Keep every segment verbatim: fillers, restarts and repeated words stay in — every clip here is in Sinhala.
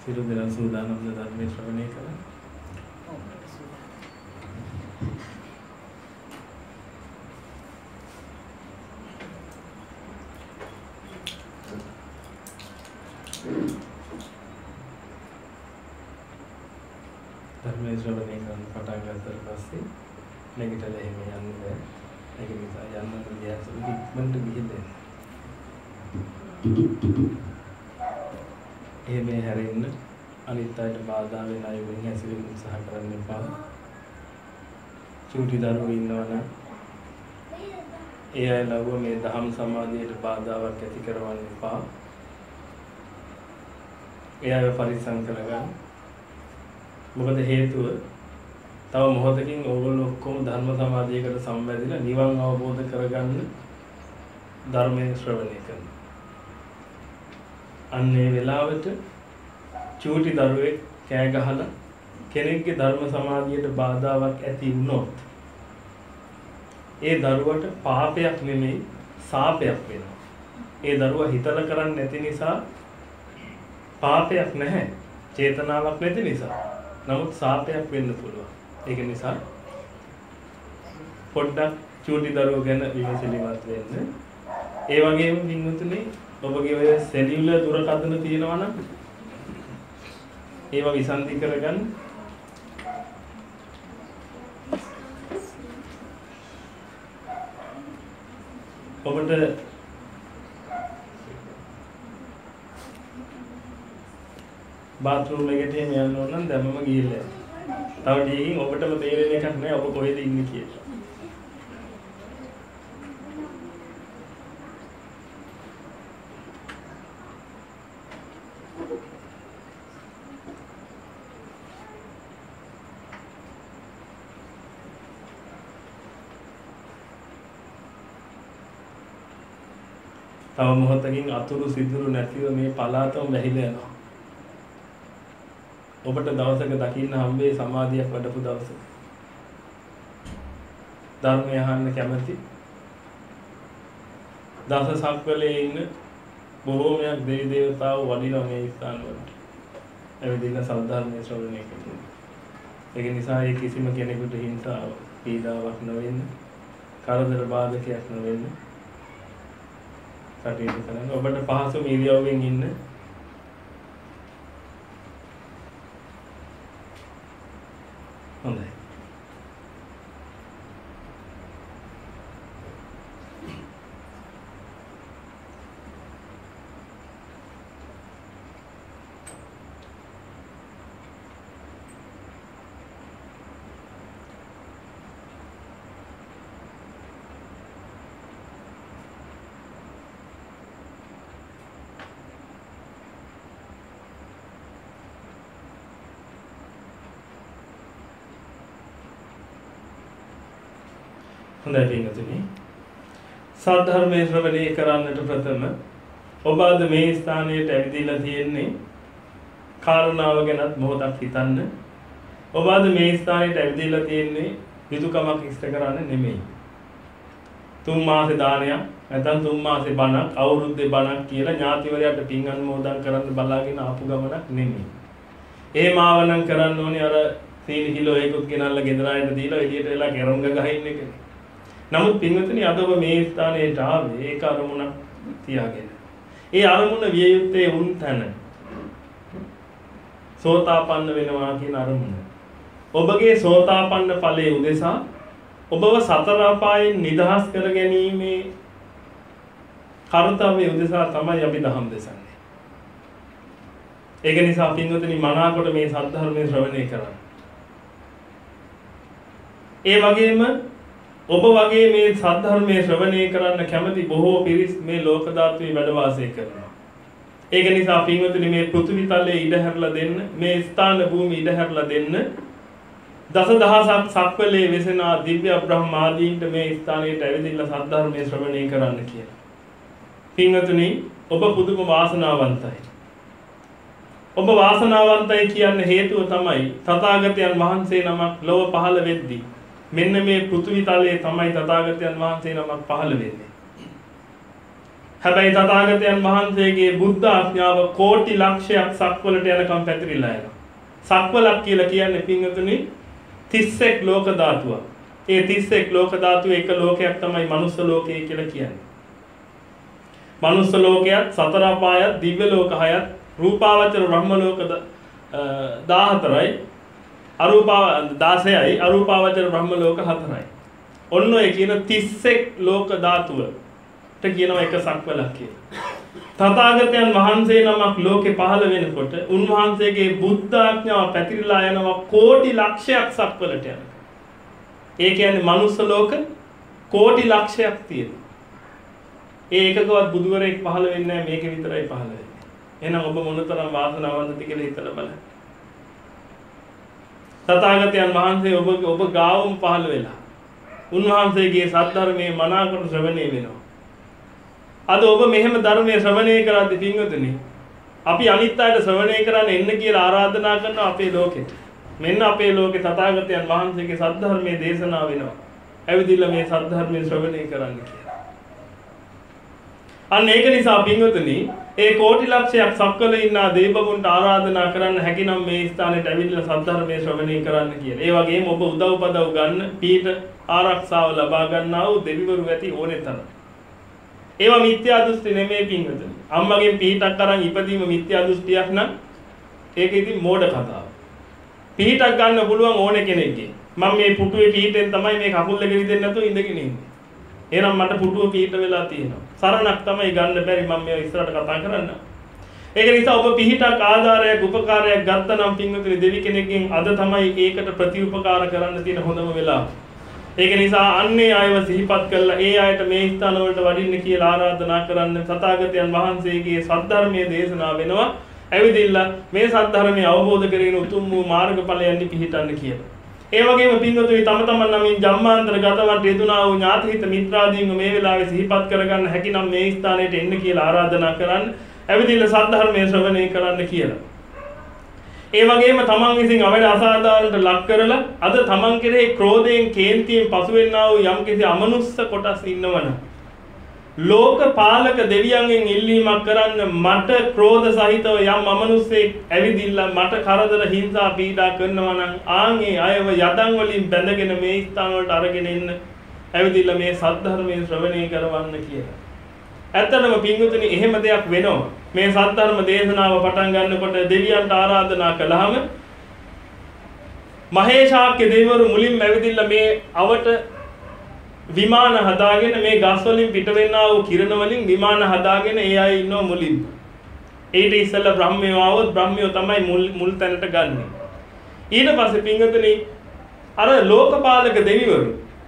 සියලු දෙනා සූදානම්ද ධර්මයේ ශ්‍රවණය කරන්න. ධර්මයේ ශ්‍රවණය කරන්න පටන් ගන්නතර පස්සේ නැගිටලා එහෙම යන්න බෑ. ඒක නිසා යන්න ගියාට ඉක්මනට ගිහින් එන්න. එහෙම හැරෙන්න අනිත් අයට බාධා වෙන අය වෙන හැසිරෙන්න උත්සාහ කරන්න එපා. චූටි දරුවෝ ඉන්නවනම් ඒ අය ලව්ව මේ දහම් සමාධියට බාධාවක් ඇති කරවන්න එපා. ඒ අය පරිස්සම් කරගන්න. මොකද හේතුව තව මොහොතකින් ඕගොල්ලෝ ඔක්කොම ධර්ම සමාධියකට සම්බන්ධිලා නිවන් අවබෝධ කරගන්න ධර්මයේ ශ්‍රවණය කරනවා. අන්නේ වෙලාවට චූටි දරුවෙක් කෑ ගහලා කෙනෙක්ගේ ධර්ම සමාධියට බාධාවක් ඇති වුණොත් ඒ දරුවට පාපයක් නෙමෙයි සාපයක් වෙනවා. ඒ දරුවා හිතලා කරන්නේ නැති නිසා පාපයක් නැහැ. චේතනාවක් නැති නිසා. නමුත් සාපයක් වෙන්න පුළුවන්. ඒක නිසා පොඩ්ඩක් චූටි දරුවෝ ගැන විමසිලිමත් වෙන්න. ඒ වගේම පින්වතුනි ඔබගේ ඔය සෙලියුලර් දුරකථන තියෙනවා නම් ඒවා විසන්ධි කරගන්න. ඔබට බාත්රූම් එකට එහෙම යන්න ඕන නම් දැම්මම ගිහිල්ලා. තව ටිකකින් ඔබටම තේරෙන එකක් නෑ ඔබ කොහෙද ඉන්නේ කියලා. තව මොහොතකින් අතුරු සිදුරු නැතිව මේ පලාතම වැහිලා යනවා. ඔබට දවසක දකින්න හම්බේ සමාධියක් වඩපු දවසක. ධර්මය අහන්න කැමති. දස සක්වලේ ඉන්න බොහෝමයක් දෙවි දේවතාවෝ වඩිනවා මේ ස්ථාන වලට. එවෙදින සද්ධර්මයේ ශ්‍රවණය කරනවා. ඒක නිසා ඒ කිසිම කෙනෙකුට හිංසාවක් පීඩාවක් නොවෙන්න, කරදර බාධකයක් නොවෙන්න කටයුතු කරන්න. ඔබට පහසු ඉරියව්වෙන් ඉන්න. හොඳයි. හොඳයි පින්වතුනි. සද්ධර්මයේ ශ්‍රවණය කරන්නට ප්‍රථම ඔබ අද මේ ස්ථානයට ඇවිදලා තියෙන්නේ කාරණාව ගැනත් මොහොතක් හිතන්න. ඔබ අද මේ ස්ථානයට ඇවිදලා තියෙන්නේ යුතුයකමක් ඉෂ්ට කරන්න නෙමෙයි. තුන් මාසේ දානයක් නැත්නම් තුන් මාසේ බණක් අවුරුද්දේ බණක් කියලා ඥාතිවරයාට පින් අනුමෝදන් කරන්න බලාගෙන ආපු ගමනක් නෙමෙයි. ඒ මාවනම් කරන්න ඕනේ අර සීනි කිලෝ එකක් ගෙනල්ලා ගෙදර ආයෙත් දීලා එළියට වෙලා කැරම් ගහ ඉන්න එක. නමුත් පින්වතුනි අද ඔබ මේ ස්ථානයට ආවේ ඒක අරමුණක් තියාගෙන. ඒ අරමුණ විය යුත්තේ උන් තැන. සෝතාපන්න වෙනවා කියන අරමුණ. ඔබගේ සෝතාපන්න ඵලයේ උදෙසා ඔබව සතර අපායෙන් නිදහස් කර ගැනීමේ කර්තව්‍ය උදෙසා තමයි අපි දහම් දෙසන්නේ. ඒක නිසා පින්වතුනි මනාකොට මේ සද්ධර්මයේ ශ්‍රවණය කරන්න. ඒ වගේම ඔබ වගේ මේ සද්ධර්මයේ ශ්‍රවණය කරන්න කැමති බොහෝ පිරිස් මේ ලෝක ධාතුවේ වැඩ වාසය කරනවා. ඒක නිසා පින්වතුනි මේ පෘථිවි තලයේ ඉඩ හැරලා දෙන්න, මේ ස්ථාන භූමි ඉඩ හැරලා දෙන්න. දසදහසක් සක්වලේ වෙසෙන දිව්‍ය බ්‍රහ්මාදීන්ට මේ ස්ථානයට ඇවිදilla සද්ධර්මයේ ශ්‍රවණය කරන්න කියලා. පින්වතුනි ඔබ පුදුම වාසනාවන්තයි. ඔබ වාසනාවන්තයි කියන්න හේතුව තමයි තථාගතයන් වහන්සේ නමක් ලොව පහළ වෙද්දී මෙන්න මේ පෘථිවි තලයේ තමයි තථාගතයන් වහන්සේ නමක් පහළ වෙන්නේ. හැබැයි තථාගතයන් වහන්සේගේ බුද්ධ ආඥාව කෝටි ලක්ෂයක් සක්වලට යනකම් පැතිරිලා යනවා. සක්වලක් කියලා කියන්නේ පින්වතුනි තිස් එක් ලෝක ධාතුවක්. ඒ තිස් එක් ලෝක ධාතුවේ එක ලෝකයක් තමයි මනුස්ස ලෝකය කියලා කියන්නේ. මනුස්ස ලෝකයත් සතර අපායත් දිව්‍ය ලෝක හයත් රූපාවචර බ්‍රහ්ම ලෝක දාහතරයි අරූපාව දාසයයි අරූපාවචර බ්‍රහ්ම ලෝක හතරයි. ඔන්න ඔය කියන තිස් එක් ලෝක ධාතුවට කියනවා එක සක්වලක් කියලා. තථාගතයන් වහන්සේ නමක් ලෝකේ පහළ වෙනකොට උන්වහන්සේගේ බුද්ධ ආඥාව පැතිරිලා යනවා කෝටි ලක්ෂයක් සක්වලට යනවා. ඒ කියන්නේ මනුස්ස ලෝක කෝටි ලක්ෂයක් තියෙනවා. ඒ එකකවත් බුදුවරයෙක් පහළ වෙන්නේ නැහැ මේක විතරයි පහළ වෙන්නේ. එහෙනම් ඔබ මොනතරම් වාසනාවන්තද කියලා හිතලා බලන්න. තථාගතයන් වහන්සේ ඔබ ඔබ ගාවම පහළ වෙලා උන්වහන්සේගේ සත්‍ය මනාකොට ශ්‍රවණය වෙනවා. අද ඔබ මෙහෙම ධර්මයේ ශ්‍රවණය කරද්දී පින්වතුනි අපි අනිත් අයට ශ්‍රවණය කරන්න එන්න කියලා ආරාධනා කරනවා අපේ ලෝකෙට. මෙන්න අපේ ලෝකේ තථාගතයන් වහන්සේගේ සත්‍ය ධර්මයේ දේශනා වෙනවා. ඇවිදින්න මේ සත්‍ය ධර්මයේ ශ්‍රවණය කරන්න කියලා. අන්න ඒක නිසා පින්වතුනි ඒ කෝටි ලක්ෂයක් සක්වල ඉන්න දේවබුන්ට ආරාධනා කරන්න හැකිනම් මේ ස්ථානෙට ඇවිල්ලා සත්‍ය ධර්මයේ ශ්‍රවණය කරන්න කියලා. ඒ වගේම ඔබ උදව් පදව් ගන්න පීඨ ආරක්ෂාව ලබා ගන්නා වූ දෙවිවරු ඇති ඕනේ තරම්. ඒවා මිත්‍යා දෘෂ්ටි නෙමෙයි පින්වතුනි. අම්මගෙන් පිටක් අරන් ඉපදීම මිත්‍යා දෘෂ්ටියක් නම් ඒක ඉතින් මෝඩ කතාවක්. පිටක් ගන්න පුළුවන් ඕනේ කෙනෙක්ගේ. මම මේ පුටුවේ පිටෙන් තමයි මේ කකුල් දෙක විදෙන්න නැතුව ඉඳගෙන ඉන්නේ. එහෙනම් මට පුටුව පිට වෙලා තියෙනවා. සරණක් තමයි ගන්න බැරි මම මේ ඉස්සරහට කතා කරන්න. ඒක නිසා ඔබ පිටක් ආධාරයක් උපකාරයක් ගත්තනම් පින්වතුනි දෙවි කෙනෙක්ගෙන් අද තමයි ඒකට ප්‍රතිඋපකාර කරන්න තියෙන හොඳම වෙලාව. ඒක නිසා අන්නේ අයව සිහිපත් කරලා ඒ අයට මේ ස්ථාන වලට වඩින්න කියලා ආරාධනා කරන්න තථාගතයන් වහන්සේගේ සද්ධර්මයේ දේශනා වෙනවා. ඇවිදින්න මේ සද්ධර්මය අවබෝධ කරගෙන උතුම් වූ මාර්ගඵලයන්හි පිහිටන්න කියලා. ඒ වගේම පින්වතුනි තම තමන් නමින් ජම්මාන්තර ගතවට යෙදුනා වූ ඥාතිහිත මිත්‍රාදීන්ව මේ වෙලාවේ සිහිපත් කරගන්න හැකිනම් මේ ස්ථානයට එන්න කියලා ආරාධනා කරන්න. ඇවිදින්න සද්ධර්මයේ ශ්‍රවණය කරන්න කියලා. ඒ වගේම තමන් විසින් අවඩ අසාධාරණට ලක් කරලා අද තමන් කෙරෙහි ක්‍රෝධයෙන් කේන්තියෙන් පසු වෙන්නා වූ යම්කිසි අමනුස්ස කොටස් ඉන්නවනම් ලෝකපාලක දෙවියන්ගෙන් ඉල්ලීමක් කරන්න මට ක්‍රෝධ සහිතව යම් අමනුස්සෙක් ඇවිදින්න මට කරදර හිංසා පීඩා කරනවා නම් ආන්ගේ අයව යදන් වලින් බැඳගෙන මේ ස්ථාන වලට අරගෙන එන්න ඇවිදින්න මේ සද්ධර්මයේ ශ්‍රවණය කරවන්න කියලා. ඇත්තටම පින්වතුනි එහෙම දෙයක් වෙනවා. මේ සද්ධර්ම දේශනාව පටන් ගන්නකොට දෙවියන්ට ආරාධනා කළාම මහේශාක්‍ය දෙවිවරු මුලින්ම ඇවිදින්න මේ අවට විමාන හදාගෙන මේ ගස් වලින් පිට වෙන්නා වූ කිරණ වලින් විමාන හදාගෙන ඒ අය ඉන්නව මුලින්ම. ඊට ඉස්සෙල්ලා බ්‍රහ්මයෝ ආවොත් බ්‍රහ්මයෝ තමයි මුල් මුල් තැනට ගන්නෙ. ඊට පස්සේ පින්වතුනි අර ලෝකපාලක දෙවිවරු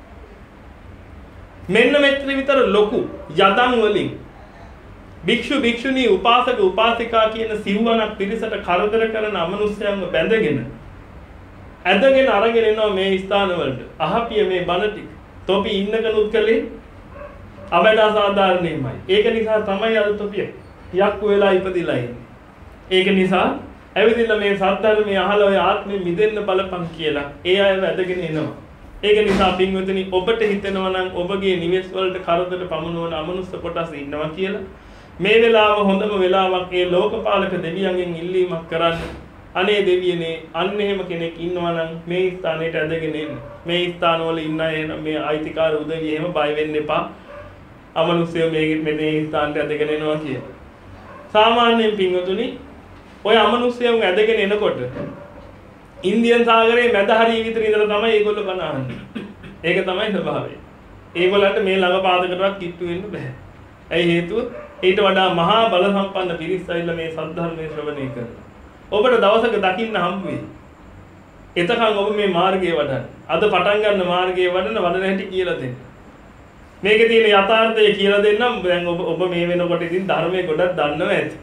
මෙන්න මෙච්චර විතර ලොකු යදන් වලින් භික්ෂු භික්ෂුණී උපාසක උපාසිකා කියන සිව්වනක් පිරිසට කරදර කරන අමනුෂ්‍යයන්ව බැඳගෙන ඇදගෙන අරගෙන එනවා මේ ස්ථාන වලට. අහපිය මේ බණ ටික තොපි ඉන්නකනුත් කලේ අවඩ අසාධාරණෙමයි. ඒක නිසා තමයි අද තොපිය යක්කු වෙලා ඉපදිලා ඉන්නේ. ඒක නිසා ඇවිදින්න මේ සත්‍යධර්මයේ අහලා ඔය ආත්මෙ මිදෙන්න බලපන් කියලා ඒ අයව ඇදගෙන එනවා. ඒක නිසා පින්වතුනි ඔබට හිතෙනවා නම් ඔබගේ නිවෙස් වලට කරදර පමුණවන අමනුස්ස කොටස් ඉන්නවා කියලා මේ වෙලාව හොඳම වෙලාවක් ඒ ලෝකපාලක දෙවියන්ගෙන් ඉල්ලීමක් කරන්න. අනේ දෙවියනේ අන්න එහෙම කෙනෙක් ඉන්නවා නම් මේ ස්ථානෙට ඇදගෙන එන්න. මේ ස්ථානවල ඉන්න අය මේ අයිතිකාර උදවිය එහෙම බය වෙන්න එපා. අමනුස්සයෝ මේ මේ ස්ථානට ඇදගෙන එනවා කියලා. සාමාන්‍යයෙන් පින්වතුනි ඔය අමනුස්සයන් ඇදගෙන එනකොට ඉන්දියන් සාගරයේ මැද හරිය විතර ඉඳලා තමයි ඒගොල්ලෝ බණ අහන්නේ. ඒක තමයි ස්වභාවය. ඒගොල්ලන්ට මේ ළඟ පාදකටවත් කිට්ටු වෙන්න බෑ. ඇයි හේතුව? ඊට වඩා මහා බල සම්පන්න පිරිස් ඇවිල්ලා මේ සද්ධර්මයේ ශ්‍රවණය කරනවා. ඔබට දවසක දකින්න හම්බ වෙයි. එතකන් ඔබ මේ මාර්ගයේ වඩන්න. අද පටන් ගන්න මාර්ගයේ වඩන වඩන හැටි කියලා දෙන්න. මේකේ තියෙන යථාර්ථය කියලා දෙන්නම්. දැන් ඔබ ඔබ මේ වෙනකොට ඉතින් ධර්මයේ ගොඩක් දන්නව ඇති.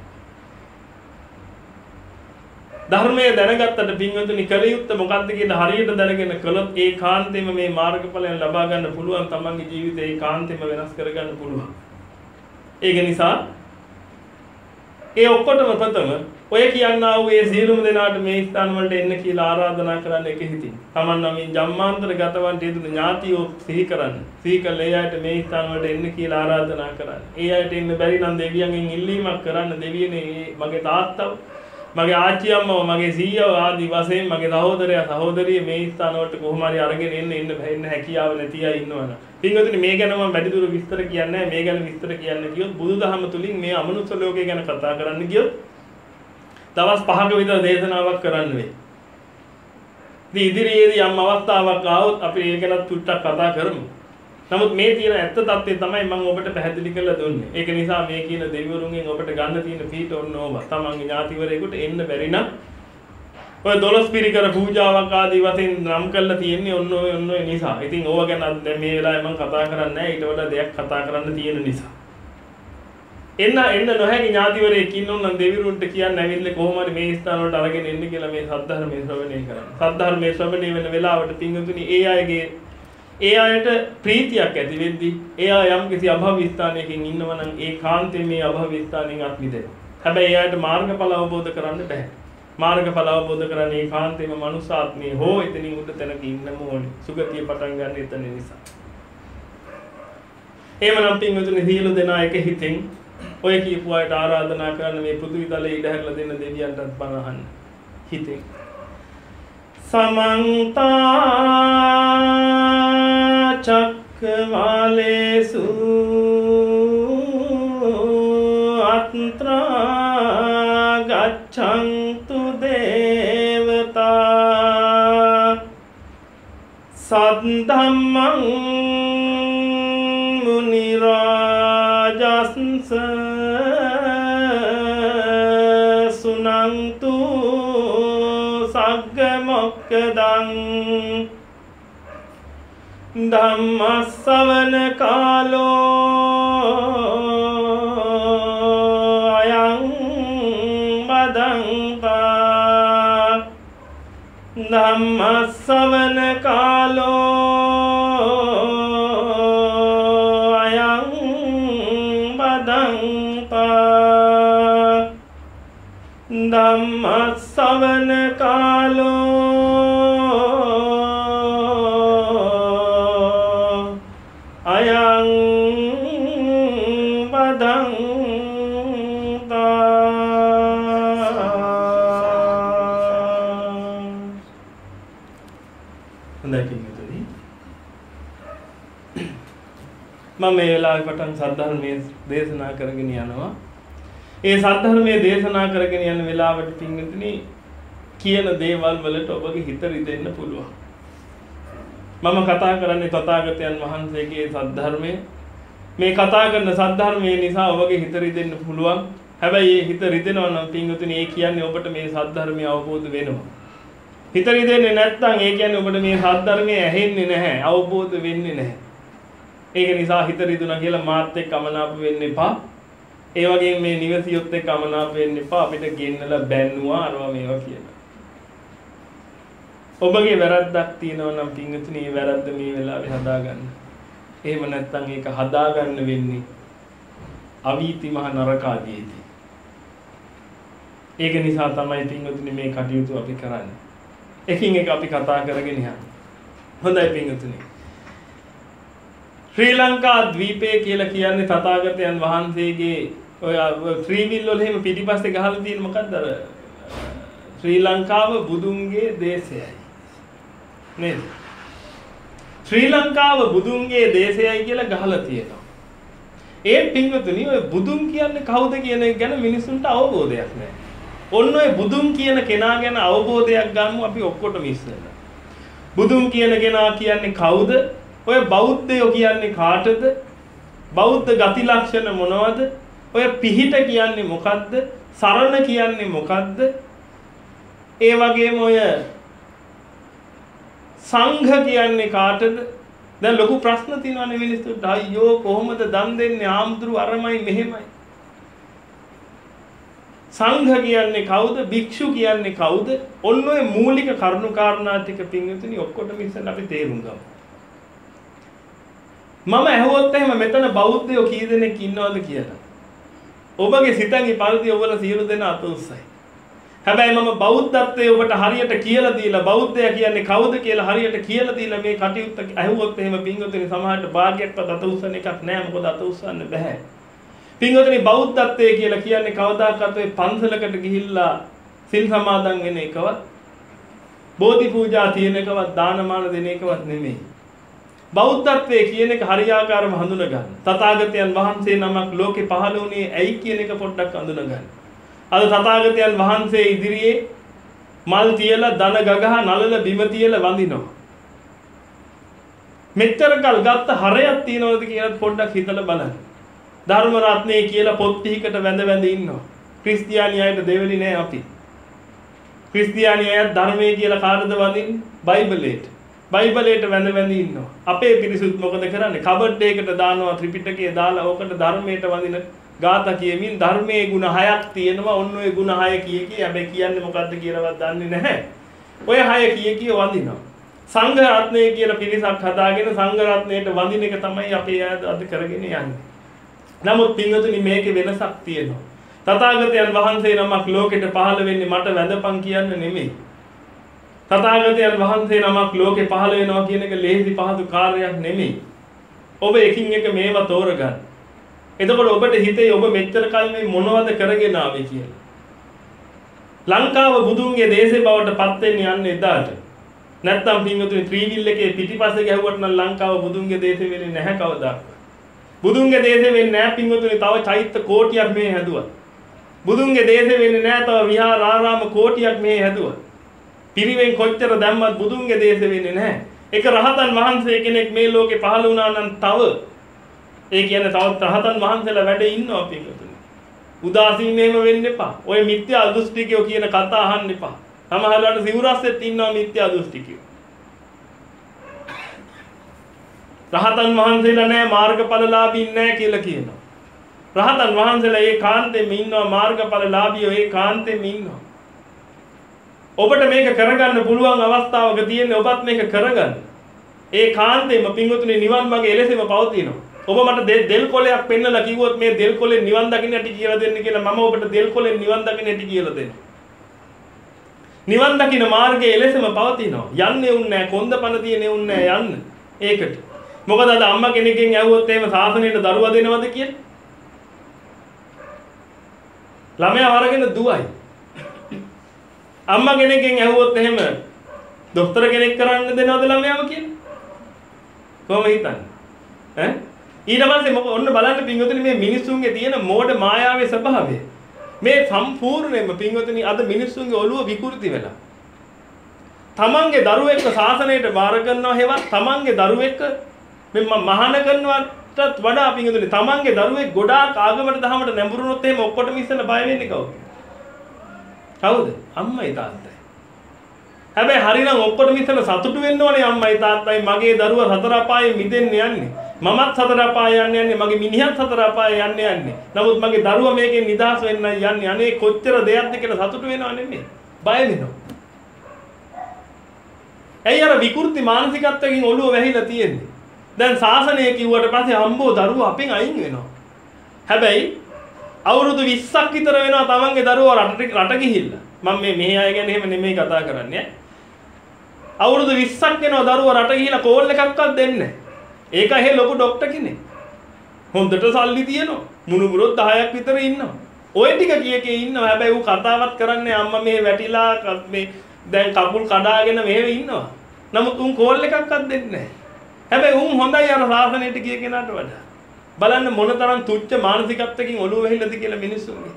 ධර්මයේ දැනගත්තට පින්වතුනි කල යුත්තේ මොකක්ද කියලා හරියට දැනගෙන කළොත් ඒ කාන්තේම මේ මාර්ගඵලයන් ලබා ගන්න පුළුවන්. තමන්ගේ ජීවිතේ ඒ කාන්තේම වෙනස් කර ගන්න පුළුවන්. ඒක නිසා ඒ ඔක්කොටම ප්‍රථම ඔය කියන්නා වූ ඒ සියලුම දෙනාට මේ ස්ථාන වලට එන්න කියලා ආරාධනා කරන්න එක හිතින්. Taman නම් මේ ජම්මාන්තර ගතවන්ට යෙදුණු ඥාතියෝ සිහි කරන්න. සිහි කළ ඒ අයට මේ ස්ථාන වලට එන්න කියලා ආරාධනා කරන්න. ඒ අයට එන්න බැරි නම් දෙවියන්ගෙන් ඉල්ලීමක් කරන්න. දෙවියනේ මගේ තාත්තව, මගේ ආච්චි අම්මව, මගේ සීයව ආදී වශයෙන් මගේ සහෝදරයා සහෝදරිය මේ ස්ථාන වලට කොහොම හරි අරගෙන එන්න එන්න බැන්න හැකියාව නැති අය ඉන්නවනේ. පින්වතුනි මේ ගැන මම වැඩිදුර විස්තර කියන්නේ නැහැ. මේ ගැන විස්තර කියන්න කියොත් බුදුදහම තුලින් මේ අමනුෂ්‍ය ලෝකය ගැන කතා කරන්න ගියොත් දවස් පහක විතර දේශනාවක් කරන්න වෙයි. ඉතින් ඉදිරියේදී යම් අවස්ථාවක් ආවොත් අපි ඒක ගැන තුට්ටක් කතා කරමු. නමුත් මේ තියෙන ඇත්ත తත්ත්වය තමයි මම ඔබට පැහැදිලි කරලා දුන්නේ. ඒක නිසා මේ කියන දෙවිවරුන්ගෙන් ඔබට ගන්න තියෙන පීඨ ඔන්න ඕවා. තමන්ගේ ඥාතිවරයෙකුට එන්න බැරි නම් ඔය දොළොස් පිරිකර පූජාවක් ආදී වශයෙන් නම් කරලා තියෙන්නේ ඔන්න ඔය ඔන්න ඔය නිසා. ඉතින් ඕවා ගැන දැන් මේ වෙලාවේ මම කතා කරන්නේ නැහැ. ඊට වඩා දෙයක් කතා කරන්න තියෙන නිසා. එන්න එන්න නොහැකි ඥාතිවරයෙක් ඉන්නොත් දෙවිවරුන්ට කියන්න ඇවිල්ලා කොහොම හරි මේ ස්ථාන වලට අරගෙන එන්න කියලා මේ සද්ධර්මයේ ශ්‍රවණය කරන්න. සද්ධර්මයේ ශ්‍රවණය වෙන වෙලාවට පින්වතුනි ඒ අයගේ ඒ අයට ප්‍රීතියක් ඇති වෙද්දී ඒ අය යම් කිසි අභව්‍ය ස්ථානයකින් ඉන්නවා නම් ඒ කාන්තේ මේ අභව්‍ය ස්ථානෙන් අත් මිදෙනවා. හැබැයි ඒ අයට මාර්ගඵල අවබෝධ කරන්න බෑ. මාර්ගඵල අවබෝධ කරන්නේ කාන්තේම මනුසාත්මේ හෝ එතනින් උඩ තැනක ඉන්නම ඕනේ. සුගතිය පටන් ගන්න එතන නිසා. එහෙමනම් පින්වතුනි සියලු දෙනා එක හිතෙන් ඔය කියපු අයට ආරාධනා කරන මේ පෘථිවි තලයේ ඉඩ හැරලා දෙන්න දෙවියන්ටත් බණ අහන්න. හිතෙන් සමන්ත චක්කවාලේසු අත්‍රා ගච්ඡන්තු දේවතා සද්ධම්මං මුනි රාජස්ස සුනන්තු සග්ග මොක්ඛදං ධම්මස්සවන කාලෝ අයං බදංපා ධම්මස්සවන කාලෝ අයං බදංපා ධම්මස්සවන කාලෝ මම මේ වෙලාවේ පටන් සද්ධර්මයේ දේශනා කරගෙන යනවා. ඒ සද්ධර්මයේ දේශනා කරගෙන යන වෙලාවට පින්විතනි කියන දේවල් වලට ඔබගේ හිත රිදෙන්න පුළුවන්. මම කතා කරන්නේ තථාගතයන් වහන්සේගේ සද්ධර්මයේ. මේ කතා කරන සද්ධර්මයේ නිසා ඔබගේ හිත රිදෙන්න පුළුවන්. හැබැයි මේ හිත රිදෙනවා නම් පින්විතනි ඒ කියන්නේ ඔබට මේ සද්ධර්මය අවබෝධ වෙනවා. හිත රිදෙන්නේ නැත්නම් ඒ කියන්නේ ඔබට මේ සද්ධර්මය ඇහෙන්නේ නැහැ, අවබෝධ වෙන්නේ නැහැ. ඒක නිසා හිත රිදුණා කියලා මාත් එක්ක අමනාප වෙන්න එපා. ඒ වගේම මේ නිවසියොත් එක්ක අමනාප වෙන්න එපා. අපිට ගෙන්නලා බැන්නුවා අරවා මේවා කියලා. ඔබගේ වැරද්දක් තියෙනවා නම් පින්විතනි මේ වැරද්ද මේ වෙලාවේ හදාගන්න. එහෙම නැත්නම් ඒක හදාගන්න වෙන්නේ අවීති මහ නරකාදීදී. ඒක නිසා තමයි පින්විතනි මේ කටයුතු අපි කරන්නේ. එකින් එක අපි කතා කරගෙන යනවා. හොඳයි පින්විතනි. ශ්‍රී ලංකා ද්වීපය කියලා කියන්නේ තථාගතයන් වහන්සේගේ ඔය ශ්‍රී විල් වල එහෙම පිටිපස්සේ ගහලා තියෙන මොකක්ද අර ශ්‍රී ලංකාව බුදුන්ගේ දේශයයි නේද? ශ්‍රී ලංකාව බුදුන්ගේ දේශයයි කියලා ගහලා තියෙනවා. ඒ පින්වතුනි ඔය බුදුන් කියන්නේ කවුද කියන එක ගැන මිනිසුන්ට අවබෝධයක් නැහැ. ඔන්න ඔය බුදුන් කියන කෙනා ගැන අවබෝධයක් ගන්නු අපි ඔක්කොටම ඉස්සෙල්ලා. බුදුන් කියන කෙනා කියන්නේ කවුද? ඔය බෞද්ධයෝ කියන්නේ කාටද? බෞද්ධ ගති ලක්ෂණ මොනවද? ඔය පිහිට කියන්නේ මොකද්ද? සරණ කියන්නේ මොකද්ද? ඒ වගේම ඔය සංඝ කියන්නේ කාටද? දැන් ලොකු ප්‍රශ්න තියෙනවානේ මිනිස්සුන්ට. අයියෝ කොහොමද දන් දෙන්නේ? ආම්දුරු අරමයි මෙහෙමයි. සංඝ කියන්නේ කවුද? භික්ෂු කියන්නේ කවුද? ඔන්න ඔය මූලික කරුණු කාරණා ටික පින්විතනි ඔක්කොටම ඉස්සෙල්ලා අපි තේරුම් ගමු. මම ඇහුවොත් එහෙම මෙතන බෞද්ධයෝ කී දෙනෙක් ඉන්නවද කියලා. ඔබගේ සිතන්ගේ පරිදි ඔබලා සියලු දෙනා අත උස්සයි. හැබැයි මම බෞද්ධත්වයේ ඔබට හරියට කියලා දීලා බෞද්ධය කියන්නේ කවුද කියලා හරියට කියලා දීලා මේ කටයුත්ත ඇහුවොත් එහෙම පින්වතුනි සමහරට භාගයක්වත් අත උස්සන එකක් නෑ. මොකද අත උස්සන්න බෑ. පින්වතුනි බෞද්ධත්වයේ කියලා කියන්නේ කවදාකවත් ඔය පන්සලකට ගිහිල්ලා සිල් සමාදන් වෙන එකවත් බෝධි පූජා තියෙන එකවත් දානමාන දෙන එකවත් නෙමෙයි. බෞද්ධත්වයේ කියන එක හරියාකාරව හඳුන ගන්න. තථාගතයන් වහන්සේ නමක් ලෝකේ පහළ වුණේ ඇයි කියන එක පොඩ්ඩක් හඳුන ගන්න. අද තථාගතයන් වහන්සේ ඉදිරියේ මල් තියලා දන ගගහ නලල බිම තියලා වඳිනවා. මෙච්චර කල් ගත්ත හරයක් තියනවද කියලා පොඩ්ඩක් හිතලා බලන්න. ධර්ම රත්නේ කියලා පොත් ටිකට වැඳ වැඳ ඉන්නවා. ක්‍රිස්තියානි අයට දෙවෙනි නෑ අපි. ක්‍රිස්තියානි අය ධර්මයේ කියලා කාටද වඳින්නේ? බයිබලයට. බයිබලයට වැඳ වැඳ ඉන්නවා. අපේ පිරිසුත් මොකද කරන්නේ? කබඩ් එකකට දානවා ත්‍රිපිටකය දාලා ඕකට ධර්මයට වඳින ගාථා කියමින් ධර්මයේ ගුණ හයක් තියෙනවා. ඔන්න ඔය ගුණ හය කිය කී හැබැයි කියන්නේ මොකද්ද කියලාවත් දන්නේ නැහැ. ඔය හය කිය කී වඳිනවා. සංඝ රත්නය කියලා පිරිසක් හදාගෙන සංඝ රත්නයට වඳින එක තමයි අපි අද කරගෙන යන්නේ. නමුත් පින්වතුනි මේකේ වෙනසක් තියෙනවා. තථාගතයන් වහන්සේ නමක් ලෝකෙට පහළ වෙන්නේ මට වැඳපන් කියන්න නෙමෙයි. තථාගතයන් වහන්සේ නමක් ලෝකෙ පහළ වෙනවා කියන එක ලේසි පහසු කාර්යයක් නෙමෙයි. ඔබ එකින් එක මේවා තෝරගන්න. එතකොට ඔබට හිතේ ඔබ මෙච්චර කල් මේ මොනවද කරගෙන ආවේ කියලා. ලංකාව බුදුන්ගේ දේශේ බවට පත් වෙන්නේ යන්නේ එදාට. නැත්තම් පින්වතුනි ත්‍රිවිල් එකේ පිටිපස්සේ ගැහුවට නම් ලංකාව බුදුන්ගේ දේශේ වෙන්නේ නැහැ කවදාවත්. බුදුන්ගේ දේශේ වෙන්නේ නැහැ පින්වතුනි තව චෛත්‍ය කෝටියක් මේ හැදුවා. බුදුන්ගේ දේශේ වෙන්නේ නැහැ තව විහාර ආරාම කෝටියක් මේ හැදුවා. පිරිවෙන් කොච්චර දැම්මත් බුදුන්ගේ දේශේ වෙන්නේ නැහැ. එක රහතන් වහන්සේ කෙනෙක් මේ ලෝකේ පහළ වුණා නම් තව ඒ කියන්නේ තවත් රහතන් වහන්සේලා වැඩ ඉන්නවා පින්වතුනි. උදාසීනෙම වෙන්න එපා. ඔය මිත්‍යා දෘෂ්ටිකයෝ කියන කතා අහන්න එපා. සමහරවිට සිවුරස්සෙත් ඉන්නවා මිත්‍යා දෘෂ්ටිකයෝ. රහතන් වහන්සේලා නැහැ මාර්ගඵලලාභී නැහැ කියලා කියනවා. රහතන් වහන්සේලා ඒ කාන්තෙම ඉන්නවා මාර්ගඵලලාභීෝ ඒ කාන්තෙම ඉන්නවා. ඔබට මේක කරගන්න පුළුවන් අවස්ථාවක තියෙන්නේ ඔබත් මේක කරගන්න. ඒ කාන්තෙම පින්වතුනි නිවන් මාගේ එලෙසම පවතිනවා. ඔබ මට දෙල් කොලයක් පෙන්නලා කිව්වොත් මේ දෙල් කොලෙන් නිවන් දකින්න ඇති කියලා දෙන්න කියලා මම ඔබට දෙල් කොලෙන් නිවන් දකින්න ඇති කියලා දෙන්න. නිවන් දකින්න මාර්ගයේ එලෙසම පවතිනවා. යන්නේ උන්නේ නැහැ කොන්දපන තියෙන්නේ උන්නේ නැහැ යන්න. ඒකට. මොකද අද අම්මා කෙනෙක්ගෙන් ඇහුවොත් එහෙම සාසනයට දරුවා දෙනවද කියලා? ළමයා වරගෙන දුවයි. අම්මා කෙනෙක්ගෙන් ඇහුවොත් එහෙම දොස්තර කෙනෙක් කරන්න දෙනවද ළමයාව කියලා? කොහොම හිතන්නේ? ඈ? ඊට පස්සේ මොකද ඔන්න බලන්න පින්වතුනි මේ මිනිස්සුන්ගේ තියෙන මෝඩ මායාවේ ස්වභාවය. මේ සම්පූර්ණයෙන්ම පින්වතුනි අද මිනිස්සුන්ගේ ඔළුව විකෘති වෙලා. තමන්ගේ දරුවෙක්ව සාසනයට බාර කරනවා හේවත් තමන්ගේ දරුවෙක්ව මේ මහාන කරනවටත් වඩා පින්වතුනි තමන්ගේ දරුවෙක් ගොඩාක් ආගමකට දහමට නැඹුරුනොත් එහෙම ඔක්කොටම ඉස්සෙල්ලා බය වෙන්නේ කවුද? කවුද? අම්මයි තාත්තයි. හැබැයි හරිනම් ඔක්කොටම ඉස්සෙල්ලා සතුටු වෙන්න ඕනේ අම්මයි තාත්තයි මගේ දරුවා සතර අපායේ මිදෙන්න යන්නේ. මමත් සතර අපායේ යන්නේ යන්නේ මගේ මිනිහත් සතර අපායේ යන්නේ යන්නේ. නමුත් මගේ දරුවා මේකෙන් නිදහස් වෙන්නයි යන්නේ. අනේ කොච්චර දෙයක්ද කියලා සතුටු වෙනව නෙමෙයි. බය වෙනවා. ඇයි අර විකෘති මානසිකත්වයෙන් ඔළුව වැහිලා තියෙන්නේ? දැන් ශාසනය කිව්වට පස්සේ අම්බෝ දරුවා අපෙන් අයින් වෙනවා. හැබැයි අවුරුදු විස්සක් විතර වෙනවා තමන්ගේ දරුවා රට රට ගිහිල්ලා. මම මේ මෙහි අය ගැන එහෙම නෙමෙයි කතා කරන්නේ. අවුරුදු විස්සක් වෙනවා දරුවා රට ගිහිල්ලා කෝල් එකක්වත් දෙන්නේ නැහැ. ඒක ඇහි ලොකු ડોක්ටර් කෙනෙක්. හොඳට සල්ලි තියෙනවා. මුණුබුරොත් දහයක් විතර ඉන්නවා. ඔය ටික කිය කිය ඉන්නවා. හැබැයි ඌ කතාවත් කරන්නේ අම්මා මේ වැටිලා මේ දැන් කකුල් කඩාගෙන මෙහෙම ඉන්නවා. නමුත් උන් කෝල් එකක්වත් දෙන්නේ නැහැ. හැබැයි උන් හොඳයි අර සාසනයට ගිය කෙනාට වඩා. බලන්න මොනතරම් තුච්ච මානසිකත්වකින් ඔළුව වැහිලාද කියලා මිනිස්සුන්ගේ.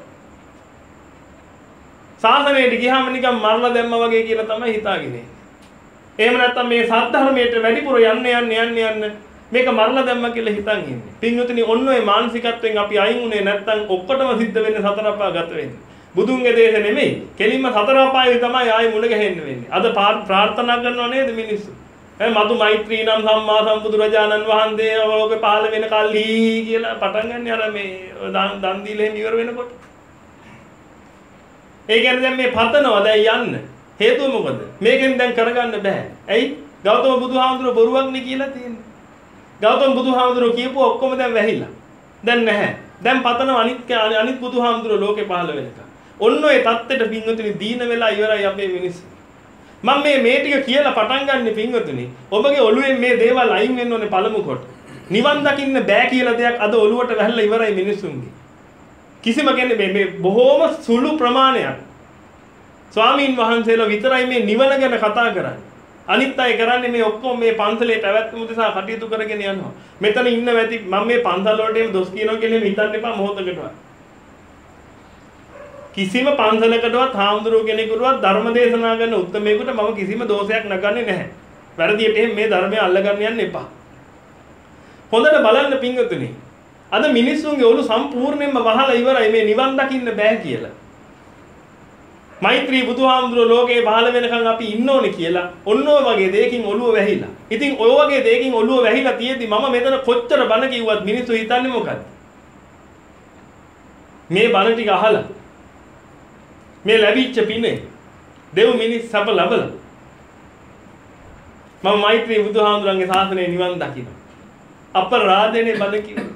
සාසනයට ගියාම නිකන් මරලා දැම්මා වගේ කියලා තමයි හිතාගෙන ඉන්නේ. එහෙම නැත්නම් මේ සද්ධර්මයට වැඩිපුර යන්න යන්න යන්න යන්න මේක මරලා දැම්මා කියලා හිතන් ඉන්නේ. පින්වතුනි ඔන්න ඔය මානසිකත්වයෙන් අපි අයින් උනේ නැත්නම් ඔක්කොටම සිද්ධ වෙන්නේ සතර අපා ගත වෙන්නේ. බුදුන්ගේ දේශ නෙමෙයි. කෙලින්ම සතර අපායේ තමයි ආයි මුල ගැහෙන්න වෙන්නේ. අද ප්‍රාර්ථනා කරනව නේද මිනිස්සු? ඒ මතු මෛත්‍රී නම් සම්මා සම්බුදුරජාණන් වහන්සේ ඔබේ පහළ වෙන කල්හි කියලා පටන් ගන්න අර මේ දන් දීලා එහෙම ඉවර වෙනකොට. ඒ කියන්නේ දැන් මේ පතනවා දැන් යන්න. හේතුව මොකද? මේකෙන් දැන් කරගන්න බෑ. ඇයි? ගෞතම බුදුහාමුදුරුවෝ බොරුවක් නේ කියලා තියෙන්නේ. ගෞතම බුදුහාමුදුරුවෝ කියපුව ඔක්කොම දැන් වැහිලා. දැන් නැහැ. දැන් පතන අනිත් අනිත් බුදුහාමුදුරුවෝ ලෝකේ පහළ වෙනකම්. ඔන්න ඔය தත්තෙට පින්වතුනි දීන වෙලා ඉවරයි අපේ මිනිස්සු. මම මේ මේ ටික කියලා පටන් ගන්න පින්වතුනි. ඔබගේ ඔළුවෙන් මේ දේවල් අයින් වෙන්න ඕනේ පළමු කොට. නිවන් දකින්න බෑ කියලා දෙයක් අද ඔළුවට වැහලා ඉවරයි මිනිස්සුන්ගේ. කිසිම කෙනෙක් මේ මේ බොහෝම සුළු ප්‍රමාණයක් ස්වාමීන් වහන්සේලා විතරයි මේ නිවන ගැන කතා කරන්නේ. අනිත් අය කරන්නේ මේ ඔක්කොම මේ පන්සලේ පැවැත්ම උදෙසා කටයුතු කරගෙන යනවා. මෙතන ඉන්න වැටි මම මේ පන්සල් වලට එහෙම දොස් කියනවා කියලා හිතන්න එපා මොහොතකටවත්. කිසිම පන්සලකටවත් හාමුදුරුවෝ කෙනෙකුටවත් ධර්ම දේශනා කරන උත්මයෙකුට මම කිසිම දෝෂයක් නගන්නේ නැහැ. වැරදියට එහෙම මේ ධර්මය අල්ලගන්න යන්න එපා. හොඳට බලන්න පින්වතුනි. අද මිනිස්සුන්ගේ ඔළු සම්පූර්ණයෙන්ම වහලා ඉවරයි මේ නිවන් දකින්න බෑ කියලා. මෛත්‍රී බුදුහාමුදුරුවෝ ලෝකේ පහළ වෙනකන් අපි ඉන්න ඕනේ කියලා ඔන්න ඔය වගේ දෙයකින් ඔළුව වැහිලා. ඉතින් ඔය වගේ දෙයකින් ඔළුව වැහිලා තියෙද්දි මම මෙතන කොච්චර බණ කිව්වත් මිනිස්සු හිතන්නේ මොකද්ද? මේ බණ ටික අහලා මේ ලැබිච්ච පිනේ දෙව් මිනිස් සබ ලබලා මම මෛත්‍රී බුදුහාමුදුරන්ගේ ශාසනය නිවන් දකින්න. අපරාධනේ බණ කිව්වා.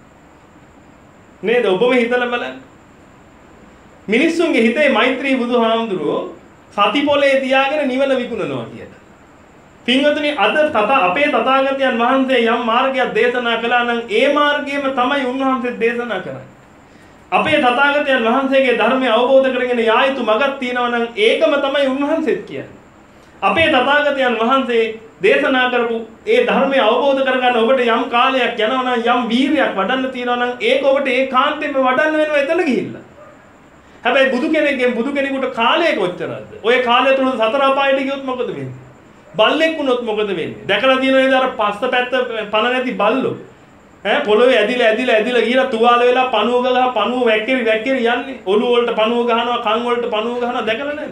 නේද ඔබම හිතලා බලන්න. මිනිස්සුන්ගේ හිතේ මෛත්‍රී බුදුහාමුදුරුවෝ සති පොලේ තියාගෙන නිවන විකුණනවා කියලා. පින්වතුනි අද තත අපේ තථාගතයන් වහන්සේ යම් මාර්ගයක් දේශනා කළා නම් ඒ මාර්ගයම තමයි උන්වහන්සේ දේශනා කරන්නේ. අපේ තථාගතයන් වහන්සේගේ ධර්මය අවබෝධ කරගෙන යා යුතු මගක් තියෙනවා නම් ඒකම තමයි උන්වහන්සේත් කියන්නේ. අපේ තථාගතයන් වහන්සේ දේශනා කරපු ඒ ධර්මය අවබෝධ කරගන්න ඔබට යම් කාලයක් යනවා නම් යම් වීරියක් වඩන්න තියෙනවා නම් ඒක ඔබට ඒකාන්තයෙන්ම වඩන්න වෙනවා එතන ගිහිල්ලා. හැබැයි බුදු කෙනෙක්ගෙන් බුදු කෙනෙකුට කාලය කොච්චරද? ඔය කාලය තුල සතර අපායට ගියොත් මොකද වෙන්නේ? බල්ලෙක් වුණොත් මොකද වෙන්නේ? දැකලා තියෙන නේද අර පස්ස පැත්ත පණ නැති බල්ලෝ? ඈ පොළොවේ ඇදිලා ඇදිලා ඇදිලා ගිහලා තුවාල වෙලා පණුව ගලලා පණුව වැක්කිරි වැක්කිරි යන්නේ. ඔළුව වලට පණුව ගහනවා, කන් වලට පණුව ගහනවා දැකලා නැද්ද?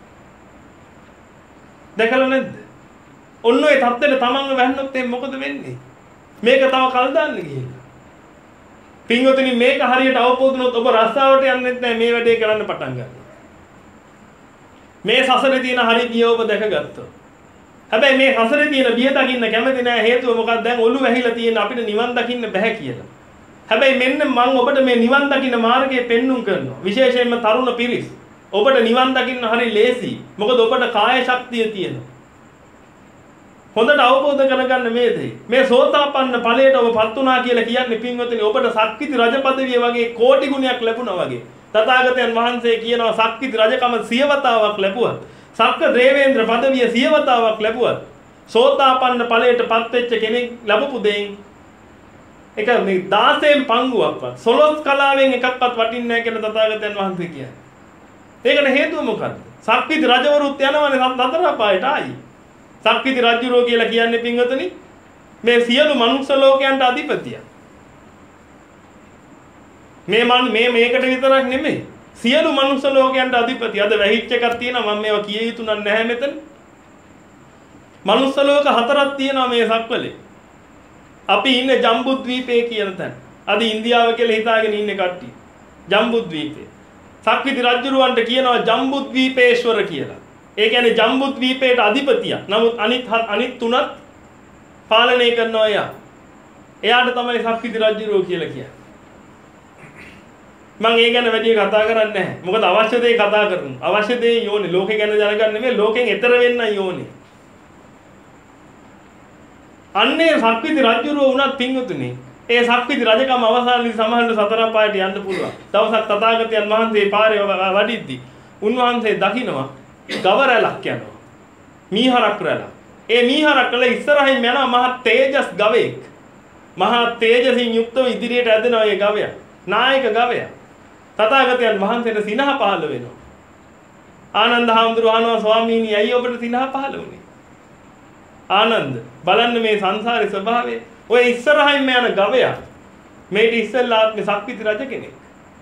දැකලා නැද්ද? ඔන්න ඔය තත්ත්වෙට තමන්ව වැන්නොත් එහෙනම් මොකද වෙන්නේ? මේක තව කල් දාන්න ගිහිල්ලා. පින්වතුනි මේක හරියට අවබෝධ වුණොත් ඔබ රස්සාවට යන්නෙත් නැහැ මේ වැඩේ කරන්න පටන් ගන්න. මේ සසරේ තියෙන හරි බිය ඔබ දැකගත්තා. හැබැයි මේ සසරේ තියෙන බිය දකින්න කැමති නැහැ හේතුව මොකක්ද? දැන් ඔළුව වැහිලා තියෙන අපිට නිවන් දකින්න බෑ කියලා. හැබැයි මෙන්න මම ඔබට මේ නිවන් දකින්න මාර්ගය පෙන්눔 කරනවා. විශේෂයෙන්ම තරුණ පිරිස්. ඔබට නිවන් දකින්න හරි ලේසි. මොකද ඔබට කාය ශක්තිය තියෙනවා. හොඳට අවබෝධ කරගන්න මේ දේ. මේ සෝතාපන්න ඵලයට ඔබපත් වුණා කියලා කියන්නේ පින්වතුනි ඔබට සක්විති රජ පදවිය වගේ කෝටි ගුණයක් ලැබුණා වගේ. තථාගතයන් වහන්සේ කියනවා සක්විති රජකම සියවතාවක් ලැබුවා. සක්ක දේවේන්ද්‍ර පදවිය සියවතාවක් ලැබුවා. සෝතාපන්න ඵලයටපත් වෙච්ච කෙනෙක් ලැබපු දෙයින් එක මේ දාසයෙන් පංගුවක්වත් සොළොස් කලාවෙන් එකක්වත් වටින්නේ නැහැ කියලා තථාගතයන් වහන්සේ කියන්නේ. ඒකට හේතුව මොකද්ද? සක්විති රජවරුත් යනවනේ සතර අපායට ආයි. සක්විති රජුරෝ කියලා කියන්නේ පින්වතුනි මේ සියලු මනුස්ස ලෝකයන්ට අධිපතිය. මේ මන් මේ මේකට විතරක් නෙමෙයි. සියලු මනුස්ස ලෝකයන්ට අධිපතිය. අද වැහිච්ච එකක් තියෙනවා මම මේවා කිය යුතු නැහැ මෙතන. මනුස්ස ලෝක හතරක් තියෙනවා මේ සක්වලේ. අපි ඉන්නේ ජම්බුද්වීපයේ කියන තැන. අද ඉන්දියාව කියලා හිතාගෙන ඉන්නේ කට්ටිය. ජම්බුද්වීපය. සක්විති රජුරවන්ට කියනවා ජම්බුද්වීපේශ්වර කියලා. ඒ කියන්නේ ජම්බුද්වීපයට අධිපතිය. නමුත් අනිත් අනිත් තුනත් පාලනය කරනවා එයා. එයාට තමයි සක්විති රජුරෝ කියලා කියන්නේ. මම ඒ ගැන වැඩි කතා කරන්නේ නැහැ. මොකද අවශ්‍ය දේ කතා කරනවා. අවශ්‍ය දේ යෝනේ. ලෝකේ ගැන දැනගන්න නෙමෙයි ලෝකෙන් එතර වෙන්නයි යෝනේ. අන්නේ සක්විති රජුරෝ වුණත් පින්වතුනි ඒ සක්විති රජකම අවසානයේදී සමහරවිට සතර පායට යන්න පුළුවන්. දවසක් තථාගතයන් වහන්සේ පාරේ වඩිද්දි උන්වහන්සේ දකිනවා ගව රැලක් යනවා. මීහරක් රැලක්. ඒ මීහරක් වල ඉස්සරහින් යනවා මහා තේජස් ගවයෙක්. මහා තේජසින් යුක්තව ඉදිරියට ඇදෙනවා ඒ ගවයා. නායක ගවයා. තථාගතයන් වහන්සේට සිනහ පහළ වෙනවා. ආනන්ද හාමුදුරුවෝ අහනවා ස්වාමීනි ඇයි ඔබට සිනහ පහළ වුනේ? ආනන්ද බලන්න මේ සංසාරේ ස්වභාවය. ඔය ඉස්සරහින් යන ගවයා මේට ඉස්සෙල්ලාත් මේ සක්විති රජ කෙනෙක්.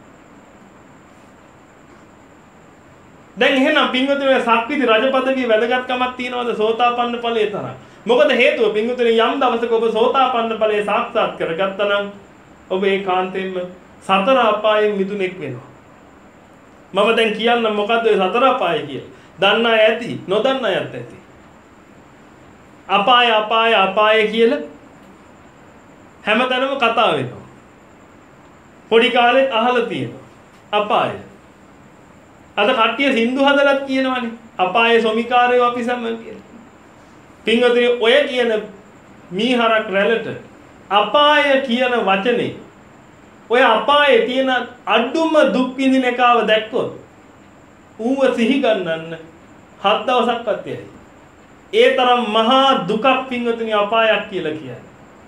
දැන් එහෙනම් පින්වතුනි සක්විති රජ පදවිය වැදගත්කමක් තියනවාද සෝතාපන්න ඵලයේ තරම්? මොකද හේතුව පින්වතුනි යම් දවසක ඔබ සෝතාපන්න ඵලයේ සාක්ෂාත් කරගත්තා නම් ඔබ ඒකාන්තයෙන්ම සතර අපායෙන් මිදුණෙක් වෙනවා. මම දැන් කියන්නම් මොකද්ද ඒ සතර අපාය කියලා. දන්න අය ඇති, නොදන්න අයත් ඇති. අපාය අපාය අපාය කියලා හැමතැනම කතා වෙනවා. පොඩි කාලෙත් අහලා තියෙනවා. අපාය. අද කට්ටිය සින්දු හදලත් කියනවනේ. අපායේ සොමිකාරයෝ අපි සම කියලා. පින්වතුනි ඔය කියන මීහරක් රැළට අපාය කියන වචනේ ඔය අපායේ තියෙන අඩුම දුක් විඳින එකව දැක්කොත් ඌව සිහි ගන්නන්න හත් දවසක්වත් යයි. ඒ තරම් මහා දුකක් පින්වතුනි අපායක් කියලා කියන්නේ.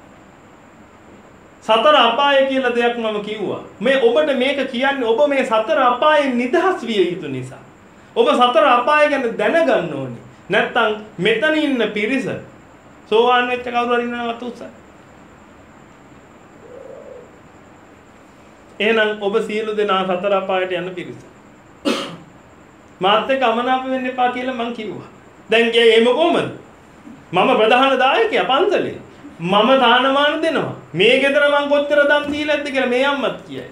සතර අපාය කියලා දෙයක් මම කිව්වා. මේ ඔබට මේක කියන්නේ ඔබ මේ සතර අපායෙන් නිදහස් විය යුතු නිසා. ඔබ සතර අපාය ගැන දැනගන්න ඕනේ. නැත්තම් මෙතන ඉන්න පිරිස සෝවාන් වෙච්ච කවුරු හරි ඉන්නවත් උත්සාහ. එහෙනම් ඔබ සියලු දෙනා සතර අපායට යන පිරිස. මාත් එක්ක අමනාප වෙන්න එපා කියලා මං කිව්වා. දැන් ගියේ එම කොහමද? මම ප්‍රධාන දායකයා පන්සලේ. මම දානමාන දෙනවා. මේ ගෙදර මං කොච්චර දන් දීලාද කියලා මේ අම්මත් කියයි.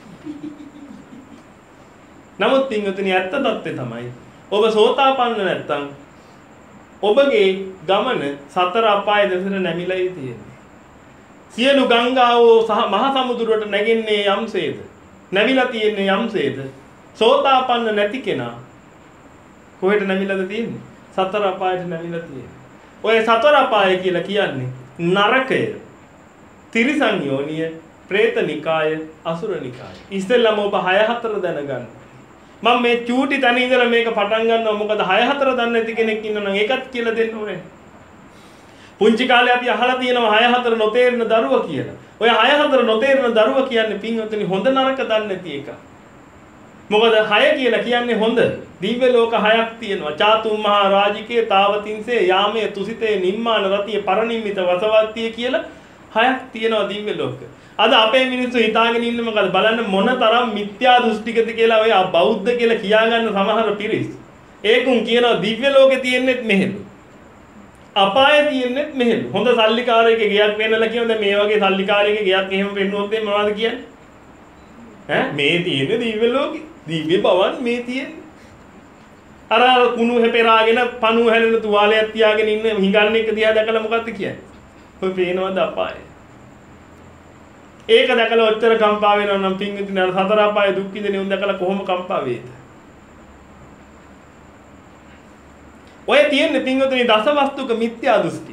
නමුත් පින්වතුනි ඇත්ත தත්ත්වය තමයි ඔබ සෝතාපන්න නැත්තම් ඔබගේ ගමන සතර අපාය දෙසට නැමිලායි තියෙන්නේ. සියලු ගංගාවෝ සහ මහ සමුද්‍රයට නැගෙන්නේ යම්සේද? නැමිලා තියෙන්නේ යම්සේද? සෝතාපන්න නැති කෙනා කොහෙට නැමිලාද තියෙන්නේ? සතර අපායට නැමිලා තියෙන්නේ. ඔය සතර අපාය කියලා කියන්නේ නරකය, තිරිසන් යෝනිය, പ്രേත නිකාය, අසුර නිකාය. ඉස්සෙල්ලාම ඔබ හය හතර දැනගන්න. මම මේ චූටි තැන ඉඳලා මේක පටන් ගන්නවා මොකද හය හතර දන්නේ නැති කෙනෙක් ඉන්නවනම් ඒකත් කියලා දෙන්න ඕනේ. පුංචි කාලේ අපි අහලා තියෙනවා හය හතර නොතේරෙන දරුවා කියලා. ඔය හය හතර නොතේරෙන දරුවා කියන්නේ පින්වතුනි හොඳ නරක දන්නේ නැති එක. මොකද හය කියලා කියන්නේ හොඳ. දිව්‍ය ලෝක හයක් තියෙනවා. චාතුම් මහා රාජිකේ තාවතින්සේ යාමයේ තුසිතේ නිම්මාන රතිය පරිනිම්මිත වසවත්තිය කියලා හයක් තියෙනවා දිව්‍ය ලෝක. අද අපේ මිනිස්සු හිතාගෙන ඉන්නේ මොකද බලන්න මොන තරම් මිත්‍යා දෘෂ්ටිකද කියලා ඔය බෞද්ධ කියලා කියාගන්න සමහර පිරිස්. ඒකුන් කියනවා දිව්‍ය ලෝකේ තියෙන්නේත් මෙහෙලු. අපායේ තියෙන්නේත් මෙහෙලු. හොඳ සල්ලිකාරයෙක්ගේ ගයක් වෙන්නලා කියනවා දැන් මේ වගේ සල්ලිකාරයෙක්ගේ ගයක් එහෙම වෙන්නොත් එන්නේ මොනවද කියන්නේ? ඈ මේ තියෙන්නේ දිව්‍ය ලෝකේ. දිව්‍ය බවන් මේ තියෙන්නේ. අර කුණු හැපෙරාගෙන පණු හැලෙන තුවාලයක් තියාගෙන ඉන්න හිඟන්න එක දිහා දැකලා මොකද්ද කියන්නේ? ඔය පේනවද අපාය? ඒක දැකලා ඔච්චර කම්පා වෙනවා නම් පින්විතින අර සතර අපායේ දුක් විඳින උන් දැකලා කොහොම කම්පා වේද? ඔය තියෙන්නේ පින්විතිනි දසවස්තුක මිත්‍යා දෘෂ්ටිය.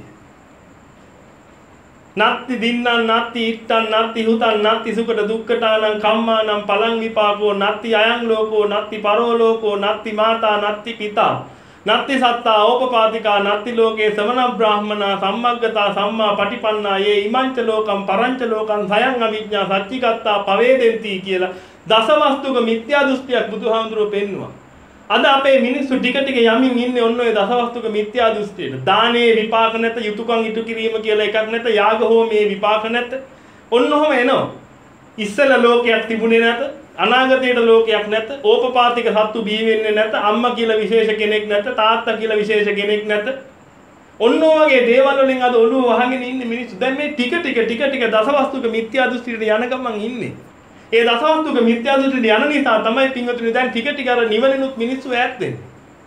නත්ති දින්නං නත්ති ඉත්තං නත්ති හුතං නත්ති සුකට දුක්ඛතානං කම්මානං පලං විපාකෝ නත්ති අයං ලෝකෝ නත්ති පරෝ ලෝකෝ නත්ති මාතා නත්ති පිතා නත්ති සත්තා ඕපපාතිකා නත්ති ලෝකේ සමන බ්‍රාහ්මනා සම්මග්ගතා සම්මා පටිපන්නා යේ ඉමංච ලෝකම් පරංච ලෝකං සයං අවිඥා සච්චිකත්තා පවේදෙන්ති කියලා දසවස්තුක මිත්‍යා දෘෂ්ටියක් බුදුහාමුදුරුවෝ පෙන්නවා. අද අපේ මිනිස්සු ටික ටික යමින් ඉන්නේ ඔන්න ඔය දසවස්තුක මිත්‍යා දෘෂ්ටියට. දානේ විපාක නැත, යුතුයකම් ඉටු කිරීම කියලා එකක් නැත, යාග හෝමේ විපාක නැත. ඔන්න ඔහම එනවා. ඉස්සල ලෝකයක් තිබුණේ නැත, අනාගතයට ලෝකයක් නැත, ඕපපාතික සත්තු බිහි වෙන්නේ නැත, අම්මා කියලා විශේෂ කෙනෙක් නැත, තාත්තා කියලා විශේෂ කෙනෙක් නැත. ඔන්න ඔයගේ දේවල් වලින් අද ඔළුව වහගෙන ඉන්නේ මිනිස්සු. දැන් මේ ටික ටික ටික ටික දසවස්තුක මිත්‍යා දෘෂ්ටියට යන ගමන් ඉන්නේ. ඒ දසවස්තුක මිත්‍යා දෘෂ්ටියට යන නිසා තමයි පින්වතුනි දැන් ටික ටික අර නිවනිනුත් මිනිස්සු ඈත් වෙන්නේ.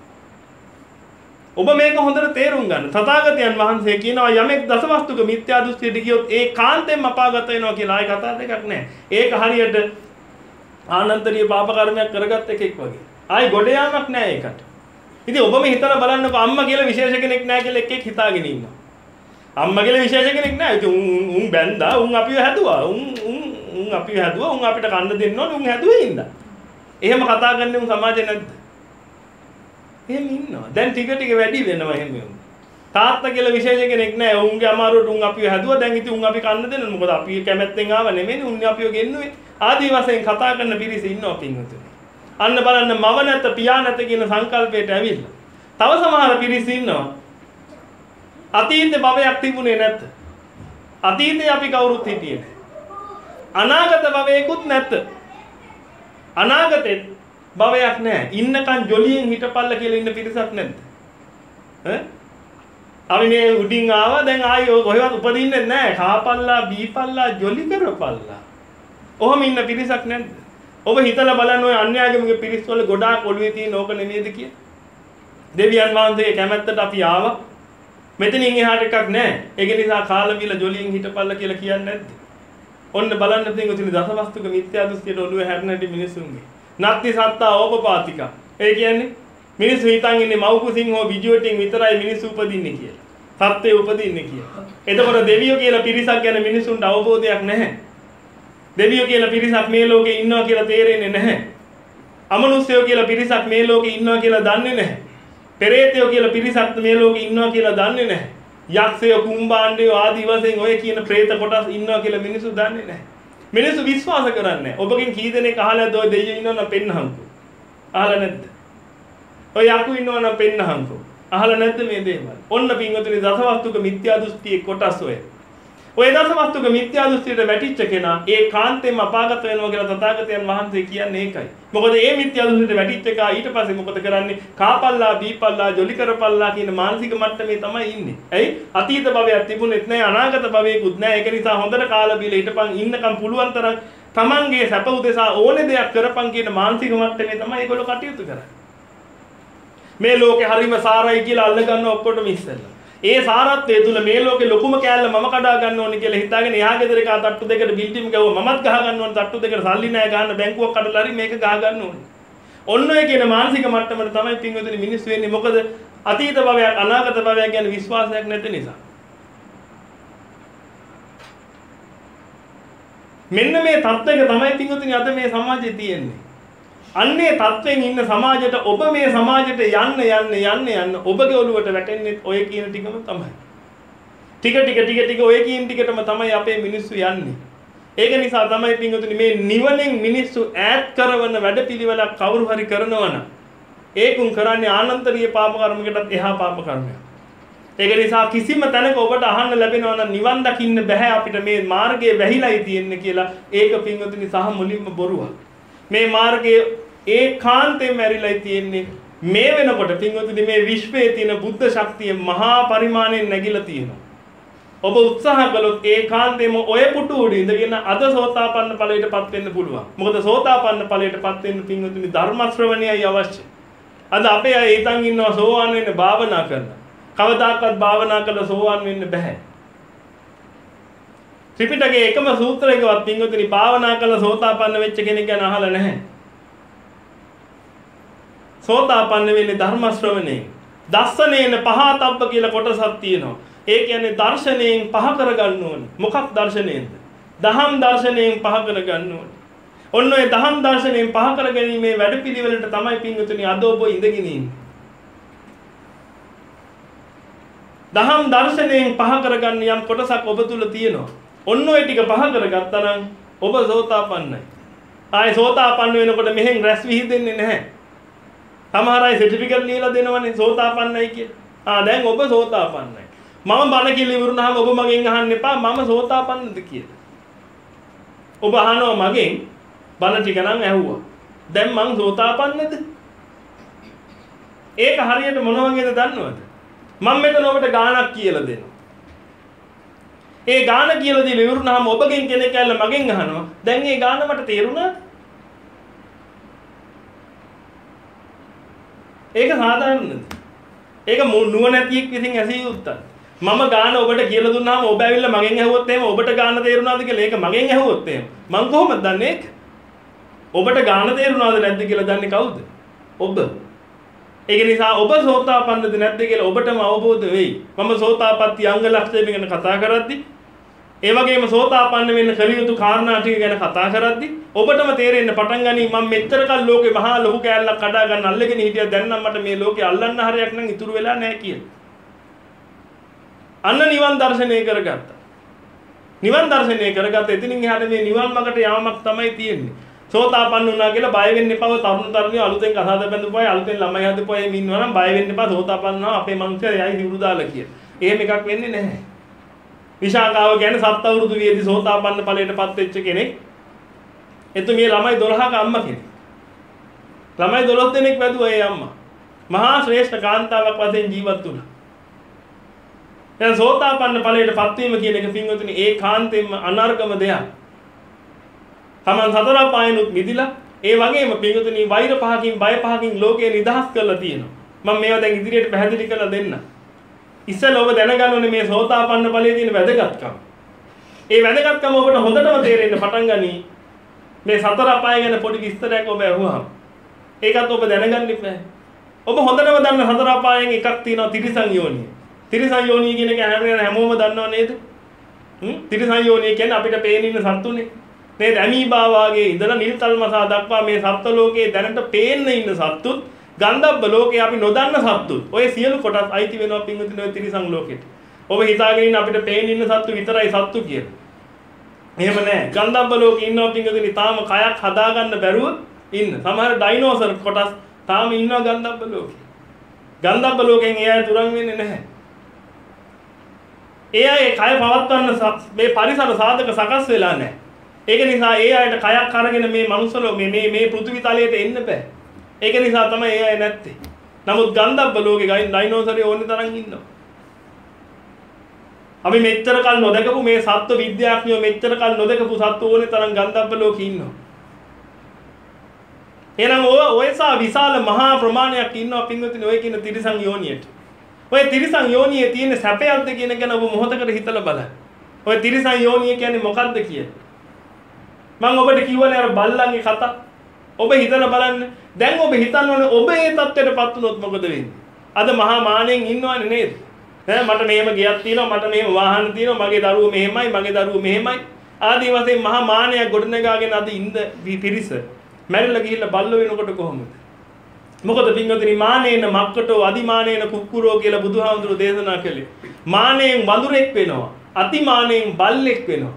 ඔබ මේක හොඳට තේරුම් ගන්න. තථාගතයන් වහන්සේ කියනවා යමෙක් දසවස්තුක මිත්‍යා දෘෂ්ටියට ගියොත් ඒ කාන්තෙන් අපාගත වෙනවා කියලා ආයි කතා දෙකක් නැහැ. ඒක හරියට ආනන්තරීය පාප කර්මයක් කරගත් එකෙක් වගේ. ආයි ගොඩ යාමක් නැහැ ඒකට. ඉතින් ඔබම හිතලා බලන්නකෝ අම්මා කියලා විශේෂ කෙනෙක් නැහැ කියලා එකෙක් හිතාගෙන ඉන්නවා. අම්මා කියලා විශේෂ කෙනෙක් නැහැ. ඉතින් උන් උන් බැන්දා උන් අපිව හැදුවා. උන් උන් උන් අපිව හැදුවා. උන් අපිට කන්න දෙන්න ඕනේ. උන් හැදුවේ ඉඳා. එහෙම කතා කරන්නේ උන් සමාජේ නැද්ද? එහෙම ඉන්නවා. දැන් ටික ටික වැඩි වෙනවා එහෙම. තාත්තා කියලා විශේෂ කෙනෙක් නැහැ. උන්ගේ අමාරුවට උන් අපිව හැදුවා. දැන් ඉතින් උන් අපි කන්න දෙන්න. මොකද අපි කැමැත්තෙන් ආව නෙමෙයි. උන් අපිව ගෙන්නුවේ. ආදී වශයෙන් කතා කරන පිරිස ඉන්නවා පින්වතුනි. අන්න බලන්න මව නැත පියා නැත කියන සංකල්පයට ඇවිල්ලා. තව සමහර පිරිස ඉන්නවා. අතීත භවයක් තිබුණේ නැත. අතීතේ අපි කවුරුත් හිටියේ නැහැ. අනාගත භවයකුත් නැත. අනාගතේ භවයක් නැහැ. ඉන්නකන් ජොලියෙන් හිටපල්ල කියලා ඉන්න පිරිසක් නැද්ද? ඈ? අපි මේ උඩින් ආවා දැන් ආයි ඔය කොහෙවත් උපදින්නේ නැහැ. කාපල්ලා බීපල්ලා ජොලි කරපල්ලා. ඔහොම ඉන්න පිරිසක් නැද්ද? ඔබ හිතලා බලන්න ඔය අන්‍යාගමික පිරිස් වල ගොඩාක් ඔළුවේ තියෙන ඕක නෙමෙයිද කියලා. දෙවියන් වහන්සේගේ කැමැත්තට අපි ආවා. මෙතනින් එහාට එකක් නැහැ. ඒක නිසා කාලා බීලා ජොලියෙන් හිටපල්ලා කියලා කියන්නේ නැද්ද? ඔන්න බලන්න පින්වතුනි දසවස්තුක මිත්‍යා දෘෂ්ටියට ඔළුව හැරෙන හැටි මිනිසුන්ගේ. නත්ති සත්තා ඕපපාතික. ඒ කියන්නේ මිනිස්සු හිතන් ඉන්නේ මව් කුසින් හෝ විජුවටින් විතරයි මිනිස්සු උපදින්නේ කියලා. සත්ත්වය උපදින්නේ කියලා. එතකොට දෙවියෝ කියලා පිරිසක් ගැන මිනිසුන්ට අවබෝධයක් නැහැ. දෙවියෝ කියලා පිරිසක් මේ ලෝකේ ඉන්නවා කියලා තේරෙන්නේ නැහැ. අමනුෂ්‍යයෝ කියලා පිරිසක් මේ ලෝකේ ඉන්නවා කියලා දන්නේ නැහැ. පෙරේතයෝ කියලා පිරිසක් මේ ලෝකේ ඉන්නවා කියලා දන්නේ නැහැ. යක්ෂයෝ කුම්භාණ්ඩයෝ ආදී වශයෙන් ඔය කියන പ്രേත කොටස් ඉන්නවා කියලා මිනිස්සු දන්නේ නැහැ. මිනිස්සු විශ්වාස කරන්නේ නැහැ. ඔබගෙන් කී දෙනෙක් අහලාද ඔය දෙයියෝ ඉන්නවනම් පෙන්නහන්කෝ. අහලා නැද්ද? ඔය යකු ඉන්නවනම් පෙන්නහන්කෝ. අහලා නැද්ද මේ දේවල්? ඔන්න පින්වතුනි දසවස්තුක මිත්‍යා දෘෂ්ටියේ කොටස් ඔය. ඔය දසවස්තුක මිත්‍යා දෘෂ්ටියට වැටිච්ච කෙනා ඒ කාන්තේම අපාගත වෙනවා කියලා තථාගතයන් වහන්සේ කියන්නේ ඒකයි. මොකද මේ මිත්‍යා දෘෂ්ටියට වැටිච්ච එකා ඊට පස්සේ මොකද කරන්නේ? කාපල්ලා, බීපල්ලා, ජොලි කරපල්ලා කියන මානසික මට්ටමේ තමයි ඉන්නේ. ඇයි? අතීත භවයක් තිබුණෙත් නැහැ, අනාගත භවයකුත් නැහැ. ඒක නිසා හොඳට කාලා බීලා හිටපන් ඉන්නකම් පුළුවන් තරම් තමන්ගේ සැප උදෙසා ඕනේ දෙයක් කරපන් කියන මානසික මට්ටමේ තමයි ඒගොල්ලෝ කටයුතු කරන්නේ. මේ ලෝකේ හරිම සාරයි කියලා අල්ල ගන්න ඔක්කොටම ඉස්සෙල්ලා. ඒ සාරත්වයේ තුල මේ ලෝකේ ලොකුම කෑල්ල මම කඩා ගන්න ඕනේ කියලා හිතාගෙන එහා ගෙදර එක තට්ටු දෙකට බිල්ඩින් ගාව මමත් ගහ ගන්න ඕනේ තට්ටු දෙකට සල්ලි නැහැ ගන්න බැංකුවක් කඩලා හරි මේක ගහ ගන්න ඕනේ. ඔන්න ඔය කියන මානසික මට්ටමට තමයි පින්වතුනි මිනිස්සු වෙන්නේ. මොකද අතීත භවයක් අනාගත භවයක් ගැන විශ්වාසයක් නැති නිසා. මෙන්න මේ තත්ත්වයක තමයි පින්වතුනි අද මේ සමාජයේ තියෙන්නේ. අන්නේ තත්ත්වෙන් ඉන්න සමාජයට ඔබ මේ සමාජයට යන්න යන්න යන්න යන්න ඔබගේ ඔළුවට වැටෙන්නේ ඔය කියන ටිකම තමයි. ටික ටික ටික ටික ඔය කියන ටිකටම තමයි අපේ මිනිස්සු යන්නේ. ඒක නිසා තමයි පින්වතුනි මේ නිවනෙන් මිනිස්සු ඈත් කරවන වැඩපිළිවෙලක් කවුරු හරි කරනවා නම් ඒකුන් කරන්නේ ආනන්තරීය පාප කර්මයකටත් එහා පාප කර්මයක්. ඒක නිසා කිසිම තැනක ඔබට අහන්න ලැබෙනවා නම් නිවන් දකින්න බෑ අපිට මේ මාර්ගයේ වැහිලායි තියෙන්නේ කියලා ඒක පින්වතුනි සහ මුලින්ම බොරුවක්. මේ මාර්ගයේ ඒකාන්තයෙන් මැරිලායි තියෙන්නේ. මේ වෙනකොට පින්වතුනි මේ විශ්වයේ තියෙන බුද්ධ ශක්තිය මහා පරිමාණයෙන් නැగిලා තියෙනවා. ඔබ උත්සාහ කළොත් ඒකාන්තයෙන්ම ඔය පුටු උඩ ඉඳගෙන අද සෝතාපන්න ඵලයටපත් වෙන්න පුළුවන්. මොකද සෝතාපන්න ඵලයටපත් වෙන්න පින්වතුනි ධර්ම ශ්‍රවණයයි අවශ්‍ය. අද අපේ අය ඊතන් ඉන්නවා සෝවාන් වෙන්න භාවනා කරන. කවදාකවත් භාවනා කළා සෝවාන් වෙන්න බෑ. ත්‍රිපිටකයේ එකම සූත්‍රයකවත් පින්වතුනි භාවනා කළා සෝතාපන්න වෙච්ච කෙනෙක් ගැන අහලා නැහැ. සෝතාපන්න වෙන්නේ ධර්ම ශ්‍රවණයෙන්. දස්සනේන පහතබ්බ කියලා කොටසක් තියෙනවා. ඒ කියන්නේ දර්ශනයෙන් පහ කරගන්න ඕනේ. මොකක් දර්ශනයෙන්ද? දහම් දර්ශනයෙන් පහ කරගන්න ඕනේ. ඔන්න ඔය දහම් දර්ශනයෙන් පහ කරගැනීමේ වැඩපිළිවෙලට තමයි පින්වතුනි අද ඔබ ඉඳගෙන ඉන්නේ. දහම් දර්ශනයෙන් පහ කරගන්න යම් කොටසක් ඔබ තුල තියෙනවා. ඔන්න ඔය ටික පහ කරගත්තා නම් ඔබ සෝතාපන්නයි. ආයේ සෝතාපන්න වෙනකොට මෙහෙන් රැස් විහිදෙන්නේ නැහැ. සමහර අය සර්ටිෆිකට් ලියලා දෙනවනේ සෝතාපන්නයි කියලා. ආ දැන් ඔබ සෝතාපන්නයි. මම බණ කියලා ඉවරුනහම ඔබ මගෙන් අහන්න එපා මම සෝතාපන්නද කියලා. ඔබ අහනවා මගෙන් බණ ටික නම් ඇහුවා. දැන් මං සෝතාපන්නද? ඒක හරියට මොන වගේද දන්නවද? මම මෙතන ඔබට ගාණක් කියලා දෙනවා. ඒ ගාණ කියලා දීලා ඉවරුනහම ඔබගෙන් කෙනෙක් ඇවිල්ලා මගෙන් අහනවා දැන් මේ ගාණ මට තේරුණාද? ඒක සාධාරණද? ඒක නුවණැතියෙක් විසින් ඇසිය යුත්තක්. මම ගාන ඔබට කියලා දුන්නාම ඔබ ඇවිල්ලා මගෙන් ඇහුවොත් එහෙම ඔබට ගාන තේරුණාද කියලා ඒක මගෙන් ඇහුවොත් එහෙම මං කොහොමද දන්නේ ඒක? ඔබට ගාන තේරුණාද නැද්ද කියලා දන්නේ කවුද? ඔබ. ඒක නිසා ඔබ සෝතාපන්නද නැද්ද කියලා ඔබටම අවබෝධ වෙයි. මම සෝතාපට්ටි අංග ලක්ෂණ ගැන කතා කරද්දී ඒ වගේම සෝතාපන්න වෙන්න කල යුතු කාරණා ටික ගැන කතා කරද්දී ඔබටම තේරෙන්න පටන් ගනී මම මෙච්චර කල් ලෝකේ මහා ලොකු කෑල්ලක් කඩා ගන්න අල්ලගෙන හිටියා දැන් නම් මට මේ ලෝකේ අල්ලන්න හරියක් නම් ඉතුරු වෙලා නැහැ කියලා. අන්න නිවන් දර්ශනය කරගත්තා. නිවන් දර්ශනය කරගත්ත එතනින් එහාට මේ නිවන් මාර්ගට යාමක් තමයි තියෙන්නේ. සෝතාපන්න වුණා කියලා බය වෙන්න එපා. තරුණ තරුණියෝ අලුතෙන් කසාද බැඳපුවයි අලුතෙන් ළමයි හදපුවයි එහෙම ඉන්නවා නම් බය වෙන්න එපා. සෝතාපන්න වුණා අපේ මනුස්සයා එයයි හිරු දාලා කියලා. එහෙම එකක් වෙන්නේ නැහැ. විශාකාව කියන්නේ සත් අවුරුදු වියේදී සෝතාපන්න ඵලයටපත් වෙච්ච කෙනෙක්. එතුමිය ළමයි දොළහක අම්මා කෙනෙක්. ළමයි දොළොස් දෙනෙක් වැදුවා ඒ අම්මා. මහා ශ්‍රේෂ්ඨ කාන්තාවක් වශයෙන් ජීවත් වුණා. දැන් සෝතාපන්න ඵලයටපත් වීම කියන එක පින්වතුනි ඒකාන්තයෙන්ම අනර්ගම දෙයක්. තමන් සතර පායනුත් මිදිලා ඒ වගේම පින්වතුනි වෛර පහකින් බය පහකින් ලෝකේ නිදහස් කරලා තියෙනවා. මම මේවා දැන් ඉදිරියට පැහැදිලි කරලා දෙන්නම්. ඉස්සෙල්ලා ඔබ දැනගන්න ඕනේ මේ සෝතාපන්න ඵලයේ තියෙන වැදගත්කම. ඒ වැදගත්කම ඔබට හොඳටම තේරෙන්න පටන් ගනී. මේ සතර අපාය ගැන පොඩි විස්තරයක් ඔබ අහුවාම. ඒකත් ඔබ දැනගන්න ඉපෑ. ඔබ හොඳටම දන්න සතර අපායෙන් එකක් තියෙනවා තිරිසන් යෝනිය. තිරිසන් යෝනිය කියන එක හැමෝම දන්නව නේද? හ්ම් තිරිසන් යෝනිය කියන්නේ අපිට පේන ඉන්න සත්තුනේ. නේද? ඇමීබා වාගේ ඉඳලා නිල්තල් මසා දක්වා මේ සත්ත්ව ලෝකයේ දැනට පේන්න ඉන්න සත්තුත් ගන්ධබ්බ ලෝකේ අපි නොදන්න සත්තුත්. ඔය සියලු කොටස් අයිති වෙනවා පින්වතුනි ඔය තිරිසන් ලෝකෙට. ඔබ හිතාගෙන ඉන්න අපිට පේන ඉන්න සත්තු විතරයි සත්තු කියලා. එහෙම නෑ. ගන්ධබ්බ ලෝකේ ඉන්නවා පින්වතුනි තාම කයක් හදාගන්න බැරුව ඉන්න. සමහර ඩයිනෝසර් කොටස් තාම ඉන්නවා ගන්ධබ්බ ලෝකේ. ගන්ධබ්බ ලෝකෙන් ඒ අය තුරන් වෙන්නේ නැහැ. ඒ අය කය පවත්වන්න මේ පරිසර සාධක සකස් වෙලා නැහැ. ඒක නිසා ඒ අයට කයක් අරගෙන මේ මනුස්සලෝ මේ මේ මේ පෘථිවි තලයට එන්න බෑ. ඒක නිසා තමයි ඒ අය නැත්තේ. නමුත් ගන්ධබ්බ ලෝකේ ඩයිනෝසර් ඕනේ තරම් ඉන්නවා. අපි මෙච්චර කල් නොදකපු මේ සත්ත්ව විද්‍යාඥයෝ මෙච්චර කල් නොදකපු සත්ත්ව ඕනේ තරම් ගන්ධබ්බ ලෝකේ ඉන්නවා. එහෙනම් ඔය ඔයසා විශාල මහා ප්‍රමාණයක් ඉන්නවා පින්වතුනි ඔය කියන තිරිසන් යෝනියට. ඔය තිරිසන් යෝනියේ තියෙන සැපයක්ද කියන ගැන ඔබ මොහොතකට හිතලා බලන්න. ඔය තිරිසන් යෝනිය කියන්නේ මොකක්ද කියලා? මම ඔබට කිව්වනේ අර බල්ලන්ගේ කතා. ඔබ හිතලා බලන්න. දැන් ඔබ හිතන්නේ ඔබ ඒ තත්ත්වයටපත් වුණොත් මොකද වෙන්නේ? අද මහා මානෙන් ඉන්නවනේ නේද? ඈ මට මෙහෙම ගියක් තියෙනවා මට මෙහෙම වාහන තියෙනවා මගේ දරුවෝ මෙහෙමයි මගේ දරුවෝ මෙහෙමයි ආදී වශයෙන් මහා මානයක් ගොඩනගාගෙන අද ඉන්න පිරිස මැරිලා ගිහිල්ලා බල්ල වෙනකොට කොහොමද? මොකද පින්වතුනි මානේන මක්කටෝ අදිමානේන කුක්කුරෝ කියලා බුදුහාමුදුරුවෝ දේශනා කළේ. මානෙන් වඳුරෙක් වෙනවා. අතිමානෙන් බල්ලෙක් වෙනවා.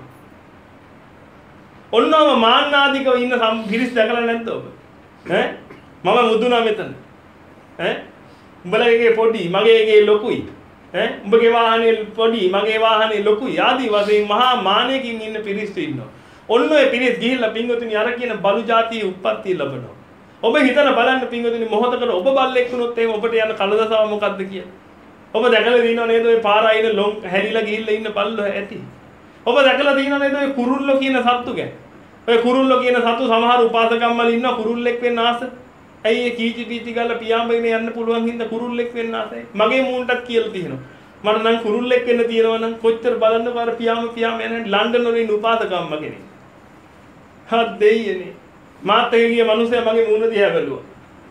ඔන්නම මාන්නාදිකව ඉන්න පිරිස් දැකලා නැද්ද ඔබ? ඈ මම මුදුනා මෙතන. ඈ උඹලගේ පොඩි මගේගේ ලොකුයි. ඈ උඹගේ වාහනේ පොඩි මගේ වාහනේ ලොකුයි. ආදී වශයෙන් මහා මානයකින් ඉන්න පිරිස් ඉන්නවා. ඔන්න ඔය පිරිස් ගිහිල්ලා පින්වතුනි අර කියන බලු જાතියේ උප්පත්ති ලැබනවා. ඔබ හිතලා බලන්න පින්වතුනි මොහොතකට ඔබ බල්ලෙක් වුණොත් එහෙම ඔබට යන කලදසාව මොකද්ද කියලා. ඔබ දැකලා තියෙනව නේද ඔය පාර අයින ලොම් හැරිලා ගිහිල්ලා ඉන්න බල්ලෝ ඇති. ඔබ දැකලා තියෙනව නේද ඔය කුරුල්ලෝ කියන සත්තු ගැන. ඔය කුරුල්ලෝ කියන සතු සමහර උපාසකම්මල ඉන්නවා කුරුල්ලෙක් වෙන්න ආස. ඇයි ඒ කීචි පීචි ගාලා පියාඹගෙන යන්න පුළුවන් හින්දා කුරුල්ලෙක් වෙන්න ආසයි. මගේ මූණටත් කියලා තියෙනවා. මට නම් කුරුල්ලෙක් වෙන්න තියෙනවා නම් කොච්චර බලන්නකො අර පියාඹ පියාඹ යන ලන්ඩන් වල ඉන්න උපාසකම්ම කෙනෙක්. හත් දෙයියනේ. මාත් එක ගිය මිනිස්සයා මගේ මූණ දිහා බැලුවා.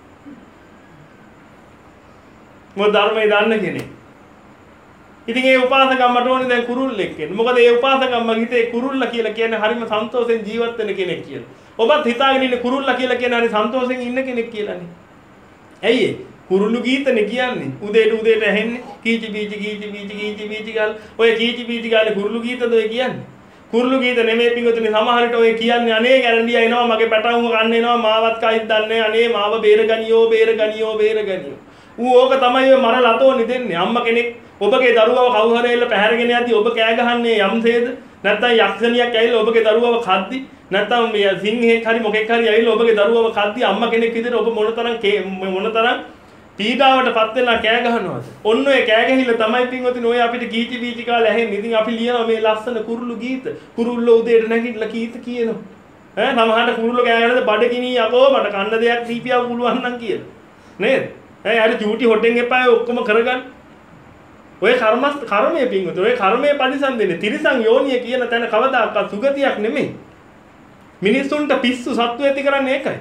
මොකද ධර්මයේ දන්න කෙනෙක්. ඉතින් ඒ උපාසකම්මට ඕනේ දැන් කුරුල්ලෙක් වෙන්න. මොකද ඒ උපාසකම්ම හිතේ කුරුල්ලා කියලා කියන්නේ හරිම සන්තෝෂෙන් ජීවත් වෙන කෙනෙක් කියලා. ඔබත් හිතාගෙන ඉන්නේ කුරුල්ලා කියලා කියන්නේ හරි සන්තෝෂෙන් ඉන්න කෙනෙක් කියලානේ. ඇයි ඒ? කුරුළු ගීතනේ කියන්නේ. උදේට උදේට ඇහෙන්නේ කීචි බීචි කීචි බීචි කීචි බීචි ගාල. ඔය කීචි බීචි ගාලේ කුරුළු ගීතද ඔය කියන්නේ? කුරුළු ගීත නෙමෙයි පිංගුතුනි සමහර විට ඔය කියන්නේ අනේ ගැරන්ඩියා එනවා මගේ පැටවුම කන්න එනවා මාවත් කයිත් දන්නේ අනේ මාව බේරගනියෝ බේරගනියෝ බේරගනියෝ. ඌ ඕක තමයි ඔය මර ලතෝනි දෙන්නේ. අම්මා කෙනෙක් ඔබගේ දරුවව කවුරු හරි එල්ල පැහැරගෙන යද්දි ඔබ කෑ ගහන්නේ යම්සේද? නැත්නම් යක්ෂණියක් ඇවිල්ලා ඔබගේ දරුවව කද්දි නැත්නම් මේ සිංහෙක් හරි මොකෙක් හරි ඇවිල්ලා ඔබගේ දරුවව කද්දි අම්මා කෙනෙක් විදිහට ඔබ මොනතරම් මොනතරම් පීඩාවටපත් වෙලා කෑ ගහනවද? ඔන්න ඔය කෑ ගහිල්ල තමයි පින්වතුනි ඔය අපිට කීචි බීචි කාලේ ඇහෙන්නේ. ඉතින් අපි ලියනවා මේ ලස්සන කුරුළු ගීත. කුරුල්ලෝ උදේට නැගිටලා ගීත කියනවා. ඈ සමහරට කුරුල්ලෝ කෑ ගහනද බඩගිනි යකෝ මට කන්න දෙයක් දීපියා පුළුවන් නම් කියලා. නේද? ඈ අර චූටි හොටෙන් එපා ඔක්කොම කරගන්න. ඔය කර්මස් කර්මයේ පින්වතුනි ඔය කර්මයේ පරිසම් දෙන්නේ. තිරිසන් යෝනිය කියන තැන කවදාකවත් සුගතියක් නෙමෙයි. මිනිස්සුන්ට පිස්සු සත්තු ඇති කරන්නේ ඒකයි.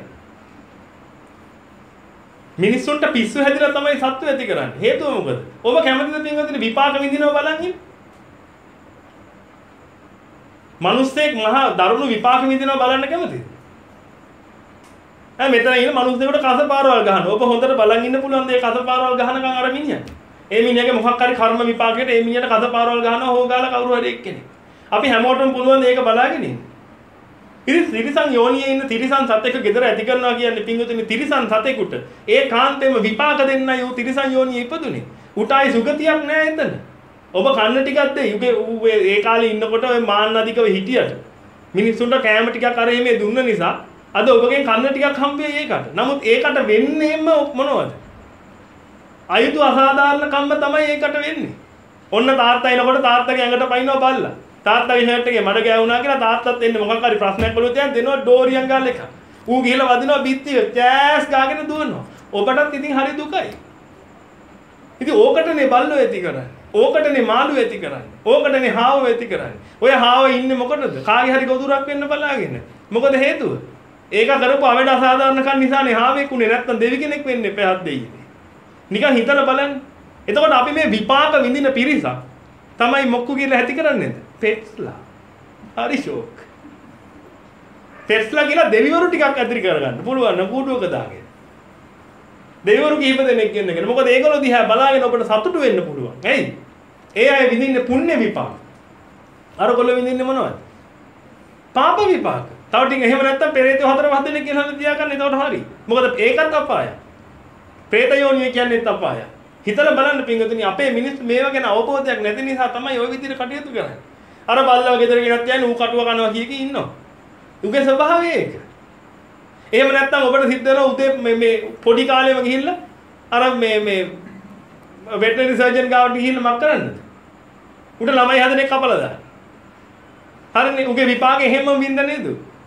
මිනිස්සුන්ට පිස්සු හැදිලා තමයි සත්තු ඇති කරන්නේ. හේතුව මොකද? ඔබ කැමතිද පින්වතුනි විපාක විඳිනවා බලන් ඉන්න? මිනිස්සෙක් මහා දරුණු විපාක විඳිනවා බලන්න කැමතිද? ඈ මෙතන ඉන්න මිනිස්සුන්ට කසපාරවල් ගහනවා. ඔබ හොඳට බලන් ඉන්න පුළුවන් දේ කසපාරවල් ගහනකම් අර මිනිහා. ඒ මිනිහගේ මොකක් හරි කර්ම විපාකයට ඒ මිනිහට කසපාරවල් ගහනවා හොගාලා කවුරු හරි එක්කෙනෙක්. අපි හැමෝටම පුළුවන් මේක බලාගෙන ඉන්න. ඉතින් තිරිසන් යෝනියේ ඉන්න තිරිසන් සතෙක් ගෙදර ඇති කරනවා කියන්නේ පින්වතුනි තිරිසන් සතෙකුට ඒ කාන්තේම විපාක දෙන්නයි ඌ තිරිසන් යෝනියේ ඉපදුනේ. උටායි සුගතියක් නෑ එතන. ඔබ කන්න ටිකක් දෙයි. උගේ ඌ ඒ කාලේ ඉන්නකොට ඔය මාන්න අධිකව හිටියට මිනිස්සුන්ට කෑම ටිකක් අර එහෙම දුන්න නිසා අද ඔබගෙන් කන්න ටිකක් හම්බෙයි ඒකට. නමුත් ඒකට වෙන්නේම මොනවද? අයුතු අසාධාරණ කම්ම තමයි ඒකට වෙන්නේ. ඔන්න තාත්තා එනකොට තාත්තගේ ඇඟට පයින්නවා බල්ලා. තාත්තගේ ෂර්ට් එකේ මඩ ගෑවුනා කියලා තාත්තත් එන්නේ මොකක් හරි ප්‍රශ්නයක් බලුවොත් යන් දෙනවා ඩෝරියන් ගාල් එක. ඌ ගිහලා වදිනවා බිත්තිය චෑස් ගාගෙන දුවනවා. ඔබටත් ඉතින් හරි දුකයි. ඉතින් ඕකටනේ බල්ලෝ ඇති කරන්නේ. ඕකටනේ මාළු ඇති කරන්නේ. ඕකටනේ හාව ඇති කරන්නේ. ඔය හාව ඉන්නේ මොකටද? කාගේ හරි ගොදුරක් වෙන්න බලාගෙන. මොකද හේතුව? ඒක කරපු අවඩ අසාධාරණකම් නිසානේ හාවෙක් උනේ. නැත්තම් දෙවි කෙනෙක් වෙන්නේ පැහැත් දෙයිනේ. නිකන් හිතලා බලන්න. එතකොට අපි මේ විපාක විඳින පිරිසක් තමයි මොක්කු කියලා ඇති කරන්නේද? ටෙස්ලා. හරි ෂෝක්. ටෙස්ලා කියලා දෙවිවරු ටිකක් ඇතිරි කරගන්න පුළුවන් නම් කූඩුවක දාගෙන. දෙවිවරු කිහිප දෙනෙක් ඉන්නගෙන. මොකද ඒගොල්ලෝ දිහා බලාගෙන ඔබට සතුටු වෙන්න පුළුවන්. ඇයි? ඒ අය විඳින්නේ පුණ්‍ය විපාක. අර ගොල්ලෝ විඳින්නේ මොනවද? පාප විපාක. තව ටික එහෙම නැත්තම් පෙරේතය හතර පහ දෙනෙක් කියලා තියා ගන්න. එතකොට හරි. මොකද ඒකත් අපායයි. പ്രേත යෝනිය කියන්නේත් අපායයි. හිතලා බලන්න පින්වතුනි අපේ මිනිස්සු මේවා ගැන අවබෝධයක් නැති නිසා තමයි ওই විදිහට කටයුතු කරන්නේ. අර බල්ලව ගෙදර ගෙනත් යන්නේ ඌ කටුව කනවා කිය කී ඉන්නවා. උගේ ස්වභාවය ඒක. එහෙම නැත්තම් ඔබට සිද්ධ වෙනවා උදේ මේ මේ පොඩි කාලේම ගිහිල්ලා අර මේ මේ වෙටනරි සර්ජන් ගාවට ගිහිල්ලා මක් කරන්නද? උට ළමයි හදන එක කපලා දාන්න. හරිනේ උගේ විපාකෙ එහෙමම වින්ද නේද?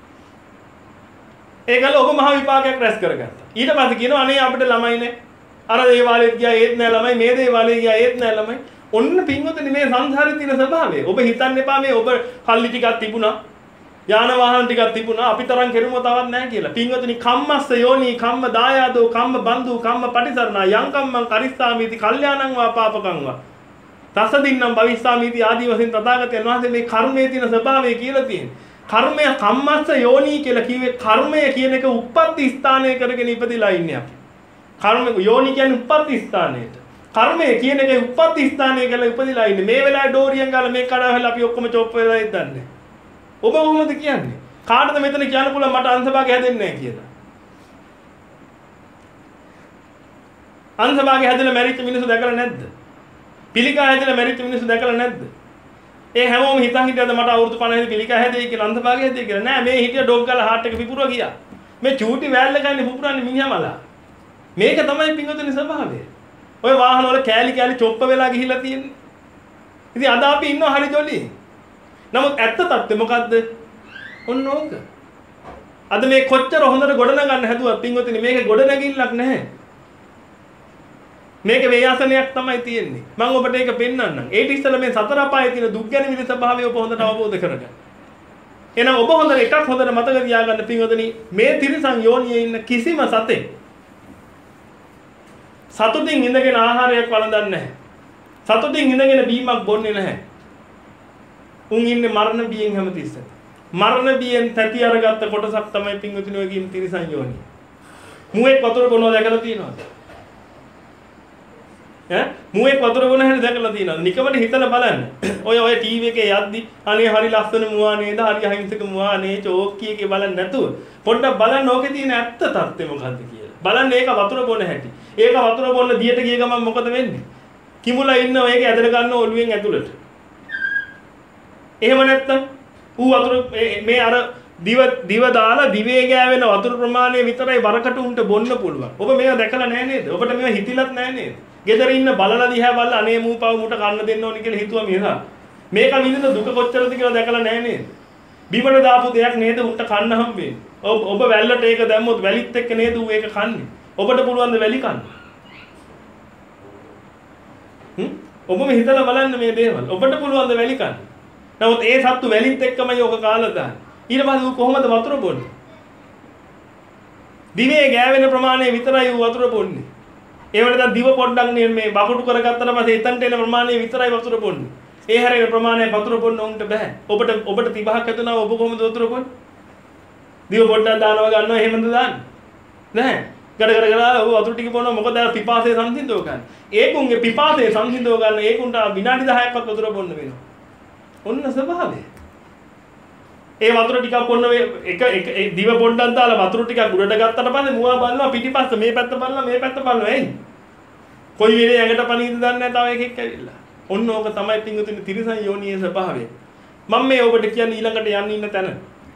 ඒකල ඔබ මහ විපාකයක් රැස් කරගත්තා. ඊට පස්සේ කියනවා අනේ අපිට ළමයි නෑ. අර දේවාලෙත් ගියා ඒත් නෑ ළමයි මේ දේවාලෙ ගියා ඒත් නෑ ළමයි. ඔන්න පින්වතුනි මේ සංසාරේ තියෙන ස්වභාවය. ඔබ හිතන්න එපා මේ ඔබ කල්ලි ටිකක් තිබුණා. යාන වාහන ටිකක් තිබුණා. අපි තරම් කෙරුම තවත් නෑ කියලා. පින්වතුනි කම්මස්ස යෝනි කම්ම දායාදෝ කම්ම බන්දු කම්ම පටිසරණා යං කම්මං කරිස්සාමීති කල්යාණං වා පාපකං වා. තසදින්නම් භවිස්සාමීති ආදී වශයෙන් තථාගතයන් වහන්සේ මේ කර්මයේ තියෙන ස්වභාවය කියලා තියෙනවා. කර්මය කම්මස්ස යෝනි කියලා කිව්වේ කර්මය කියන එක උප්පත්ති ස්ථානය කරගෙන ඉපදිලා ඉන්නේ අපි. කර්ම යෝනි කියන්නේ උප්පත්ති ස්ථානයට. කර්මය කියන එකේ උප්පත්ති ස්ථානය කියලා ඉපදිලා ඉන්නේ. මේ වෙලාවේ ඩෝරියෙන් ගාලා මේ කඩාවැල් අපි ඔක්කොම චොප් වෙලා ඉඳන්නේ. ඔබ කොහොමද කියන්නේ? කාටද මෙතන කියන්න පුළුවන් මට අංශභාගය හැදෙන්නේ නැහැ කියලා? අංශභාගය හැදෙලා මැරිච්ච මිනිස්සු දැකලා නැද්ද? පිළිකා හැදෙලා මැරිච්ච මිනිස්සු දැකලා නැද්ද? ඒ හැමෝම හිතන් හිටියද මට අවුරුදු පනහේ පිළිකා හැදෙයි කියලා අන්තභාගය හැදෙයි කියලා. නෑ මේ හිටිය ඩොග් ගාලා හાર્ට් එක පිපුරුවා ගියා. මේ චූටි වෑල්ල ගන්නේ පුපුරන්නේ මිනිහමලා. මේක තමයි පිංගුතුනි ස්වභාවය. ඔය වාහන වල කෑලි කෑලි චොප්ප වෙලා ගිහිල්ලා තියෙන්නේ. ඉතින් අද අපි ඉන්නවා හරි ජොලි. නමුත් ඇත්ත තත්ත්වය මොකද්ද? ඔන්න ඕක. අද මේ කොච්චර හොඳට ගොඩනගන්න හැදුවත් පිංගුතුනි මේක ගොඩනැගිල්ලක් නැහැ. මේක වේයාසනයක් තමයි තියෙන්නේ. මම ඔබට ඒක පෙන්නන්නම්. ඒට ඉස්සෙල්ලා මේ සතර අපායේ තියෙන දුක් ගැන විඳ ස්වභාවය ඔබ හොඳට අවබෝධ කරගන්න. එහෙනම් ඔබ හොඳට එකක් හොඳට මතක තියාගන්න පින්වතුනි මේ තිරිසන් යෝනියේ ඉන්න කිසිම සතෙක් සතුටින් ඉඳගෙන ආහාරයක් වළඳන්නේ නැහැ. සතුටින් ඉඳගෙන බීමක් බොන්නේ නැහැ. උන් ඉන්නේ මරණ බියෙන් හැමතිස්සෙම. මරණ බියෙන් තැති අරගත්ත කොටසක් තමයි පින්වතුනි ඔය කියන තිරිසන් යෝනිය. මුවෙක් වතුර බොනවා දැකලා තියෙනවද? ඈ මුවෙක් වතුර බොන හැටි දැකලා තියෙනවද? නිකමට හිතලා බලන්න. ඔය ඔය ටීවී එකේ යද්දි අනේ හරි ලස්සන මුවා නේද? හරි අහිංසක මුවා නේ චෝක්කි එකේ බලන්න නැතුව පොඩ්ඩක් බලන්න ඕකේ තියෙන ඇත්ත තත්ත්වය මොකද්ද කියලා. බලන්න ඒක වතුර බොන හැටි. ඒක වතුර බොන්න දියට ගිය ගමන් මොකද වෙන්නේ? කිමුලා ඉන්නව ඒක ඇදලා ගන්න ඔළුවෙන් ඇතුළට. එහෙම නැත්තම් ඌ වතුර මේ අර දිව දිව දාලා දිවේ ගෑවෙන වතුර ප්‍රමාණය විතරයි වරකට උන්ට බොන්න පුළුවන්. ඔබ මේවා දැකලා නැහැ නේද? ඔබට මේවා හිතිලත් නැහැ නේද? ගෙදර ඉන්න බලලා දිහා බලලා අනේ මූ පව මුට කන්න දෙන්න ඕනි කියලා හිතුවා මිසා. මේක විඳින දුක කොච්චරද කියලා දැකලා නැහැ නේද? බිමට දාපු දෙයක් නේද උන්ට කන්න හම්බෙන්නේ. ඔබ ඔබ වැල්ලට ඒක දැම්මොත් වැලිත් එක්ක නේද ඌ ඒක කන්නේ. ඔබට පුළුවන් ද වැලි කන්න? හ්ම්? ඔබම හිතලා බලන්න මේ දේවල්. ඔබට පුළුවන් ද වැලි කන්න? නමුත් ඒ සත්තු වැලිත් එක්කමයි ඔක කාලා දාන්නේ. ඊට පස්සේ ඌ කොහොමද වතුර බොන්නේ? දිවේ ගෑවෙන ප්‍රමාණය විතරයි ඌ වතුර බොන්නේ. ඒ වල දැන් දිව පොඩ්ඩක් මේ බකුටු කරගත්තට පස්සේ එතනට එන ප්‍රමාණය විතරයි වතුර බොන්නේ. ඒ හැරෙන ප්‍රමාණය වතුර බොන්න උන්ට බෑ. ඔබට ඔබට තිබහක් ඇතුණා ඔබ කොහොමද වතුර බොන්නේ? දිව පොඩ්ඩක් දානවා ගන්නවා එහෙමද දාන්නේ? නැහැ. ගඩ ගඩ ගඩ ඔබ වතුර ටික බොනවා මොකද අර පිපාසය සංසිඳව ගන්න. ඒකුන්ගේ පිපාසය සංසිඳව ගන්න ඒකුන්ට විනාඩි දහයක්වත් වතුර බොන්න වෙනවා. ඔන්න ස්වභාවය. ඒ වතුර ටිකක් බොන්න එක එක දිව පොඩ්ඩක් දාලා වතුර ටිකක් උඩට ගත්තට පස්සේ මුවා බලනවා පිටිපස්ස මේ පැත්ත බලනවා මේ පැත්ත බලනවා එයි. කොයි වෙලේ ඇඟට පණීද දන්නේ නැහැ තව එකෙක් ඇවිල්ලා. ඔන්න ඕක තමයි පිංගුතුනි තිරිසන් යෝනියේ ස්වභාවය. මම මේ ඔබට කියන්නේ ඊළඟට යන්න ඉන්න තැන.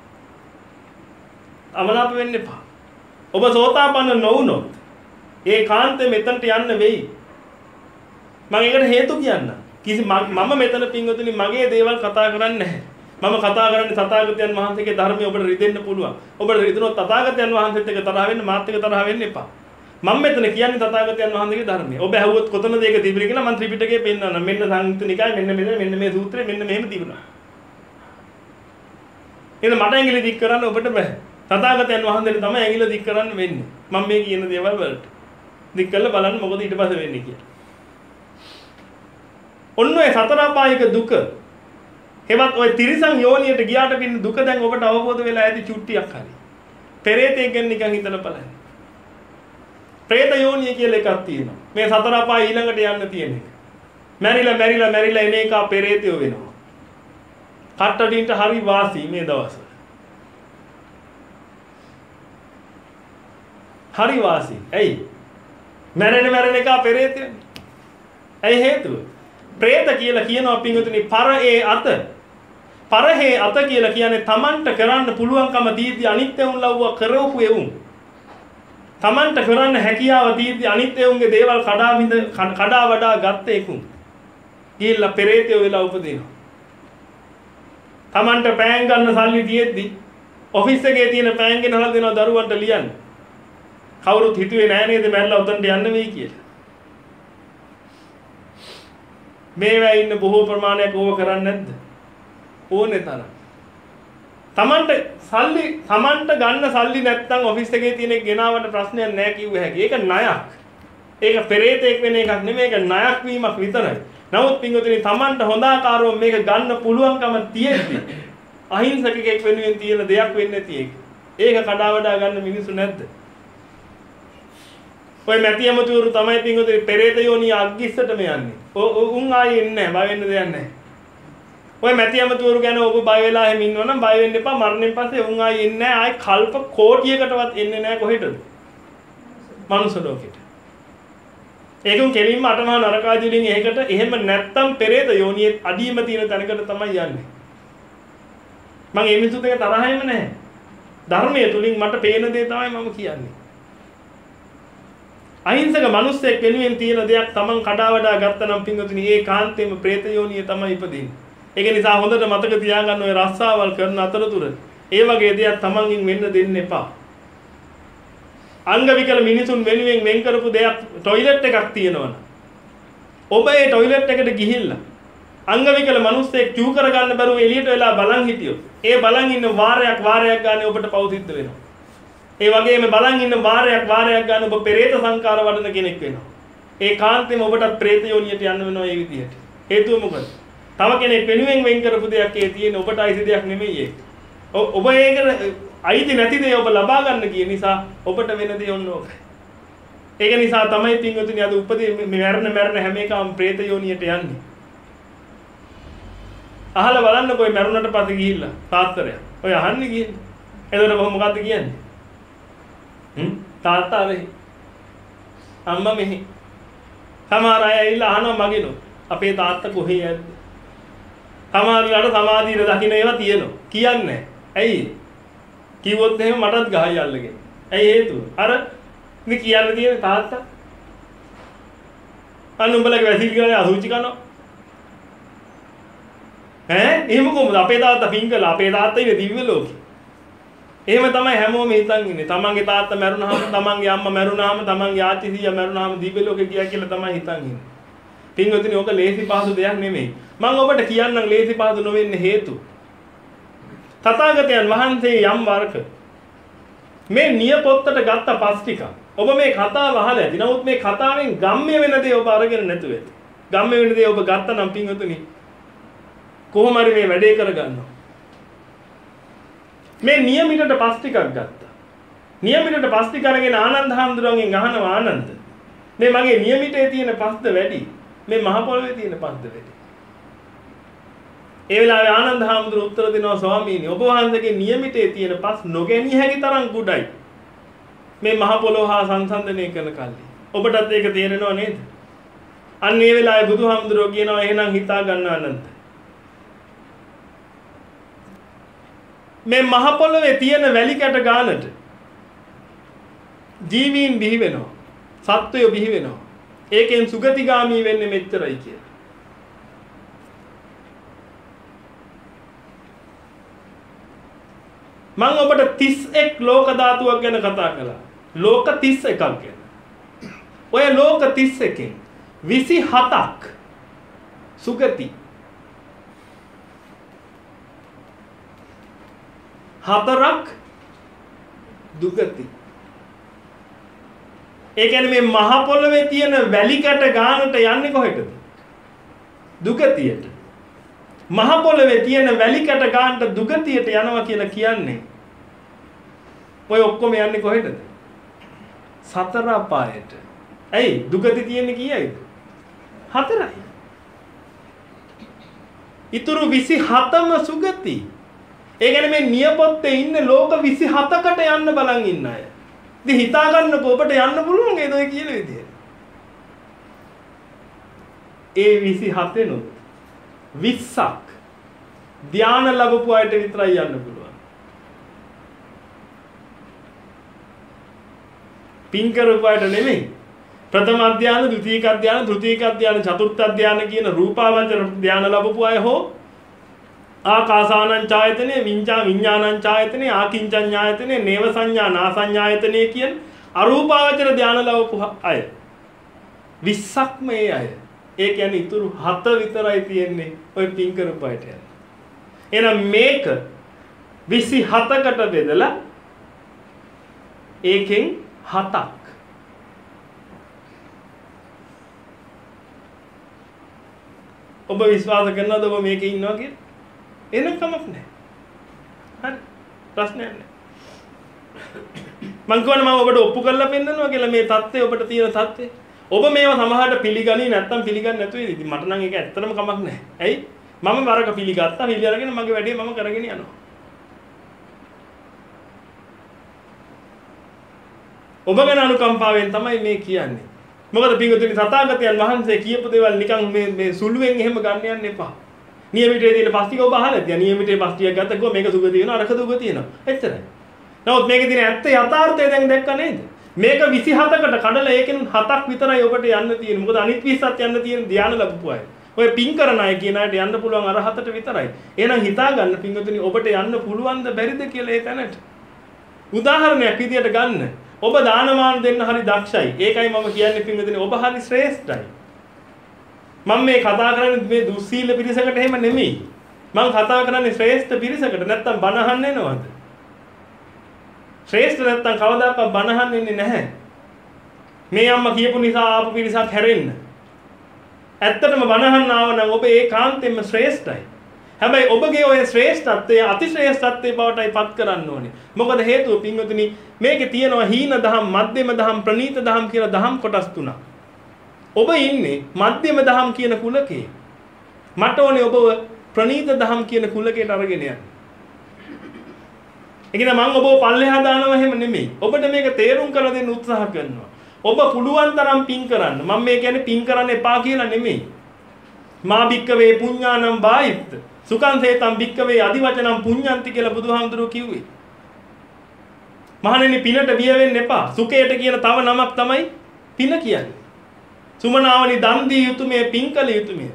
අමනාප වෙන්න එපා. ඔබ සෝතාපන්න නොවුනොත් ඒ කාන්තේ මෙතනට යන්න වෙයි. මම ඒකට හේතු කියන්නම්. කිසි මම මෙතන පිංගුතුනි මගේ දේවල් කතා කරන්නේ නැහැ. මම කතා කරන්නේ තථාගතයන් වහන්සේගේ ධර්මය ඔබට රිදෙන්න පුළුවන්. ඔබට රිදුනොත් තථාගතයන් වහන්සේත් එක්ක තරහ වෙන්න මාත් එක්ක තරහ වෙන්න එපා. මම මෙතන කියන්නේ තථාගතයන් වහන්සේගේ ධර්මය. ඔබ ඇහුවොත් කොතනද ඒක තිබුණේ කියලා මම ත්‍රිපිටකයේ පෙන්නන්නම්. මෙන්න සංයුත්ත නිකාය මෙන්න මෙන්න මෙන්න මේ සූත්‍රය මෙන්න මෙහෙම තිබුණා. එහෙනම් මට ඇඟිලි දික් කරන්න ඔබට බෑ. තථාගතයන් වහන්සේට තමයි ඇඟිලි දික් කරන්න වෙන්නේ. මම මේ කියන දේවල් වලට. දික් කරලා බලන්න මොකද ඊට පස්සේ වෙන්නේ කියලා. ඔන්න ඔය සතර අපායික දුක. හෙවත් ඔය තිරිසන් යෝනියට ගියාට පින්න දුක දැන් ඔබට අවබෝධ වෙලා ඇති චුට්ටියක් හරි. පෙරේතෙක් ගැන නිකන් හිතලා බලන්න. പ്രേත යෝනිය කියලා එකක් තියෙනවා. මේ සතර අපාය ඊළඟට යන්න තියෙන එක. මැරිලා මැරිලා මැරිලා එන එක පෙරේතයෝ වෙනවා. කට්ටඩින්ට හරි වාසි මේ දවස්වල. හරි වාසි. ඇයි? මැරෙන මැරෙන එක පෙරේතයනේ. ඇයි හේතුව? പ്രേත කියලා කියනවා පින්වතුනි පරේ අත. පරහේ අත කියලා කියන්නේ Tamanට කරන්න පුළුවන්කම දීදී අනිත් එවුන් ලව්ව කරවපු එවුන්. Tamanට කරන්න හැකියාව දීදී අනිත් එවුන්ගේ දේවල් කඩා විඳ කඩා වඩා ගත්ත එකුන්. ගිහිල්ලා පෙරේතයෝ වෙලා උපදිනවා. Tamanට පෑන් ගන්න සල්ලි තියෙද්දි ඔෆිස් එකේ තියෙන පෑන් ගෙනහලා දෙනවා දරුවන්ට ලියන්න. කවුරුත් හිතුවේ නෑ නේද මැරලා උතන්ට යන්න වෙයි කියලා. මේවා ඉන්න බොහෝ ප්‍රමාණයක් ඕව කරන්නේ නැද්ද? ඕනේ තරම්. Tamanට සල්ලි Tamanට ගන්න සල්ලි නැත්තම් ඔෆිස් එකේ තියෙන ගෙනාවට ප්‍රශ්නයක් නැහැ කිව්ව හැකි. ඒක ණයක්. ඒක පෙරේතෙක් වෙන එකක් නෙමෙයි. ඒක ණයක් වීමක් විතරයි. නමුත් පින්වතුනි Tamanට හොඳ ආකාරව මේක ගන්න පුළුවන්කම තියෙද්දි අහිංසකෙක් වෙනුවෙන් තියෙන දෙයක් වෙන්නේ නැති එක. ඒක කඩා වඩා ගන්න මිනිස්සු නැද්ද? ඔය මැටි ඇමතුරු තමයි පින්වතුනි පෙරේත යෝනිය අග්ගිස්සටම යන්නේ. උන් ආයේ ඉන්නේ නැහැ. බය වෙන්න දෙයක් නැහැ. ඔය මැටි ඇමතුරු ගැන ඔබ බය වෙලා එහෙම ඉන්නවනම් බය වෙන්න එපා. මරණයෙන් පස්සේ උන් ආයේ ඉන්නේ නැහැ. ආයේ කල්ප කෝටියකටවත් එන්නේ නැහැ කොහෙටද? මනුස්ස ලෝකෙට. ඒකම කෙලින්ම අටමහා නරකාදී වලින් එහෙකට එහෙම නැත්තම් පෙරේත යෝනියේ අඩියම තියෙන තැනකට තමයි යන්නේ. මම මේ මිනිසුත් එක තරහෙම නැහැ. ධර්මයේ තුලින් මට පේන දේ තමයි මම කියන්නේ. අහිංසක මිනිස්සෙක් වෙනුවෙන් තියෙන දෙයක් Taman කඩා වඩා ගත්තා නම් පින්වතුනි ඒ කාන්තේම പ്രേත යෝනිය තමයි ඉපදින්නේ. ඒක නිසා හොඳට මතක තියාගන්න ඔය රස්සාවල් කරන අතරතුර ඒ වගේ දෙයක් Tamanගෙන් වෙන්න දෙන්න එපා. අංග විකල මිනිසුන් වෙනුවෙන් වෙන් කරපු දෙයක් টয়ලට් එකක් තියෙනවනේ. ඔබ ඒ টয়ලට් එකට ගිහිල්ලා අංග විකල මිනිස්සෙක් චූ කරගන්න බැරුව එළියට වෙලා බලන් හිටියොත් ඒ බලන් ඉන්න වාරයක් වාරයක් ගන්න ඔබට පව් සිද්ධ වෙනවා. ඒ වගේම බලන් ඉන්න වාරයක් වාරයක් ගන්න ඔබ පෙරේත සංකාර වඩන කෙනෙක් වෙනවා. ඒ කාන්තේම ඔබට പ്രേත යෝනියට යන්න වෙනවා ඒ විදිහට. හේතුව මොකද? තව කෙනෙක් වෙනුවෙන් වෙන් කරපු දෙයක් ඒ තියෙන ඔබට අයිති දෙයක් නෙමෙයි ඒක. ඔබ ඒකට අයිති නැති දේ ඔබ ලබා ගන්න කියන නිසා ඔබට වෙන දේ ඔන්න ඕකයි. ඒක නිසා තමයි පින්වතුනි අද උපදී මරණ මරණ හැම එකම പ്രേත යෝනියට යන්නේ. අහලා බලන්නකෝ මේ මරුණට පස්සේ ගිහිල්ලා තාත්තරය. ඔය අහන්නේ ගිහින්. එතකොට මොකද්ද කියන්නේ? හ්ම් තාත්තා වෙහි. අම්මා මෙහි. සමහර අය ඇවිල්ලා අහනවා මගෙනු. අපේ තාත්තා කොහේ යද්ද? සමහරවිට සමාධියට දකින්න ඒවා තියෙනවා. කියන්නේ. ඇයි? කිව්වොත් එහෙම මටත් ගහයි අල්ලගෙන. ඇයි හේතුව? අර මේ කියන්න තියෙන තාත්තා. අන්න උඹලගේ වැසිලි ගානේ අසුචි කරනවා. ඈ එහෙම කොහොමද අපේ තාත්තා පින් කළා අපේ තාත්තා ඉන්නේ දිව්‍ය ලෝකේ. එහෙම තමයි හැමෝම හිතන් ඉන්නේ. තමන්ගේ තාත්තා මැරුණාම තමන්ගේ අම්මා මැරුණාම තමන්ගේ ආච්චි සීයා මැරුණාම දිව්‍ය ලෝකේ ගියා කියලා තමයි හිතන් ඉන්නේ. පින්වතුනි ඔක ලේසි පහසු දෙයක් නෙමෙයි. මම ඔබට කියන්නම් ලේසි පහසු නොවෙන්නේ හේතුව. තථාගතයන් වහන්සේ යම් වරක මේ නියපොත්තට ගත්ත පස් ටික ඔබ මේ කතාව අහලා ඇති. නමුත් මේ කතාවෙන් ගම්ම්‍ය වෙන දේ ඔබ අරගෙන නැතුව ඇති. ගම්ම්‍ය වෙන දේ ඔබ ගත්තා නම් පින්වතුනි කොහොම හරි මේ වැඩේ කරගන්නවා. මේ නියමිතට පස් ටිකක් ගත්තා. නියමිතට පස් ටික අරගෙන ආනන්ද හාමුදුරුවන්ගෙන් අහනවා ආනන්ද මේ මගේ නියමිතේ තියෙන පස්ද වැඩි? මේ මහ පොළවේ තියෙන පස්ද වැඩි? ඒ වෙලාවේ ආනන්ද හාමුදුරුවෝ උත්තර දෙනවා ස්වාමීනි ඔබ වහන්සේගේ නියමිතේ තියෙන පස් නොගැනී හැකි තරම් කුඩයි. මේ මහ පොළොව හා සංසන්දනය කරන කල්ලි. ඔබටත් ඒක තේරෙනව නේද? අන්න ඒ වෙලාවේ බුදුහාමුදුරුවෝ කියනවා එහෙනම් හිතා ගන්න ආනන්ද. මේ මහ පොළොවේ තියෙන වැලි කැට ගානට ජීවීන් බිහි වෙනවා. සත්වයෝ බිහි වෙනවා. ඒකෙන් සුගතිගාමී වෙන්නේ මෙච්චරයි කියලා. මම ඔබට තිස් එක් ලෝක ධාතුවක් ගැන කතා කළා. ලෝක තිස් එකක් ගැන. ඔය ලෝක තිස් එකෙන් විසි හතක් සුගති. හතරක් දුගති. ඒ කියන්නේ මේ මහ පොළවේ තියෙන වැලි කැට ගානට යන්නේ කොහෙටද? දුගතියට. මහ පොළවේ තියෙන වැලි කැට ගානට දුගතියට යනවා කියලා කියන්නේ ඔය ඔක්කොම යන්නේ කොහෙටද? සතර අපායට. ඇයි දුගති තියෙන්නේ කීයයිද? හතරයි. ඊතුරු විසි හතම සුගති. ඒ කියන්නේ මේ නියපොත්තේ ඉන්නේ ලෝක විසි හතකට යන්න බලන් ඉන්න අය. ඉතින් හිතා ගන්නකො ඔබට යන්න පුළුවන් නේද ඔය කියන විදිහට. ඒ විසි හතෙනොත් විස්සක් ධාන ලැබපු අයට විතරයි යන්න පුළුවන්. පින් කරපු අයට නෙමෙයි. ප්‍රථම අධ්‍යාන, ද්විතීක අධ්‍යාන, තෘතීක අධ්‍යාන, චතුර්ථ අධ්‍යාන කියන රූපාවචර ධාන ලැබපු අය හෝ ආකාසානං ඡායතනේ, විඤ්ඤා විඤ්ඤාණං ඡායතනේ, ආකින්චඤ්ඤායතනේ, නේව සංඥා නාසඤ්ඤායතනේ කියන අරූපාවචර ධාන ලැබපු අය විස්සක් මේ අය. ඒ කියන්නේ ඊතුරු හත විතරයි තියෙන්නේ ඔය පින් කරපු අයට යන. එහෙනම් මේක විසි හතකට බෙදලා ඒකෙන් හතක් ඔබ විශ්වාස කරනවද ඔබ මේකේ ඉන්නවා කියලා? එන කමක් නැහැ. හරි. ප්‍රශ්නයක් නැහැ. මං කියවන මම ඔබට ඔප්පු කරලා පෙන්නනවා කියලා මේ தත්ත්වය ඔබට තියෙන தත්ත්වය. ඔබ මේවා සමහරට පිළිගන්නේ නැත්නම් පිළිගන්නේ නැතුව ඉතින් මට නම් ඒක ඇත්තටම කමක් නැහැ. ඇයි? මම වරක පිළිගත්තා. පිළිඅරගෙන මගේ වැඩේ මම කරගෙන යනවා. ඔබ ගැන අනුකම්පාවෙන් තමයි මේ කියන්නේ. මොකද පින්වතුනි තථාගතයන් වහන්සේ කියපු දේවල් නිකන් මේ මේ සුළුවෙන් එහෙම ගන්න යන්න එපා. නියමිතේ තියෙන පස්තික ඔබ අහලා තියෙනවා. නියමිතේ පස්තියක් ගත්ත ගෝ මේක සුගතිය වෙනවා අරක දුගතිය තියෙනවා. එච්චරයි. නමුත් මේකේ තියෙන ඇත්ත යථාර්ථය දැන් දැක්ක නේද? මේක විසි හතකට කඩලා ඒකෙන් හතක් විතරයි ඔබට යන්න තියෙන්නේ. මොකද අනිත් විස්සත් යන්න තියෙන ධානය ලැබපු අය. ඔය පින් කරන අය කියන අයට යන්න පුළුවන් අර හතට විතරයි. එහෙනම් හිතා ගන්න පින්වතුනි ඔබට යන්න පුළුවන්ද බැරිද කියලා ඒ තැනට. උදාහරණයක් විදියට ගන්න. ඔබ දානමාන දෙන්න හරි දක්ෂයි. ඒකයි මම කියන්නේ පින්වතුනි ඔබ හරි ශ්‍රේෂ්ඨයි. මම මේ කතා කරන්නේ මේ දුස්සීල පිරිසකට එහෙම නෙමෙයි. මම කතා කරන්නේ ශ්‍රේෂ්ඨ පිරිසකට. නැත්තම් බණ අහන්න එනවද? ශ්‍රේෂ්ඨ නැත්තම් කවදාකවත් බණ අහන්න එන්නේ නැහැ. මේ අම්මා කියපු නිසා ආපු පිරිසක් හැරෙන්න. ඇත්තටම බණ අහන්න ආව නම් ඔබ ඒකාන්තයෙන්ම ශ්‍රේෂ්ඨයි. හැබැයි ඔබගේ ඔය ශ්‍රේෂ්ඨත්වය අතිශ්‍රේෂ්ඨත්වයේ බවටයි පත් කරන්න ඕනේ. මොකද හේතුව පින්වතුනි මේකේ තියෙනවා හීන දහම්, මධ්‍යම දහම්, ප්‍රනීත දහම් කියලා දහම් කොටස් තුනක්. ඔබ ඉන්නේ මධ්‍යම දහම් කියන කුලකේ. මට ඕනේ ඔබව ප්‍රනීත දහම් කියන කුලකයට අරගෙන යන්න. ඒ කියන්නේ මම ඔබව පල්ලෙහා දානවා එහෙම නෙමෙයි. ඔබට මේක තේරුම් කරලා දෙන්න උත්සාහ කරනවා. ඔබ පුළුවන් තරම් පින් කරන්න. මම මේ කියන්නේ පින් කරන්න එපා කියලා නෙමෙයි. මා භික්කවේ පුඤ්ඤානම් බායිත් සුඛං සේතම් භික්කවේ අදිවචනම් පුඤ්ඤන්ති කියලා බුදුහාමුදුරුවෝ කිව්වේ. මහණෙනි පිනට බිය වෙන්න එපා. සුඛයට කියන තව නමක් තමයි පින කියන්නේ. සුමනාවනි දන් දී යුතුයමේ පින් කළ යුතුයමේ.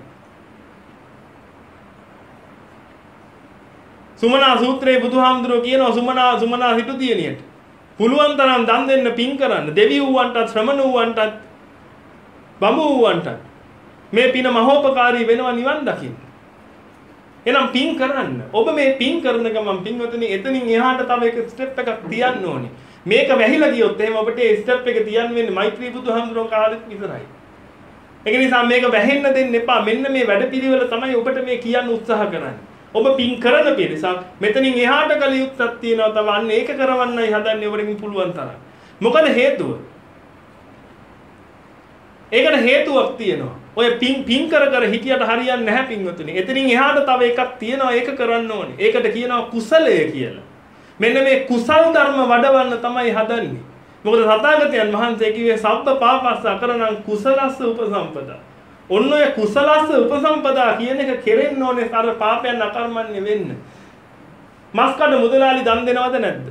සුමනා සූත්‍රයේ බුදුහාමුදුරුවෝ කියනවා සුමනා සුමනා හිටු දියණියට පුළුවන් තරම් දන් දෙන්න පින් කරන්න. දෙවි වූවන්ටත් ශ්‍රමණ වූවන්ටත් බඹ වූවන්ටත් මේ පින මහෝපකාරී වෙනවා නිවන් දකින්න. එහෙනම් පින් කරන්න. ඔබ මේ පින් කරන ගමන් පින්වතුනි එතනින් එහාට තව එක ස්ටෙප් එකක් තියන්න ඕනේ. මේක වැහිලා ගියොත් එහෙම ඔබට ඒ ස්ටෙප් එක තියන්න වෙන්නේ මෛත්‍රී බුදුහාමුදුරුවෝ කාලෙත් විතරයි. ඒක නිසා මේක වැහෙන්න දෙන්න එපා. මෙන්න මේ වැඩපිළිවෙල තමයි ඔබට මේ කියන්න උත්සාහ කරන්නේ. ඔබ පින් කරන පිරිසක් මෙතනින් එහාට කල යුත්තක් තියෙනවා. තව අන්න ඒක කරවන්නයි හදන්නේ ඔබට පුළුවන් තරම්. මොකද හේතුව? ඒකට හේතුවක් තියෙනවා. ඔය පින් පින් කර කර හිටියට හරියන්නේ නැහැ පින්වතුනි. එතනින් එහාට තව එකක් තියෙනවා. ඒක කරන්න ඕනේ. ඒකට කියනවා කුසලය කියලා. මෙන්න මේ කුසල් ධර්ම වඩවන්න තමයි හදන්නේ. මොකද තථාගතයන් වහන්සේ කිව්වේ සබ්බ පාපස්ස අකරණං කුසලස්ස උපසම්පදා. ඔන්න ඔය කුසලස්ස උපසම්පදා කියන එක කෙරෙන්න ඕනේ අර පාපයන් අකර්මණ්‍ය වෙන්න. මස්කඩ මුදලාලි දන් දෙනවද නැද්ද?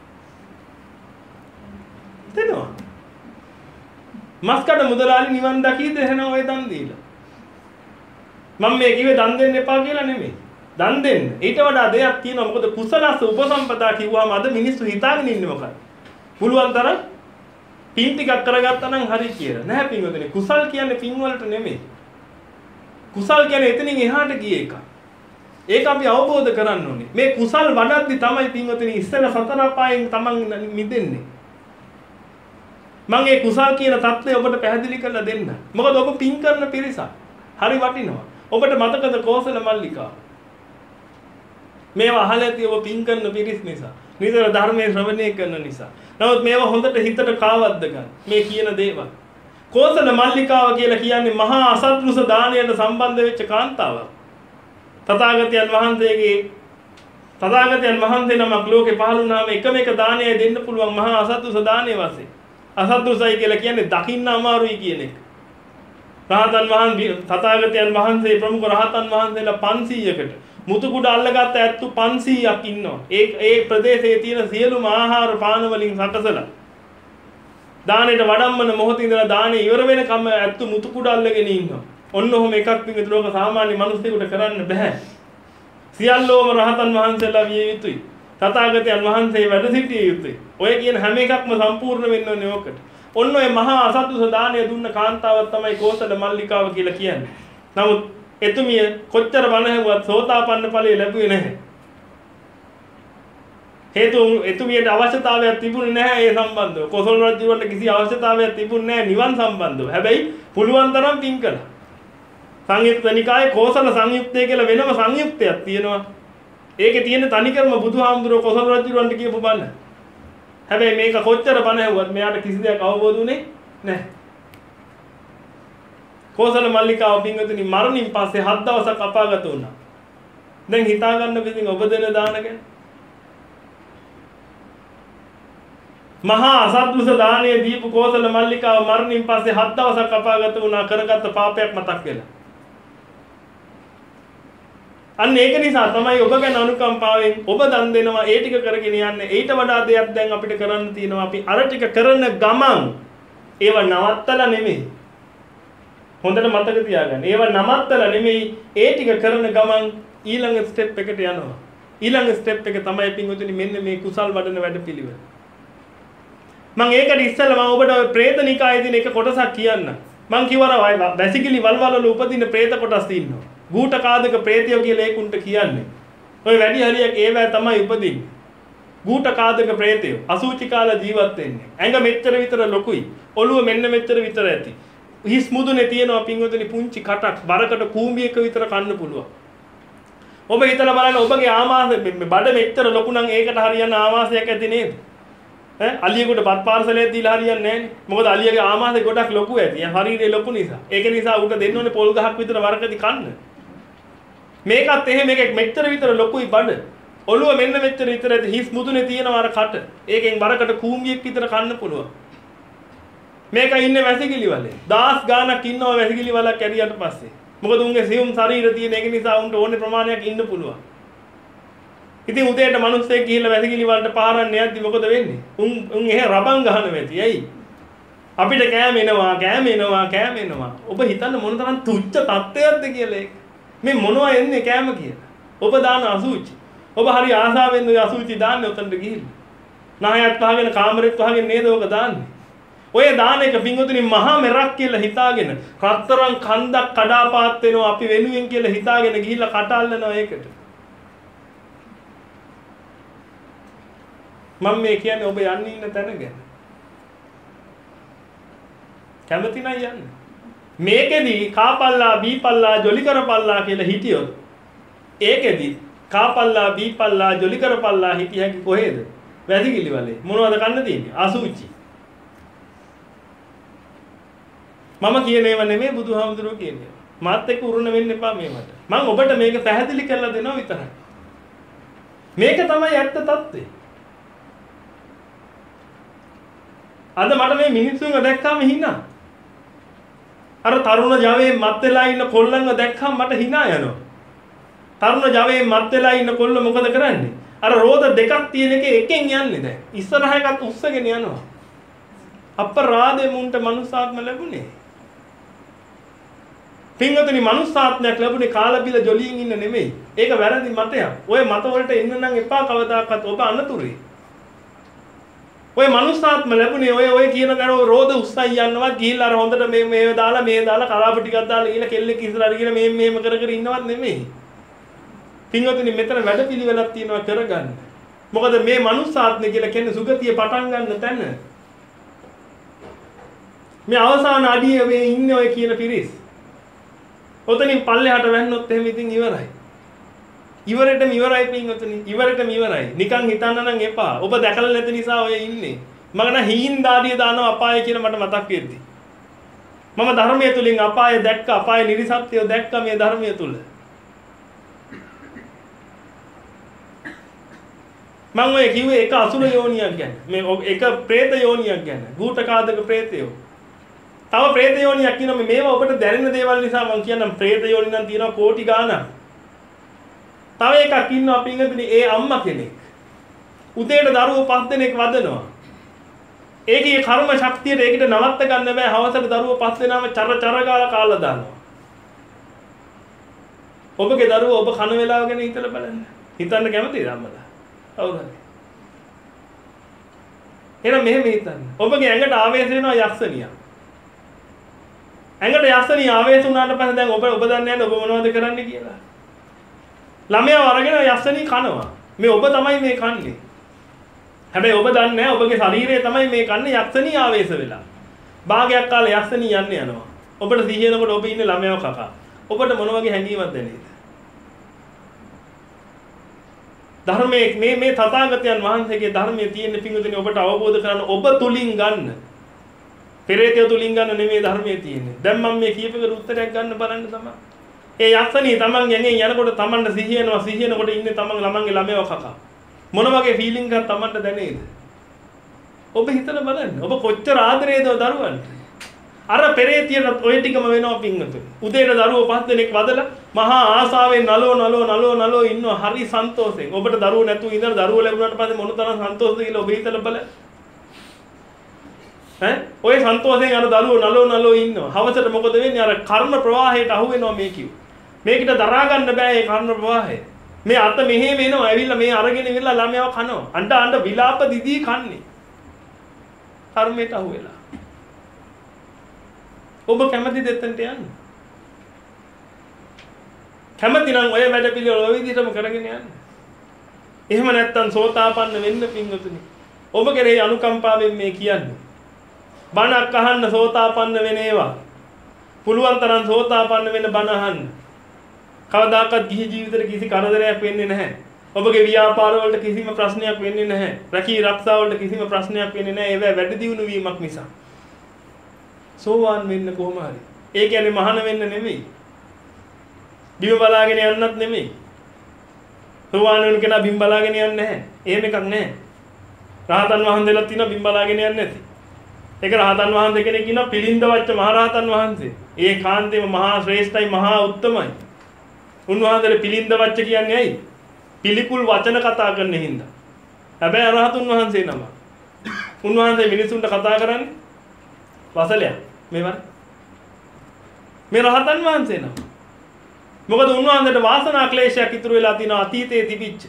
දෙනවා. මස්කඩ මුදලාලි නිවන් දකීද එහෙනම් ඔය දන් දීලා. මම මේ කිව්වේ දන් දෙන්න එපා කියලා නෙමෙයි. දන් දෙන්න. ඊට වඩා දෙයක් තියෙනවා. මොකද කුසලස්ස උපසම්පදා කිව්වම අද මිනිස්සු හිතාගෙන ඉන්නේ මොකක්ද? පුළුවන් තරම් පින් ටිකක් කරගත්තා නම් හරි කියලා. නැහැ පින්වතුනි. කුසල් කියන්නේ පින් වලට නෙමෙයි. කුසල් කියන්නේ එතනින් එහාට ගිය එක. ඒක අපි අවබෝධ කරගන්න ඕනේ. මේ කුසල් වඩද්දි තමයි පින්වතුනි ඉස්සර සතර පායෙන් තමන් මිදෙන්නේ. මම මේ කුසල් කියන தත්ත්වය ඔබට පැහැදිලි කරලා දෙන්න. මොකද ඔබ පින් කරන පිරිසක්. හරි වටිනවා. ඔබට මතකද කෝසල මල්ලිකා? මේවා අහලා ඇති ඔබ පින් කරන පිරිස් නිසා. නිතර ධර්මයේ ශ්‍රවණය කරන නිසා. නමුත් මේවා හොඳට හිතට කාවද්ද ගන්න. මේ කියන දේවල්. කෝසල මල්ලිකාව කියලා කියන්නේ මහා අසත්රුස දාණයට සම්බන්ධ වෙච්ච කාන්තාවක්. තථාගතයන් වහන්සේගේ තථාගතයන් වහන්සේ නමක් ලෝකේ පහළ වුණාම එකම එක දාණයයි දෙන්න පුළුවන් මහා අසත්රුස දාණය වශයෙන්. අසත්රුසයි කියලා කියන්නේ දකින්න අමාරුයි කියන එක. රහතන් වහන්සේ තථාගතයන් වහන්සේ ප්‍රමුඛ රහතන් වහන්සේලා පන්සීයකට මුතුකුඩ අල්ලගත්ත ඇත්තු පන්සීයක් ඉන්නවා. ඒ ඒ ප්‍රදේශයේ තියෙන සියලුම ආහාර පාන වලින් සකසලා දානෙට වඩම්මන මොහොතේ ඉඳලා දානෙ ඉවර වෙනකම් ඇත්තු මුතුකුඩ අල්ලගෙන ඉන්නවා. ඔන්න ඔහොම එකක් විදිහට ලෝක සාමාන්‍ය මිනිස්සුන්ට කරන්න බෑ. සියල්ලෝම රහතන් වහන්සේලා විය යුතුයි. තථාගතයන් වහන්සේ වැඩ සිටිය යුතුයි. ඔය කියන හැම එකක්ම සම්පූර්ණ වෙන්න ඕනේ ඕකට. ඔන්න ඔය මහා අසත්තුස දානය දුන්න කාන්තාවක් තමයි කෝසල මල්ලිකාව කියලා කියන්නේ. නමුත් එතුමිය කොච්චර බණ ඇහුවත් සෝතාපන්න ඵලය ලැබුවේ නැහැ. හේතුව එතුමියට අවශ්‍යතාවයක් තිබුණේ නැහැ ඒ සම්බන්ධව. කොසල් රජුන්ට කිසි අවශ්‍යතාවයක් තිබුණේ නැහැ නිවන් සම්බන්ධව. හැබැයි පුළුවන් තරම් පින් කළා. සංයුක්ත නිකායේ කෝසල සංයුක්තය කියලා වෙනම සංයුක්තයක් තියෙනවා. ඒකේ තියෙන තනිකරම බුදුහාමුදුරුවෝ කොසල් රජුන්ට කියපු බණ. හැබැයි මේක කොච්චර බණ ඇහුවත් මෙයාට කිසි දෙයක් අවබෝධ වුණේ නැහැ. කෝසල මල්ලිකාව පින්වතුනි මරණින් පස්සේ හත් දවසක් අපාගත වුණා. දැන් හිතා ගන්න පිටින් ඔබ දෙන දාන ගැන. මහා අසත්තුස දානය දීපු කෝසල මල්ලිකාව මරණින් පස්සේ හත් දවසක් අපාගත වුණා කරගත්ත පාපයක් මතක් වෙලා. අන්න ඒක නිසා තමයි ඔබ ගැන අනුකම්පාවෙන් ඔබ දන් දෙනවා ඒ ටික කරගෙන යන්නේ. ඊට වඩා දෙයක් දැන් අපිට කරන්න තියෙනවා. අපි අර ටික කරන ගමන් ඒව නවත්තලා නෙමෙයි. හොඳට මතක තියාගන්න. ඒව නවත්තලා නෙමෙයි ඒ ටික කරන ගමන් ඊළඟ ස්ටෙප් එකට යනවා. ඊළඟ ස්ටෙප් එක තමයි පින්වතුනි මෙන්න මේ කුසල් වඩන වැඩපිළිවෙල. මම ඒකට ඉස්සෙල්ලා මම ඔබට ප්‍රේත නිකායේ තියෙන එක කොටසක් කියන්න. මම කිව්වර වැසිකිලි වල්වල වල උපදින ප්‍රේත කොටස් තියෙනවා. ගූඨකාදක ප්‍රේතයෝ කියලා ඒකුන්ට කියන්නේ. ඔය වැඩි හරියක් ඒවැ තමයි උපදින්නේ. ගූඨකාදක ප්‍රේතයෝ අසුචි කාලා ජීවත් වෙන්නේ. ඇඟ මෙච්චර විතර ලොකුයි. ඔළුව මෙන්න මෙච්චර විතර ඇති. හිස් මුදුනේ තියෙනවා පින්වතුනි පුංචි කටක්. බරකට කූඹියක විතර කන්න පුළුවන්. ඔබ හිතලා බලන්න ඔබගේ ආමාශය බඩ මෙච්චර ලොකු නම් ඒකට හරියන ආමාශයක් ඇති නේද? ඈ අලියෙකුට බත් පාර්සලයක් දීලා හරියන්නේ නැහැනේ. මොකද අලියගේ ආමාශය ගොඩක් ලොකු ඇති. ශරීරය ලොකු නිසා. ඒක නිසා උට දෙන්න ඕනේ පොල් ගහක් විතර වරකදී කන්න. මේකත් එහෙම එකක් මෙච්චර විතර ලොකුයි බඩ. ඔළුව මෙන්න මෙච්චර විතර ඇති. හිස් මුදුනේ තියෙනවා අර කට. ඒකෙන් බරකට කූඹියක් විතර කන්න පුළුවන්. මේක ඉන්නේ වැසිකිලි වලේ. දහස් ගාණක් ඉන්නවා වැසිකිලි වලක් කැරියට පස්සේ. මොකද උන්ගේ සියුම් ශරීර තියෙන එක නිසා උන්ට ඕනේ ප්‍රමාණයක් ඉන්න පුළුවන්. ඉතින් උදේට මිනිස්සෙක් ගිහිල්ලා වැසිකිලි වලට පාරන්නේ යද්දි මොකද වෙන්නේ? උන් උන් එහෙ රබන් ගහන වෙති. ඇයි? අපිට කෑම එනවා, කෑම එනවා, කෑම එනවා. ඔබ හිතන්න මොන තරම් තුච්ච තත්ත්වයක්ද කියලා ඒක. මේ මොනවා එන්නේ කෑම කියලා. ඔබ දාන අසුචි. ඔබ හරි ආසාවෙන් ඔය අසුචි දාන්නේ උතන්ට ගිහිල්ලා. නායත් වහගෙන කාමරෙත් වහගෙන නේද ඔක දාන්නේ. ඔය දාන එක පින්වතුනි මහා මෙරක් කියලා හිතාගෙන රත්තරන් කන්දක් කඩාපාත් වෙනවා අපි වෙනුවෙන් කියලා හිතාගෙන ගිහිල්ලා කට අල්ලනවා ඒකට. මම මේ කියන්නේ ඔබ යන්නේ ඉන්න තැන ගැන. කැමති නම් යන්න. මේකෙදි කාපල්ලා බීපල්ලා ජොලි කරපල්ලා කියලා හිටියොත් ඒකෙදි කාපල්ලා බීපල්ලා ජොලි කරපල්ලා හිටිය හැකි කොහෙද? වැසිකිලි වලේ. මොනවද කන්න තියෙන්නේ? අසුචි. මම කියන ඒවා නෙමෙයි බුදුහාමුදුරුවෝ කියන්නේ. මාත් එක්ක උරුණ වෙන්න එපා මේවට. මම ඔබට මේක පැහැදිලි කරලා දෙනවා විතරයි. මේක තමයි ඇත්ත తත්වේ. අද මට මේ මිනිස්සුන්ව දැක්කම හිනා. අර තරුණ ජවයේ මත් වෙලා ඉන්න කොල්ලන්ව දැක්කම මට hina යනවා. තරුණ ජවයේ මත් වෙලා ඉන්න කොල්ල මොකද කරන්නේ? අර රෝද දෙකක් තියෙන එකේ එකෙන් යන්නේ දැන්. ඉස්සරහ එකත් උස්සගෙන යනවා. අපරාධේ මුන්ට මනුස්සාත්ම ලැබුණේ. පින්වතුනි මනුස්සාත්මයක් ලැබුණේ කාලා බිල ජොලියෙන් ඉන්න නෙමෙයි. ඒක වැරදි මතයක්. ඔය මත වලට එන්න නම් එපා කවදාකවත් ඔබ අනතුරුයි. ඔය මනුස්සාත්ම ලැබුණේ ඔය ඔය කියන දර රෝද උස්සයි යන්නවත් ගිහිල්ලා අර හොඳට මේ මේ දාලා මේ දාලා කලාප ටිකක් දාලා ඊළ කෙල්ලෙක් ඉස්සරහට ගිහින් මේ මේම කර කර ඉන්නවත් නෙමෙයි. පින්වතුනි මෙතන වැඩපිළිවෙලක් තියෙනවා කරගන්න. මොකද මේ මනුස්සාත්මය කියලා කියන්නේ සුගතිය පටන් ගන්න තැන. මේ අවසාන අඩියේ මේ ඉන්නේ ඔය කියන පිරිස්. ඔතනින් පල්ලෙහාට වැන්නොත් එහෙම ඉතින් ඉවරයි. ඉවරෙටම ඉවරයි පින්වතුනි. ඉවරෙටම ඉවරයි. නිකන් හිතන්න නම් එපා. ඔබ දැකලා නැති නිසා ඔය ඉන්නේ. මම නම් හීන් දාඩිය දානවා අපාය කියලා මට මතක් වෙද්දි. මම ධර්මයේ තුලින් අපාය දැක්ක අපාය නිර්සත්‍යය දැක්ක මේ ධර්මයේ තුල. මම ඔය කිව්වේ එක අසුර යෝනියක් ගැන. මේ එක പ്രേත යෝනියක් ගැන. භූතකාදක പ്രേතයෝ. තව പ്രേත යෝනියක් කියනවා මේවා ඔබට දැනෙන දේවල් නිසා මම කියන්නම් പ്രേත යෝනි නම් තියෙනවා කෝටි ගාණක්. තව එකක් ඉන්නවා පින්වතුනි ඒ අම්මා කෙනෙක්. උදේට දරුවෝ පස් දෙනෙක් වදනවා. ඒකේ කර්ම ශක්තියට ඒකට නවත්ත ගන්න බෑ. හවසට දරුවෝ පස් දෙනාම චර චර ගාලා කාලා දානවා. ඔබගේ දරුවෝ ඔබ කන වේලාව ගැන හිතලා බලන්න. හිතන්න කැමතිද අම්මලා? කවුද? එහෙනම් මෙහෙම හිතන්න. ඔබගේ ඇඟට ආවේශ වෙනවා යක්ෂණිය. ඇඟට යක්ෂණිය ආවේශ වුණාට පස්සේ දැන් ඔබ ඔබ දන්නේ නැහැ ඔබ මොනවද කරන්න කියලා. ළමයා අරගෙන යක්ෂණී කනවා. මේ ඔබ තමයි මේ කන්නේ. හැබැයි ඔබ දන්නේ නැහැ ඔබගේ ශරීරය තමයි මේ කන්නේ යක්ෂණී ආවේශ වෙලා. භාගයක් කාලේ යක්ෂණී යන්න යනවා. ඔබට සිහිනකොට ඔබ ඉන්නේ ළමයාව කකා. ඔබට මොන වගේ හැඟීමක්ද දැනෙන්නේ? ධර්මයේ මේ මේ තථාගතයන් වහන්සේගේ ධර්මයේ තියෙන පිංගුතුනි ඔබට අවබෝධ කරගන්න ඔබ තුලින් ගන්න. පෙරේතය තුලින් ගන්න නෙමෙයි ධර්මයේ තියෙන්නේ. දැන් මම මේ කියපේකට උත්තරයක් ගන්න බලන්න තමයි. ඒ යක්ෂණී තමන් යන්නේ යනකොට තමන්ට සිහියනවා සිහියනකොට ඉන්නේ තමන් ළමන්ගේ ළමයව කකා. මොන වගේ ෆීලිං එකක් තමන්ට දැනේද? ඔබ හිතලා බලන්න. ඔබ කොච්චර ආදරේද දරුවන්ට? අර පෙරේතියට ඔය ටිකම වෙනවා පිංගුතුනි. උදේට දරුවෝ පස් දෙනෙක් වදලා මහා ආසාවෙන් නලෝ නලෝ නලෝ නලෝ ඉන්නවා හරි සන්තෝෂෙන්. ඔබට දරුවෝ නැතුව ඉඳලා දරුවෝ ලැබුණාට පස්සේ මොන තරම් සන්තෝෂද කියලා ඔබ හිතලා බලන්න. ඈ ඔය සන්තෝෂයෙන් අර දරුවෝ නලෝ නලෝ ඉන්නවා. හවසට මොකද වෙන්නේ? අර කර්ම ප්‍රවාහයට අහු වෙනවා මේ කිව්ව. මේකට දරා ගන්න බෑ මේ කර්ම ප්‍රවාහය. මේ අත මෙහෙම එනවා. ඇවිල්ලා මේ අරගෙන ඉවිල්ලා ළමයාව කනවා. අඬ අඬ විලාප දිදී කන්නේ. කර්මයට අහු වෙලා. ඔබ කැමතිද එතනට යන්න? කැමති නම් ඔය වැඩ පිළිවෙල ඔය විදිහටම කරගෙන යන්න. එහෙම නැත්තම් සෝතාපන්න වෙන්න පින්වතුනි. ඔබ කෙරෙහි අනුකම්පාවෙන් මේ කියන්නේ. බණක් අහන්න සෝතාපන්න වෙන ඒවා. පුළුවන් තරම් සෝතාපන්න වෙන්න බණ අහන්න. කවදාකවත් ගිහි ජීවිතේට කිසි කරදරයක් වෙන්නේ නැහැ. ඔබගේ ව්‍යාපාර වලට කිසිම ප්‍රශ්නයක් වෙන්නේ නැහැ. රැකී ආරක්ෂා වලට කිසිම ප්‍රශ්නයක් වෙන්නේ නැහැ. ඒවා වැඩි දියුණු වීමක් නිසා. සෝවාන් වෙන්න කොහොම හරි. ඒ කියන්නේ මහාන වෙන්න නෙමෙයි. බිම බලාගෙන යන්නත් නෙමෙයි. සෝවාන් වෙන කෙනා බිම් බලාගෙන යන්නේ නැහැ. එහෙම එකක් නැහැ. රහතන් වහන්සේලා තියෙනවා බිම් බලාගෙන යන්නේ නැති. ඒක රහතන් වහන්සේ කෙනෙක් ඉන්නවා පිළිඳවච්ච මහරහතන් වහන්සේ. ඒ කාන්තේම මහා ශ්‍රේෂ්ඨයි මහා උත්තමයි. උන්වහන්සේට පිළිඳවච්ච කියන්නේ ඇයි? පිළිකුල් වචන කතා කරන හින්දා. හැබැයි රහතුන් වහන්සේ නම. උන්වහන්සේ මිනිසුන්ට කතා කරන්නේ වසලයක්. මේවන. මේ රහතන් වහන්සේ නම. මොකද උන්වහන්සේට වාසනා ක්ලේශයක් ඉතුරු වෙලා තියෙනවා අතීතයේ තිබිච්ච.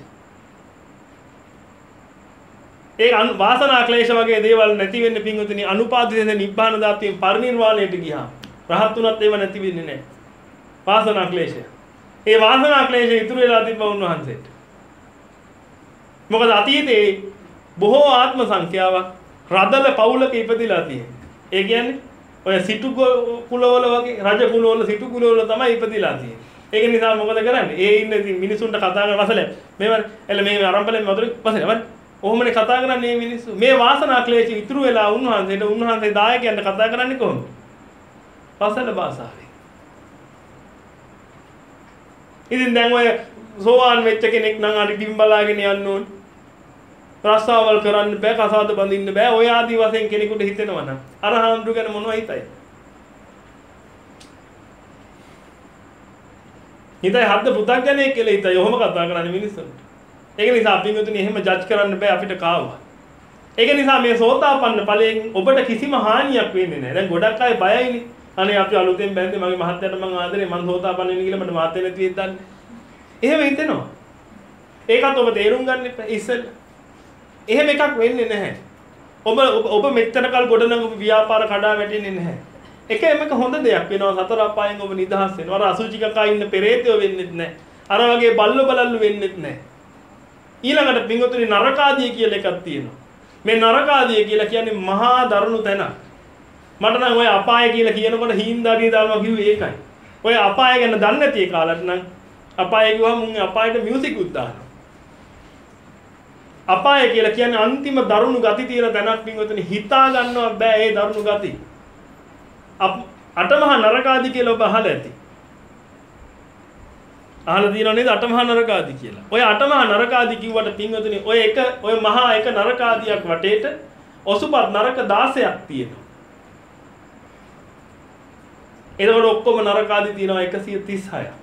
ඒ වාසනා ක්ලේශ වගේ දේවල් නැති වෙන්න පිංගුතුනි අනුපාදිතේ නිබ්බාන ධාතුවේ පරිනිර්වාණයට ගියා. රහත් උනත් ඒව නැති වෙන්නේ නැහැ. වාසනා ක්ලේශය. ඒ වාසනා ක්ලේශය ඉතුරු වෙලා තිබ්බ උන්වහන්සේට. මොකද අතීතයේ බොහෝ ආත්ම සංඛ්‍යාවක් රදල පවුලක ඉපදිලා තියෙනවා. ඒ කියන්නේ ඔය සිටු කුලවල වගේ රජ කුලවල සිටු කුලවල තමයි ඉපදිලා තියෙන්නේ. ඒක නිසා මොකද කරන්නේ? ඒ ඉන්න මිනිසුන්ට කතා කරන වසලේ මේව එළ මේ අරම්පලෙන් මధుර වසලේ වත් ඔහොමනේ කතා කරන්නේ මේ මිනිස්සු. මේ වාසනා ක්ලේශ ඉතුරු වෙලා උන්වහන්සේට උන්වහන්සේ දායකයන්ට කතා කරන්නේ කොහොමද? වසල භාෂාවෙන්. ඉතින් දැන් ඔය සෝවාන් වෙච්ච කෙනෙක් නම් හරි බිම් බලාගෙන යන්න ඕන. රස්සාවල් කරන්න බෑ, කසාද බඳින්න බෑ. ඔය ආදි වශයෙන් කෙනෙකුට හිතෙනවා නම් අර හාමුදුරු ගැන මොනවයි හිතයි? හිතයි හද්ද පුතග්ජනෙක් කියලා හිතයි. ඔහොම කතා කරන්නේ මිනිස්සුන්ට. ඒක නිසා අපි මෙතුණි එහෙම ජජ් කරන්න බෑ අපිට කාවා. ඒක නිසා මේ සෝතාපන්න ඵලයෙන් ඔබට කිසිම හානියක් වෙන්නේ නැහැ. දැන් ගොඩක් අය බයයිනේ. අනේ අපි අලුතෙන් බැන්දේ මගේ මහත්තයාට මං ආදරේ මං සෝතාපන්න වෙන්න කියලා මට මාතේ නැති වෙද්දී දන්නේ. එහෙම හිතෙනවා. ඒකත් ඔබ තේරුම් ගන්න ඉස්සෙල්ලා. එහෙම එකක් වෙන්නේ නැහැ. ඔබ ඔබ මෙච්චර කල් ගොඩනගපු ව්‍යාපාර කඩා වැටෙන්නේ නැහැ. එක එමක හොඳ දෙයක් වෙනවා සතර අපායෙන් ඔබ නිදහස් වෙනවා. අර අසුචිකකා ඉන්න පෙරේතයෝ වෙන්නෙත් නැහැ. අර වගේ බල්ලෝ බලල්ලු වෙන්නෙත් නැහැ. ඊළඟට පින්වතුනි නරකාදිය කියලා එකක් තියෙනවා. මේ නරකාදිය කියලා කියන්නේ මහා දරුණු තැනක්. මට නම් ඔය අපාය කියලා කියනකොට හිඳාරිය දානවා කිව්වේ ඒකයි. ඔය අපාය ගැන දන්නේ නැති කාලට නම් අපාය කිව්වම මුන් අපායට මියුසික් උත් දානවා. අපාය කියලා කියන්නේ අන්තිම දරුණු ගති තියෙන තැනක් පින්වතුනි හිතා ගන්නවත් බෑ ඒ දරුණු ගති. අටමහා නරකාදී කියලා ඔබ අහලා ඇති. අහලා තියෙනව නේද අටමහා නරකාදී කියලා. ඔය අටමහා නරකාදී කිව්වට පින්වතුනි ඔය එක ඔය මහා එක නරකාදියක් වටේට ඔසුපත් නරක දාසයක් තියෙනවා. එතකොට ඔක්කොම නරකාදී තියෙනවා එකසිය තිස් හයක්.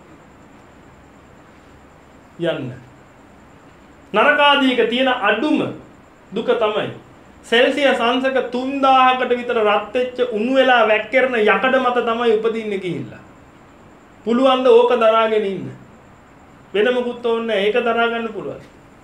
යන්න. නරකාදීක තියෙන අඩුම දුක තමයි සෙල්සියස් අංශක තුන්දාහකට විතර රත් වෙච්ච උණු වෙලා වැක්කිරන යකඩ මත තමයි උපදින්නේ ගිහිල්ලා. පුළුවන් ද ඕක දරාගෙන ඉන්න. වෙන මොකුත් ඕනේ නැහැ. ඒක දරා ගන්න පුළුවන්.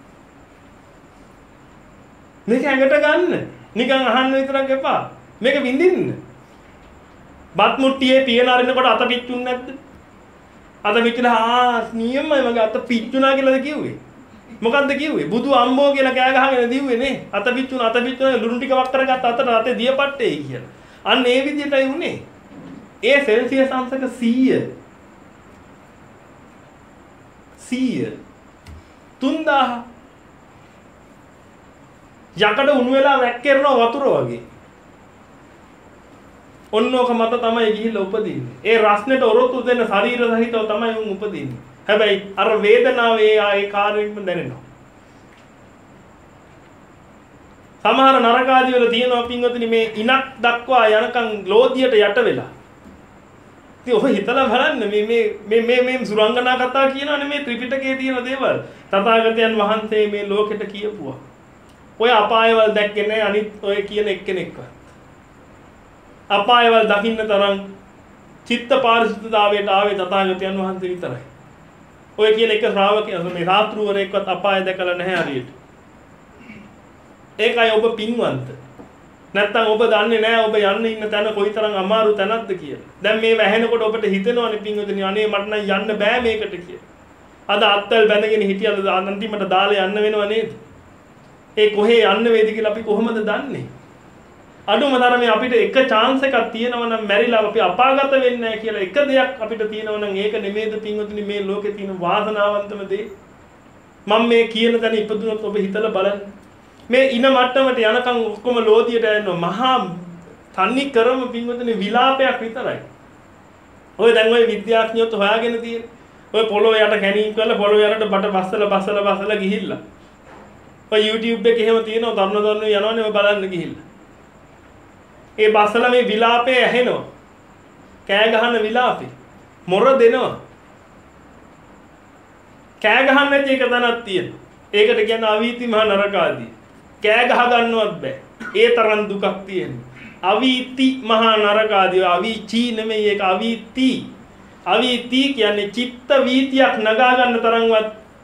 මේක ඇඟට ගන්න. නිකන් අහන්න විතරක් එපා. මේක විඳින්න. බත් මුට්ටියේ පියන අරිනකොට අත පිච්චුන්නේ නැද්ද? අත පිච්චිලා ආ නියමයි මගේ අත පිච්චුණා කියලාද කිව්වේ? මොකද්ද කිව්වේ? බුදු අම්බෝ කියලා කෑ ගහගෙන දිව්වේ නේ. අත පිච්චුණා අත පිච්චුණා ලුණු ටික වක් කරගත්ත අතට රතේ දියපට්ටේ කියලා. අන්න ඒ විදිහටයි උනේ. ඒ සෙල්සියස් අංශක සීය සීය තුන්දාහ යකඩ උණු වෙලා වැක්කිරන වතුර වගේ. ඔන්නෝක මත තමයි ගිහිල්ලා උපදින්නේ. ඒ රස්නෙට ඔරොත්තු දෙන ශරීර සහිතව තමයි උන් උපදින්නේ. හැබැයි අර වේදනාවේ ආයේ කාර්යෙම දැනෙනවා. සමහර නරකාදී වල තියෙනවා පින්වතුනි මේ ඉනක් දක්වා යනකම් ලෝදියට යට වෙලා. ඉතින් ඔය හිතලා බලන්න මේ මේ මේ මේ මේ සුරංගනා කතා කියනවනේ මේ ත්‍රිපිටකයේ තියෙන දේවල්. තථාගතයන් වහන්සේ මේ ලෝකෙට කියපුවා. ඔය අපායවල දැක්කේ නැහැ අනිත් ඔය කියන එක්කෙනෙක්වත්. අපායවල දකින්න තරම් චිත්ත පාරිශුද්ධතාවයට ආවේ තථාගතයන් වහන්සේ විතරයි. ඔය කියන එක ශ්‍රාවකයන් මේ රාත්‍රුවරේකවත් අපාය දැකලා නැහැ හරියට. ඒකයි ඔබ පින්වන්ත. නැත්තම් ඔබ දන්නේ නැහැ ඔබ යන්න ඉන්න තැන කොයිතරම් අමාරු තැනක්ද කියලා. දැන් මේ වැහෙනකොට ඔබට හිතෙනවනේ පින්වතුනි අනේ මට නම් යන්න බෑ මේකට කියලා. අද අත්තල් බැඳගෙන හිටියද අන්තිමට දාලා යන්න වෙනව නේද? ඒ කොහේ යන්න වේද කියලා අපි කොහොමද දන්නේ? අඩුම තරමේ අපිට එක chance එකක් තියෙනවා නම් මැරිලා අපි අපාගත වෙන්නේ නැහැ කියලා එක දෙයක් අපිට තියෙනවා නම් ඒක නෙමෙයිද පින්වතුනි මේ ලෝකේ තියෙන වාසනාවන්තම දේ? මම මේ කියන තැන ඉපදුනොත් ඔබ හිතලා බලන්න. මේ ඉන මට්ටමට යනකම් ඔක්කොම ලෝදියට යනවා මහා තන්නි කරම පින්වතුනි විලාපයක් විතරයි. ඔය දැන් ඔය විද්‍යාඥයෝත් හොයාගෙන තියෙන. ඔය පොළොව යට කැණීම් කරලා පොළොව යනට බට බස්සලා බස්සලා බස්සලා ගිහිල්ලා. ඔය YouTube එකේ එහෙම තියෙනවා තරුණ තරුණියෝ යනවනේ ඔය බලන්න ගිහිල්ලා. ඒ බස්සලා මේ විලාපේ ඇහෙනවා. කෑ ගහන විලාපේ. මොර දෙනවා. කෑ ගහන්න නැති එක තැනක් තියෙනවා. ඒකට කියන්නේ අවීති මහ නරකාදී. කෑ ගහ ගන්නවත් බෑ. ඒ තරම් දුකක් තියෙනවා. අවීති මහා නරකාදී අවීචි නෙමෙයි ඒක අවීති. අවීති කියන්නේ චිත්ත වීතියක් නගා ගන්න තරම්වත්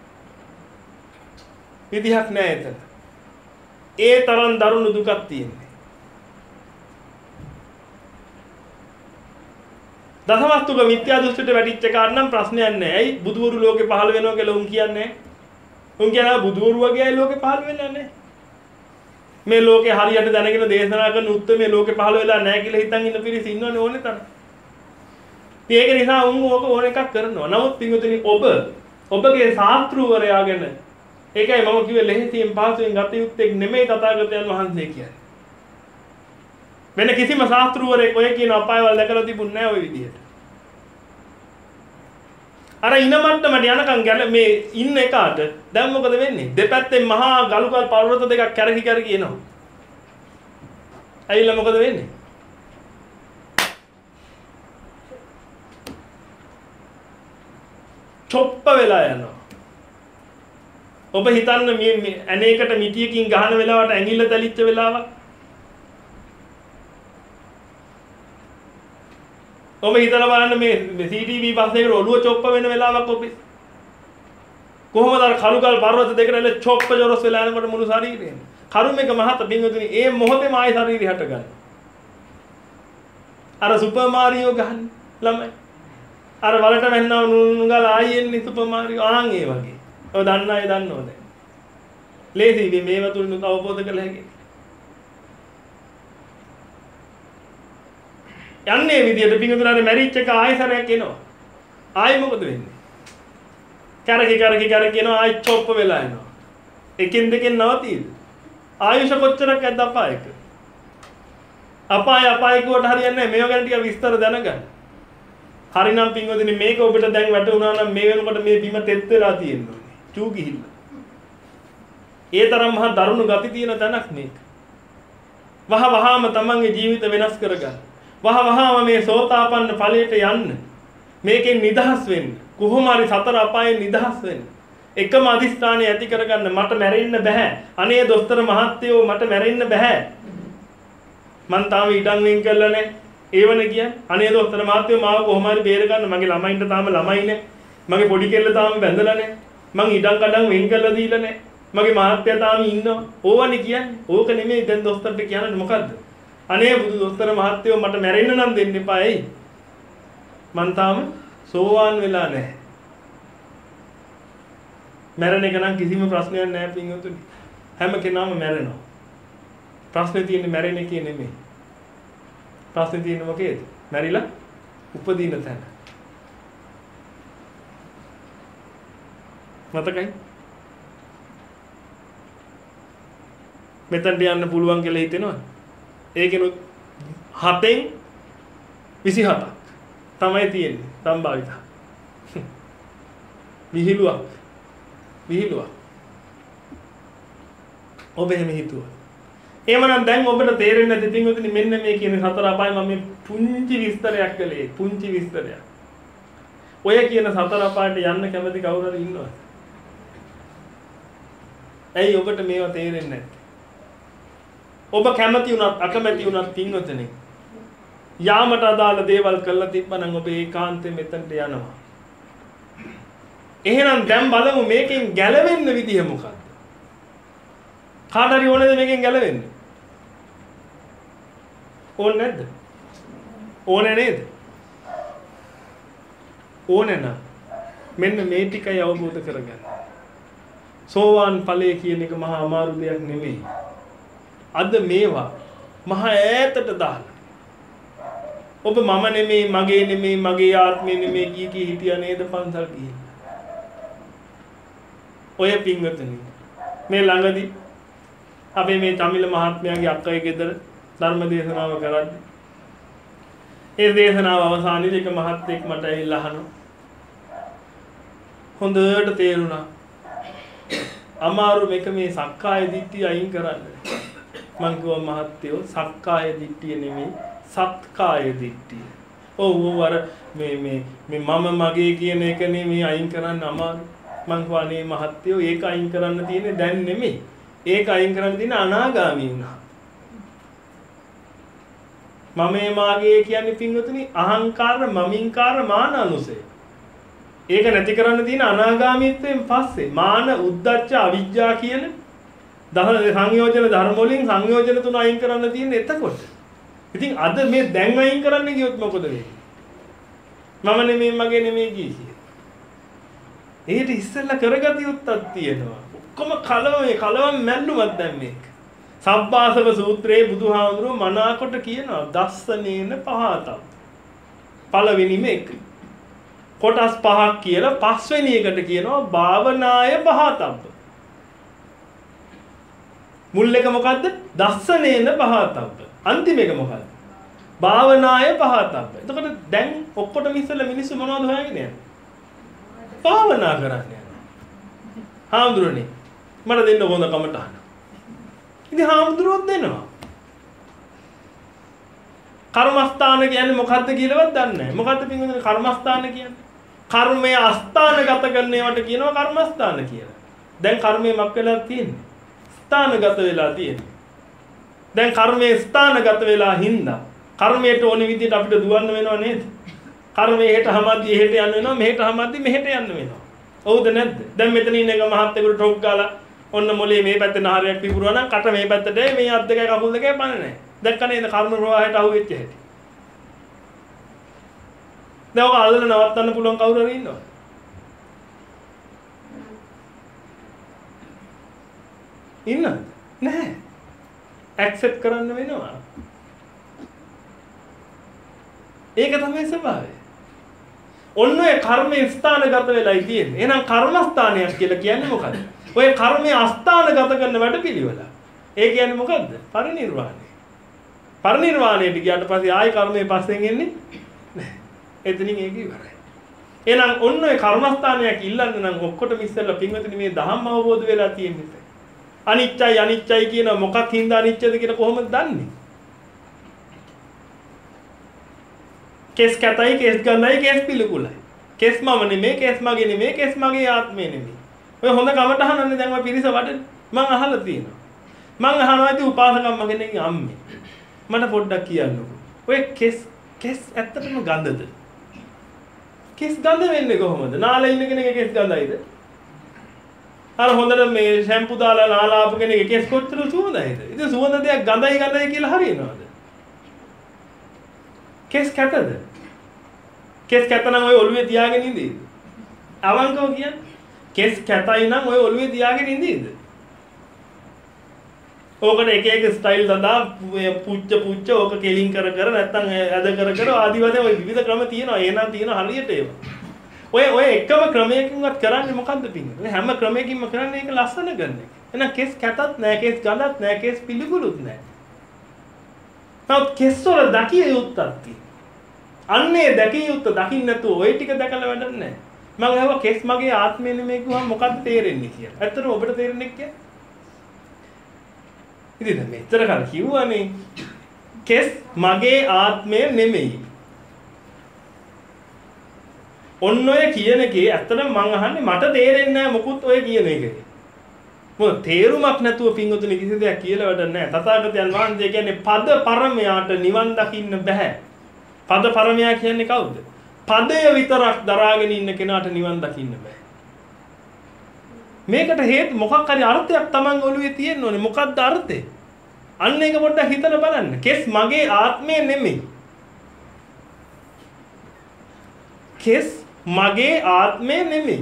විදිහක් නෑ එතන. ඒ තරම් දරුණු දුකක් තියෙනවා. දසවස්තුක මිත්‍යා දෘෂ්ටියට වැටිච්ච කාරණම් ප්‍රශ්නයක් නෑ. ඇයි බුදුවරු ලෝකේ පහළ වෙනවා කියලා උන් කියන්නේ? උන් කියනවා බුදුවරු වගේ අය ලෝකේ පහළ වෙන්නේ නැහැ. මේ ලෝකේ හරියට දැනගෙන දේශනා කරන උත්තරමේ ලෝකේ පහළ වෙලා නැහැ කියලා හිතන් ඉන්න පිරිස ඉන්නවනේ ඕනේ තරම්. ඒක නිසා උන් ඕක ඕන එකක් කරනවා. නමුත් පින්වතුනි ඔබ ඔබගේ ශාස්ත්‍රූවරයා ගැන ඒකයි මම කිව්වේ ලෙහෙසියෙන් පහසුවෙන් ගත යුත්තේ නෙමෙයි තථාගතයන් වහන්සේ කියන්නේ. වෙන කිසිම ශාස්ත්‍රූවරයෙක් ඔය කියන අපායවල දැකලා තිබුණ නැහැ ওই විදිහට. අර ඉන මට්ටමට යනකම් ගැල මේ ඉන්න එකාට දැන් මොකද වෙන්නේ? දෙපැත්තෙන් මහා ගලුකල් පර්වත දෙකක් කැරකි කැරකි එනවා. ඇවිල්ලා මොකද වෙන්නේ? චොප්ප වෙලා යනවා. ඔබ හිතන්න මේ ඇණේකට මිටියකින් ගහන වෙලාවට ඇඟිල්ල තැලිච්ච වෙලාවක්. ඔබ හිතලා බලන්න මේ සී ටී වී බස් එකේ ඔළුව චොප්ප වෙන වෙලාවක් ඔබ කොහොමද අර කලුකල් පර්වත දෙකට එල චොප්ප ජොරස් වෙලා යනකොට මුළු ශරීරෙම කර්මයක මහත පින්වතුනි ඒ මොහොතේම ආය ශරීරය හට ගන්නවා. අර සුපර් මාරියෝ ගහන ළමයි. අර වලට වැන්නව නුනුගල ආයෙ එන්නේ සුපර් මාරියෝ ආන් ඒ වගේ. ඔය දන්න අය දන්නව දැන්. ලේසි මේව තුලින් අවබෝධ කළ හැකියි. යන්නේ විදියට පිංගුතුනානේ මැරිච් එක ආයෙසරයක් එනවා. ආයෙ මොකද වෙන්නේ? කරකි කරකි කරකි එනවා ආයෙ චොප්ප වෙලා එනවා. එකින් දෙකෙන් නවතිද? ආයුෂ කොච්චරක් ඇද්ද අපායක? අපාය අපාය කොට හරියන්නේ නැහැ. මේව ගැන ටික විස්තර දැනගන්න. හරිනම් පිංගුතුනි මේක ඔබට දැන් වැටුණා නම් මේ වෙනකොට මේ බිම තෙත් වෙලා තියෙනවා. චූ ගිහිල්ලා. ඒ තරම් මහා දරුණු ගති තියෙන තැනක් මේක. වහ වහාම තමන්ගේ ජීවිත වෙනස් කරගන්න. වහ වහාම මේ සෝතාපන්න ඵලයට යන්න. මේකෙන් නිදහස් වෙන්න. කොහොම හරි සතර අපායෙන් නිදහස් වෙන්න. එකම අදිස්ථානය ඇති කරගන්න මට මැරෙන්න බෑ. අනේ දොස්තර මහත්තයෝ මට මැරෙන්න බෑ. මං තාම ඉඩම් වෙන් කරලා නැහැ. ඒවනේ කියන්නේ. අනේ දොස්තර මහත්තයෝ මාව කොහොම හරි බේර ගන්න. මගේ ළමයින්ට තාම ළමයිනේ. මගේ පොඩි කෙල්ල තාම බැඳලා නැහැ. මං ඉඩම් කඩම් වෙන් කරලා දීලා නැහැ. මගේ මහත්තයා තාම ඉන්නවා. ඕවනේ කියන්නේ. ඕක නෙමෙයි දැන් දොස්තරට කියන්නේ මොකද්ද? අනේ බුදු දොස්තර මහත්තයෝ මට මැරෙන්න නම් දෙන්න එපා. එයි. මං තාම සෝවාන් වෙලා නැහැ. මැරෙන එක නම් කිසිම ප්‍රශ්නයක් නැහැ පින්වතුනි. හැම කෙනාම මැරෙනවා. ප්‍රශ්නේ තියෙන්නේ මැරෙන එකේ නෙමෙයි. ප්‍රශ්නේ තියෙන්නේ මොකේද? මැරිලා උපදින තැන. මතකයි? මෙතනට යන්න පුළුවන් කියලා හිතෙනවද? ඒකෙනුත් හතෙන් විසිහතක් තමයි තියෙන්නේ සම්භාවිත. විහිළුවක්. විහිළුවක්. ඔබ එහෙම හිතුවා. එහෙමනම් දැන් ඔබට තේරෙන්නේ නැති පින්වතුනි මෙන්න මේ කියන සතර අපාය මම මේ පුංචි විස්තරයක් කළේ පුංචි විස්තරයක්. ඔය කියන සතර අපායට යන්න කැමති කවුරු හරි ඉන්නවද? ඇයි ඔබට මේවා තේරෙන්නේ නැත්තේ? ඔබ කැමති වුණත් අකමැති වුණත් පින්වතුනි යාමට අදාළ දේවල් කළා තිබ්බනම් ඔබ ඒකාන්තයෙන් මෙතනට යනවා. එහෙනම් දැන් බලමු මේකෙන් ගැලවෙන්න විදිය මොකක්ද? කාට හරි ඕනේද මේකෙන් ගැලවෙන්න? ඕනේ නැද්ද? ඕනේ නේද? ඕනේ නම් මෙන්න මේ ටිකයි අවබෝධ කරගන්න. සෝවාන් ඵලය කියන එක මහා අමාරු දෙයක් නෙමෙයි. අද මේවා මහා ඈතට දාලා ඔබ මම නෙමෙයි මගේ නෙමෙයි මගේ ආත්මෙ නෙමෙයි කී කී හිටියා නේද පන්සල් ගිහින්. ඔය පින්වතුනි මේ ළඟදී අපේ මේ තමිල මහත්මයාගේ අක්කගේ ගෙදර ධර්ම දේශනාව කරද්දී ඒ දේශනාව අවසානයේදී එක මහත්ෙක් මට ඇවිල්ලා අහනවා හොඳට තේරුණා අමාරු මේක මේ සක්කාය දිට්ඨිය අයින් කරන්න. මං කිව්වා මහත්තයෝ සක්කාය දිට්ඨිය නෙමෙයි සත්කාය දිට්ඨිය. ඔව් ඔව් අර මේ මේ මේ මම මගේ කියන එක නෙමෙයි අයින් කරන්න අමාරු. මං කිව්වා නේ මහත්තයෝ ඒක අයින් කරන්න තියෙන්නේ දැන් නෙමෙයි. ඒක අයින් කරන්න තියෙන්නේ අනාගාමී වුණා. මමේ මාගේ කියන්නේ පින්වතුනි අහංකාර මමින්කාර මාන අනුසය. ඒක නැති කරන්න තියෙන අනාගාමීත්වයෙන් පස්සේ මාන උද්දච්ච අවිජ්ජා කියන දහන සංයෝජන ධර්ම වලින් සංයෝජන තුන අයින් කරන්න තියෙන්නේ එතකොට. ඉතින් අද මේ දැන් අයින් කරන්න ගියොත් මොකද වෙන්නේ? මම නෙමෙයි මගේ නෙමෙයි කියේ. ඒකට ඉස්සෙල්ලා කරගatiya යුත්තක් තියෙනවා. ඔක්කොම කලවම කලවම් මැල්ලුමක් දැන් මේක. සබ්බාසව සූත්‍රයේ බුදුහාමුදුරුවෝ මනාකොට කියනවා දස්සනේන පහතක්. පළවෙනි මේක. කොටස් පහක් කියලා පස්වෙනි එකට කියනවා භාවනාය පහතබ්බ. මුල් එක මොකද්ද? දස්සනේන පහතබ්බ. අන්තිම එක මොකද්ද? භාවනාය පහතබ්බ. එතකොට දැන් ඔක්කොටම ඉස්සෙල්ලා මිනිස්සු මොනවද හොයාගෙන යන්නේ? භාවනා කරන්නේ. හාමුදුරනේ මට දෙන්න හොඳ කමටහන. ඉතින් හාමුදුරුවෝ දෙනවා. කර්මස්ථාන කියන්නේ මොකද්ද කියලාවත් දන්නේ නැහැ. මොකද්ද පින්වතුනි කර්මස්ථාන කියන්නේ? කර්මය අස්ථානගත කරන ඒවාට කියනවා කර්මස්ථාන කියලා. දැන් කර්මය මක් වෙලා තියෙන්නේ? ස්ථානගත වෙලා තියෙන්නේ. දැන් කර්මයේ ස්ථානගත වෙලා හින්දා කර්මයට ඕන විදිහට අපිට දුවන්න වෙනව නේද? කර්මයේ හෙට හැමදී එහෙට යන්න වෙනවා, මෙහෙට හැමදී මෙහෙට යන්න වෙනවා. හවුද නැද්ද? දැන් මෙතන ඉන්න එක මහත්තයෙකුට ටොක් ගාලා ඔන්න මොලේ මේ පැත්තේ නහරයක් පිපුරුවා නම් කට මේ පැත්තට මේ අත් දෙකයි කකුල් දෙකයි පණ නැහැ. දැක්කනේ ඉතින් කර්ම ප්‍රවාහයට අහු වෙච්ච හැටි. දැන් ඔක අල්ලලා නවත්තන්න පුළුවන් කවුරු හරි ඉන්නවද? ඉන්නවද? නැහැ. ඇක්සෙප්ට් කරන්න වෙනවා. ඒක තමයි ස්වභාවය. ඔන්න ඔය කර්මයේ ස්ථානගත වෙලයි තියෙන්නේ. එහෙනම් කර්මස්ථානයක් කියලා කියන්නේ මොකද්ද? ඔය කර්මයේ අස්ථානගත කරන වැඩපිළිවෙල. ඒ කියන්නේ මොකද්ද? පරිණිරවාණය. පරිණිරවාණයට ගියාට පස්සේ ආයි කර්මයේ පස්සෙන් එන්නේ නැහැ. එතනින් ඒක ඉවරයි. එහෙනම් ඔන්න ඔය කර්මස්ථානයක් ඉල්ලන්න නම් ඔක්කොටම ඉස්සෙල්ලා පින්වතුනි මේ ධම්ම අවබෝධ වෙලා තියෙන්නේ. අනිච්චයි අනිච්චයි කියන මොකක් හින්දා අනිච්චද කියලා කොහොමද දන්නේ? කෙස් කැතයි කෙස් ගඳයි කෙස් පිළිකුලයි. කෙස් මම නෙමෙයි කෙස් මගේ නෙමෙයි කෙස් මගේ ආත්මය නෙමෙයි. ඔය හොඳ කමටහනන්නේ දැන් ඔය පිරිස වඩේ මං අහලා තියෙනවා. මං අහනවා ඉතින් උපාසකම් මගෙන් අම්මේ. මට පොඩ්ඩක් කියන්නකෝ. ඔය කෙස් කෙස් ඇත්තටම ගඳද? කෙස් ගඳ වෙන්නේ කොහොමද? නාලා ඉන්න කෙනෙක්ගේ කෙස් ගඳයිද? අර හොඳට මේ ෂැම්පු දාලා නාලා ආපු කෙනෙක්ගේ කෙස් කොච්චර සුවඳයිද? ඉතින් සුවඳ දෙයක් ගඳයි ගඳයි කියලා හරියනවද? කෙස් කැතද? කෙස් කැත නම් ඔය ඔළුවේ තියාගෙන ඉඳීද? අවංකව කියන්නේ කෙස් කැතයි නම් ඔය ඔළුවේ තියාගෙන ඉඳීද? ඕකට එක එක ස්ටයිල් දදා පුච්ච පුච්ච ඕක කෙලින් කර කර නැත්තම් ඇද කර කර ආදි වශයෙන් ඔය විවිධ ක්‍රම තියෙනවා. එහෙනම් තියෙන හරියට ඒවා. ඔය ඔය එකම ක්‍රමයකින්වත් කරන්නේ මොකද්ද පින්නේ? හැම ක්‍රමයකින්ම කරන්නේ ඒක ලස්සන ගන්න එක. එහෙනම් කෙස් කැතත් නැහැ, කෙස් ගඳත් නැහැ, කෙස් පිළිකුලුත් නැහැ. නමුත් කෙස් වල දකිය යුත්තක් තියෙනවා. අන්නේ දැකිය යුත්ත දකින්න නැතුව ඔය ටික දැකලා වැඩක් නැහැ. මම අහුවා කෙස් මගේ ආත්මය නෙමෙයි කිව්වම මොකක්ද තේරෙන්නේ කියලා. ඇත්තටම ඔබට තේරෙන්නේ නැහැ. ඉතින් මෙච්චර කල් කිව්වනේ කෙස් මගේ ආත්මය නෙමෙයි. ඔන්න ඔය කියන එකේ ඇත්තටම මම අහන්නේ මට තේරෙන්නේ නැහැ මොකුත් ඔය කියන එකේ. මොකද තේරුමක් නැතුව පින්වතුනි කිසි දෙයක් කියලා වැඩක් නැහැ. තථාගතයන් වහන්සේ කියන්නේ පද පරමයාට නිවන් දකින්න බෑ. පද පරමයා කියන්නේ කවුද? පදය විතරක් දරාගෙන ඉන්න කෙනාට නිවන් දකින්න බෑ. මේකට හේතු මොකක් හරි අර්ථයක් Taman ඔළුවේ තියෙන්න ඕනේ. මොකක්ද අර්ථය? අන්න ඒක පොඩ්ඩක් හිතලා බලන්න. කෙස් මගේ ආත්මය නෙමෙයි. කෙස් මගේ ආත්මය නෙමෙයි.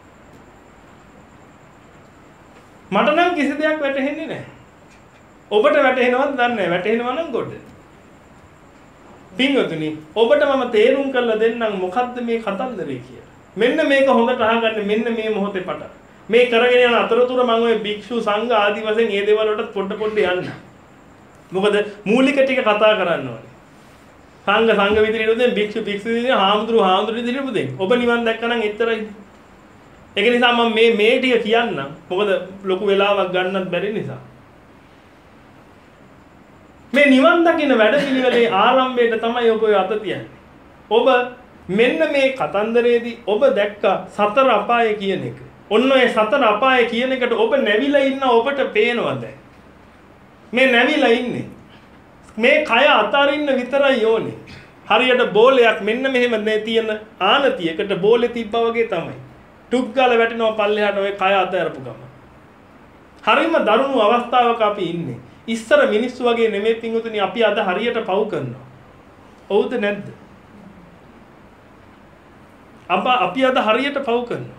මට නම් කිසි දෙයක් වැටහෙන්නේ නැහැ. ඔබට වැටහෙනවද දන්නේ නැහැ. වැටහෙනවා නම් ගොඩ. පින්වතුනි, ඔබට මම තේරුම් කරලා දෙන්නම් මොකද්ද මේ කතන්දරේ කියලා. මෙන්න මේක හොඳට අහගන්න මෙන්න මේ මොහොතේ පටන්. මේ කරගෙන යන අතරතුර මම ඔය භික්ෂු සංඝ ආදි වශයෙන් මේ දේවල් වලට පොඩ පොඩ යන්න. මොකද මූලික ටික කතා කරන්න ඕනේ. සංඝ සංඝ විදිහට උදෙන් භික්ෂු භික්ෂු විදිහට හාමුදුරු හාමුදුරු විදිහට උදෙන්. ඔබ නිවන් දැක්කනම් එච්චරයි. ඒක නිසා මම මේ මේ ටික කියන්නම්. මොකද ලොකු වෙලාවක් ගන්නත් බැරි නිසා. මේ නිවන් දකින්න වැඩපිළිවෙලේ ආරම්භයට තමයි ඔබ ඔය අත තියන්නේ. ඔබ මෙන්න මේ කතන්දරේදී ඔබ දැක්ක සතර අපාය කියන එක. ඔන්න ඔය සතර අපාය කියන එකට ඔබ නැවිලා ඉන්න ඔබට පේනවද? මේ නැවිලා ඉන්නේ. මේ කය අතරින්න විතරයි ඕනේ. හරියට බෝලයක් මෙන්න මෙහෙම තියෙන ආනතියකට බෝලේ තිබ්බා වගේ තමයි. ටුක් ගාලා වැටෙනවා පල්ලෙහාට ඔය කය අතහැරපු ගම. හරිම දරුණු අවස්ථාවක අපි ඉන්නේ. ඉස්සර මිනිස්සු වගේ නෙමෙයි පිංගුතුනි අපි අද හරියට පව් කරනවා. ඔව්ද නැද්ද? අප අපි අද හරියට පව් කරනවා.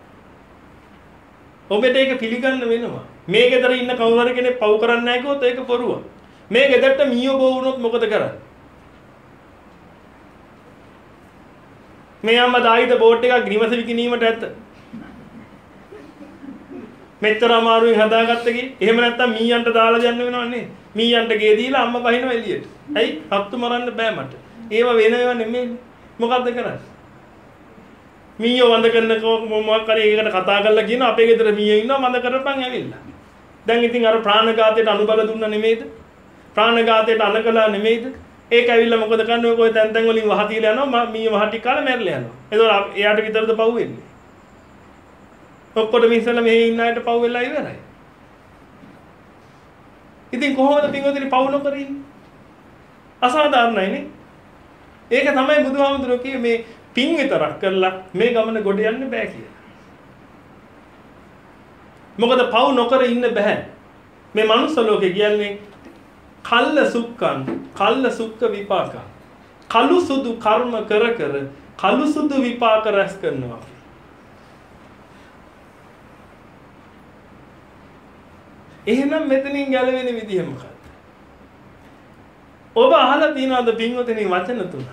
ඔබට ඒක පිළිගන්න වෙනවා. මේ ගෙදර ඉන්න කවුරු හරි කෙනෙක් පව් කරන්නේ නැහැ කිව්වොත් ඒක බොරුවක්. මේ ගෙදරට මීයෝ බෝ වුණොත් මොකද කරන්නේ? මේ අම්මා දායිද බෝඩ් එකක් නිවස විකිණීමට ඇත්ත. මෙච්චර අමාරුවෙන් හදාගත්ත කි. එහෙම නැත්තම් මීයන්ට දාලා යන්න වෙනව නේද? මීයන්ට ගේ දීලා අම්මා බහිනවා එළියට. ඇයි? හත්තු මරන්න බෑ මට. ඒව වෙන ඒවා නෙමෙයි. මොකද්ද කරන්නේ? මීයෝ වඳ කරන මොකක් හරි ඒකට කතා කරලා කියන අපේ ගෙදර මීයෝ ඉන්නවා වඳ කරපන් ඇවිල්ලා. දැන් ඉතින් අර ප්‍රාණඝාතයට අනුබල දුන්නා නෙමෙයිද? ප්‍රාණඝාතයට අනකලා නෙමෙයිද? ඒක ඇවිල්ලා මොකද කරන්නේ? ඔය කොයි තැන් තැන් වලින් වහ තියලා යනවා මීයෝ වහ ටික කාලා මැරලා යනවා. ඒතකොට එයාට විතරද පව් වෙන්නේ? ඔක්කොටම ඉස්සෙල්ලා මෙහි ඉන්න අයට පව් වෙලා ඉවරයි. ඉතින් කොහොමද පින්වතුනි පව් නොකර ඉන්නේ? අසාධාරණයි නේ? ඒක තමයි බුදුහාමුදුරුවෝ කියේ මේ පින් විතරක් කරලා මේ ගමන ගොඩ යන්න බෑ කියලා. මොකද පව් නොකර ඉන්න බෑ. මේ මනුස්ස ලෝකේ කියන්නේ කල්ල සුක්කං කල්ල සුක්ක විපාක. කලු සුදු කර්ම කර කර කලු සුදු විපාක රැස් කරනවා. එහෙනම් මෙතනින් ගැලවෙන විදිහ මොකක්ද? ඔබ අහලා තියෙනවද පින්වතුනි වචන තුනක්?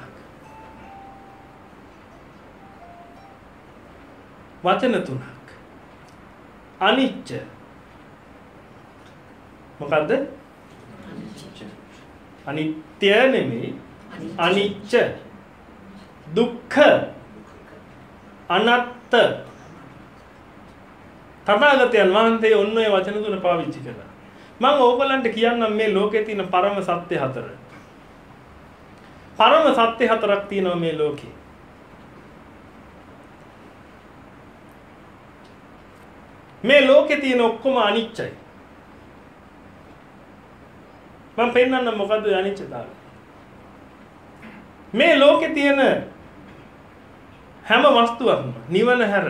වචන තුනක්. අනිච්ච. මොකද්ද? අනිත්‍ය නෙමෙයි. අනිච්ච. දුක්ඛ. අනත්ත. තථාගතයන් වහන්සේ ඔන්න ඔය වචන තුන පාවිච්චි කළා. මම ඕගොල්ලන්ට කියන්නම් මේ ලෝකේ තියෙන පරම සත්‍ය හතර. පරම සත්‍ය හතරක් තියෙනවා මේ ලෝකේ. මේ ලෝකේ තියෙන ඔක්කොම අනිච්චයි. මම පෙන්නන්න මොකද්ද අනිච්චතාවය? මේ ලෝකේ තියෙන හැම වස්තුවක්ම නිවන හැර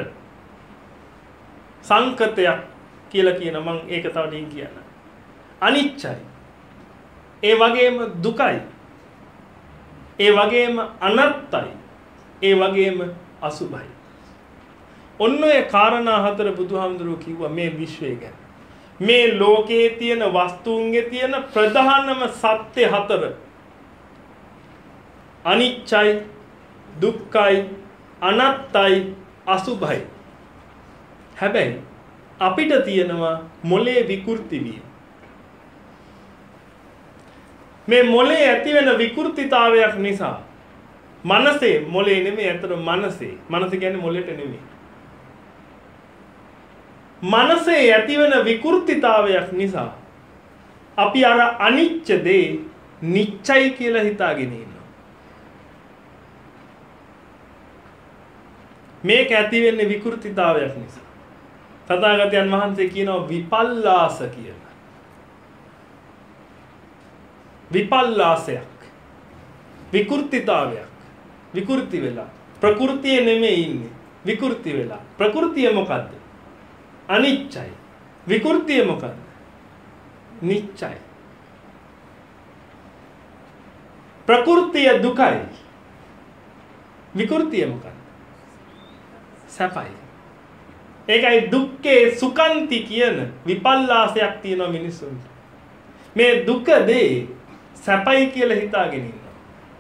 සංකතයක් කියලා කියන මම ඒක තව ටිකකින් කියන්න. අනිච්චයි. ඒ වගේම දුකයි. ඒ වගේම අනත්තයි. ඒ වගේම අසුභයි. ඔන්න ඔය කාරණා හතර බුදුහාමුදුරුවෝ කිව්වා මේ විශ්වය ගැන. මේ ලෝකයේ තියෙන වස්තුන්ගේ තියෙන ප්‍රධානම සත්‍ය හතර. අනිච්චයි, දුක්ඛයි, අනත්තයි, අසුභයි. හැබැයි අපිට තියෙනවා මොලේ විකෘති වීම. මේ මොලේ ඇති වෙන විකෘතිතාවයක් නිසා මනසේ මොලේ නෙමෙයි අතන මනසේ. මනස කියන්නේ මොලේට නෙමෙයි. මනසේ ඇති වෙන විකෘතිතාවයක් නිසා අපි අර අනිච්ච දේ නිච්චයි කියලා හිතාගෙන ඉන්නවා. මේක ඇති වෙන්නේ විකෘතිතාවයක් නිසා. තථාගතයන් වහන්සේ කියනවා විපල්ලාස කියලා. විපල්ලාසයක්. විකෘතිතාවයක්. විකෘති වෙලා. ප්‍රകൃතිය නෙමෙයි ඉන්නේ. විකෘති වෙලා. ප්‍රകൃතිය මොකද්ද? අනිච්චයි. විකෘතිය මොකද්ද? නිච්චයි. ප්‍රകൃතිය දුකයි. විකෘතිය මොකද්ද? සැපයි. ඒකයි දුක්ඛේ සුඛන්ති කියන විපල්ලාසයක් තියෙනවා මිනිස්සුන්ට. මේ දුක දේ සැපයි කියලා හිතාගෙන ඉන්නවා.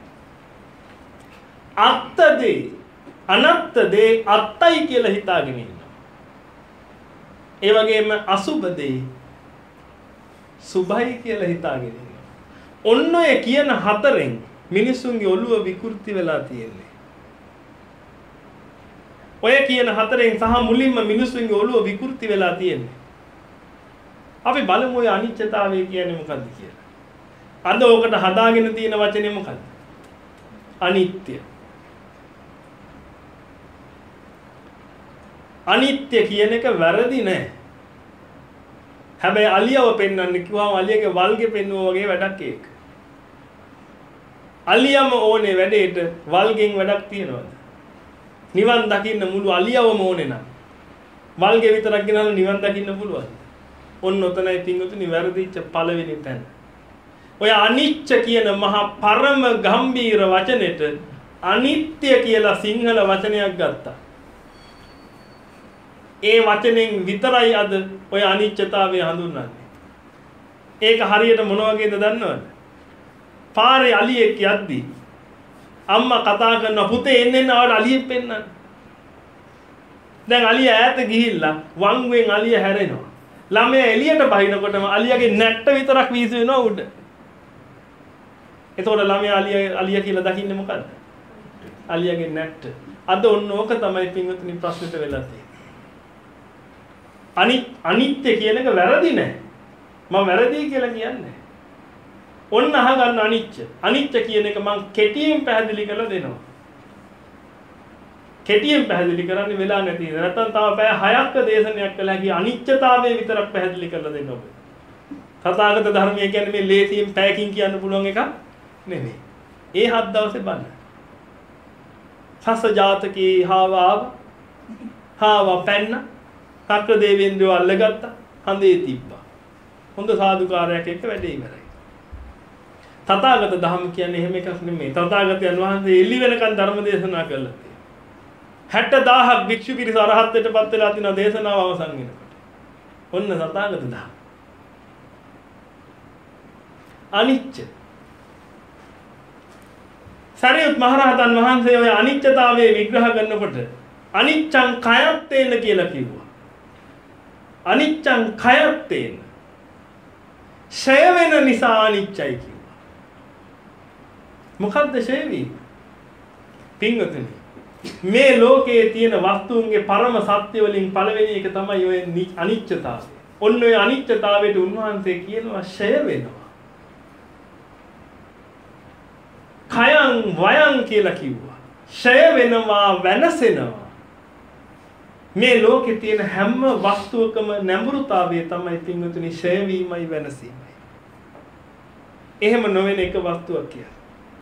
අත්ත දේ අනත්ත දේ අත්තයි කියලා හිතාගෙන ඉන්නවා. ඒ වගේම අසුබ දේ සුභයි කියලා හිතාගෙන ඉන්නවා. ඔන්න ඔය කියන හතරෙන් මිනිස්සුන්ගේ ඔළුව විකෘති වෙලා තියෙන්නේ. ඔය කියන හතරෙන් සහ මුලින්ම මිනිස්සුන්ගේ ඔළුව විකෘති වෙලා තියෙන්නේ. අපි බලමු ඔය අනිත්‍යතාවය කියන්නේ මොකද්ද කියලා. අද ඕකට හදාගෙන තියෙන වචනේ මොකද්ද? අනිත්‍ය. අනිත්‍ය කියන එක වැරදි නෑ. හැබැයි අලියව පෙන්වන්න කිව්වම අලියගේ වල්ගේ පෙන්වුවා වගේ වැඩක් ඒක. අලියම ඕනේ වැඩේට වල්ගෙන් වැඩක් තියනවද? නිවන් දකින්න මුළු අලියවම ඕනේ නම් වල්ගේ විතරක් ගෙනල්ලා නිවන් දකින්න පුළුවන්. ඔන්න ඔතනයි පින්වතුනි වැරදිච්ච පළවෙනි තැන. ඔය අනිච්ච කියන මහා පරම ගම්බීර වචනෙට අනිත්‍ය කියලා සිංහල වචනයක් ගත්තා. ඒ වචනෙන් විතරයි අද ඔය අනිච්චතාවය හඳුන්වන්නේ. ඒක හරියට මොන වගේද දන්නවද? පාරේ අලියෙක් යද්දී අම්මා කතා කරන පුතේ එන්න එන්න ආවට අලියෙක් පෙන්නන්න. දැන් අලිය ඈත ගිහිල්ලා වංගුවෙන් අලිය හැරෙනවා. ළමයා එළියට බහිනකොටම අලියගේ නැට්ට විතරක් වීසි වෙනවා උඩ. එතකොට ළමයා අලිය අලිය කියලා දකින්නේ මොකද්ද? අලියගේ නැට්ට. අද ඔන්න ඕක තමයි පින්වතුනි ප්‍රශ්නෙට වෙලා තියෙන්නේ. අනිත් අනිත්‍ය කියන එක වැරදි නෑ. මම වැරදි කියලා කියන්නේ. ඔන්න අහගන්න අනිච්ච. අනිච්ච කියන එක මම කෙටියෙන් පැහැදිලි කරලා දෙනවා. කෙටියෙන් පැහැදිලි කරන්න වෙලා නැති. නැත්නම් තව පැය හයක් දේශනයක් කළා කි අනිච්චතාවය විතරක් පැහැදිලි කරලා දෙන්න ඕනේ. තථාගත ධර්මය කියන්නේ මේ ලේසියෙන් පැයකින් කියන්න පුළුවන් එකක් නෙමෙයි. ඒ හත් දවසේ බලන්න. සස ජාතකේ හාව ආව හාව පැන්න සක්‍ර දේවේන්ද්‍රයෝ අල්ලගත්තා. හඳේ තිබ්බා. හොඳ සාදුකාරයක් එක්ක වැඩේ ඉවරයි. තථාගත ධම්ම කියන්නේ එහෙම එකක් නෙමෙයි. තථාගතයන් වහන්සේ එළි වෙනකන් ධර්ම දේශනා කළා. හැත්තෑ දහසක් භික්ෂු පිරිස අරහත්ත්වයටපත් වෙලා තිනා දේශනාව අවසන් වෙනකොට. ඔන්න තථාගත ධම්ම. අනිච්ච. සරියුත් මහරහතන් වහන්සේ ඔය අනිච්චතාවයේ විග්‍රහ කරනකොට අනිච්ඡං කයත්තේන කියලා කිව්වා. අනිච්ඡං කයත්තේන. ඡය වෙන නිසා අනිච්චයි කිව්වා. මොකද්ද ඡය වීම? පින්වතුනි මේ ලෝකයේ තියෙන වස්තුන්ගේ පරම සත්‍ය වලින් පළවෙනි එක තමයි ඔය අනිච්චතාවය. ඔන්න ඔය අනිච්චතාවයට උන්වහන්සේ කියනවා ඡය වෙනවා. කයං වයං කියලා කිව්වා. ඡය වෙනවා වෙනසෙනවා. මේ ලෝකේ තියෙන හැම වස්තුවකම නැඹුරුතාවය තමයි පින්වතුනි ඡය වීමයි වෙනසීමයි. එහෙම නොවන එක වස්තුවක් කියලා.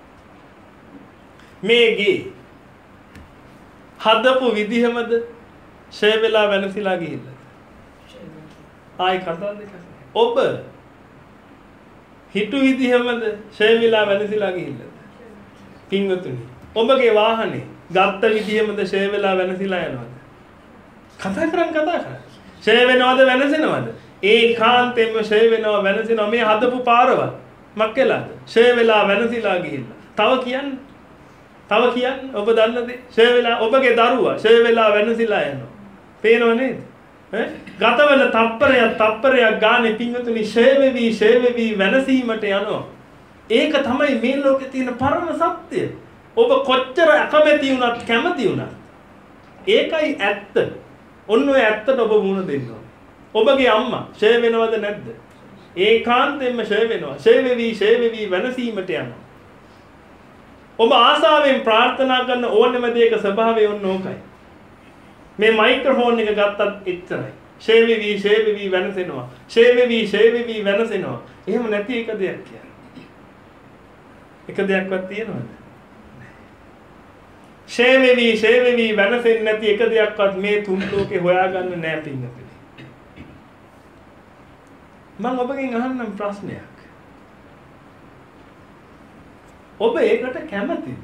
මේගේ හදපු විදිහමද ඡය වෙලා වෙනසිලා ගිහිල්ලා. ආයි කතා දෙකක්. ඔබ හිතු විදිහමද ඡය වෙලා වෙනසිලා ගිහිල්ලා. පින්වතුනි ඔබගේ වාහනේ ගත්ත විදිහමද ඡය වෙලා වෙනසිලා යනවද? කතා කරන් කතා කරා. ඡය වෙනවද වෙනසෙනවද? ඒකාන්තයෙන්ම ඡය වෙනවා වෙනසෙනවා. මේ හදපු පාරවල් මක්කලාද? ඡය වෙලා වෙනසිලා ගිහිල්ලා. තව කියන්න. තව කියන්න ඔබ දන්න දේ. ඡය වෙලා ඔබගේ දරුවා ඡය වෙලා වෙනසිලා යනවා. පේනව නේද? ඈ ගතවන තප්පරයක් තප්පරයක් ගානේ පින්වතුනි ඡය වෙවි ඡය වෙවි වෙනසීමට යනවා. ඒක තමයි මේ ලෝකේ තියෙන පරම සත්‍ය. ඔබ කොච්චර අකමැති වුණත් කැමති වුණත් ඒකයි ඇත්ත. ඔන්න ඔය ඇත්තට ඔබ මුණ දෙන්න ඕනේ. ඔබගේ අම්මා ඡය වෙනවද නැද්ද? ඒකාන්තයෙන්ම ඡය වෙනවා. ඡය වෙවි ඡය වෙවි වෙනසීමට යනවා. ඔබ ආසාවෙන් ප්‍රාර්ථනා කරන ඕනෙම දෙයක ස්වභාවය ඔන්න ඕකයි. මේ මයික්‍රොෆෝන් එක ගත්තත් එච්චරයි. ඡය වෙවි ඡය වෙවි වෙනසෙනවා. ඡය වෙවි ඡය වෙවි වෙනසෙනවා. එහෙම නැති එක දෙයක් කියන්නේ. එක දෙයක්වත් තියෙනවද? ඡය වෙවි ඡය වෙවි වෙනසෙන්නේ නැති එක දෙයක්වත් මේ තුන් ලෝකේ හොයාගන්න නෑ පින්නතුනි. මම ඔබගෙන් අහන්නම් ප්‍රශ්නයක්. ඔබ ඒකට කැමතිද?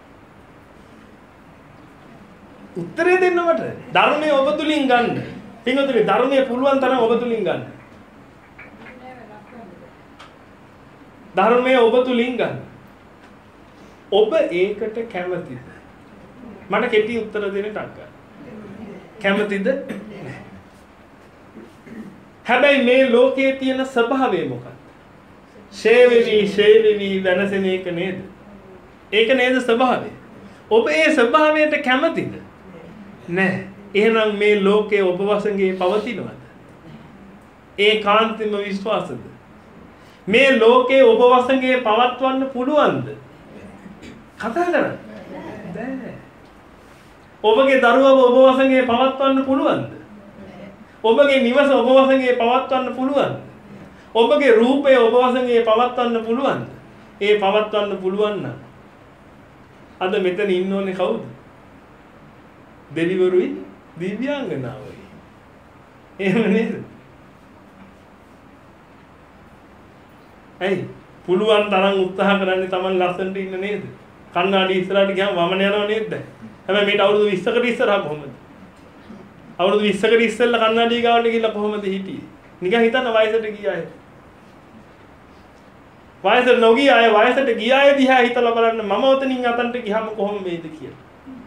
උත්තරේ දෙන්න මට. ධර්මයේ ඔබ තුලින් ගන්න. පින්නතුනි ධර්මයේ පුළුවන් තරම් ඔබ තුලින් ගන්න. ධර්මයේ ඔබ තුලින් ගන්න. ඔබ ඒකට කැමතිද? මට කෙටි උත්තර දෙන්න ටක් ගන්න. කැමතිද? හැබැයි මේ ලෝකයේ තියෙන ස්වභාවය මොකක්ද? ඡය වෙවි ඡය වෙවි වෙනසෙන එක නේද? ඒක නේද ස්වභාවය? ඔබ ඒ ස්වභාවයට කැමතිද? නැහැ. එහෙනම් මේ ලෝකයේ ඔබ වශයෙන් පවතිනවද? ඒකාන්තයෙන්ම විශ්වාසද? මේ ලෝකයේ ඔබ වශයෙන් පවත්වන්න පුළුවන්ද? කතා කරන්න බෑ. ඔබගේ දරුවව ඔබ වශයෙන් පවත්වන්න පුළුවන්ද? ඔබගේ නිවස ඔබ වශයෙන් පවත්වන්න පුළුවන්ද? ඔබගේ රූපය ඔබ වශයෙන් පවත්වන්න පුළුවන්ද? ඒ පවත්වන්න පුළුවන් නම් අද මෙතන ඉන්න ඕනේ කවුද? දෙවිවරුයි දිව්‍යාංගනාවයි. එහෙම නේද? ඇයි පුළුවන් තරම් උත්සාහ කරන්නේ Taman ලස්සනට ඉන්න නේද? කන්නාඩි ඉස්සරහට ගියාම වමන යනව නේද? හැබැයි මේට අවුරුදු විස්සකට ඉස්සරහ කොහොමද? අවුරුදු විස්සකට ඉස්සෙල්ලා කන්නාඩි ගාවට ගිහිල්ලා කොහොමද හිටියේ? නිකන් හිතන්න වයසට ගිය අය. වයසට නොගිය අය වයසට ගිය අය දිහා හිතලා බලන්න මම ඔතනින් අතන්ට ගියාම කොහොම වේද කියලා.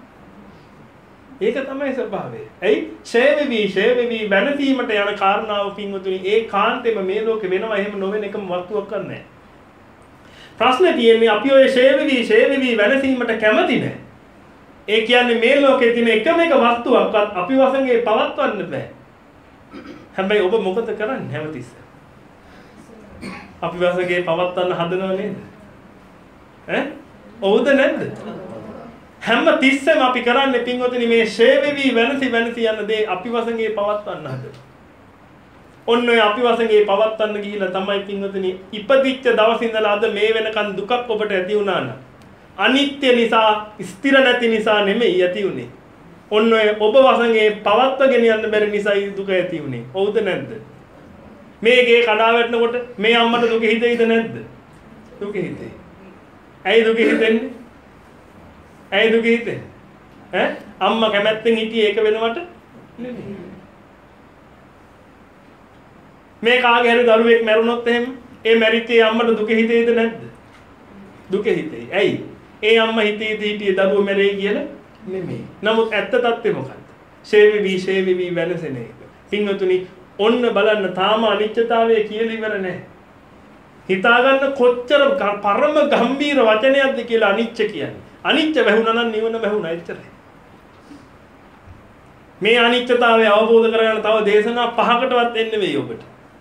ඒක තමයි ස්වභාවය. ඇයි? ඡය වෙවි ඡය වෙවි වෙනසීමට යන කාරණාව පින්වතුනි ඒ කාන්තේම මේ ලෝකේ වෙනවා එහෙම නොවෙන එකම වස්තුවක් නැහැ. ප්‍රශ්නේ තියෙන්නේ අපි ඔය ඡය වෙවි ඡය වෙවි වෙනසීමට කැමති නැහැ. ඒ කියන්නේ මේ ලෝකේ තියෙන එකම එක වස්තුවක්වත් අපි වශයෙන් පවත්වන්න බෑ. හැබැයි ඔබ මොකද කරන්නේ හැමතිස්සෙම? අපි වශයෙන් පවත්වන්න හදනව නේද? ඈ? ඔව්ද නැද්ද? හැම තිස්සෙම අපි කරන්නේ පින්වතුනි මේ ඡය වෙවි වෙනසි වෙනසි යන දේ අපි වශයෙන් පවත්වන්න හදනවා. ඔන්න ඔය අපි වශයෙන් පවත්වන්න ගිහිල්ලා තමයි පින්වතුනි ඉපදිච්ච දවස් ඉඳලා අද මේ වෙනකන් දුකක් ඔබට ඇති වුණා නම් අනිත්‍ය නිසා ස්ථිර නැති නිසා නෙමෙයි ඇති උනේ. ඔන්න ඔය ඔබ වසඟේ පවත්වගෙන යන්න බැරි නිසායි දුක ඇති වුනේ. හවුද නැද්ද? මේකේ කඩා වැටෙනකොට මේ අම්මට දුක හිතෙයිද නැද්ද? දුක හිතෙයි. ඇයි දුක හිතෙන්නේ? ඇයි දුක හිතෙන්නේ? ඈ අම්මා කැමැත්තෙන් හිටියේ ඒක වෙනවට නෙමෙයි. මේ කාගේ හරි දරුවෙක් මැරුණොත් එහෙම ඒ මැරිච්ච අම්මට දුක හිතෙයිද නැද්ද? දුක හිතෙයි. ඇයි? ඒ අම්මා හිතේ හිටියේ දරුවෝ මැරෙයි කියලා නෙමෙයි. නමුත් ඇත්ත තත්ත්වය මොකක්ද? ෂේවිවි ෂේවිවි වෙනසෙන එක. පින්වතුනි ඔන්න බලන්න තාම අනිත්‍යතාවය කියලා ඉවර නැහැ. හිතාගන්න කොච්චර පරම ගම්බීර වචනයක්ද කියලා අනිච්ච කියන්නේ. අනිච්ච වැහුණා නම් නිවන වැහුණා එච්චරයි. මේ අනිත්‍යතාවය අවබෝධ කරගන්න තව දේශනා පහකටවත් එන්න වෙයි ඔබට.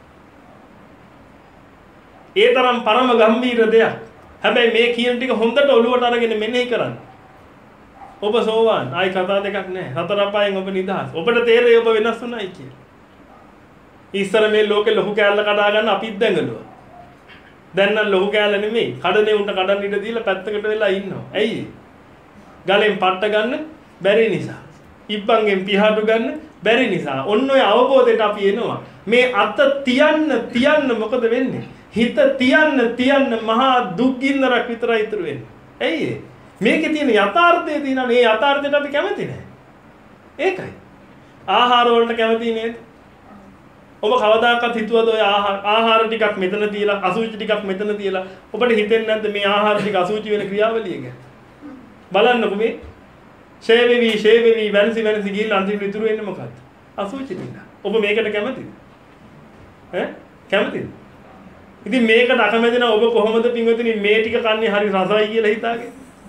ඒ තරම් පරම ගම්බීර දෙයක්. හැබැයි මේ කියන ටික හොඳට ඔලුවට අරගෙන මෙනෙහි කරන්න. ඔබ සෝවාන් ආයි කතා දෙකක් නැහැ. හතර අපායෙන් ඔබ නිදහස්. ඔබට තේරෙයි ඔබ වෙනස් වුණායි කියලා. ඉස්සර මේ ලෝකේ ලොකු කෑල්ල කඩා ගන්න අපිත් දැඟලුවා. දැන් නම් ලොකු කෑල්ල නෙමෙයි. කඩනේ උන්ට කඩන්න ඉඩ දීලා පැත්තකට වෙලා ඉන්නවා. ඇයි? ගලෙන් පට්ට ගන්න බැරි නිසා. ඉබ්බන්ගෙන් පිහාටු ගන්න බැරි නිසා. ඔන්න ඔය අවබෝධයට අපි එනවා. මේ අත තියන්න තියන්න මොකද වෙන්නේ? හිත තියන්න තියන්න මහා දුක් ගින්නරක් විතරයි ඉතුරු වෙන්නේ. ඇයි ඒ? මේකේ තියෙන යථාර්ථය තියෙනවා. මේ යථාර්ථයට අපි කැමති නැහැ. ඒකයි. ආහාර වලට කැමති නේද? ඔබ කවදාකවත් හිතුවද ඔය ආහාර ටිකක් මෙතන තියලා අසුචි ටිකක් මෙතන තියලා ඔබට හිතෙන්නේ නැද්ද මේ ආහාර ටික අසුචි වෙන ක්‍රියාවලිය ගැන? බලන්නකො මේ ෂේවෙවි ෂේවෙවි වෙනසි වෙනසි ගිහින් අන්තිමට ඉතුරු වෙන්නේ මොකද්ද? අසුචි ටික. ඔබ මේකට කැමතිද? ඈ කැමතිද? ඉතින් මේකට අකමැති නම් ඔබ කොහොමද පින්වතුනි මේ ටික කන්නේ හරි රසයි කියලා හිතාගෙන?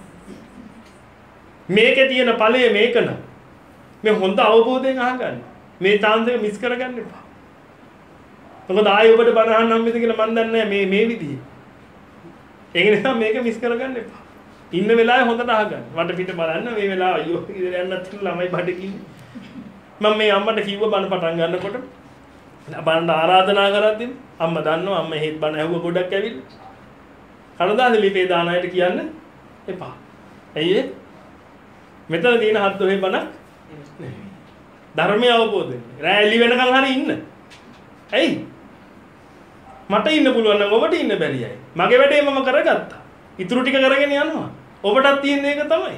මේකේ තියෙන ඵලය මේක න ะ. මේ හොඳ අවබෝධයෙන් අහගන්න. මේ chance එක මිස් කරගන්න එපා. මොකද ආයෙ ඔබට බණ අහන්න හම්බෙද කියලා මන් දන්නේ නැහැ මේ මේ විදිහේ. ඒක නිසා මේක මිස් කරගන්න එපා. ඉන්න වෙලාවේ හොඳට අහගන්න. වට පිට බලන්න මේ වෙලාව අයියෝ ඉතින් යන්නත් ළමයි බඩකින්නේ. මම මේ අම්මට කිව්ව බණ පටන් ගන්නකොට බණ්ඩ ආරාධනා කරද්දී අම්මා දන්නවා අම්මා හේත් බණ ඇහුව ගොඩක් ඇවිල්ලා. කනදාද ලිපේ දාන අයට කියන්න එපා. ඇයි ඒ? මෙතන තියෙන හත් ඔහේ බණක් නෙමෙයි. ධර්මය අවබෝධ වෙන්න. රැ එළි වෙනකන් හරි ඉන්න. ඇයි? මට ඉන්න පුළුවන් නම් ඔබට ඉන්න බැරියයි. මගේ වැඩේ මම කරගත්තා. ඉතුරු ටික කරගෙන යනවා. ඔබටත් තියෙන එක තමයි.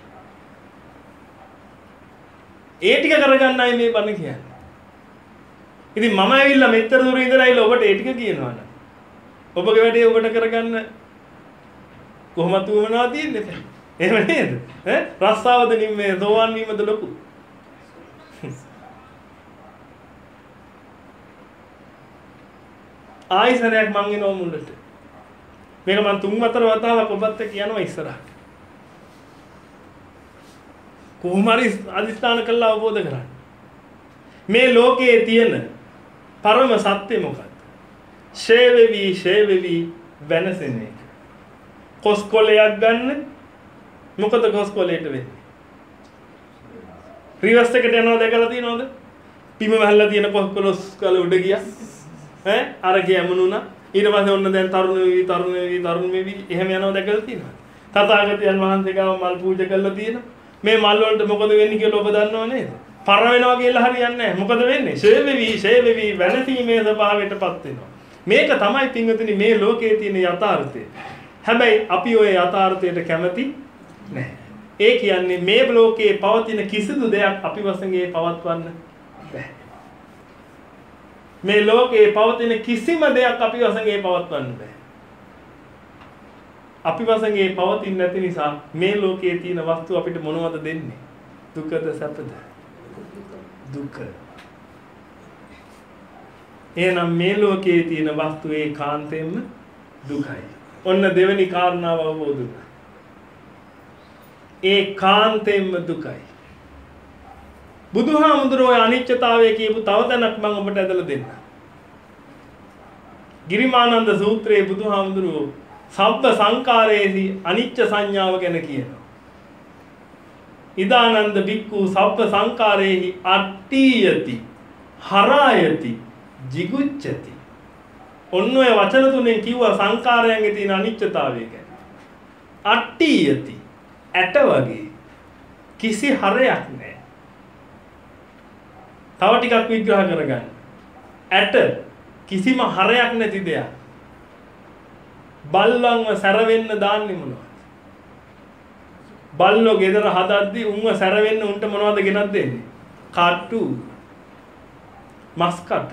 ඒ ටික කරගන්නයි මේ බණ කියන්නේ. ඉතින් මම ඇවිල්ලා මෙතර දුර ඉඳලා ඇවිල්ලා ඔබට ඒ ටික කියනවා නම් ඔබගේ වැඩේ ඔබට කරගන්න කොහොමද උවමනා තියෙන්නේ? එහෙම නේද? ඈ රස්සාවද නිම්මේ සෝවන් වීමද ලොකු? ආයිසරයක් මං එනවා මුල්ලට. මේක මං තුන් හතර වතාවක් ඔබත් එක්ක යනවා ඉස්සරහට. කොහොම හරි අදිස්ථාන කළා අවබෝධ කරගන්න. මේ ලෝකයේ තියෙන පරම සත්‍ය මොකක්ද? ෂේවෙවි ෂේවෙවි වෙනසෙන එක. කොස්කොලයක් ගන්න මොකද කොස්කොලයට වෙන්නේ? රිවර්ස් එකට යනවා දැකලා තියෙනවද? පිම වැහලා තියෙන කොස්කොලස් කල උඩ ගියා. ඈ අර ගියමුණුනා ඊට පස්සේ ඔන්න දැන් තරුණ වෙවි තරුණ වෙවි තරුණ වෙවි එහෙම යනවා දැකලා තියෙනවා. තථාගතයන් වහන්සේ ගාව මල් පූජා කරලා තියෙනවා. මේ මල් වලට මොකද වෙන්නේ කියලා ඔබ දන්නව නේද? පර වෙනවා කියලා හරියන්නේ නැහැ. මොකද වෙන්නේ? ෂේවෙවි ෂේවෙවි වෙනසීමේ ස්වභාවයටපත් වෙනවා. මේක තමයි පින්වතුනි මේ ලෝකයේ තියෙන යථාර්ථය. හැබැයි අපි ওই යථාර්ථයට කැමති නැහැ. ඒ කියන්නේ මේ ලෝකයේ පවතින කිසිදු දෙයක් අපි වශයෙන් පවත්වන්න බැහැ. මේ ලෝකයේ පවතින කිසිම දෙයක් අපි වශයෙන් පවත්වන්න බෑ. අපි වශයෙන් පවතින්නේ නැති නිසා මේ ලෝකයේ තියෙන වස්තු අපිට මොනවද දෙන්නේ? දුකද සැපද? දුක. එහෙනම් මේ ලෝකයේ තියෙන වස්තු ඒකාන්තයෙන්ම දුකයි. ඔන්න දෙවෙනි කාරණාව අවබෝධ වුණා. ඒකාන්තයෙන්ම දුකයි. බුදුහාමුදුරුවෝ අනිත්‍යතාවය කියපු තව තැනක් මම ඔබට ඇදලා දෙන්න. ගිරිමානන්ද සූත්‍රයේ බුදුහාමුදුරුවෝ සබ්බ සංකාරයේහි අනිච්ච සංඥාව ගැන කියනවා. ඉදානන්ද බික්ඛු සබ්බ සංකාරයේහි අට්ඨියති හරායති jigucchati. ඔන්න ඔය වචන තුනෙන් කිව්වා සංකාරයන්ගේ තියෙන අනිත්‍යතාවය ගැන. අට්ඨියති ඇට වගේ කිසි හරයක් නැහැ. තව ටිකක් විග්‍රහ කරගන්න. ඇට කිසිම හරයක් නැති දෙයක්. බල්ලන්ව සැරවෙන්න දාන්නේ මොනවද? බල්ලෝ ගෙදර හදද්දි උන්ව සැරවෙන්න උන්ට මොනවද ගෙනත් දෙන්නේ? කට්ටු. මස් කට්ටු.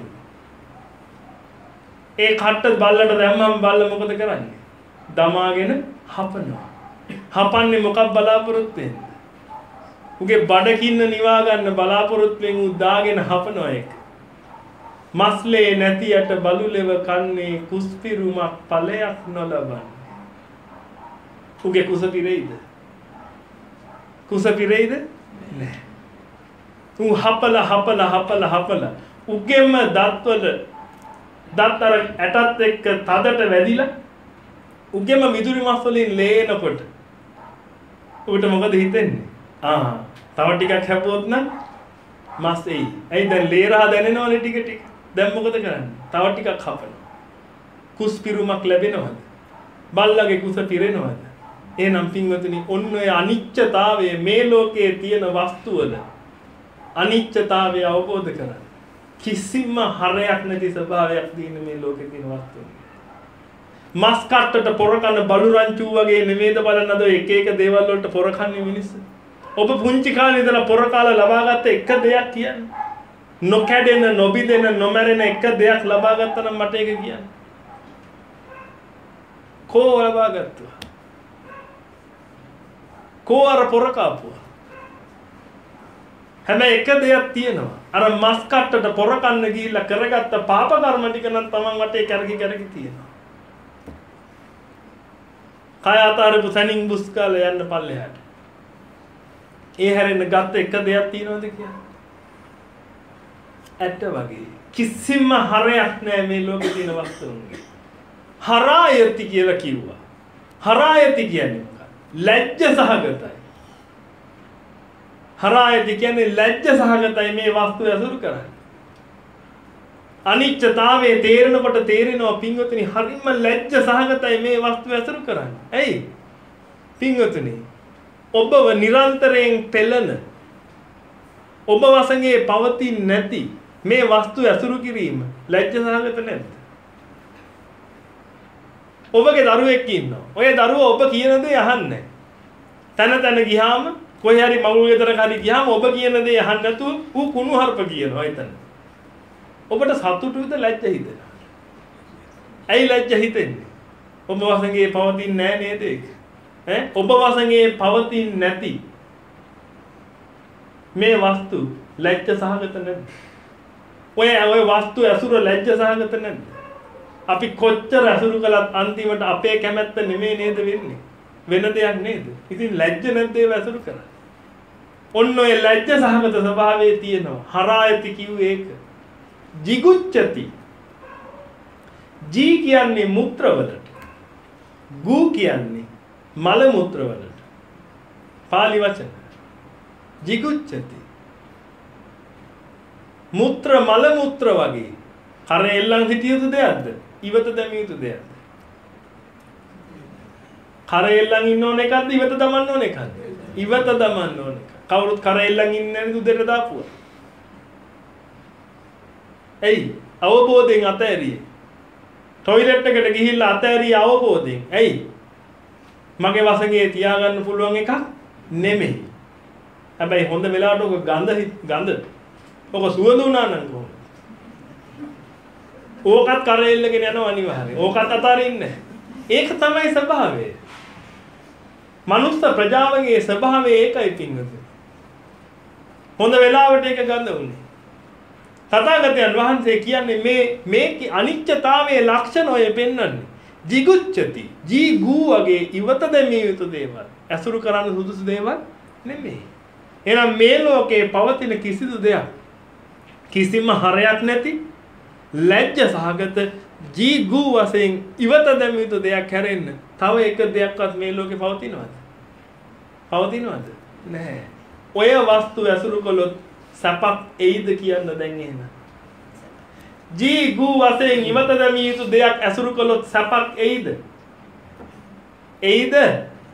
ඒ කට්ට බල්ලට දැම්මම බල්ල මොකද කරන්නේ? දමාගෙන හපනවා. හපන්නේ මොකක් බලාපොරොත්තු වෙන්නේ? උගේ බඩකින්න නිවා ගන්න බලාපොරොත්තුෙන් උ දාගෙන හපනවා ඒක. මස්ලේ නැතියට බලුලෙව කන්නේ කුස්පිරුමක් ඵලයක් නොලබන්නේ. උගේ කුස පිරෙයිද? කුස පිරෙයිද? නැහැ. උ හපල හපල හපල හපල උගෙම දත්වල දත්තර ඇටත් එක්ක තදට වැදිලා උගෙම මිදුළු මස් වලින් ලේනකොට උට මොකද හිතෙන්නේ? ආ තව ටිකක් හැපුවොත් නම් මස් එයි. ඇයි දැන් ලේ රහ දැනෙනවනේ ටික ටික. දැන් මොකද කරන්නේ? තව ටිකක් හපනවා. කුස් පිරුමක් ලැබෙනවද? බල්ලගේ කුස පිරෙනවද? එහෙනම් පින්වතුනි ඔන්න ඔය අනිත්‍යතාවය මේ ලෝකයේ තියෙන වස්තුවල අනිත්‍යතාවය අවබෝධ කරගන්න. කිසිම හරයක් නැති ස්වභාවයක් තියෙන මේ ලෝකේ තියෙන වස්තුවල. මස් කට්ටට පොර කන බලු රංචු වගේ නෙමෙයිද බලන්න අද එක එක දේවල් වලට පොර කන්නේ මිනිස්සු. ඔබ පුංචි කාලේ ඉඳලා පොර කාලා ලබාගත්ත එක දෙයක් කියන්නේ. නොකැඩෙන නොබිදෙන නොමැරෙන එක දෙයක් ලබා ගත්තා නම් මට ඒක කියන්න. කෝ ලබා ගත්තා? කෝ අර පොර කාපුවා? හැබැයි එක දෙයක් තියෙනවා. අර මස් කට්ටට පොර කන්න ගිහිල්ලා කරගත්ත පාප කර්ම ටික නම් Taman වටේ කැරකි කැරකි තියෙනවා. කය අතාරපු සනින් බුස් කාලේ යන්න පල්ලෙහාට. ඒ හැරෙන්න ගත්ත එක දෙයක් තියෙනවද කියන්නේ? ඇට වගේ කිසිම හරයක් නැහැ මේ ලෝකේ තියෙන වස්තුන්ගේ. හරායති කියලා කිව්වා. හරායති කියන්නේ මොකක්ද? ලැජ්ජ සහගතයි. හරායති කියන්නේ ලැජ්ජ සහගතයි මේ වස්තු ඇසුරු කරන්නේ. අනිත්‍යතාවයේ තේරෙනකොට තේරෙනවා පින්වතුනි හරිම ලැජ්ජ සහගතයි මේ වස්තු ඇසුරු කරන්නේ. ඇයි? පින්වතුනි ඔබව නිරන්තරයෙන් පෙළන ඔබ වසඟේ පවතින්නේ නැති මේ වස්තු ඇසුරු කිරීම ලැජ්ජ සහගත නැද්ද? ඔබගේ දරුවෙක් ඉන්නවා. ඔය දරුවා ඔබ කියන දේ අහන්නේ නැහැ. තන තන ගියාම කොහේ හරි මවුල් ගෙදරක හරි ගියාම ඔබ කියන දේ අහන්න නැතුව ඌ කුණු හර්ප කියනවා එතන. ඔබට සතුටුද ලැජ්ජ හිතෙනවා? ඇයි ලැජ්ජ හිතෙන්නේ? ඔබ වසඟේ පවතින්නේ නැහැ නේද ඒක? ඈ ඔබ වසඟේ පවතින්නේ නැති මේ වස්තු ලැජ්ජ සහගත නැද්ද? ඔය ඔය වස්තු ඇසුර ලැජ්ජ සහගත නැද්ද? අපි කොච්චර ඇසුරු කළත් අන්තිමට අපේ කැමැත්ත නෙමෙයි නේද වෙන්නේ? වෙන දෙයක් නේද? ඉතින් ලැජ්ජ නැද්ද ඒව ඇසුරු කරා? ඔන්න ඔය ලැජ්ජ සහගත ස්වභාවයේ තියෙනවා. හරායති කිව්වේ ඒක. jigucchati. ජී කියන්නේ මුත්‍ර වලට. ගු කියන්නේ මල මුත්‍ර වලට. පාලි වචන. jigucchati. මුත්‍ර මල මුත්‍ර වගේ. කර එල්ලන් සිටිය යුතු දෙයක්ද? ඉවත දැමිය යුතු දෙයක්ද? කර එල්ලන් ඉන්න ඕන එකක්ද? ඉවත දමන්න ඕන එකක්ද? ඉවත දමන්න ඕන එක. කවුරුත් කර එල්ලන් ඉන්නේ නැති උදේට දාපුවා. ඇයි? අවබෝධයෙන් අතෑරියේ. টয়ලට් එකට ගිහිල්ලා අතෑරිය අවබෝධයෙන්. ඇයි? මගේ වසඟේ තියාගන්න පුළුවන් එකක් නෙමෙයි. හැබැයි හොඳ වෙලාවට ඔක ගඳ ගඳ ඔක සුවඳ උනා නම් කොහොමද? ඕකත් කරෙල්ලගෙන යනවා අනිවාර්යයෙන්. ඕකත් අතාරින්නේ. ඒක තමයි ස්වභාවය. මනුස්ස ප්‍රජාවගේ ස්වභාවය ඒකයි පින්නතුනි. හොඳ වෙලාවට ඒක ගඳ උනේ. තථාගතයන් වහන්සේ කියන්නේ මේ මේ අනිත්‍යතාවයේ ලක්ෂණ ඔය පෙන්වන්නේ. jigucchati. ජී ගූ වගේ ඉවත දෙමිය යුතු දේවල්. ඇසුරු කරන්න සුදුසු දේවල් නෙමෙයි. එහෙනම් මේ ලෝකේ පවතින කිසිදු දෙයක් කිසිම හරයක් නැති ලැජ්ජ සහගත ජී ගූ වශයෙන් ඉවත දෙමිය යුතු දෙයක් හැරෙන්න තව එක දෙයක්වත් මේ ලෝකේ පවතිනවද? පවතිනවද? නැහැ. ඔය වස්තු ඇසුරු කළොත් සපක් එයිද කියන්න දැන් එහෙම. ජී ගූ වශයෙන් ඉවත දැමිය යුතු දෙයක් ඇසුරු කළොත් සපක් එයිද? එයිද?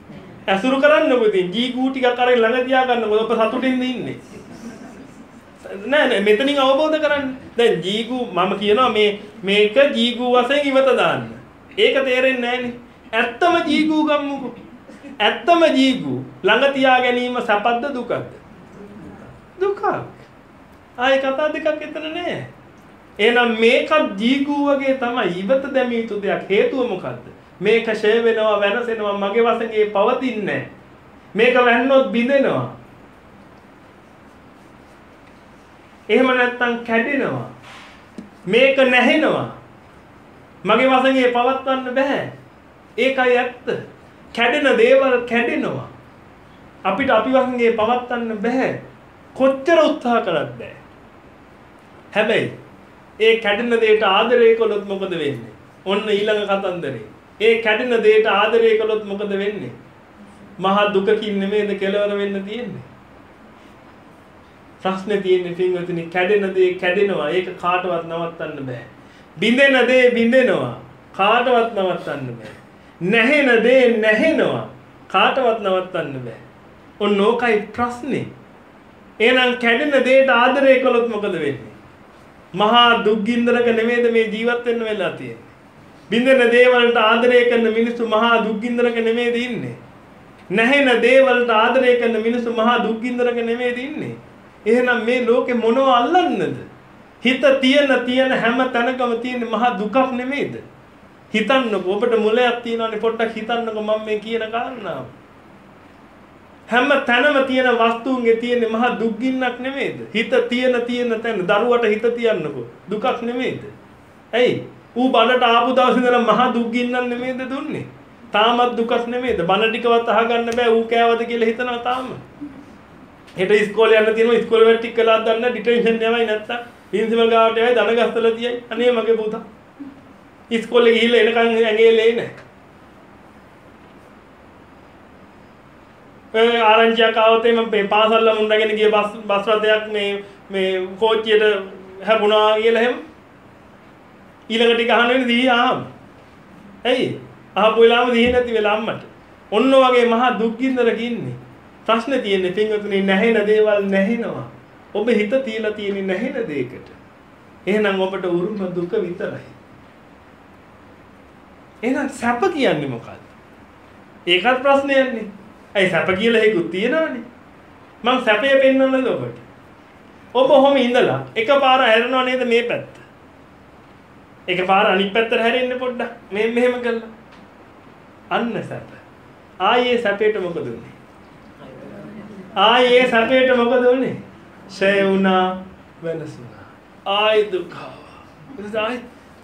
ඇසුරු කරන්න ඔබ ඉතින් ජී ගූ ටිකක් අරගෙන ළඟ තියා ගන්න මොකද ඔබ සතුටින්ද ඉන්නේ? නෑ නෑ මෙතනින් අවබෝධ කරන්න. දැන් ජීගු මම කියනවා මේ මේක ජීගු වශයෙන් ඉවත දාන්න. ඒක තේරෙන්නේ නෑනේ. ඇත්තම ජීගු ගම්මුකෝ. ඇත්තම ජීගු ළඟ තියා ගැනීම සපද්ද දුකද? දුකක්. ආයි කතා දෙකක් එතන නෑ. එහෙනම් මේකත් ජීගු වගේ තමයි ඉවත දැමිය යුතු දෙයක්. හේතුව මොකද්ද? මේක ෂේ වෙනවා වෙනසෙනවා මගේ වශයෙන් ඒ පවතින්නේ නෑ. මේක වැන්නොත් බිඳෙනවා. එහෙම නැත්තම් කැඩෙනවා. මේක නැහෙනවා. මගේ වශයෙන් ඒ පවත්වන්න බෑ. ඒකයි ඇත්ත. කැඩෙන දේවල් කැඩෙනවා. අපිට අපි වශයෙන් ඒ පවත්වන්න බෑ. කොච්චර උත්සාහ කරත් බෑ. හැබැයි ඒ කැඩෙන දෙයට ආදරය කළොත් මොකද වෙන්නේ? ඔන්න ඊළඟ කතන්දරේ. ඒ කැඩෙන දෙයට ආදරය කළොත් මොකද වෙන්නේ? මහා දුකකින් නෙමෙයිද කෙලවර වෙන්න තියෙන්නේ. ප්‍රශ්නේ තියෙන්නේ පින්වතුනි කැඩෙන දේ කැඩෙනවා. ඒක කාටවත් නවත්තන්න බෑ. බිඳෙන දේ බිඳෙනවා. කාටවත් නවත්තන්න බෑ. නැහෙන දේ නැහෙනවා. කාටවත් නවත්තන්න බෑ. ඔන්න ඕකයි ප්‍රශ්නේ. එහෙනම් කැඩෙන දේට ආදරය කළොත් මොකද වෙන්නේ? මහා දුක්ගින්දරක නෙමෙයිද මේ ජීවත් වෙන්න වෙලා තියෙන්නේ. බින්දෙන දේවල්ට ආදරය කරන මිනිස්සු මහා දුක්ගින්දරක නෙමෙයිද ඉන්නේ. නැහෙන දේවල්ට ආදරය කරන මිනිස්සු මහා දුක්ගින්දරක නෙමෙයිද ඉන්නේ. එහෙනම් මේ ලෝකේ මොනව අල්ලන්නද? හිත තියෙන තියෙන හැම තැනකම තියෙන මහා දුකක් නෙමෙයිද? හිතන්නකෝ ඔබට මොලයක් තියෙනවානේ පොඩ්ඩක් හිතන්නකෝ මම මේ කියන කාරණාව. හැම තැනම තියෙන වස්තුන්ගේ තියෙන මහා දුක්ගින්නක් නෙමෙයිද? හිත තියෙන තියෙන තැන දරුවට හිත තියන්නකෝ දුකක් නෙමෙයිද? ඇයි? ඌ බනට ආපු දවසේ ඉඳලා මහා දුක්ගින්නක් නෙමෙයිද දුන්නේ? තාමත් දුකක් නෙමෙයිද? බන ටිකවත් අහගන්න බෑ ඌ කෑවද කියලා හිතනවා තාම. හෙට ඉස්කෝලේ යන්න තියෙනවා ඉස්කෝලේ වැඩ ටික කළාද දන්නේ ඩිටෙන්ෂන් යවයි නැත්තම් ප්‍රින්සිපල් ගාවට යවයි දන ගස්තලා තියයි. අනේ මගේ පුතා. ඉස්කෝලේ ගිහිල්ලා එනකන් ඇඟේ ලේ නැහැ. ඒ ආරංචියක් ආවොත් එම මේ පාසල්ල මුණගෙන ගිය බස් බස් රථයක් මේ මේ කෝච්චියට හැපුණා කියලා එහෙම ඊළඟ ටික අහන්න වෙන්නේ දී ආම්. ඇයි? අහපු වෙලාවම දී නැති වෙලා අම්මට. ඔන්න ඔයගේ මහා දුක්ගින්දරක ඉන්නේ. ප්‍රශ්නේ තියෙන්නේ පින්වතුනි නැහෙන දේවල් නැහෙනවා. ඔබ හිත තියලා තියෙන්නේ නැහෙන දෙයකට. එහෙනම් ඔබට උරුම දුක විතරයි. එහෙනම් සැප කියන්නේ මොකක්ද? ඒකත් ප්‍රශ්නයක්නේ. ඇයි සැප කියලා හේකුත් තියෙනවනේ. මං සැපේ පෙන්වන්නද ඔබට? ඔබ ඔහොම ඉඳලා එකපාර හැරෙනව නේද මේ පැත්ත? එකපාර අනිත් පැත්තට හැරෙන්න පොඩ්ඩක්. මේ මෙහෙම කළා. අන්න සැප. ආයේ සැපේට මොකද උනේ? ආයේ සැපේට මොකද උනේ? ෂය වුණා වෙනස් වුණා. ආයි දුක. ආයි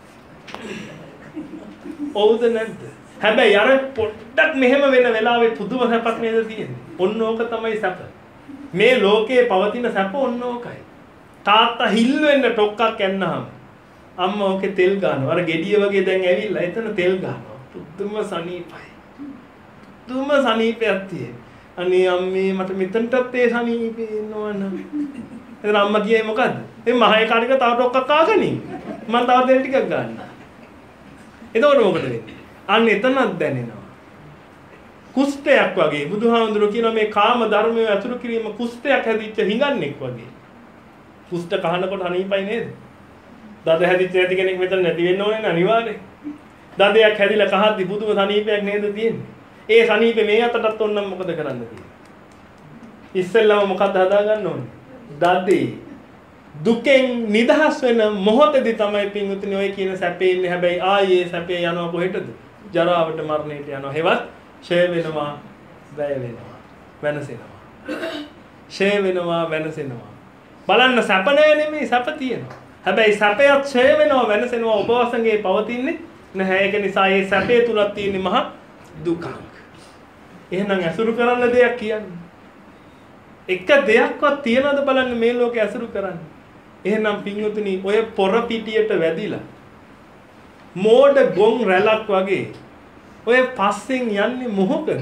ඔව්ද නැද්ද? හැබැයි අර පොඩ්ඩක් මෙහෙම වෙන වෙලාවේ පුදුම සැපක් නේද තියෙන්නේ. ඔන්න ඕක තමයි සැප. මේ ලෝකේ පවතින සැප ඔන්න ඕකයි. තාත්තා හිල් වෙන්න ටොක්කක් යන්නාම අම්මා ඕකේ තෙල් ගන්නවා. අර ගෙඩිය වගේ දැන් ඇවිල්ලා එතන තෙල් ගන්නවා. පුදුම සනීපයි. පුදුම සනීපයක් තියෙන. අනේ අම්මේ මට මෙතනටත් ඒ සනීපේ එනවනම්. එතන අම්මා කියයි මොකද්ද? මේ මහේ කාරික තව ටොක්කක් ආගනින්. මම තව තෙල් ටිකක් ගන්නවා. එතකොට මොකද වෙන්නේ? අන්න එතනක් දැනෙනවා. කුෂ්ඨයක් වගේ බුදුහාමුදුරුවෝ කියනවා මේ කාම ධර්මයේ අතුරු කිරීම කුෂ්ඨයක් හැදිච්ච හිඟන්නෙක් වගේ. කුෂ්ඨ කහනකොට අනීපයි නේද? දද හැදිච්ච නැති කෙනෙක් මෙතන නැති වෙන්න ඕනේ නේ අනිවාර්යයෙන්. දදයක් හැදිලා කහද්දි බුදුම සනීපයක් නේද තියෙන්නේ? ඒ සනීපේ මේ අතටත් ඔන්නම් මොකද කරන්න තියෙන්නේ? ඉස්සෙල්ලාම මොකක්ද හදාගන්න ඕනේ? දදේ දුකෙන් නිදහස් වෙන මොහොතේදී තමයි පින්වතුනි ඔය කියන සැපේ ඉන්නේ. හැබැයි ආයේ සැපේ යනවා කොහෙටද? ජරාවට මරණයට යනවා. හෙවත් ෂය වෙනවා, වැය වෙනවා, වෙනසෙනවා. ෂය වෙනවා, වෙනසෙනවා. බලන්න සැප නෑ නෙමෙයි සැප තියෙනවා. හැබැයි සැපයත් ෂය වෙනවා, වෙනසෙනවා ඔබ වසඟේ පවතින්නේ නැහැ. ඒක නිසා මේ සැපේ තුලක් තියෙන මහා දුකක්. එහෙනම් අසුරු කරන්න දෙයක් කියන්නේ. එක දෙයක්වත් තියනවද බලන්න මේ ලෝකේ අසුරු කරන්න. එහෙනම් පින්වතුනි ඔය පොර පිටියට වැදිලා මෝඩ ගොන් රැලක් වගේ ඔය පස්සෙන් යන්නේ මොහොතද?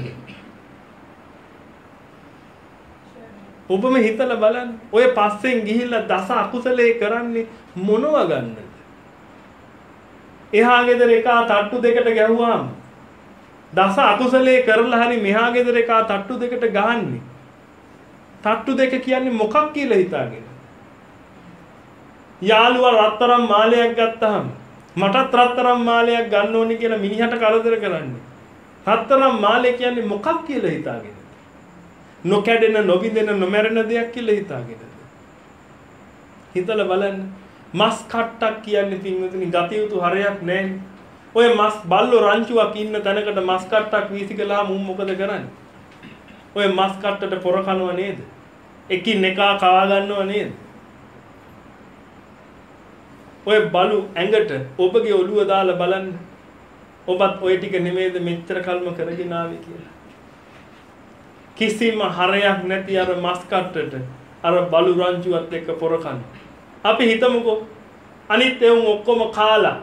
ඔබම හිතලා බලන්න. ඔය පස්සෙන් ගිහිල්ලා දස අකුසලේ කරන්නේ මොනව ගන්නද? එහා ගෙදර එකා තට්ටු දෙකට ගැහුවාම දස අකුසලේ කරලා හරි මෙහා ගෙදර එකා තට්ටු දෙකට ගහන්නේ. තට්ටු දෙක කියන්නේ මොකක් කියලා හිතාගෙන? යාළුවා රත්තරන් මාලයක් ගත්තාම මටත් රත්තරන් මාලයක් ගන්න ඕනි කියලා මිනිහට කරදර කරන්නේ. රත්තරන් මාලය කියන්නේ මොකක් කියලා හිතාගෙන. නොකැඩෙන, නොබිඳෙන, නොමැරෙන දෙයක් කියලා හිතාගෙන. හිතලා බලන්න. මස් කට්ටක් කියන්නේ පින්වතුනි ගතියුතු හරයක් නැහැ. ඔය මස් බල්ලෝ රංචුවක් ඉන්න තැනකට මස් කට්ටක් වීසි කළාම උන් මොකද කරන්නේ? ඔය මස් කට්ටට පොර කනවා නේද? එකින් එකා කවා ගන්නව නේද? ඔය බලු ඇඟට ඔබගේ ඔළුව දාලා බලන්න. ඔබත් ඔය ටික නෙමෙයිද මෙච්චර කල්ම කරගෙන ආවේ කියලා. කිසිම හරයක් නැති අර මස් කට්ටට අර බලු රංචුවත් එක්ක පොර කන. අපි හිතමුකෝ අනිත් එවුන් ඔක්කොම කාලා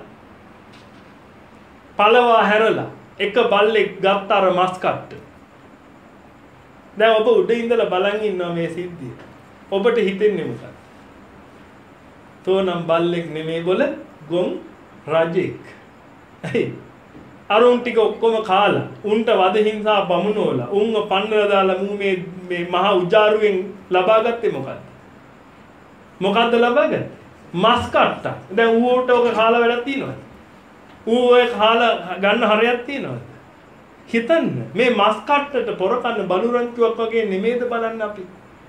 පළවා හැරලා එක බල්ලෙක් ගත්ත අර මස් කට්ට. දැන් ඔබ උඩ ඉඳලා බලන් ඉන්නවා මේ සිද්ධිය. ඔබට හිතෙන්නේ මොකක්ද? තෝනම් බල්ලෙක් නෙමෙයි බොල ගොන් රජෙක්. ඇයි? අරුන් ටික ඔක්කොම කාලා උන්ට වද හිංසා බමුණෝලා උන්ව පන්නලා දාලා මූ මේ මේ මහා උජාරුවෙන් ලබාගත්තේ මොකද්ද? මොකද්ද ලබාගත්තේ? මස් කට්ටක්. දැන් ඌට ඔක කාලා වැඩක් තියෙනවද? ඌ ඔය කාලා ගන්න හරයක් තියෙනවද? හිතන්න මේ මස් කට්ටට පොර කන්න බලු රංචුවක් වගේ නෙමෙයිද බලන්න අපි.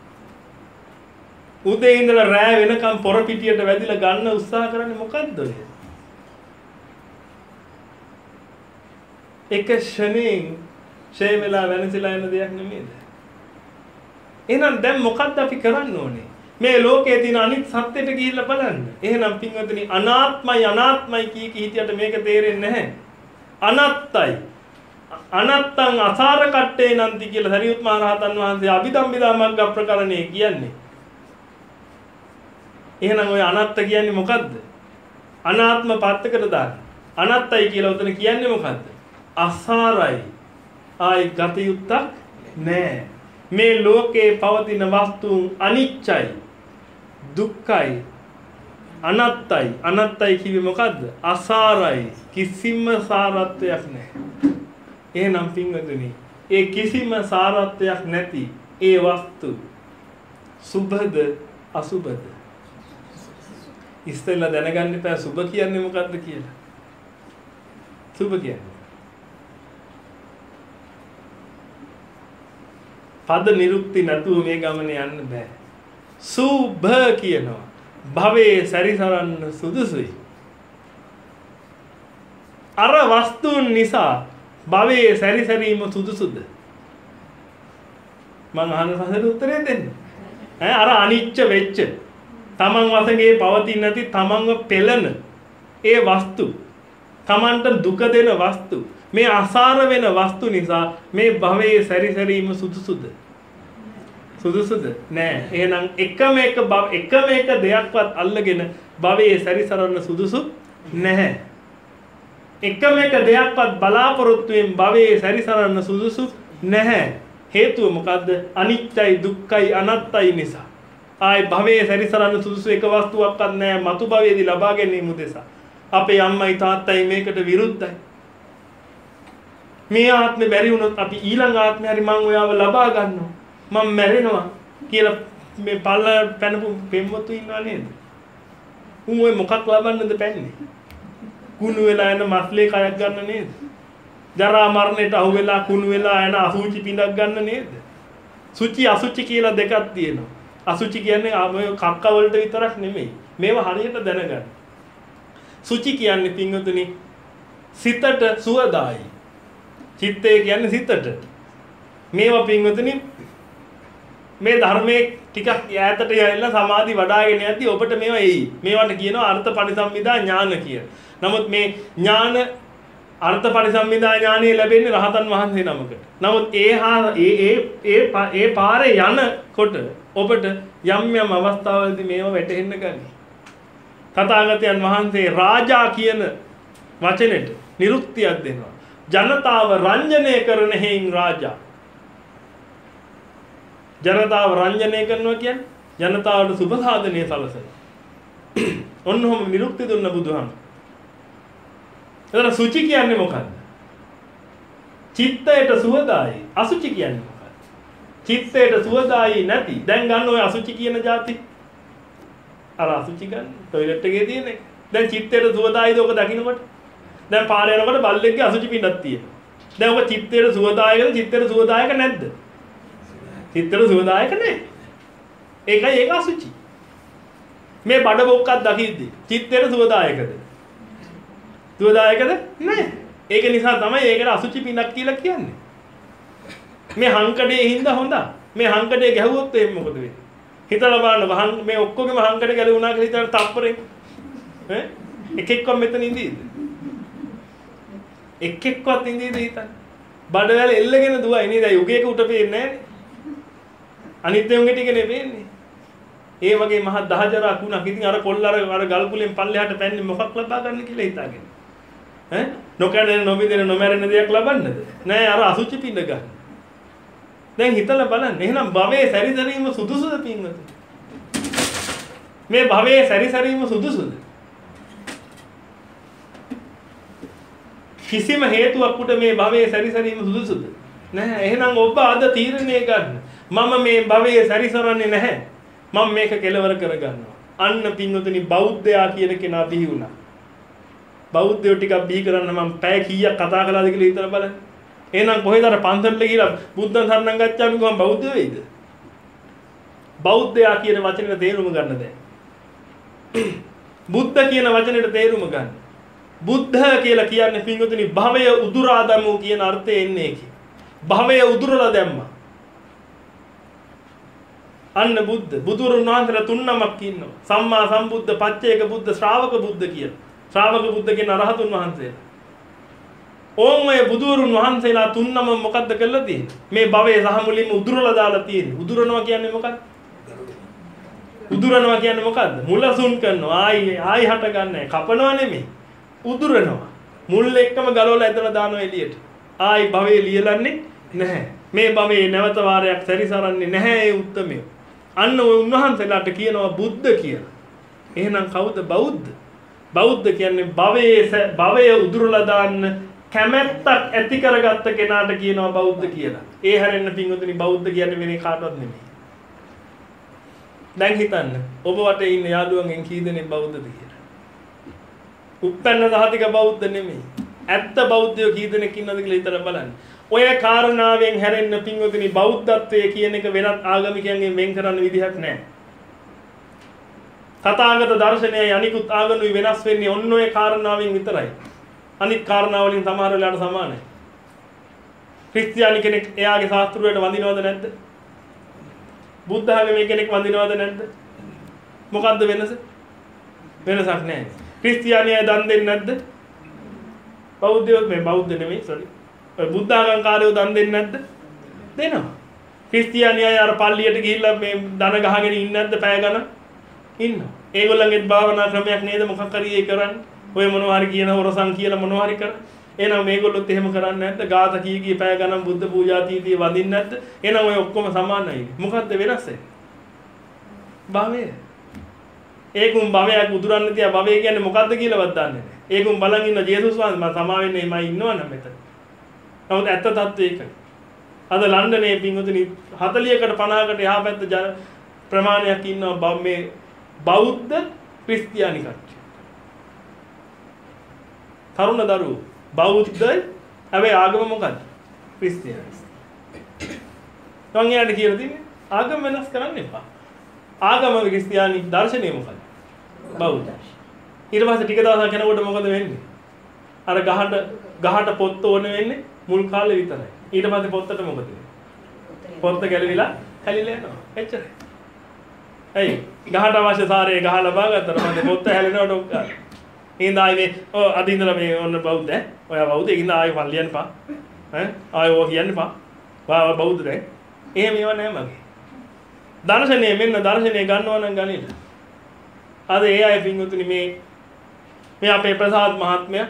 උදේ ඉඳලා රෑ වෙනකම් පොර පිටියට වැදිලා ගන්න උත්සාහ කරන්නේ මොකද්ද ඔය? එක ෂණයෙන් ෂේ වෙලා වෙනසලා යන දෙයක් නෙමෙයිද? එහෙනම් දැන් මොකද්ද අපි කරන්න ඕනේ? මේ ලෝකයේ තියෙන අනිත් සත්‍යයට ගිහිල්ලා බලන්න. එහෙනම් පින්වතුනි අනාත්මයි අනාත්මයි කී කී හිටියට මේක තේරෙන්නේ නැහැ. අනත්තයි. අනත්තං අසාර කට්ටේ නන්ති කියලා සරියුත් මහ රහතන් වහන්සේ අභිධම්මිදා මග්ග ප්‍රකරණේ කියන්නේ. එහෙනම් ඔය අනත්ත කියන්නේ මොකද්ද? අනාත්ම පැත්තකට දාන්න. අනත්තයි කියලා උතන කියන්නේ මොකද්ද? අසාරයි. ආයි ගතියුත්තක් නැහැ. මේ ලෝකේ පවතින වස්තුන් අනිච්චයි. දුක්ඛයි. අනත්තයි. අනත්තයි කිව්වේ මොකද්ද? අසාරයි. කිසිම සාරත්වයක් නැහැ. එහෙනම් පින්වතුනි, ඒ කිසිම සාරත්වයක් නැති ඒ වස්තු සුභද අසුභද? ඉස්සෙල්ලා දැනගන්න එපා සුභ කියන්නේ මොකද්ද කියලා. සුභ කියන්නේ පද නිරුක්ති නැතුව මේ ගමනේ යන්න බෑ. සුභ කියනවා භවයේ සැරිසරන්න සුදුසුයි. අර වස්තුන් නිසා භවයේ සැරිසරීම සුදුසුද? මම අහන ප්‍රශ්නෙට උත්තරේ දෙන්න. ඈ අර අනිච්ච වෙච්ච තමන් වශයෙන් පවතින නැති තමන්ව පෙළන ඒ වස්තු තමන්ට දුක දෙන වස්තු මේ අසාර වෙන වස්තු නිසා මේ භවයේ සැරිසරීම සුදුසුද? සුදුසුද? නෑ. එහෙනම් එකම එක එකම එක දෙයක්වත් අල්ලගෙන භවයේ සැරිසරන්න සුදුසු නැහැ. එකම එක දෙයක්වත් බලාපොරොත්තුෙන් භවයේ සැරිසරන්න සුදුසු නැහැ. හේතුව මොකද්ද? අනිත්‍යයි දුක්ඛයි අනාත්තයි නිසා. ආයි භවයේ සැරිසරන්න සුදුසු එක වස්තුවක්වත් නැහැ. මතු භවයේදී ලබා ගැනීම උදෙසා. අපේ අම්මයි තාත්තයි මේකට විරුද්ධයි. මේ ආත්මේ බැරි වුණොත් අපි ඊළඟ ආත්මේ හරි මං ඔයාව ලබා ගන්නවා. මම මැරෙනවා කියලා මේ පල්ල පැනපු පෙම්වතු ඉන්නවා නේද? උන් ඔය මොකක් ලබන්නද පැන්නේ? කුණු වෙලා යන මස්ලේ කයක් ගන්න නේද? ජරා මරණයට අහු වෙලා කුණු වෙලා යන අසුචි පිටක් ගන්න නේද? සුචි අසුචි කියලා දෙකක් තියෙනවා. අසුචි කියන්නේ ඔය කක්ක වලට විතරක් නෙමෙයි. මේවා හරියට දැනගන්න. සුචි කියන්නේ පින්වතුනි සිතට සුවදායි. චිත්තය කියන්නේ සිතට. මේවා පින්වතුනි මේ ධර්මයේ ටිකක් ඈතට යilla සමාධි වඩාගෙන යද්දී ඔබට මේවා එයි. මේවට කියනවා අර්ථ පරිසම්මිදා ඥාන කියලා. නමුත් මේ ඥාන අර්ථ පරිසම්මිදා ඥානෙ ලැබෙන්නේ රහතන් වහන්සේ නමකට. නමුත් ඒ හා ඒ ඒ ඒ ඒ පාරේ යනකොට ඔබට යම් යම් අවස්ථාවලදී මේවා වැටහෙන්න ගනී. තථාගතයන් වහන්සේ රාජා කියන වචනෙට නිරුක්තියක් දෙනවා. ජනතාව රංජනය කරන හේයින් රාජා. ජනතාව රංජනය කරනවා කියන්නේ ජනතාවට සුබ සාධනීය සලසන. ඔන්නෝම නිරුක්ති දුන්න බුදුහාම. එතන සුචි කියන්නේ මොකක්ද? චිත්තයට සුවදායි. අසුචි කියන්නේ මොකක්ද? චිත්තයට සුවදායි නැති. දැන් ගන්න ඔය අසුචි කියන જાති. අර අසුචි ගන්න টয়ලට් එකේ තියෙන එක. දැන් චිත්තේට සුවදායිද ඔක දකින්නකොට? දැන් පාර යනකොට බල්ලෙක්ගේ අසුචි පින්නක් තියෙනවා. දැන් ඔක චිත්තේට සුවදායකද චිත්තේට සුවදායක නැද්ද? චිත්තේට සුවදායක නැහැ. ඒකයි ඒක අසුචි. මේ බඩ බොක්කක් දකිද්දි චිත්තේට සුවදායකද? සුවදායකද? නැහැ. ඒක නිසා තමයි ඒකට අසුචි පින්නක් කියලා කියන්නේ. මේ හංකඩේ හින්දා හොඳ. මේ හංකඩේ ගැහුවොත් එහෙම මොකද වෙන්නේ? හිතලා බලන්න මේ ඔක්කොගේම හංකඩ ගැලුණා කියලා හිතන තප්පරේ ඈ එක එක්කම මෙතන ඉඳීද? එක එක්කවත් ඉඳීද හිතන්න. බඩවැල එල්ලගෙන දුවයි නේද? යුගයක උට පේන්නේ නැහැ. අනිත් උන්ගේ ටික නෙවෙන්නේ. ඒ වගේ මහ දහජරක් වුණා. ඉතින් අර කොල්ල අර අර ගල් කුලෙන් පල්ලෙහාට පැන්නේ මොකක් ලබා ගන්න කියලා හිතාගෙන. ඈ නොකඩෙන නොබිදෙන නොමැරෙන දෙයක් ලබන්නද? නෑ අර අසුචි පින්න ගන්න. දැන් හිතලා බලන්න. එහෙනම් භවයේ සැරිසරීම සුදුසුද පින්වතුනි? මේ භවයේ සැරිසරීම සුදුසුද? කිසිම හේතුවක් උඩ මේ භවයේ සැරිසරීම සුදුසුද? නැහැ. එහෙනම් ඔබ අද තීරණය ගන්න. මම මේ භවයේ සැරිසරන්නේ නැහැ. මම මේක කෙලවර කරගන්නවා. අන්න පින්වතුනි බෞද්ධයා කියන කෙනා බිහි වුණා. බෞද්ධයෝ ටිකක් බිහි කරන්න මම පැය කීයක් කතා කළාද කියලා හිතලා බලන්න. එහෙනම් කොහෙද අර පන්සලට ගිහලා බුද්ධ සරණං ගච්ඡාමි කොහොම බෞද්ධ වෙයිද? බෞද්ධයා කියන වචනේ තේරුම ගන්න දැන්. බුද්ධ කියන වචනේට තේරුම ගන්න. බුද්ධ කියලා කියන්නේ පින්වතුනි භවය උදුරා දමු කියන අර්ථය එන්නේ ඒකේ. භවය උදුරලා දැම්මා. අන්න බුද්ධ බුදුරුන් වහන්සේලා තුන් නමක් ඉන්නවා. සම්මා සම්බුද්ධ, පච්චේක බුද්ධ, ශ්‍රාවක බුද්ධ කියලා. ශ්‍රාවක බුද්ධ කියන අරහතුන් වහන්සේලා. ඕම් ඔය බුදුරුන් වහන්සේලා තුන් නම මොකද්ද කළා තියෙන්නේ? මේ භවයේ සහ මුලින්ම උදුරලා දාලා තියෙන්නේ. උදුරනවා කියන්නේ මොකක්ද? උදුරනවා කියන්නේ මොකද්ද? මුලසුන් කරනවා. ආයි ආයි හට ගන්නෑ. කපනවා නෙමෙයි. උදුරනවා. මුල් එක්කම ගලවලා ඇදලා දානවා එළියට. ආයි භවයේ ලියලන්නේ නැහැ. මේ භවයේ නැවත වාරයක් සැරිසරන්නේ නැහැ ඒ උත්තමය. අන්න ඔය උන්වහන්සේලාට කියනවා බුද්ධ කියලා. එහෙනම් කවුද බෞද්ධ? බෞද්ධ කියන්නේ භවයේ භවය උදුරලා දාන්න කැමැත්තක් ඇති කරගත්ත කෙනාට කියනවා බෞද්ධ කියලා. ඒ හැරෙන්න පින්වතුනි බෞද්ධ කියන්නේ වෙන කාටවත් නෙමෙයි. දැන් හිතන්න ඔබ වටේ ඉන්න යාළුවන්ගෙන් කී දෙනෙක් බෞද්ධද කියලා. උප්පන්න සහතික බෞද්ධ නෙමෙයි. ඇත්ත බෞද්ධයෝ කී දෙනෙක් ඉන්නවද කියලා හිතලා බලන්න. ඔය කාරණාවෙන් හැරෙන්න පින්වතුනි බෞද්ධත්වයේ කියන එක වෙනත් ආගමිකයන්ගෙන් වෙන් කරන්න විදිහක් නැහැ. තථාගත දර්ශනයයි අනිකුත් ආගමනුයි වෙනස් වෙන්නේ ඔන්න ඔය කාරණාවෙන් විතරයි. අනිත් කාරණා වලින් සමහර වෙලාවට සමානයි. ක්‍රිස්තියානි කෙනෙක් එයාගේ ශාස්ත්‍රයට වඳිනවද නැද්ද? බුද්ධ ආගමේ කෙනෙක් වඳිනවද නැද්ද? මොකද්ද වෙනස? වෙනසක් නැහැ. ක්‍රිස්තියානි අය දන් දෙන්නේ නැද්ද? බෞද්ධයෝ මේ බෞද්ධ නෙමෙයි sorry. ඔය බුද්ධ ආගම්කාරයෝ දන් දෙන්නේ නැද්ද? දෙනවා. ක්‍රිස්තියානි අය අර පල්ලියට ගිහිල්ලා මේ දන ගහගෙන ඉන්නේ නැද්ද පැය ගණන්? ඉන්නවා. ඒගොල්ලන්ගේත් භාවනා ක්‍රමයක් නේද මොකක් හරි ඒ කරන්නේ? ඔය මොනවා හරි කියන හොරසන් කියලා මොනවා හරි කර. එහෙනම් මේගොල්ලොත් එහෙම කරන්නේ නැද්ද? ගාත කී කී පැය ගණන් බුද්ධ පූජා තීතිය වදින්නේ නැද්ද? එහෙනම් ඔය ඔක්කොම සමානයි. මොකද්ද වෙනස? භවය. ඒකුම් භවයක් උදුරන්න තියා භවය කියන්නේ මොකද්ද කියලාවත් දන්නේ නැහැ. ඒකුම් බලන් ඉන්න ජේසුස් වහන්සේ මම සමා වෙන්නේ එමයි ඉන්නවනම් මෙතන. නමුත් ඇත්ත තත්ත්වය ඒකයි. අද ලන්ඩනයේ පින්වතුනි හතලියකට පනහකට එහා පැත්ත ප්‍රමාණයක් ඉන්නවා මේ බෞද්ධ ක්‍රිස්තියානි කට්ටිය. තරුණ දරුවෝ බෞද්ධයි හැබැයි ආගම මොකද්ද? ක්‍රිස්තියානි. මම එයාට කියලා දෙන්නේ ආගම වෙනස් කරන්න එපා. ආගම ක්‍රිස්තියානි දර්ශනය මොකද්ද? බෞද්ධ. ඊට පස්සේ ටික දවසක් යනකොට මොකද වෙන්නේ? අර ගහට ගහට පොත්ත ඕන වෙන්නේ මුල් කාලේ විතරයි. ඊට පස්සේ පොත්තට මොකද වෙන්නේ? පොත්ත ගැලවිලා හැලිලා යනවා. එච්චරයි. ඇයි? ගහට අවශ්‍ය සාරේ ගහ ලබා ගත්තා නම් පොත්ත හැලෙනවට ඔක්කාර. ඉතින් ආයි මේ ඔය අද ඉඳලා මේ ඔන්න බෞද්ධ ඈ. ඔයා බෞද්ධ ඉතින් ආයි පල්ලියන් පා. ඈ ආයි ඔය කියන්නේ පා. වා බෞද්ධද? එහෙම ඒවා නෑ මගේ. දර්ශනය මෙන්න දර්ශනය ගන්නවා නම් ගනින්න. අද ඒ අය පින්වතුනි මේ මේ අපේ ප්‍රසාද් මහත්මයා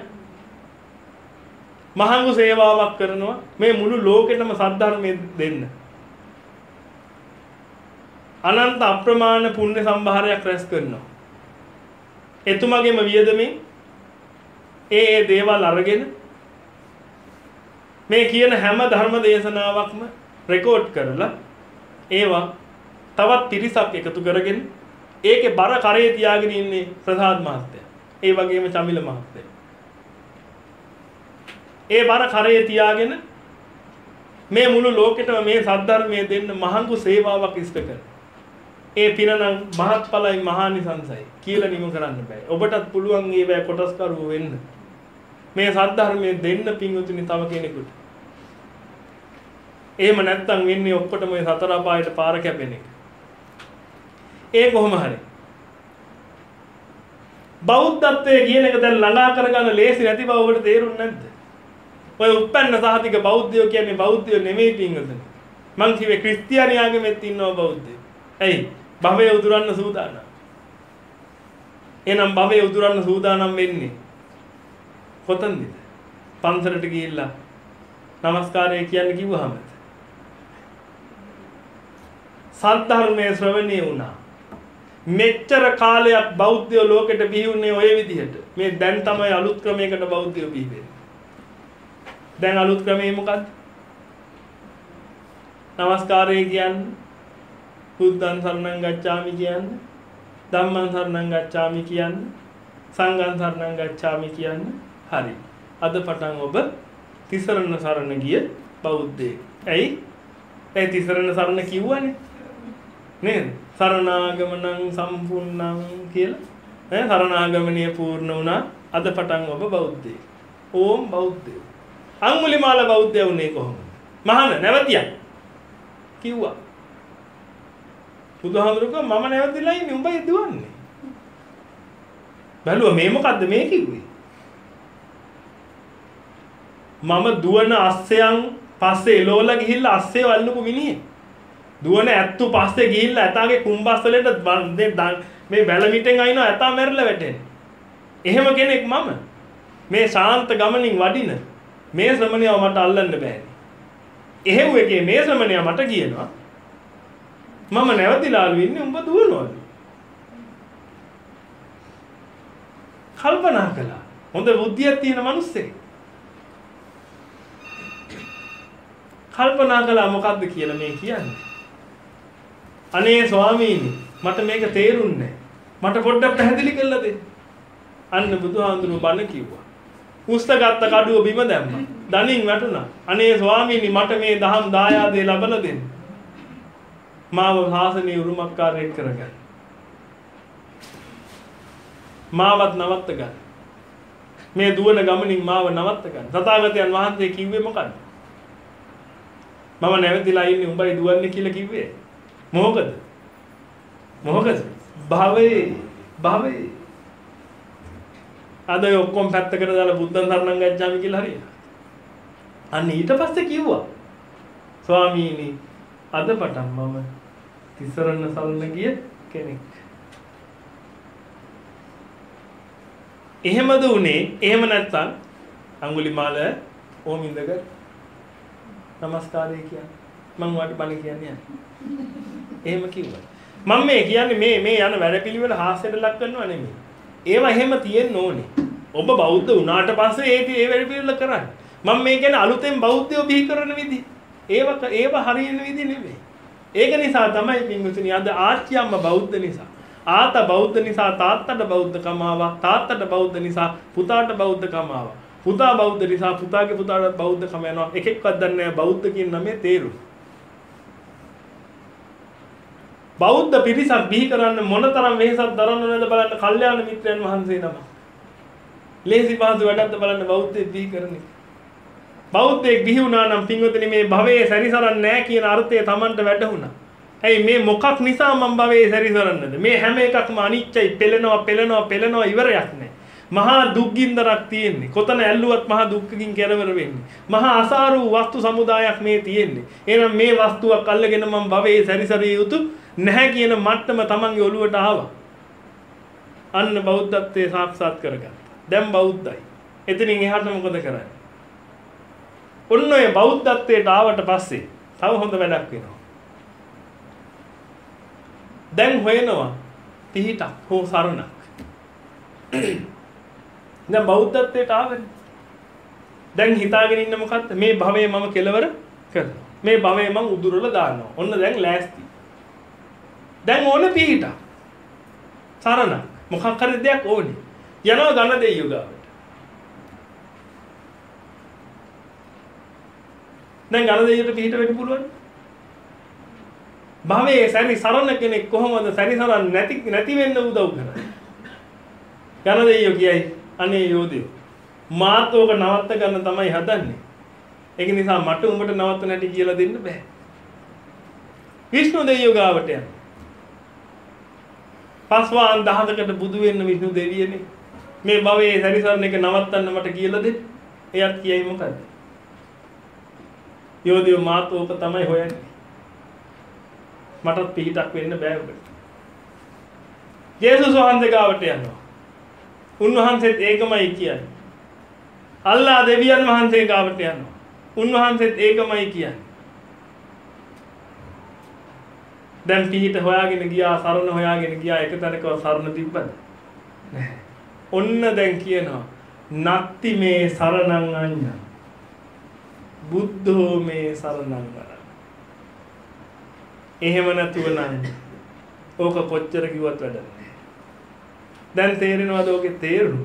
මහඟු සේවාවක් කරනවා මේ මුළු ලෝකෙටම සද්ධර්මයේ දෙන්න. අනන්ත අප්‍රමාණ පුණ්‍ය සම්භාරයක් රැස් කරනවා. එතුමගේම වියදමින් ඒ ඒ දේවල් අරගෙන මේ කියන හැම ධර්ම දේශනාවක්ම රෙකෝඩ් කරලා ඒවා තවත් පිරිසක් එකතු කරගෙන ඒකේ බර කරේ තියාගෙන ඉන්නේ ප්‍රසාද් මහත්තයා. ඒ වගේම චමිල මහත්තයා. ඒ බර කරේ තියාගෙන මේ මුළු ලෝකෙටම මේ සද්ධර්මයේ දෙන්න මහඟු සේවාවක් ඉෂ්ට කරන. ඒ පිනනම් මහත්ඵලයි මහානිසංසයි කියලා නිම කරන්න බෑ. ඔබටත් පුළුවන් ඒ බෑ කොටස්කරුවෝ වෙන්න. මේ සද්ධර්මයේ දෙන්න පින්වතුනි තව කෙනෙකුට. එහෙම නැත්තම් වෙන්නේ ඔක්කොටම මේ සතර අපායට පාර කැපෙන එක. ඒ කොහොම හරි. බෞද්ධත්වයේ කියන එක දැන් ළඟා කරගන්න ලේසි නැති බව ඔබට තේරුන්නේ නැද්ද? ඔය උප්පන්න සහතික බෞද්ධයෝ කියන්නේ බෞද්ධයෝ නෙමෙයි පින්වතුනි. මං කිව්වේ ක්‍රිස්තියානි ආගමෙත් ඉන්නවා බෞද්ධයෝ. ඇයි? භවය උදුරන්න සූදානම්. එහෙනම් භවය උදුරන්න සූදානම් වෙන්නේ කොතනද? පන්සලට ගිහිල්ලා নমස්කාරය කියන්න කිව්වහම සද්ධර්මයේ ශ්‍රවණය වුණා. මෙච්චර කාලයක් බෞද්ධයෝ ලෝකෙට බිහි වුණේ ඔය විදිහට. මේ දැන් තමයි අලුත් ක්‍රමයකට බෞද්ධයෝ බිහි වෙන්නේ. දැන් අලුත් ක්‍රමය මොකද්ද? নমස්කාරය කියන්නේ බුද්ධං සරණං ගච්ඡාමි කියන්නේ, ධම්මං සරණං ගච්ඡාමි කියන්නේ, සංඝං සරණං ගච්ඡාමි කියන්නේ. හරි. අද පටන් ඔබ තිසරණ සරණ ගිය බෞද්ධයෙක්. ඇයි? ඒ තිසරණ සරණ කිව්වනේ. නේද? සරණාගමනං සම්පූර්ණං කියලා. ඈ සරණාගමනිය පූර්ණ වුණා. අද පටන් ඔබ බෞද්ධයෙක්. ඕම් බෞද්ධයෙක්. අංගුලිමාල බෞද්ධය වුණේ කොහොමද? මහාන නැවතියක් කිව්වා. බුදුහාමුදුරුවෝ මම නැවතිලා ඉන්නේ උඹයි දුවන්නේ. බැලුවා මේ මොකද්ද මේ කිව්වේ? මම දුවන අස්සයන් පස්සේ එලෝලා ගිහිල්ලා අස්සේ වල්ලපු මිනිහෙක්. දුවන ඇත්තු පස්සේ ගිහිල්ලා ඇතාගේ කුඹස්සලෙට මේ වැලමිටෙන් අයින්නවා ඇතා මැරිලා වැටෙන්නේ. එහෙම කෙනෙක් මම. මේ ශාන්ත ගමනින් වඩින මේ ශ්‍රමණයව මට අල්ලන්න බෑනේ. එහෙව් එකේ මේ ශ්‍රමණයා මට කියනවා මම නැවතිලාලු ඉන්නේ උඹ දුවනවලු. කල්පනා කළා. හොඳ බුද්ධියක් තියෙන මිනිස්සෙක්. කල්පනා කළා මොකද්ද කියලා මේ කියන්නේ. අනේ ස්වාමීනි මට මේක තේරුන්නේ නැහැ. මට පොඩ්ඩක් පැහැදිලි කරලා දෙන්න. අන්න බුදුහාඳුරු බණ කිව්වා. උස්තගත්ත කඩුව බිම දැම්මා. දණින් වැටුණා. අනේ ස්වාමීනි මට මේ දහම් දායාදේ ලබලා දෙන්න. මාව ශාසනීය උරුමකාරයෙක් කරගන්න. මාවත් නවත්ත ගන්න. මේ දුවන ගමනින් මාව නවත්ත ගන්න. තථාගතයන් වහන්සේ කිව්වේ මොකද්ද? මම නැවතිලා ඉන්නේ උඹයි දුවන්නේ කියලා කිව්වේ. මොකද? මොකද? භවයේ භවයේ. අද ඔක්කොම පැත්තකට දාලා බුද්ධං සරණං ගච්ඡාමි කියලා හරියට. අන්න ඊට පස්සේ කිව්වා ස්වාමීනි අද පටන් මම තිසරණ සරණ ගිය කෙනෙක්. එහෙමද උනේ? එහෙම නැත්නම් අඟුලිමාල ඕම ඉඳගෙන নমස්කාරය කියන්නේ මම වාට බණ කියන්නේ. එහෙම කිව්වා. මම මේ කියන්නේ මේ මේ යන වැඩපිළිවෙල හාස්‍යයට ලක් කරනවා නෙමෙයි. ඒවා එහෙම තියෙන්න ඕනේ. ඔබ බෞද්ධ වුණාට පස්සේ ඒ ඒ වැඩපිළිවෙල කරන්නේ. මම මේ කියන්නේ අලුතෙන් බෞද්ධයෝ බිහි කරන විදිහ. ඒව ඒව හරියන විදිහ නෙමෙයි. ඒක නිසා තමයි පින්වතුනි අද ආච්චි අම්මා බෞද්ධ නිසා, ආතා බෞද්ධ නිසා තාත්තට බෞද්ධකම ආවා, තාත්තට බෞද්ධ නිසා පුතාට බෞද්ධකම ආවා. පුතා බෞද්ධ නිසා පුතාගේ පුතාට බෞද්ධකම යනවා. එක එක්කවත් දන්නේ නැහැ බෞද්ධ කියන නමේ තේරුම. බෞද්ධ පිරිසක් බිහි කරන්න මොනතරම් වෙහෙසක් දරන්න ඕනද බලන්න කල්යාණ මිත්‍රයන් වහන්සේ නම. ලේසි පහසු වැඩක්ද බලන්න බෞද්ධයෙක් බිහි කරන එක. බෞද්ධයෙක් බිහි වුණා නම් පින්වතුනි මේ භවයේ සැරිසරන්නේ නැහැ කියන අර්ථය Tamanට වැටහුණා. ඇයි මේ මොකක් නිසා මම භවයේ සැරිසරන්නද? මේ හැම එකක්ම අනිත්‍යයි, පෙළෙනවා, පෙළෙනවා, පෙළෙනවා ඉවරයක් නැහැ. මහා දුක්ගින්දරක් තියෙන්නේ. කොතන ඇල්ලුවත් මහා දුක්ඛකින් කෙරවර වෙන්නේ. මහා අසාරු වස්තු සමුදායක් මේ තියෙන්නේ. එහෙනම් මේ වස්තුවක් අල්ලගෙන මම භවයේ සැරිසරිය යුතු නැහැ කියන මට්ටම Tamanගේ ඔළුවට ආවා. අන්න බෞද්ධත්වයේ සාක්ෂාත් කරගත්තා. දැන් බෞද්ධයි. එතනින් එහාට මොකද කරන්නේ? ඔන්න ඔය බෞද්ධත්වයට ආවට පස්සේ තව හොඳ වැඩක් වෙනවා. දැන් හොයනවා පිහිටක් හෝ සරණක්. දැන් බෞද්ධත්වයට ආවනේ. දැන් හිතාගෙන ඉන්න මොකද්ද? මේ භවයේ මම කෙලවර කරනවා. මේ භවයේ මම උදුරලා දානවා. ඔන්න දැන් ලෑස්ති. දැන් ඕන පිහිටක්. සරණ මොකක් හරි දෙයක් ඕනේ. යනවා ගන්න දෙයියෝ ගාවට. දැන් ගන්න දෙයියට පිට වෙන්න පුළුවන්. භවයේ සැරි සරණ කෙනෙක් කොහොමද සැරි සරණ නැති නැති වෙන්න උදව් කරන්නේ? ගන්න දෙයියෝ කියයි අනේ යෝධයෝ මාත් ඕක නවත්ත ගන්න තමයි හදන්නේ. ඒක නිසා මට උඹට නවත්ත නැටි කියලා දෙන්න බෑ. විෂ්ණු දෙවියෝ ගාවට යන. පස්වාන් දහසකට බුදු වෙන්න විෂ්ණු දෙවියනේ. මේ භවයේ සැරිසරණ එක නවත්තන්න මට කියලා දෙන්න. එයත් කියයි මොකද්ද? යෝධයෝ මාත් ඕක තමයි හොයන්නේ. මටත් පිටක් වෙන්න බෑ ඔබට. ජේසුස් වහන්සේ ගාවට යනවා. උන්වහන්සේත් ඒකමයි කියන්නේ. අල්ලා දෙවියන් වහන්සේ ගාවට යනවා. උන්වහන්සේත් ඒකමයි කියන්නේ. දැන් පිහිට හොයාගෙන ගියා සරණ හොයාගෙන ගියා එක තැනකව සරණ තිබ්බද? නැහැ. ඔන්න දැන් කියනවා නත්ති මේ සරණං අඤ්ඤං බුද්ධෝ මේ සරණං වරං. එහෙම නැතුව නම් ඕක කොච්චර කිව්වත් වැඩක් නැහැ. දැන් තේරෙනවද ඕකේ තේරුම?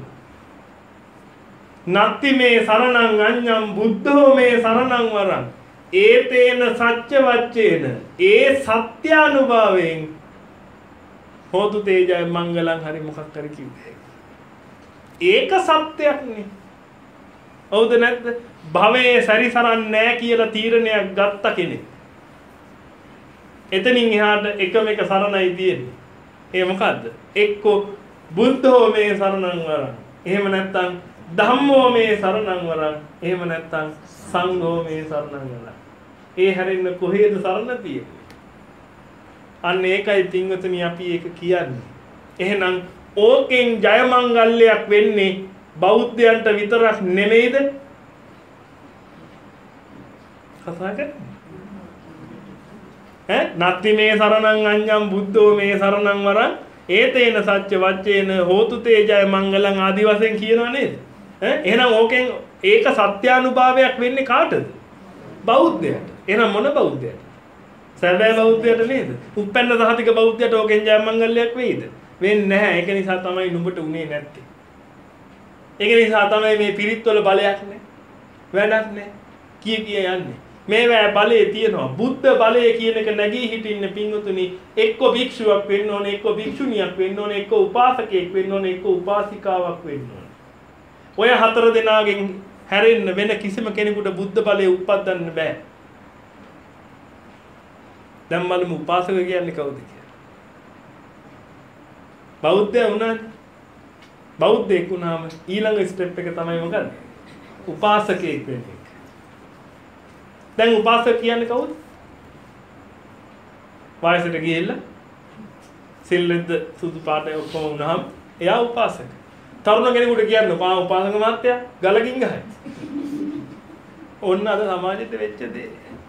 නත්ති මේ සරණං අඤ්ඤං බුද්ධෝ මේ සරණං වරං. ඒතේන සත්‍ය වච්චේන ඒ සත්‍යානුභවයෙන් හෝතු තේජය මංගලං හරි මොකක් හරි කිව්වේ. ඒක සත්‍යයක් නේ. හවුද නැද්ද? භවයේ සැරිසරන්නේ නැහැ කියලා තීරණයක් ගත්ත කෙනෙක්. එතනින් එහාට එකම එක සරණයි තියෙන්නේ. ඒ මොකද්ද? එක්කෝ බුද්ධෝ මේ සරණං වරං. එහෙම නැත්නම් ධම්මෝ මේ සරණං වරං. එහෙම නැත්නම් සංඝෝ මේ සරණං වරං. ඒ හැරෙන්න කොහෙද සරණ තියෙන්නේ? අන්න ඒකයි පින්වතුනි අපි ඒක කියන්නේ. එහෙනම් ඕකෙන් ජය මංගල්‍යයක් වෙන්නේ බෞද්ධයන්ට විතරක් නෙමෙයිද? කතා කරන්නේ. ඈ නත්ති මේ සරණං අඤ්ඤං බුද්ධෝ මේ සරණං වරං ඒතේන සච්ච වච්චේන හෝතු තේ ජය මංගලං ආදි වශයෙන් කියනවා නේද? ඈ එහෙනම් ඕකෙන් ඒක සත්‍යානුභාවයක් වෙන්නේ කාටද? බෞද්ධයට. එහෙනම් මොන බෞද්ධයට? සැබෑ බෞද්ධයට නේද? උප්පන්න සහතික බෞද්ධයට ඕකෙන් ජය මංගල්‍යයක් වෙයිද? වෙන්නේ නැහැ. ඒක නිසා තමයි නුඹට උනේ නැත්තේ. ඒක නිසා තමයි මේ පිරිත්වල බලයක් නැහැ. වැඩක් නැහැ. කී කිය යන්නේ. මේවා බලයේ තියෙනවා. බුද්ධ බලය කියන එක නැගී හිටින්න පින්වතුනි එක්ක භික්ෂුවක් වෙන්න ඕනේ, එක්ක භික්ෂුණියක් වෙන්න ඕනේ, එක්ක උපාසකයෙක් වෙන්න ඕනේ, එක්ක උපාසිකාවක් වෙන්න ඕනේ. ඔය හතර දෙනාගෙන් හැරෙන්න වෙන කිසිම කෙනෙකුට බුද්ධ බලය උප්පද්දන්න බෑ. දැන් බලමු උපාසක කියන්නේ කවුද කියලා. බෞද්ධය වුණානේ. බෞද්ධයෙක් වුණාම ඊළඟ ස්ටෙප් එක තමයි මොකද්ද? උපාසකයෙක් වෙන්න එක. දැන් උපාසක කියන්නේ කවුද? වයසට ගිහිල්ලා සිල්ලෙද්ද සුදු පාටේ ඔක්කොම වුණාම එයා උපාසක. තරුණ කෙනෙකුට කියන්න පා උපාසක මාත්‍යා ගලකින් ගහයි. ඔන්න අද සමාජෙට වෙච්ච දේ.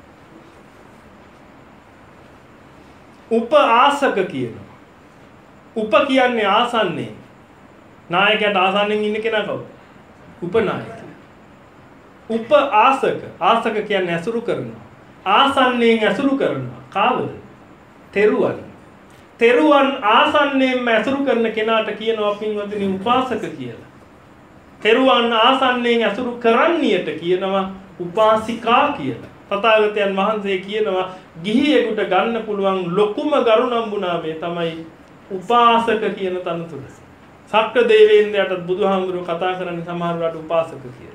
උපාසක කියනවා. උප කියන්නේ ආසන්නේ. නායකයාට ආසන්නෙන් ඉන්න කෙනා කවුද? උපනායකයා. උප ආසක. ආසක කියන්නේ ඇසුරු කරනවා. ආසන්නෙන් ඇසුරු කරනවා. කාවද? තෙරුවන්. තෙරුවන් ආසන්නයෙන්ම ඇසුරු කරන කෙනාට කියනවා පින්වතුනි උපාසක කියලා. තෙරුවන් ආසන්නයෙන් ඇසුරු කරන්නියට කියනවා උපාසිකා කියලා. තථාගතයන් වහන්සේ කියනවා ගිහියෙකුට ගන්න පුළුවන් ලොකුම ගරුණම්බුනාමය තමයි උපාසක කියන තනතුර. සක්‍ර දේවේන්ද්‍රයාට බුදුහාමුදුරුවෝ කතා කරන්නේ සමහරවිට උපාසක කියලා.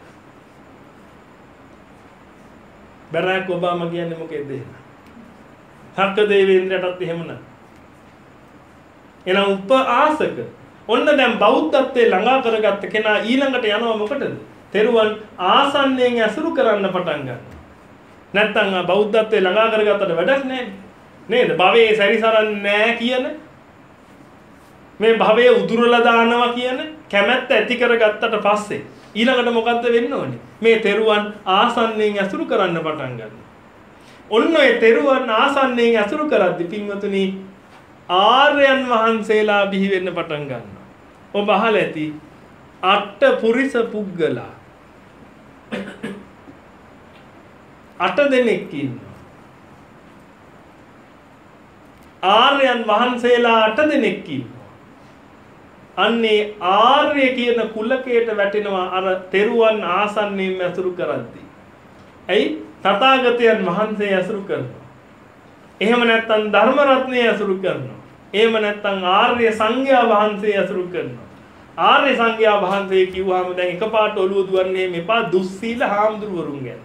බරාක් ඔබාමා කියන්නේ මොකේද එහෙම? සක්‍ර දේවේන්ද්‍රයාටත් එහෙම නෑ. එනම් උපාසක. ඔන්න දැන් බෞද්ධත්වයේ ළඟා කරගත්ත කෙනා ඊළඟට යනවා මොකටද? තෙරුවන් ආසන්නයෙන් ඇසුරු කරන්න පටන් ගන්නවා. නැත්තම් බෞද්ධත්වයේ ළඟා කරගත්තට වැඩක් නැහැ නේද? භවයේ සැරිසරන්නේ නැහැ කියන මේ භවයේ උදුරලා දානවා කියන කැමැත්ත ඇති කරගත්තට පස්සේ ඊළඟට මොකද්ද වෙන්න ඕනේ? මේ තෙරුවන් ආසන්නයෙන් ඇසුරු කරන්න පටන් ගන්නවා. ඔන්න ඒ තෙරුවන් ආසන්නයෙන් ඇසුරු කරද්දී පින්වතුනි ආර්යයන් වහන්සේලා බිහි වෙන්න පටන් ගන්නවා. ඔබ අහලා ඇති අට පුරිස පුද්ගලා අට දෙනෙක් ඉන්නවා. ආර්යයන් වහන්සේලා අට දෙනෙක් ඉන්නවා. අන්නේ ආර්ය කියන කුලකයට වැටෙනවා අර තෙරුවන් ආසන්නයෙන් ඇසුරු කරද්දී. ඇයි? තථාගතයන් වහන්සේ ඇසුරු කරනවා. එහෙම නැත්නම් ධර්ම රත්නය ඇසුරු කරනවා. එහෙම නැත්නම් ආර්ය සංඝයා වහන්සේ ඇසුරු කරනවා. ආර්ය සංඝයා වහන්සේ කිව්වහම දැන් එකපාරට ඔළුව දුවන්නේ මෙපා දුස්සීල හාමුදුරුවරුන් ගැන.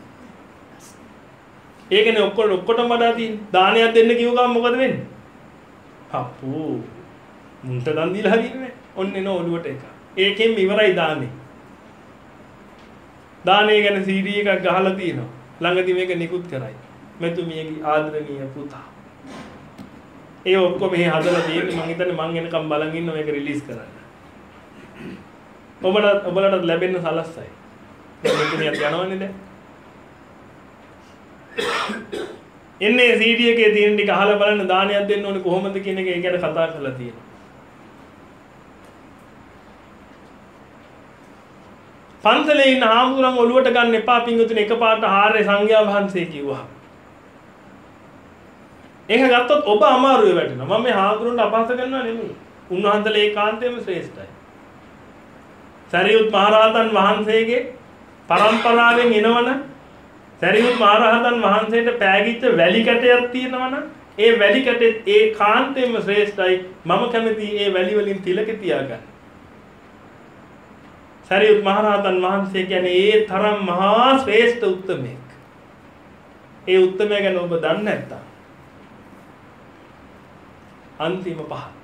ඒකනේ ඔක්කොම ඔක්කොටම වඩා තියෙන්නේ. දානයක් දෙන්න කිව්ව ගමන් මොකද වෙන්නේ? අප්පෝ මුන්ට දන් දීලා හරියන්නේ. ඔන්න එන ඔළුවට එක. ඒකෙන් ඉවරයි දානේ. දානේ ගැන සී ඩී එකක් ගහලා තියෙනවා. ළඟදී මේක නිකුත් කරයි. මෙතුමියගේ ආදරණීය පුතා. ඒ ඔක්කොම මෙහි හදලා තියෙන්නේ මං හිතන්නේ මං එනකම් බලන් ඉන්න මේක රිලීස් කරන්න. ඔබලට ඔබලට ලැබෙන්න සලස්සයි. දැන් මෙතුමියක් යනවනේ දැන්. එන්නේ සී ඩී එකේ තියෙන ටික අහලා බලන්න දානයක් දෙන්න ඕනේ කොහොමද කියන එක ඒ ගැන කතා කරලා තියෙනවා. පන්සලේ ඉන්න හාමුදුරන් ඔළුවට ගන්න එපා පිංගුතුනේ එකපාරට ආර්ය සංඝයා වහන්සේ කිව්වා. ඒක ගත්තොත් ඔබ අමාරුවේ වැටෙනවා. මම මේ හාමුදුරන්ට අපහාස කරනවා නෙමෙයි. උන්වහන්සේලා ඒකාන්තයෙන්ම ශ්‍රේෂ්ඨයි. සරියුත් මහරහතන් වහන්සේගේ පරම්පරාවෙන් එනවන සරියුත් මහරහතන් වහන්සේට පෑගිච්ච වැලි කැටයක් තියෙනවනම් ඒ වැලි කැටෙත් ඒකාන්තයෙන්ම ශ්‍රේෂ්ඨයි. මම කැමති ඒ වැලි වලින් තිලක තියාගන්න. සරියුත් මහරහතන් වහන්සේ කියන්නේ ඒ තරම් මහා ශ්‍රේෂ්ඨ උත්තමයෙක්. ඒ උත්තමයා ගැන ඔබ දන්නේ නැත්තම් අන්තිම පහත්.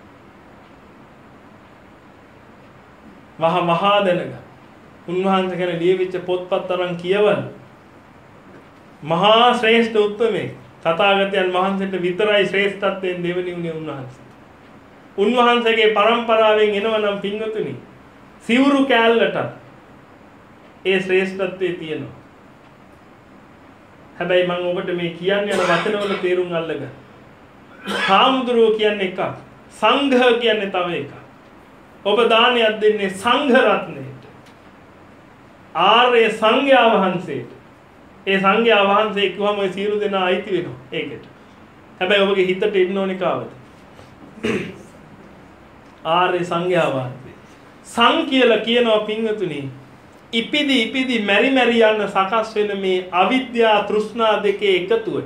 මහා මහා දැනග. උන්වහන්සේ ගැන ලියවිච්ච පොත්පත් තරම් කියවන මහා ශ්‍රේෂ්ඨ උත්තමයෙක්. තථාගතයන් වහන්සේට විතරයි ශ්‍රේෂ්ඨත්වයෙන් දෙවෙනි උනේ උන්වහන්සේ. උන්වහන්සේගේ පරම්පරාවෙන් එනවනම් පින්වතුනි සිවුරු කෑල්ලට ඒ ශ්‍රේෂ්ඨත්වයේ තියෙනවා. හැබැයි මම ඔබට මේ කියන්නේ යන වචනවල තේරුම් අල්ලගන්න. හාමුදුරුවෝ කියන්නේ එකක්, සංඝ කියන්නේ තව එකක්. ඔබ දානයක් දෙන්නේ සංඝ රත්නයට. ආර්ය සංඝයා වහන්සේට. ඒ සංඝයා වහන්සේ කිව්වම ඔය සියලු දෙනා අයිති වෙනවා ඒකට. හැබැයි ඔබගේ හිතට ඉන්න ඕනේ කාවද? ආර්ය සංඝයා වහන්සේ. සං කියලා කියනවා පින්වතුනි ඉපිදි ඉපිදි මෙරි මෙරි යන සකස් වෙන මේ අවිද්‍යා තෘෂ්ණා දෙකේ එකතුවට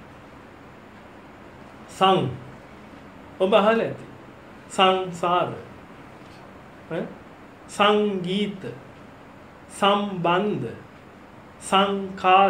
සං ඔබ අහලා ඇති සංසාර සංගීත සම්බන්ධ සංකාර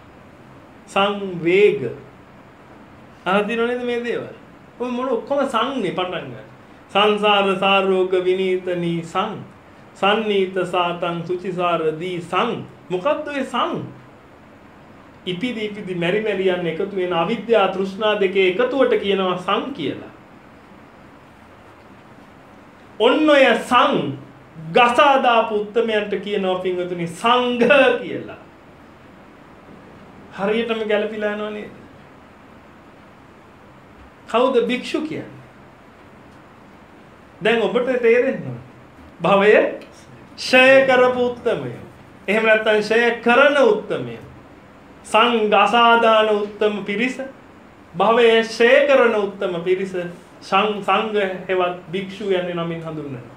සංවේග අහදිනව නේද මේ දේවල් ඔය මොන ඔක්කොම සංනේ පටන් ගන්න සංසාර සාරෝග විනීතනී සං සන්නීත සාතං සුචිසාර දී සං මොකක්ද ඔය සං ඉපිදි ඉපිදි මෙරි මෙරි යන එකතු වෙන අවිද්‍යා තෘෂ්ණා දෙකේ එකතුවට කියනවා සං කියලා. ඔන්න ඔය සං ගසා දාපු උත්තමයන්ට කියනවා පින්වතුනි සංඝ කියලා. හරියටම ගැලපිලා යනවා නේද? කවුද භික්ෂු කියන්නේ? දැන් ඔබට තේරෙන්නේ භවය ෂය කරපු උත්තමය. එහෙම නැත්නම් ෂය කරන උත්තමය. සංඝාසාදාන උත්තම පිරිස භවය ෂය කරන උත්තම පිරිස සංඝ හෙවත් භික්ෂු යන්නේ නමින් හඳුන්වනවා.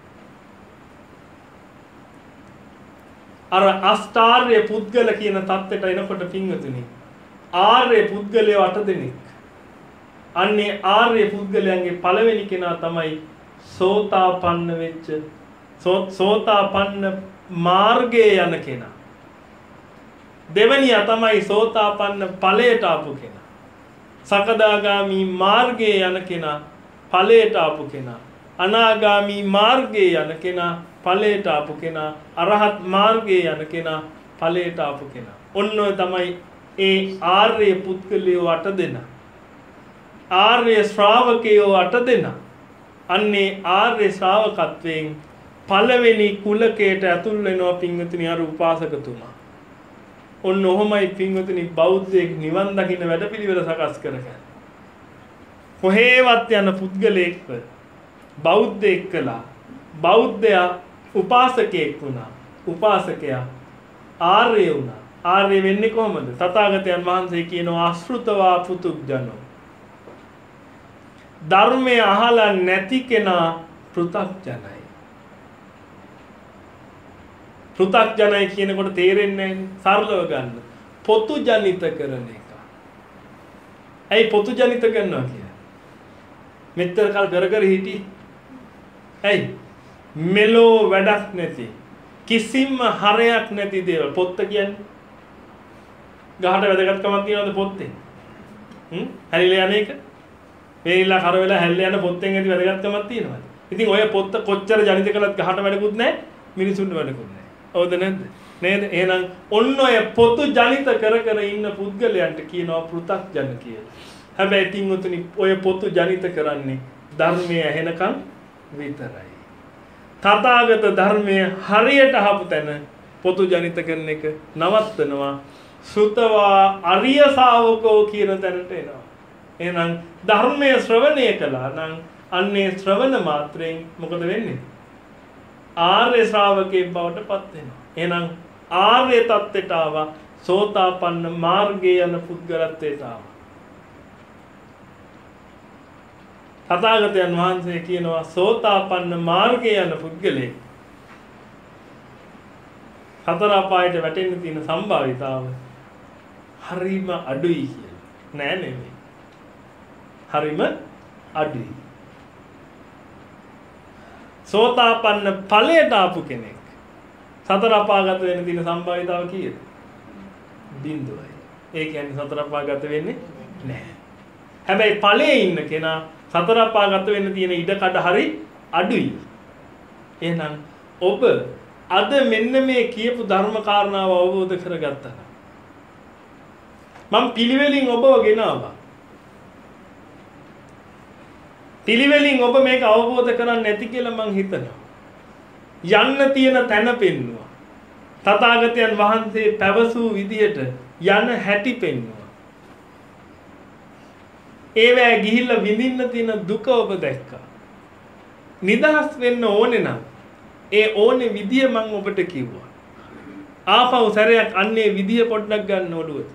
අර අෂ්ටාර්ය පුද්ගල කියන தත්ත්වයට එනකොට පින්වතුනි ආර්ය පුද්ගලයෝ අට දෙනෙක්. අන්නේ ආර්ය පුද්ගලයන්ගේ පළවෙනි කෙනා තමයි සෝතාපන්න වෙච්ච සෝතාපන්න මාර්ගයේ යන කෙනා. දෙවැනියා තමයි සෝතාපන්න ඵලයට ආපු කෙනා. සකදාගාමි මාර්ගයේ යන කෙනා ඵලයට ආපු කෙනා. අනාගාමි මාර්ගයේ යන කෙනා ඵලයට ආපු කෙනා. අරහත් මාර්ගයේ යන කෙනා ඵලයට ආපු කෙනා. ඔන්න ඔය තමයි ඒ ආර්ය පුද්ගලයෝ අට දෙනා. ආර්ය ශ්‍රාවකයෝ අට දෙනා. අන්නේ ආර්ය ශ්‍රාවකත්වයෙන් පළවෙනි කුලකයට ඇතුල් වෙනවා පින්වතුනි අර උපාසකතුමා. ඔන්න ඔහොමයි පින්වතුනි බෞද්ධයෙක් නිවන් දකින්න වැඩපිළිවෙල සකස් කරගන්නේ. කොහේවත් යන පුද්ගලයෙක්ව බෞද්ධයෙක් කළා. බෞද්ධයා උපාසකයෙක් වුණා. උපාසකයා ආර්ය වුණා. ආර්ය වෙන්නේ කොහොමද? තථාගතයන් වහන්සේ කියනවා අශෘතවා පුතුග්ජනෝ. ධර්මය අහලා නැති කෙනා පෘථග්ජනයි. පෘථග්ජනයි කියනකොට තේරෙන්නේ නැහැ. සරලව ගන්න. පොතු ජනිත කරන එක. ඇයි පොතු ජනිත කරනවා කියන්නේ? මෙතර කල් කර කර හිටියේ. ඇයි? මෙලෝ වැඩක් නැති. කිසිම හරයක් නැති දේවල්. පොත්ත කියන්නේ ගහට වැදගත්කමක් තියනවද පොත්තේ? හ්ම්? හැරිලා යන එක. වේලිලා කර වෙලා හැල්ලා යන පොත්තෙන් ඇති වැදගත්කමක් තියනවද? ඉතින් ඔය පොත්ත කොච්චර ජනිත කළත් ගහට වැඩකුත් නැහැ, මිනිසුන්ට වැඩකුත් නැහැ. හවුද නැද්ද? නේද? එහෙනම් ඔන්න ඔය පොතු ජනිත කර කර ඉන්න පුද්ගලයන්ට කියනවා පෘථග්ජන කියලා. හැබැයි ඉතින් උතුනි ඔය පොතු ජනිත කරන්නේ ධර්මයේ ඇහෙනකම් විතරයි. තථාගත ධර්මයේ හරියට අහපු තැන පොතු ජනිත කරන එක නවත්තනවා. සුතවා අරිය ශාවකෝ කියන තැනට එනවා. එහෙනම් ධර්මයේ ශ්‍රවණය කළා නම් අන්නේ ශ්‍රවණ මාත්‍රයෙන් මොකද වෙන්නේ? ආර්ය ශ්‍රාවකයෙක් බවට පත් වෙනවා. එහෙනම් ආර්ය තත්ත්වයට ආවා. සෝතාපන්න මාර්ගයේ යන පුද්ගලත්වයට ආවා. තථාගතයන් වහන්සේ කියනවා සෝතාපන්න මාර්ගයේ යන පුද්ගලෙක් හතර අපායට වැටෙන්න තියෙන සම්භාවිතාව හරිම අඩුයි කියලා. නෑ නෙමෙයි. හරිම අඩුයි. සෝතාපන්න ඵලයට ආපු කෙනෙක් සතර අපාගත වෙන්න තියෙන සම්භාවිතාව කීයද? බිඳුවයි. ඒ කියන්නේ සතර අපාගත වෙන්නේ නැහැ. හැබැයි ඵලයේ ඉන්න කෙනා සතර අපාගත වෙන්න තියෙන ඉඩ කඩ හරි අඩුයි. එහෙනම් ඔබ අද මෙන්න මේ කියපු ධර්ම කාරණාව අවබෝධ කරගත්තා නම් මම පිළිවෙලින් ඔබව ගෙනාවා. පිළිවෙලින් ඔබ මේක අවබෝධ කරන්නේ නැති කියලා මං හිතනවා. යන්න තියෙන තැන පෙන්නවා. තථාගතයන් වහන්සේ පැවසූ විදියට යන හැටි පෙන්නවා. ඒවැ ගිහිල්ලා විඳින්න තියෙන දුක ඔබ දැක්කා. නිදහස් වෙන්න ඕනේ නම් ඒ ඕනේ විදිය මං ඔබට කිව්වා. ආපහු සැරයක් අන්නේ විදිය පොඩ්ඩක් ගන්න ඔළුවට.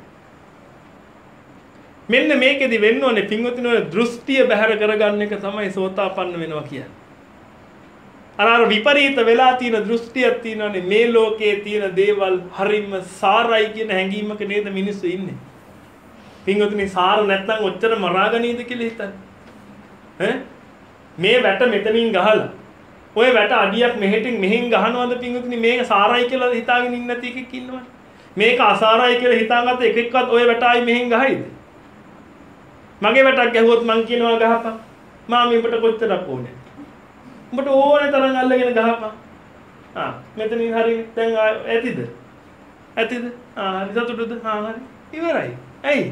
මෙන්න මේකෙදි වෙන්න ඕනේ පින්වතුනි ඔය දෘෂ්ටිය බැහැර කරගන්න එක තමයි සෝතාපන්න වෙනවා කියන්නේ. අර අර විපරීත වෙලා තියෙන දෘෂ්ටියක් තියෙනවානේ මේ ලෝකයේ තියෙන දේවල් හරිම සාරයි කියන හැඟීමක නේද මිනිස්සු ඉන්නේ. පින්වතුනි සාර නැත්නම් ඔච්චර මරාගනීද කියලා හිතන්නේ. ඈ මේ වැට මෙතනින් ගහලා ඔය වැට අඩියක් මෙහෙටින් මෙහෙන් ගහනවාද පින්වතුනි මේක සාරයි කියලා හිතාගෙන ඉන්න නැති එකෙක් ඉන්නවනේ. මේක අසාරයි කියලා හිතාගත්ත එකෙක්වත් ඔය වැට ආයි මෙහෙන් ගහයිද? මගේ වැටක් ගැහුවොත් මං කියනවා ගහපන්. මාමි උඹට කොච්චරක් ඕනේ? උඹට ඕනේ තරම් අල්ලගෙන ගහපන්. ආ මෙතනින් හරි දැන් ඇතිද? ඇතිද? ආ හරි සතුටුද? ආ හරි. ඉවරයි. ඇයි?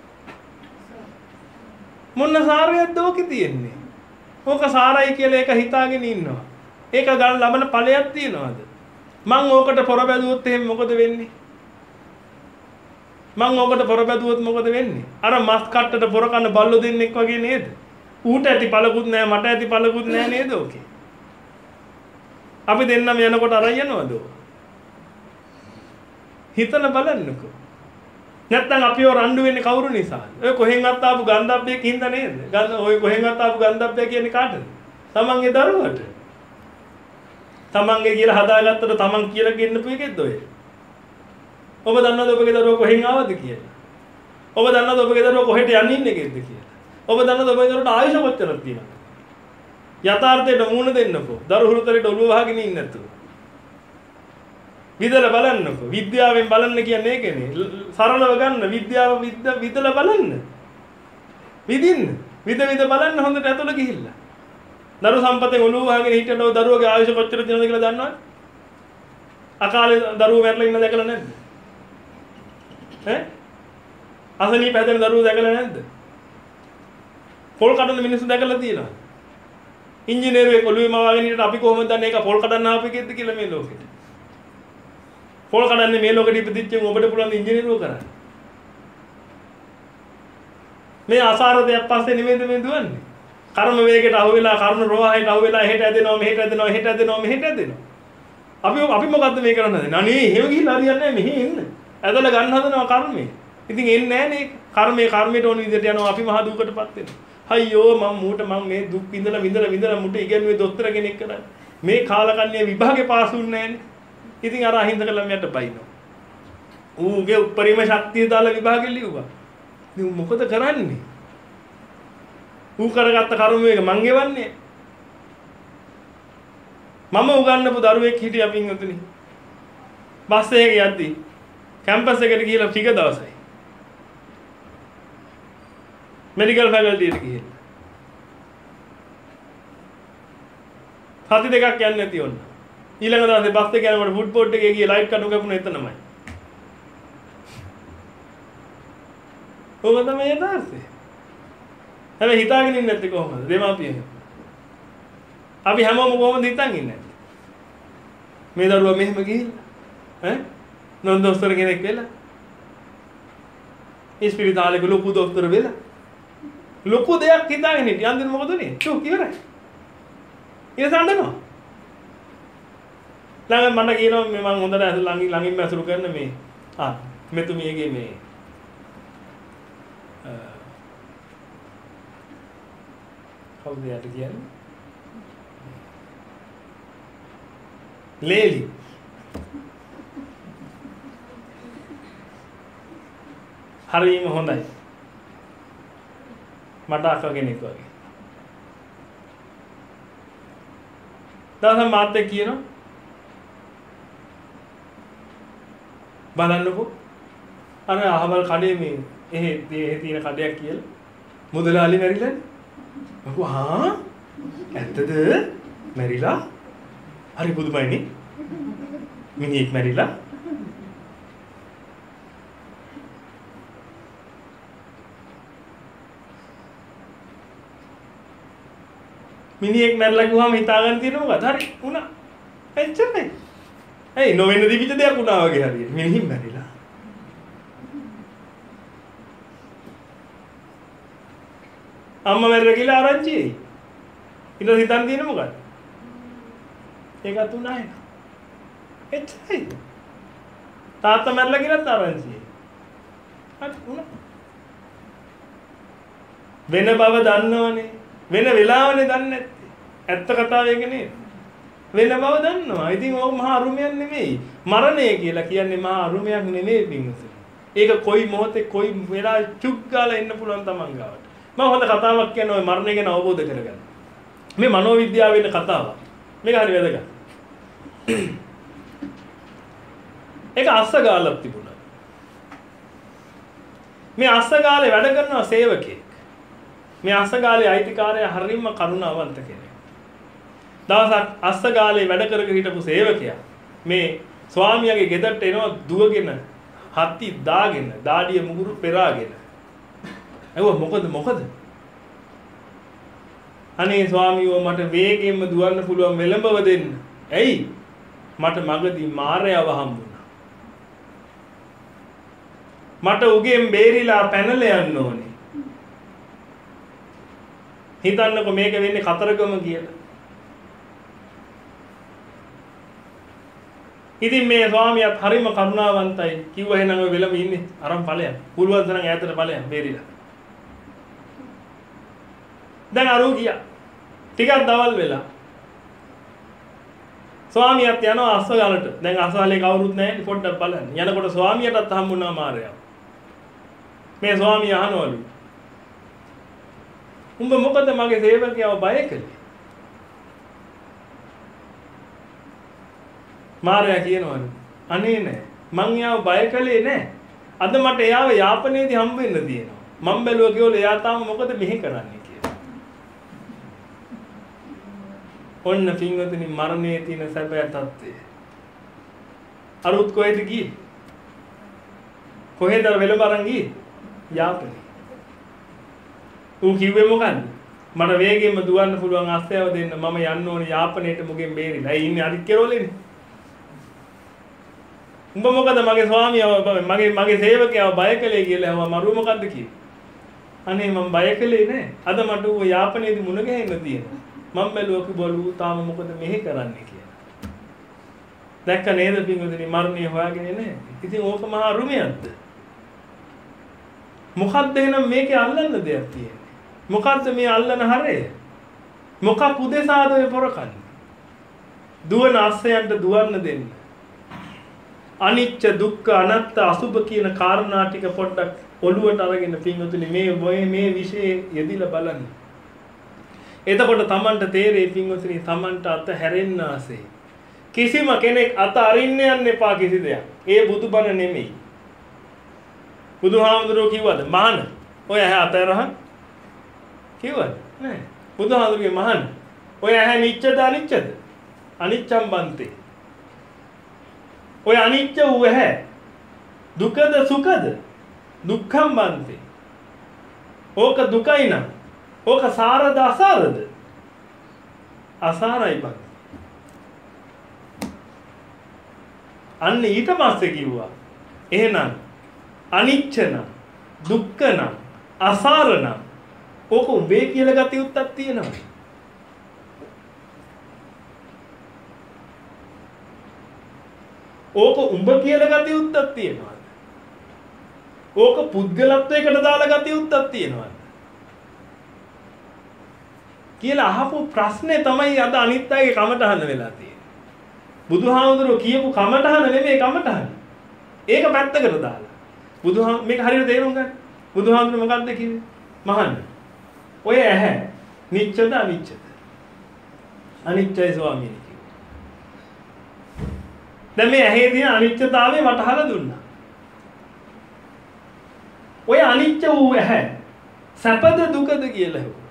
මොන සාරයක්ද ඕකේ තියෙන්නේ? ඕක සාරයි කියලා ඒක හිතාගෙන ඉන්නවා. ඒක ගන්න ලබන ඵලයක් තියනවාද? මං ඕකට පොර බැලුවොත් එහෙනම් මොකද වෙන්නේ? මං ඕකට පොර බැලුවොත් මොකද වෙන්නේ? අර මස් කට්ටට පොර කන බල්ලෝ දෙන්නෙක් වගේ නේද? ඌට ඇති පළකුත් නැහැ මට ඇති පළකුත් නැහැ නේද ඕකේ? අපි දෙන්නම යනකොට අරන් යනවද? හිතලා බලන්නකෝ. නැත්තම් අපිව රණ්ඩු වෙන්නේ කවුරු නිසාද? ඔය කොහෙන්වත් ආපු ගන්ධබ්බයක් හින්දා නේද? ගන්ධ ඔය කොහෙන්වත් ආපු ගන්ධබ්බය කියන්නේ කාටද? තමන්ගේ දරුවට. තමන්ගේ කියලා හදාගත්තට තමන් කියලා ගෙන්නපු එකෙක්ද ඔය? ඔබ දන්නවද ඔබගේ දරුවා කොහෙන් ආවද කියලා? ඔබ දන්නවද ඔබගේ දරුවා කොහෙට යන්න ඉන්නේ කියලාද කියලා? ඔබ දන්නවද ඔබගේ දරුවාට ආයුෂ කොච්චරක් තියෙනවද? යථාර්ථයට මුහුණ දෙන්නකෝ. දරු හුරුතරේට ඔළුව වහගෙන ඉන්න නැතුව. විදලා බලන්නකෝ. විද්‍යාවෙන් බලන්න කියන්නේ ඒකනේ. සරලව ගන්න විද්‍යාව විදලා බලන්න. විදින්න. විද විද බලන්න හොඳට ඇතුළ ගිහිල්ලා. දරු සම්පතෙන් ඔළුව වහගෙන හිටනෝ දරුවගේ ආයුෂ කොච්චර තියෙනවද කියලා දන්නවද? අකාලේ දරුවෝ මැරලා ඉන්න දැකලා නැද්ද? ඈ? අසනීප හැදෙන දරුවෝ දැකලා නැද්ද? පොල් කඩන මිනිස්සු දැකලා තියෙනවද? ඉංජිනේරුවෙක් ඔළුවේ මවාගෙන ඉන්නට අපි කොහොමද දන්නේ ඒක පොල් කඩන්න ආපු එකෙක්ද කියලා මේ ලෝකෙට? පොල් කඩන්නේ මේ ලෝකෙට ඉපදිච්ච උඹට පුළුවන් ඉංජිනේරුව කරන්න. මේ අසාර දෙයක් පස්සේ නෙමෙයිද මේ දුවන්නේ? කර්ම වේගයට අහු වෙලා කර්ම රෝහයට අහු වෙලා එහෙට ඇදෙනවා මෙහෙට ඇදෙනවා එහෙට ඇදෙනවා මෙහෙට ඇදෙනවා. අපි අපි මොකද්ද මේ කරන්න හදන්නේ? අනේ එහෙම ගිහිල්ලා හරියන්නේ නැහැ මෙහෙ එන්න. ඇදලා ගන්න හදනවා කර්මය. ඉතින් එන්නේ නැහැ නේ. කර්මයේ කර්මයට ඕන විදිහට යනවා අපි මහ දුකටපත් වෙනවා. අයියෝ මම මූට මම මේ දුක් විඳලා විඳලා විඳලා මුට ඉගෙනුවේ දොස්තර කෙනෙක් කරන්නේ. මේ කාලකන්ණිය විභාගේ පාස් වුන්නේ නැහනේ. ඉතින් අර අහිංසක ළමයාට බයිනවා. ඌගේ උපරිම ශක්තිය දාලා විභාගෙ ලියුවා. ඉතින් මොකද කරන්නේ? ඌ කරගත්ත කර්ම වේග මං ගෙවන්නේ. මම උගන්නපු දරුවෙක් හිටියා පින්වතුනි. බස් එකේ යද්දි කැම්පස් එකට ගිහලා ටික දවසයි. මෙඩිකල් ෆැකල්ටියට ගිහින්. සති දෙකක් යන්නේ නැති වුණා. ඊළඟ දවසේ බස් එකේ යනකොට ෆුඩ් පෝට් එකේ ගිහලා ලයිට් කඩු කපුණ එතනමයි. ඕක තමයි යථාර්ථය. හැබැයි හිතාගෙන ඉන්නේ නැත්තේ කොහොමද? දෙමාපියෝ. අපි හැමෝම කොහොමද හිතන් ඉන්නේ? මේ දරුවා මෙහෙම ගිහිල්ලා ඈ නෝන් දොස්තර කෙනෙක් වෙලා ඉස්පිරිතාලේ ලොකු දොස්තර වෙලා ලොකු දෙයක් හිතාගෙන හිටිය. අන්තිම මොකද උනේ? චුක් ඉවරයි. ඊට සම්ඩනවා. ළඟ මට කියනවා මේ මම හොඳට ඇසු ළඟින් ළඟින්ම ඇසුරු කරන මේ ආ මෙතුමියගේ මේ කවුද යට කියන්නේ? ලේලි. හරිම හොඳයි. මට අක්ක කෙනෙක් වගේ. දවසක් මාත් එක්ක කියනවා බලන්නකෝ අර අහවල් කඩේ මේ එහෙ එහෙ තියෙන කඩයක් කියලා මුදලාලි මැරිලානේ. මම හා ඇත්තද මැරිලා? හරි පුදුමයිනේ. මිනිහෙක් මැරිලා. මිනිහෙක් මැරලා ගියාම හිතාගන්න තියෙන මොකද? හරි උනා. එච්චරයි. ඇයි නොවෙන්න දිවිච්ච දෙයක් උනා වගේ හරියට. මිනිහින් මැරිලා. අම්මා මැරිලා කියලා ආරංචි. ඊට හිතන් තියෙන මොකද? ඒකත් උනා නේ. එච්චරයි. තාත්තා මැරිලා කියලාත් ආරංචි. හරි උනා. වෙන බව දන්නවනේ. වෙන වෙලාවනේ දන්නේ නැත්තේ. ඇත්ත කතාව ඒක නේද? වෙන බව දන්නවා. ඉතින් ඕක මහා අරුමයක් නෙමෙයි. මරණය කියලා කියන්නේ මහා අරුමයක් නෙමෙයි පින්වතුනි. ඒක කොයි මොහොතේ කොයි වෙලාවෙ චුක් ගාලා එන්න පුළුවන් තමන් ගාවට. මම හොඳ කතාවක් කියන ඔය මරණය ගැන අවබෝධ කරගන්න. මේ මනෝවිද්‍යාවේ ඉන්න කතාවක්. මේක හරි වැදගත්. ඒක අස්සගාලක් තිබුණා. මේ අස්සගාලේ වැඩ කරන සේවකයෙක්. මේ අස්සගාලේ අයිතිකාරයා හරිම කරුණාවන්ත කෙනෙක්. දවසක් අස්සගාලේ වැඩ කරගෙන හිටපු සේවකයා මේ ස්වාමියාගේ ගෙදරට එනවා දුවගෙන හත්ති දාගෙන දාඩිය මුගුරු පෙරාගෙන. ඇහුවා මොකද මොකද? අනේ ස්වාමියෝ මට වේගෙන්ම දුවන්න පුළුවන් වෙලඹව දෙන්න. ඇයි? මට මගදී මාරයව හම්බුණා. මට උගෙන් බේරිලා පැනලා යන්න ඕනේ. හිතන්නකො මේක වෙන්නේ කතරගම කියලා. ඉතින් මේ ස්වාමියාත් හරිම කරුණාවන්තයි. කිව්වා එහෙනම් ඔය වෙලම ඉන්නේ අරන් ඵලයන්. පුළුවන් තරම් ඈතට ඵලයන් බේරිලා. දැන් අරෝ ගියා. ටිකක් දවල් වෙලා. ස්වාමියාත් යනවා අස්සගලට. දැන් අස්සගලේ කවුරුත් නැහැ. පොඩ්ඩක් බලන්න. යනකොට ස්වාමියාටත් හම්බුණා මාරයා. මේ ස්වාමියා අහනවලු. උඹ මොකද මගේ සේවකයව බය කළේ? මාරයා කියනවලු අනේ නෑ මං යාව බය කළේ නෑ. අද මට එයාව යාපනයේදී හම්බ වෙන්න තියෙනවා. මම බැලුවා කිව්වල එයා තාම මොකද මෙහෙ කරන්නේ කියලා. ඔන්න පින්වතුනි මරණයේ තියෙන සැබෑ තත්ත්වය. අරුත් කොහෙද ගියේ? කොහෙද වෙලඹ අරන් ගියේ? යාපනයේ. ඌ කිව්වේ මොකන්ද? මට වේගෙන්ම දුවන්න පුළුවන් අස්සයව දෙන්න මම යන්න ඕනේ යාපනයේට මුගෙන් බේරිලා. ඇයි ඉන්නේ අරිත් කෙරෝලේනේ. උඹ මොකද මගේ ස්වාමියාව මගේ මගේ සේවකයාව බය කළේ කියලා ඇහුවා. මරුව මොකද්ද කිව්වේ? අනේ මම බය කළේ නෑ. අද මට ඌ යාපනයේදී මුණ ගැහෙන්න තියෙනවා. මම බැලුවා කිව්වලු තාම මොකද මෙහෙ කරන්නේ කියලා. දැක්ක නේද පින්වතුනි මරණය හොයාගෙන නෑ. ඉතින් ඕක මහා අරුමයක්ද? මොකද්ද එහෙනම් මේකේ අල්ලන්න දෙයක් තියෙන්නේ? මොකද්ද මේ අල්ලන හරය? මොකක් උදෙසාද ඔය පොරකන්නේ? දුවන අස්සයන්ට දුවන්න දෙන්න. අනිච්ච දුක්ඛ අනාත්ත අසුභ කියන කාරණා ටික පොඩ්ඩක් ඔළුවට අරගෙන පින්වතුනි මේ මේ මේ විශේෂ යෙදිලා බලන්න. එතකොට Tamanට තේරෙයි පින්වතුනි Tamanට අත හැරෙන්න ආසේ. කිසිම කෙනෙක් අත අරින්න යන්න එපා කිසි දෙයක්. ඒ බුදුබණ නෙමෙයි. බුදුහාමුදුරුවෝ කිව්වද මහාන ඔය ඇහැ අතහැරහන් කිව්වද නෑ. බුදුහාමුදුරුවෝ මහාන ඔය ඇහැ නිච්චද අනිච්චද? අනිච්චම් බන්තේ. ඔය අනිච්ච වූ ඇහැ දුකද සුඛද? දුක්ඛම් බන්තේ. ඕක දුකයි නම් ඕක සාරද අසාරද? අසාරයි බං. අන්න ඊට පස්සේ කිව්වා එහෙනම් අනිච්ච නම් දුක්ඛ නම් අසාර නම් ඕක උඹේ කියලා ගත යුත්තක් තියෙනවා. ඕක උඹ කියලා ගත යුත්තක් තියෙනවා. ඕක පුද්ගලත්වයකට දාලා ගත යුත්තක් තියෙනවා. කියලා අහපු ප්‍රශ්නේ තමයි අද අනිත් අයගේ කමටහන වෙලා තියෙන්නේ. බුදුහාමුදුරුවෝ කියපු කමටහන නෙමෙයි කමටහන. ඒක පැත්තකට දාලා. බුදුහාම මේක හරියට තේරුම් ගන්න. බුදුහාමුදුරුවෝ මොකද්ද කිව්වේ? මහන්න. ඔය ඇහැ නිච්චද අනිච්චද? අනිච්චයි ස්වාමීනි කිව්වා. දැන් මේ ඇහි තියෙන අනිච්චතාවය වටහලා දුන්නා. ඔය අනිච්ච වූ ඇහැ සැපද දුකද කියලා හෙව්වා.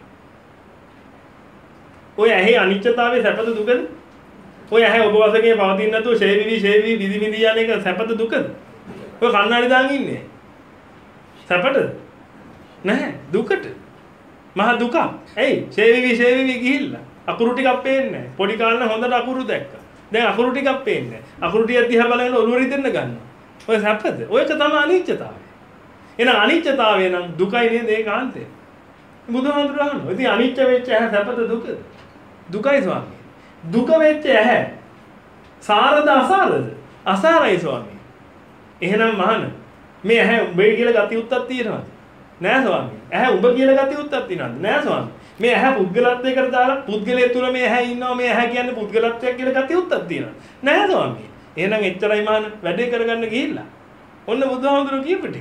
ඔය ඇහි අනිච්චතාවය සැපද දුකද? ඔය ඇහැ ඔබ වශයෙන් පවතින නැතුව ෂේවිවි ෂේවිවි විදි විදි යන එක සැපද දුකද? ඔය කන්නාඩි දාන් ඉන්නේ. සැපද? නැහැ දුකට. මහා දුක. ඇයි? ෂේවිවි ෂේවිවි ගිහිල්ලා අකුරු ටිකක් පේන්නේ නැහැ. පොඩි කාලේ හොඳට අකුරු දැක්කා. දැන් අකුරු ටිකක් පේන්නේ නැහැ. අකුරු ටික දිහා බලගෙන ඔළුව රිදෙන්න ගන්නවා. ඔය සැපද? ඔයක තමයි අනිච්චතාවය. එහෙනම් අනිච්චතාවය නම් දුකයි නේද ඒකාන්තය. බුදුහාමුදුරුවෝ අහනවා. ඉතින් අනිච්ච වෙච්ච ඇහැ සැපද දුකද? දුකයි ස්වාමී. දුක වෙච්ච ඇහැ සාරද අසාරද? අසාරයි ස්වාමී. එහෙනම් මහාන මේ ඇහැ උඹේ කියලා ගති උත්තක් තියෙනවද? නෑ ස්වාමී. ඇහැ උඹ කියලා ගති උත්තක් තියෙනවද? නෑ ස්වාමී. මේ ඇහැ පුද්ගලත්වයකට දාලා පුද්ගලයේ තුල මේ ඇහැ ඉන්නවා මේ ඇහැ කියන්නේ පුද්ගලත්වයක් කියලා ගති උත්තක් තියෙනවද? නෑ ස්වාමී. එහෙනම් එච්චරයි මහාන වැඩේ කරගන්න ගිහිල්ලා. ඔන්න බුදුහාමුදුරුවෝ කියපු ටික.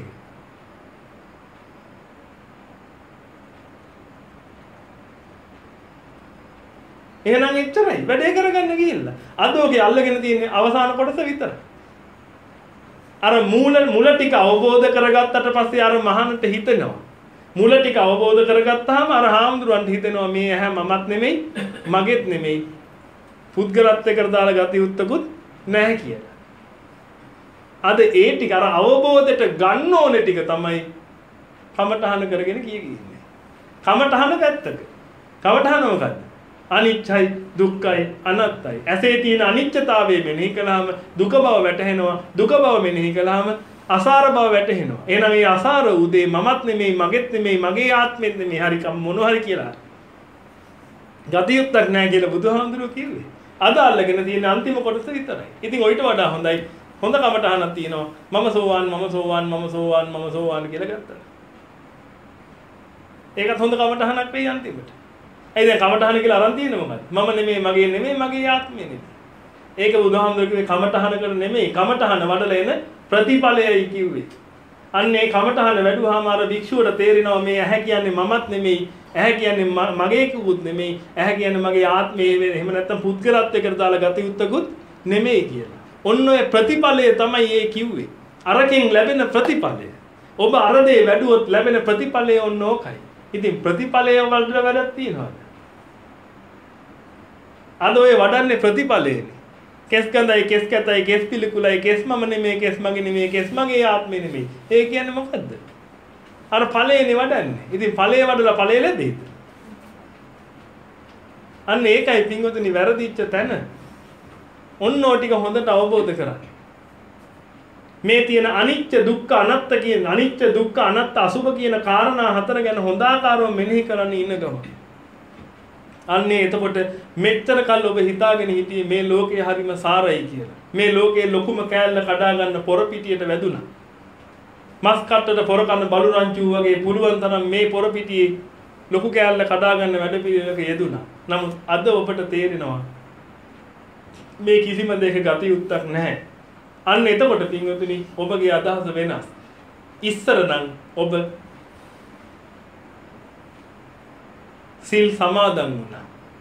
එහෙනම් එච්චරයි වැඩේ කරගන්න ගිහිල්ලා. අද ඔගේ අල්ලගෙන තියෙන්නේ අවසාන කොටස විතරයි. අර මූල මුල ටික අවබෝධ කරගත්තට පස්සේ අර මහානට හිතෙනවා. මුල ටික අවබෝධ කරගත්තාම අර හාමුදුරන්ට හිතෙනවා මේ ඇහැ මමත් නෙමෙයි මගේත් නෙමෙයි පුද්ගලත්වයකට දාලා ගත යුත්තකුත් නැහැ කියලා. අද ඒ ටික අර අවබෝධයට ගන්න ඕනේ ටික තමයි කමඨහන කරගෙන කිය කින්නේ. කමඨහන පැත්තක. කමඨහන මොකද්ද? අනිච්චයි දුක්ඛයි අනාත්තයි. ඇසේ තියෙන අනිච්චතාවය මෙනෙහි කළාම දුක බව වැටහෙනවා. දුක බව මෙනෙහි කළාම අසාර බව වැටහෙනවා. එහෙනම් මේ අසාර උදේ මමත් නෙමෙයි මගේත් නෙමෙයි මගේ ආත්මෙත් නෙමෙයි හරි කම මොන හරි කියලා. ගතියුත්තක් නැහැ කියලා බුදුහාමුදුරුවෝ කිව්වේ. අද අල්ලගෙන තියෙන අන්තිම කොටස විතරයි. ඉතින් ඔయిత වඩා හොඳයි. හොඳ කමටහනක් තියෙනවා. මම සෝවාන් මම සෝවාන් මම සෝවාන් මම සෝවාන් කියලා ගත්තා. ඒකත් හොඳ කමටහනක් වෙයි අන්තිමට. ඒ දැන් කමඨහන කියලා අරන් තියෙන්නේ මොකද්ද? මම නෙමෙයි මගේ නෙමෙයි මගේ ආත්මය නෙමෙයි. ඒක බුදුහාමුදුරුවෝ කිව්වේ කමඨහන කර නෙමෙයි කමඨහන වඩලා එන ප්‍රතිඵලයයි කිව්වේ. අන්න ඒ කමඨහන වැඩුවාම අර භික්ෂුවට තේරෙනවා මේ ඇහැ කියන්නේ මමත් නෙමෙයි ඇහැ කියන්නේ මගේ කිව්වුත් නෙමෙයි ඇහැ කියන්නේ මගේ ආත්මය එහෙම නැත්නම් පුද්ගලත්වයකට දාලා ගත යුත්තකුත් නෙමෙයි කියලා. ඔන්න ඔය ප්‍රතිඵලය තමයි ඒ කිව්වේ. අරකින් ලැබෙන ප්‍රතිඵලය. ඔබ අර දේ වැඩුවොත් ලැබෙන ප්‍රතිඵලය ඔන්න ඕකයි. ඉතින් ප්‍රතිඵලය වලට වැඩක් තියෙනවද? අද ඔය වඩන්නේ ප්‍රතිඵලයනේ. කෙස් ගඳයි කෙස් කැතයි කෙස් පිළිකුලයි කෙස් මම නෙමෙයි කෙස් මගේ නෙමෙයි කෙස් මගේ ආත්මෙ නෙමෙයි. ඒ කියන්නේ මොකද්ද? අර ඵලයනේ වඩන්නේ. ඉතින් ඵලය වඩලා ඵලය ලැබෙයිද? අන්න ඒකයි පින්වතුනි වැරදිච්ච තැන. ඔන්න ඕ ටික හොඳට අවබෝධ කරගන්න. මේ තියෙන අනිච්ච දුක්ඛ අනාත්ත කියන අනිච්ච දුක්ඛ අනාත්ත අසුභ කියන කාරණා හතර ගැන හොඳාකාරව මෙනෙහි කරන්න ඉන්න ගම. අන්නේ එතකොට මෙච්චර කල් ඔබ හිතාගෙන හිටියේ මේ ලෝකේ හරිම සාරයි කියලා. මේ ලෝකේ ලොකුම කෑල්ල කඩා ගන්න පොර පිටියට වැදුනා. මස් කට්ටට පොර කන බලු රංචු වගේ පුළුවන් තරම් මේ පොර පිටියේ ලොකු කෑල්ල කඩා ගන්න වැඩ පිළිවෙලක යෙදුණා. නමුත් අද ඔබට තේරෙනවා මේ කිසිම දෙයක ගතියුත්තක් නැහැ. අන්න එතකොට පින්වතුනි ඔබගේ අදහස වෙනස්. ඉස්සර නම් ඔබ සිල් සමාදන් වුණා.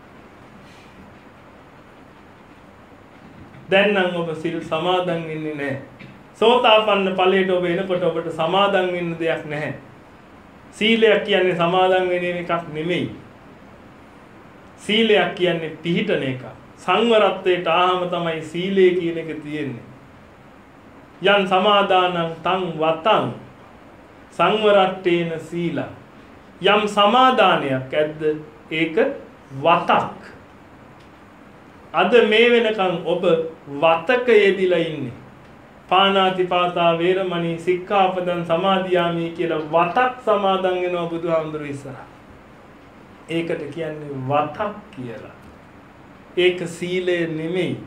දැන් නම් ඔබ සිල් සමාදන් වෙන්නේ නැහැ. සෝතාපන්න ඵලයට ඔබ එනකොට ඔබට සමාදන් වෙන්න දෙයක් නැහැ. සීලයක් කියන්නේ සමාදන් වෙන එකක් නෙමෙයි. සීලයක් කියන්නේ පිහිටන එකක්. සංවරත්වයට ආවම තමයි සීලය කියන එක තියෙන්නේ. යන් සමාදානං තං වතං සංවරට්ඨේන සීල. යම් සමාදානයක් ඇද්ද ඒක වතක්. අද මේ වෙනකන් ඔබ වතක යෙදිලා ඉන්නේ. පාණාතිපාතා වේරමණී සික්ඛාපදං සමාදියාමි කියලා වතක් සමාදන් වෙනවා බුදුහාමුදුරුවෝ ඉස්සරහ. ඒකට කියන්නේ වතක් කියලා. ඒක සීලය නෙමෙයි.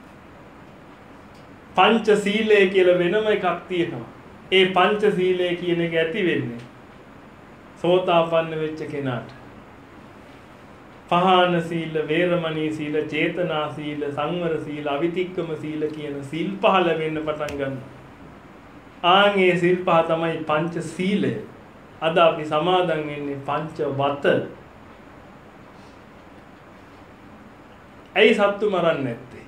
පංච සීලය කියලා වෙනම එකක් තියෙනවා. ඒ පංච සීලය කියන එක ඇති වෙන්නේ සෝතාපන්න වෙච්ච කෙනාට. පහාන සීල, වේරමණී සීල, චේතනා සීල, සංවර සීල, අවිතික්කම සීල කියන සීල් පහළ වෙන්න පටන් ගන්නවා. ආන් ඒ සීල් පහ තමයි පංච සීලය. අද අපි සමාදන් වෙන්නේ පංච වත. ඇයි සත්තු මරන්නේ නැත්තේ?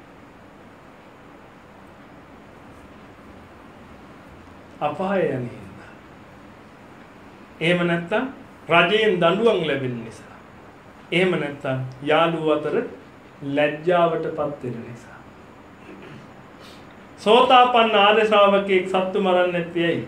අපාය යන්නේ. එහෙම නැත්නම් රජයෙන් දඬුවම් ලැබෙන නිසා. එහෙම නැත්නම් යාළුවෝ අතර ලැජ්ජාවටපත් වෙන නිසා. සෝතාපන්න ආර්ය ශ්‍රාවකෙක් සත්තු මරන්නේ නැත්තේ ඇයි?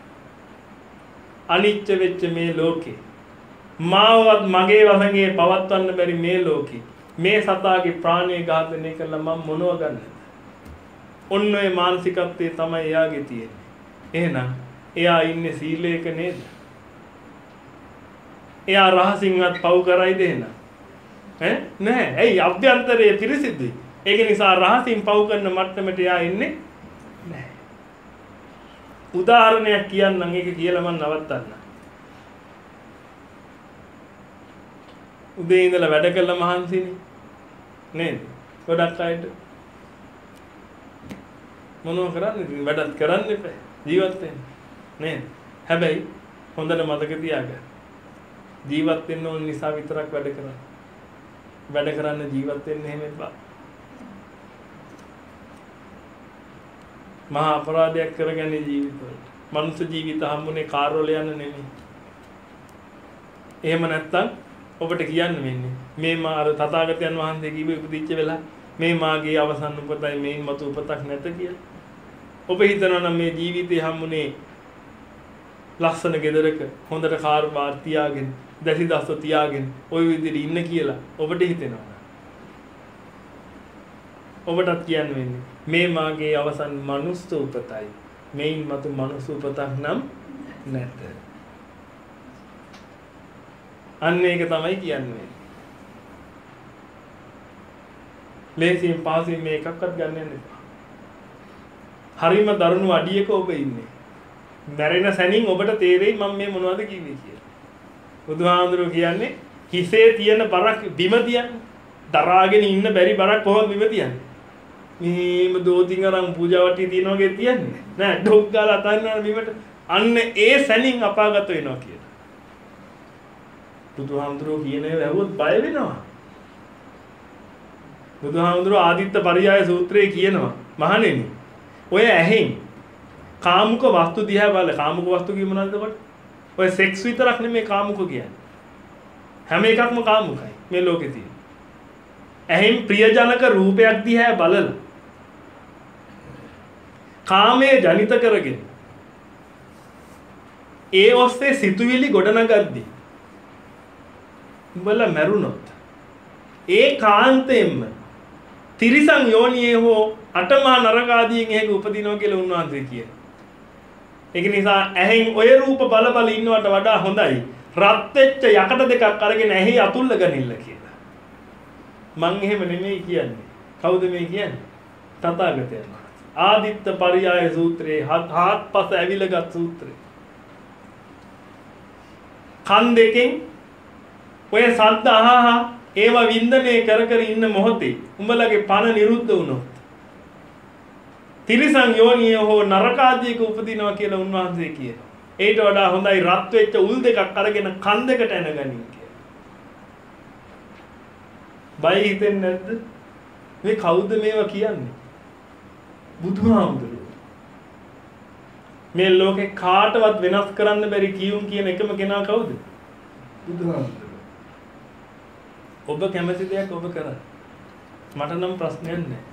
අනිච්ච වෙච්ච මේ ලෝකේ මාවත් මගේ වසඟේ පවත්වන්න බැරි මේ ලෝකේ මේ සතාගේ ප්‍රාණය ඝාතනය කළා මම මොනව ගන්නද? ඔන්න ඔය මානසිකත්වයේ තමයි එයාගේ තියෙන්නේ. එහෙනම් එයා ඉන්නේ සීලයක නේද? එයා රහසින්වත් පව් කරයිද එහෙනම්? ඈ නෑ. ඇයි අභ්‍යන්තරයේ පිරිසිදුයි. ඒක නිසා රහසින් පව් කරන මට්ටමට එයා ඉන්නේ නෑ. උදාහරණයක් කියන්නම් ඒක කියලා මම නවත්තන්න. උදේ ඉඳලා වැඩ කළා මහන්සිනේ. නේද? ගොඩක් අයට මොනව කරන්නේ? වැඩත් කරන්න එපා. ජීවත් වෙන්න. නේද? හැබැයි හොඳට මතක තියාගන්න. ජීවත් වෙන්න ඕන නිසා විතරක් වැඩ කරන්න. වැඩ කරන්න ජීවත් වෙන්න එහෙම එපා. මහා අපරාධයක් කරගන්නේ ජීවිතවල. මනුෂ්‍ය ජීවිත හම්බුනේ කාර් වල යන නෙමෙයි. එහෙම නැත්තම් ඔබට කියන්න වෙන්නේ මේ මා අර තථාගතයන් වහන්සේ කිව්ව උපදිච්ච වෙලා මේ මාගේ අවසන් උපතයි මේන් මතු උපතක් නැත කියලා. ඔබ හිතනවා නම් මේ ජීවිතේ හම්බුනේ ලස්සන ගෙදරක හොඳට කාර් බාර් තියාගෙන දැසි දස්ස තියාගෙන ওই විදිහට ඉන්න කියලා ඔබට හිතෙනවා. ඔබටත් කියන්න වෙන්නේ මේ මාගේ අවසන් මනුස්ස උපතයි මේන් මතු මනුස්ස උපතක් නම් නැත. අන්න ඒක තමයි කියන්නේ. ලේසියෙන් පාසින් මේ එකක්වත් ගන්න යන්න එපා. හරිම දරුණු අඩියක ඔබ ඉන්නේ. මැරෙන සැනින් ඔබට තේරෙයි මම මේ මොනවද කිව්වේ කියලා. බුදුහාඳුරෝ කියන්නේ හිසේ තියෙන බරක් බිම තියන්නේ. දරාගෙන ඉන්න බැරි බරක් කොහොමද බිම තියන්නේ? මෙහෙම දෝතින් අරන් පූජා වට්ටිය තියනවා වගේ තියන්නේ. නෑ ඩොග් ගාලා අතන්නවා බිමට. අන්න ඒ සැනින් අපාගත වෙනවා කියලා. බුදුහාමුදුරුවෝ කියන ඒවා ඇහුවොත් බය වෙනවා. බුදුහාමුදුරුවෝ ආදිත්ත පරියාය සූත්‍රයේ කියනවා මහණෙනි ඔය ඇහෙන් කාමුක වස්තු දිහා බලලා කාමුක වස්තු කිය මොනවද කොට? ඔය සෙක්ස් විතරක් නෙමෙයි කාමුක කියන්නේ. හැම එකක්ම කාමුකයි මේ ලෝකේ තියෙන. ඇහෙන් ප්‍රියජනක රූපයක් දිහා බලලා කාමයේ ජනිත කරගෙන ඒ ඔස්සේ සිතුවිලි ගොඩනගද්දී උඹලා මැරුණොත් ඒ කාන්තෙන්ම තිරිසන් යෝනියේ හෝ අටමා නරක ආදීන් එහෙක උපදිනවා කියලා උන්වහන්සේ කියනවා. ඒක නිසා ඇහෙන් ඔය රූප බල බල ඉන්නවට වඩා හොඳයි රත් වෙච්ච යකඩ දෙකක් අරගෙන ඇහි අතුල්ල ගනින්න කියලා. මං එහෙම නෙමෙයි කියන්නේ. කවුද මේ කියන්නේ? තථාගතයන් වහන්සේ. ආදිත්ත පරියාය සූත්‍රයේ හත්පස ඇවිලගත් සූත්‍රය. කන් දෙකෙන් ඔය සද්ද අහහා ඒවා වින්දනය කර කර ඉන්න මොහොතේ උඹලගේ පණ නිරුද්ධ වුණොත් තිරිසන් යෝනිය හෝ නරකාදියක උපදිනවා කියලා උන්වහන්සේ කියනවා. ඒට වඩා හොඳයි රත් වෙච්ච උල් දෙකක් අරගෙන කන් දෙකට එනගනින් කියලා. බය හිතෙන්නේ නැද්ද? මේ කවුද මේවා කියන්නේ? බුදුහාමුදුරුවෝ. මේ ලෝකේ කාටවත් වෙනස් කරන්න බැරි කියුම් කියන එකම කෙනා කවුද? බුදුහාමුදුරුවෝ. ඔබ කැමති දෙයක් ඔබ කරා. මට නම් ප්‍රශ්නයක් නැහැ.